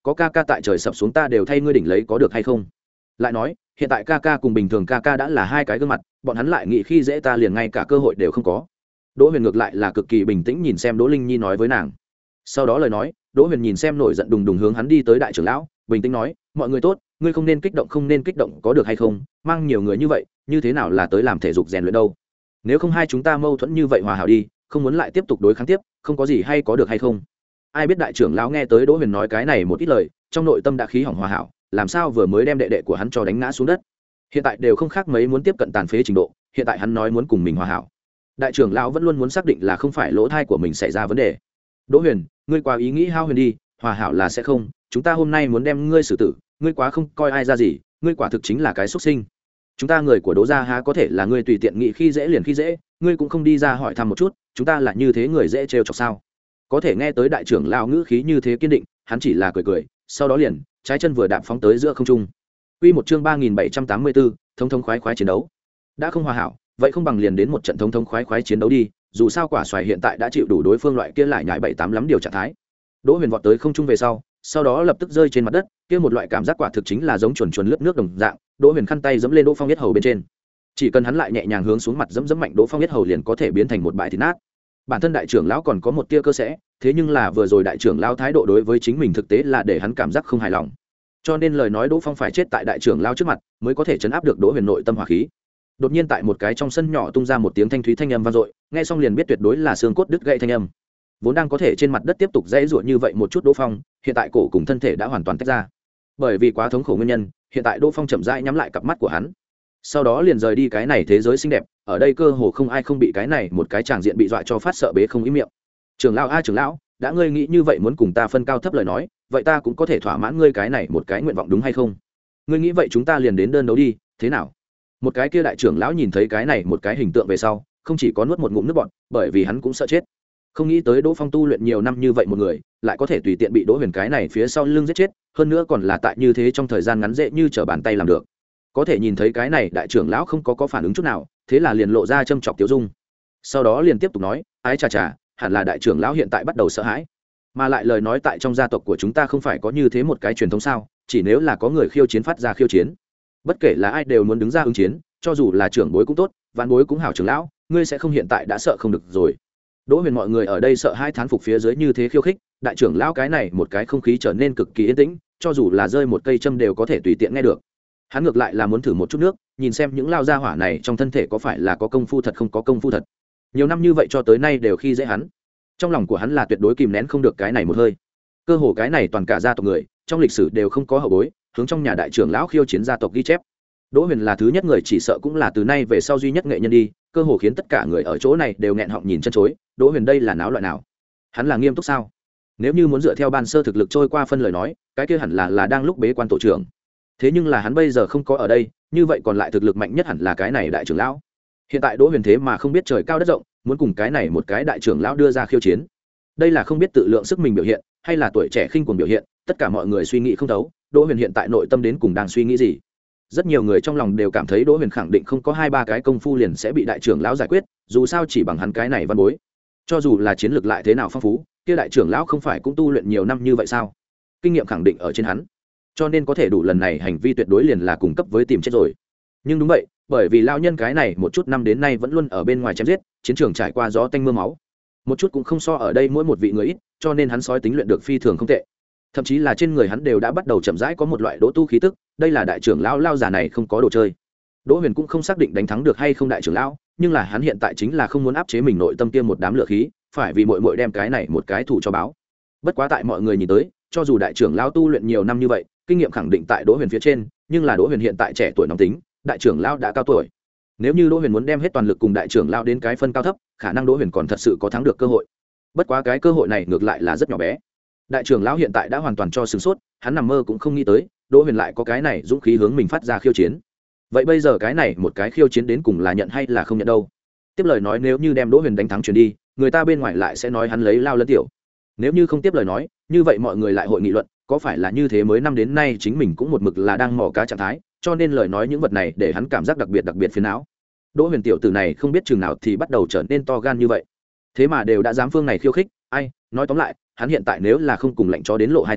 có ca ca tại trời sập xuống ta đều thay ngươi đỉnh lấy có được hay không. Lại nói hiện tại ca ca cùng bình thường ca ca đã là hai cái gương mặt, bọn hắn lại nghĩ khi dễ ta liền ngay cả cơ hội đều không có. Đỗ Huyền ngược lại là cực kỳ bình tĩnh nhìn xem Đỗ Linh Nhi nói với nàng. Sau đó lời nói, Đỗ Huyền nhìn xem nổi giận đùng đùng hướng hắn đi tới đại trưởng lão, bình tĩnh nói, mọi người tốt, ngươi không nên kích động không nên kích động có được hay không, mang nhiều người như vậy, như thế nào là tới làm thể dục rèn luyện đâu. Nếu không hai chúng ta mâu thuẫn như vậy hòa hảo đi, không muốn lại tiếp tục đối kháng tiếp, không có gì hay có được hay không. Ai biết đại trưởng lão nghe tới Đỗ Huyền nói cái này một ít lời, trong nội tâm đã khí hỏng hòa hảo, làm sao vừa mới đem đệ đệ của hắn cho đánh ngã xuống đất. Hiện tại đều không khác mấy muốn tiếp cận tàn phế trình độ, hiện tại hắn nói muốn cùng mình hòa hảo. Đại trưởng lão vẫn luôn muốn xác định là không phải lỗ thai của mình xảy ra vấn đề. Đỗ Huyền, ngươi quá ý nghĩ hao huyền đi, hòa hảo là sẽ không, chúng ta hôm nay muốn đem ngươi xử tử, ngươi quá không coi ai ra gì, ngươi quả thực chính là cái xuất sinh. Chúng ta người của Đỗ gia há có thể là ngươi tùy tiện nghĩ khi dễ liền khi dễ, ngươi cũng không đi ra hỏi thăm một chút, chúng ta là như thế người dễ trêu chọc sao? Có thể nghe tới đại trưởng lão ngữ khí như thế kiên định, hắn chỉ là cười cười, sau đó liền trái chân vừa đạp phóng tới giữa không trung. Quy một chương ba nghìn bảy trăm tám mươi tư, thống thống khoái khoái chiến đấu. Đã không hòa hảo, vậy không bằng liền đến một trận thống thống khoái khoái chiến đấu đi, dù sao quả xoài hiện tại đã chịu đủ đối phương loại kia lại nhảy bảy tám lắm điều trạng thái. Đỗ Huyền vọt tới không trung về sau, sau đó lập tức rơi trên mặt đất, kia một loại cảm giác quả thực chính là giống chuồn chuồn lướt nước đồng dạng. Đỗ Huyền khăn tay giẫm lên Đỗ Phong huyết hầu bên trên, chỉ cần hắn lại nhẹ nhàng hướng xuống mặt giẫm giẫm mạnh Đỗ Phong huyết hầu liền có thể biến thành một bãi thịt nát. Bản thân đại trưởng lão còn có một tia cơ sẽ, thế nhưng là vừa rồi đại trưởng lão thái độ đối với chính mình thực tế là để hắn cảm giác không hài lòng, cho nên lời nói Đỗ Phong phải chết tại đại trưởng lão trước mặt mới có thể chấn áp được Đỗ Huyền nội tâm hỏa khí. Đột nhiên tại một cái trong sân nhỏ tung ra một tiếng thanh thúy thanh âm vang dội, nghe xong liền biết tuyệt đối là xương cốt đứt gãy thanh âm. Vốn đang có thể trên mặt đất tiếp tục dãy giụa như vậy một chút Đỗ Phong, hiện tại cổ cùng thân thể đã hoàn toàn tách ra. Bởi vì quá thống khổ nguyên nhân, hiện tại Đỗ Phong chậm rãi nhắm lại cặp mắt của hắn. Sau đó liền rời đi cái này thế giới xinh đẹp, ở đây cơ hồ không ai không bị cái này một cái tràng diện bị dọa cho phát sợ bế không ý miệng. Trưởng lão a trưởng lão, đã ngươi nghĩ như vậy muốn cùng ta phân cao thấp lời nói, vậy ta cũng có thể thỏa mãn ngươi cái này một cái nguyện vọng đúng hay không? Ngươi nghĩ vậy chúng ta liền đến đơn đấu đi, thế nào? Một cái kia đại trưởng lão nhìn thấy cái này một cái hình tượng về sau, không chỉ có nuốt một ngụm nước bọt, bởi vì hắn cũng sợ chết. Không nghĩ tới Đỗ Phong tu luyện nhiều năm như vậy một người, lại có thể tùy tiện bị Đỗ Huyền cái này phía sau lưng giết chết, hơn nữa còn là tại như thế trong thời gian ngắn dễ như trở bàn tay làm được. Có thể nhìn thấy cái này đại trưởng lão không có có phản ứng chút nào, thế là liền lộ ra châm chọc tiêu dung. Sau đó liền tiếp tục nói, ái chà chà, hẳn là đại trưởng lão hiện tại bắt đầu sợ hãi. Mà lại lời nói tại trong gia tộc của chúng ta không phải có như thế một cái truyền thống sao, chỉ nếu là có người khiêu chiến phát ra khiêu chiến, bất kể là ai đều muốn đứng ra ứng chiến, cho dù là trưởng bối cũng tốt, vạn bối cũng hảo trưởng lão, ngươi sẽ không hiện tại đã sợ không được rồi. Đỗ Huyền mọi người ở đây sợ hai thán phục phía dưới như thế khiêu khích, đại trưởng lão cái này một cái không khí trở nên cực kỳ yên tĩnh, cho dù là rơi một cây châm đều có thể tùy tiện nghe được. Hắn ngược lại là muốn thử một chút nước, nhìn xem những lao gia hỏa này trong thân thể có phải là có công phu thật không có công phu thật. Nhiều năm như vậy cho tới nay đều khi dễ hắn, trong lòng của hắn là tuyệt đối kìm nén không được cái này một hơi. Cơ hồ cái này toàn cả gia tộc người, trong lịch sử đều không có hậu bối hướng trong nhà đại trưởng lão khiêu chiến gia tộc ghi chép. Đỗ Huyền là thứ nhất người, chỉ sợ cũng là từ nay về sau duy nhất nghệ nhân đi, cơ hồ khiến tất cả người ở chỗ này đều nghẹn họng nhìn chân chối. Đỗ Huyền đây là náo loại nào? Hắn là nghiêm túc sao? Nếu như muốn dựa theo ban sơ thực lực trôi qua phân lời nói, cái kia hẳn là là đang lúc bế quan tổ trưởng. Thế nhưng là hắn bây giờ không có ở đây, như vậy còn lại thực lực mạnh nhất hẳn là cái này đại trưởng lão. Hiện tại Đỗ Huyền thế mà không biết trời cao đất rộng, muốn cùng cái này một cái đại trưởng lão đưa ra khiêu chiến. Đây là không biết tự lượng sức mình biểu hiện, hay là tuổi trẻ khinh cuồng biểu hiện, tất cả mọi người suy nghĩ không thấu, Đỗ Huyền hiện tại nội tâm đến cùng đang suy nghĩ gì. Rất nhiều người trong lòng đều cảm thấy Đỗ Huyền khẳng định không có hai ba cái công phu liền sẽ bị đại trưởng lão giải quyết, dù sao chỉ bằng hắn cái này văn bối, cho dù là chiến lược lại thế nào phong phú, kia đại trưởng lão không phải cũng tu luyện nhiều năm như vậy sao? Kinh nghiệm khẳng định ở trên hắn, cho nên có thể đủ lần này hành vi tuyệt đối liền là cùng cấp với tìm chết rồi. Nhưng đúng vậy, bởi vì lão nhân cái này một chút năm đến nay vẫn luôn ở bên ngoài chém giết, chiến trường trải qua gió tanh mưa máu, một chút cũng không so ở đây mỗi một vị người ít, cho nên hắn sói tính luyện được phi thường không tệ. Thậm chí là trên người hắn đều đã bắt đầu chậm rãi có một loại đỗ tu khí tức, đây là đại trưởng lão lao già này không có đồ chơi. Đỗ Huyền cũng không xác định đánh thắng được hay không đại trưởng lão, nhưng là hắn hiện tại chính là không muốn áp chế mình nội tâm kia một đám lửa khí, phải vì muội muội đem cái này một cái thủ cho báo. Bất quá tại mọi người nhìn tới, cho dù đại trưởng lão tu luyện nhiều năm như vậy, kinh nghiệm khẳng định tại Đỗ Huyền phía trên, nhưng là Đỗ Huyền hiện tại trẻ tuổi nóng tính, đại trưởng lão đã cao tuổi. Nếu như Đỗ Huyền muốn đem hết toàn lực cùng đại trưởng lão đến cái phân cao thấp, khả năng Đỗ Huyền còn thật sự có thắng được cơ hội. Bất quá cái cơ hội này ngược lại là rất nhỏ bé. Đại trưởng lão hiện tại đã hoàn toàn cho sửng sốt, hắn nằm mơ cũng không nghĩ tới Đỗ Huyền lại có cái này dũng khí hướng mình phát ra khiêu chiến. Vậy bây giờ cái này một cái khiêu chiến đến cùng là nhận hay là không nhận đâu? Tiếp lời nói nếu như đem Đỗ Huyền đánh thắng chuyển đi, người ta bên ngoài lại sẽ nói hắn lấy lao lẫn tiểu. Nếu như không tiếp lời nói, như vậy mọi người lại hội nghị luận, có phải là như thế mới năm đến nay chính mình cũng một mực là đang mò cá trạng thái, cho nên lời nói những vật này để hắn cảm giác đặc biệt đặc biệt phiền não. Đỗ Huyền tiểu tử này không biết chừng nào thì bắt đầu trở nên to gan như vậy. Thế mà đều đã dám phương này khiêu khích, ai, nói tóm lại, hắn hiện tại nếu là không cùng lệnh chó đến lộ hai tay,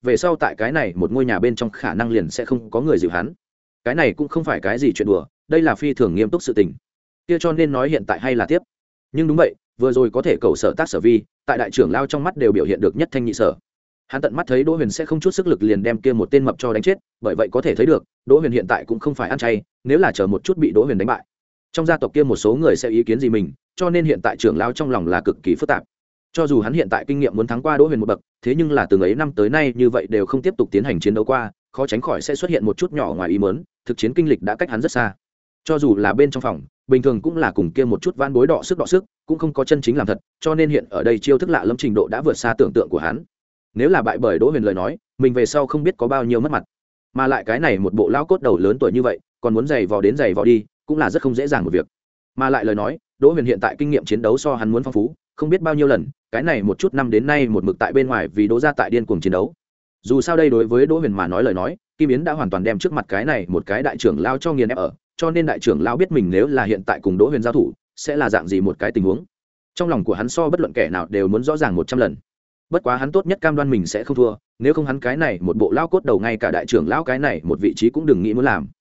về sau tại cái này một ngôi nhà bên trong khả năng liền sẽ không có người dịu hắn. Cái này cũng không phải cái gì chuyện đùa, đây là phi thường nghiêm túc sự tình. Kia cho nên nói hiện tại hay là tiếp. Nhưng đúng vậy, vừa rồi có thể cầu sở tác sở vi, tại đại trưởng lao trong mắt đều biểu hiện được nhất thanh nhị sở. Hắn tận mắt thấy Đỗ Huyền sẽ không chút sức lực liền đem kia một tên mập cho đánh chết, bởi vậy có thể thấy được, Đỗ Huyền hiện tại cũng không phải ăn chay, nếu là chờ một chút bị Đỗ Huyền đánh bại, trong gia tộc kia một số người sẽ ý kiến gì mình, cho nên hiện tại trưởng lao trong lòng là cực kỳ phức tạp. Cho dù hắn hiện tại kinh nghiệm muốn thắng qua Đỗ Huyền một bậc, thế nhưng là từng ấy năm tới nay như vậy đều không tiếp tục tiến hành chiến đấu qua, khó tránh khỏi sẽ xuất hiện một chút nhỏ ngoài ý muốn, thực chiến kinh lịch đã cách hắn rất xa. Cho dù là bên trong phòng, bình thường cũng là cùng kia một chút van bối đọ sức đọ sức, cũng không có chân chính làm thật, cho nên hiện ở đây chiêu thức lạ lẫm trình độ đã vượt xa tưởng tượng của hắn. Nếu là bại bởi Đỗ Huyền lời nói, mình về sau không biết có bao nhiêu mất mặt. Mà lại cái này một bộ lão cốt đầu lớn tuổi như vậy, còn muốn giày vò đến giày vò đi, cũng là rất không dễ dàng một việc. Mà lại lời nói, Đỗ Huyền hiện tại kinh nghiệm chiến đấu so hắn muốn phong phú, không biết bao nhiêu lần, cái này một chút năm đến nay một mực tại bên ngoài vì Đỗ gia tại điên cuồng chiến đấu. Dù sao đây đối với Đỗ Huyền mà nói lời nói, Kim Yến đã hoàn toàn đem trước mặt cái này một cái đại trưởng lao cho nghiền ép ở, cho nên đại trưởng lao biết mình nếu là hiện tại cùng Đỗ Huyền giao thủ, sẽ là dạng gì một cái tình huống. Trong lòng của hắn so bất luận kẻ nào đều muốn rõ ràng một trăm lần. Bất quá hắn tốt nhất cam đoan mình sẽ không thua, nếu không hắn cái này một bộ lao cốt đầu ngay cả đại trưởng lao cái này một vị trí cũng đừng nghĩ muốn làm.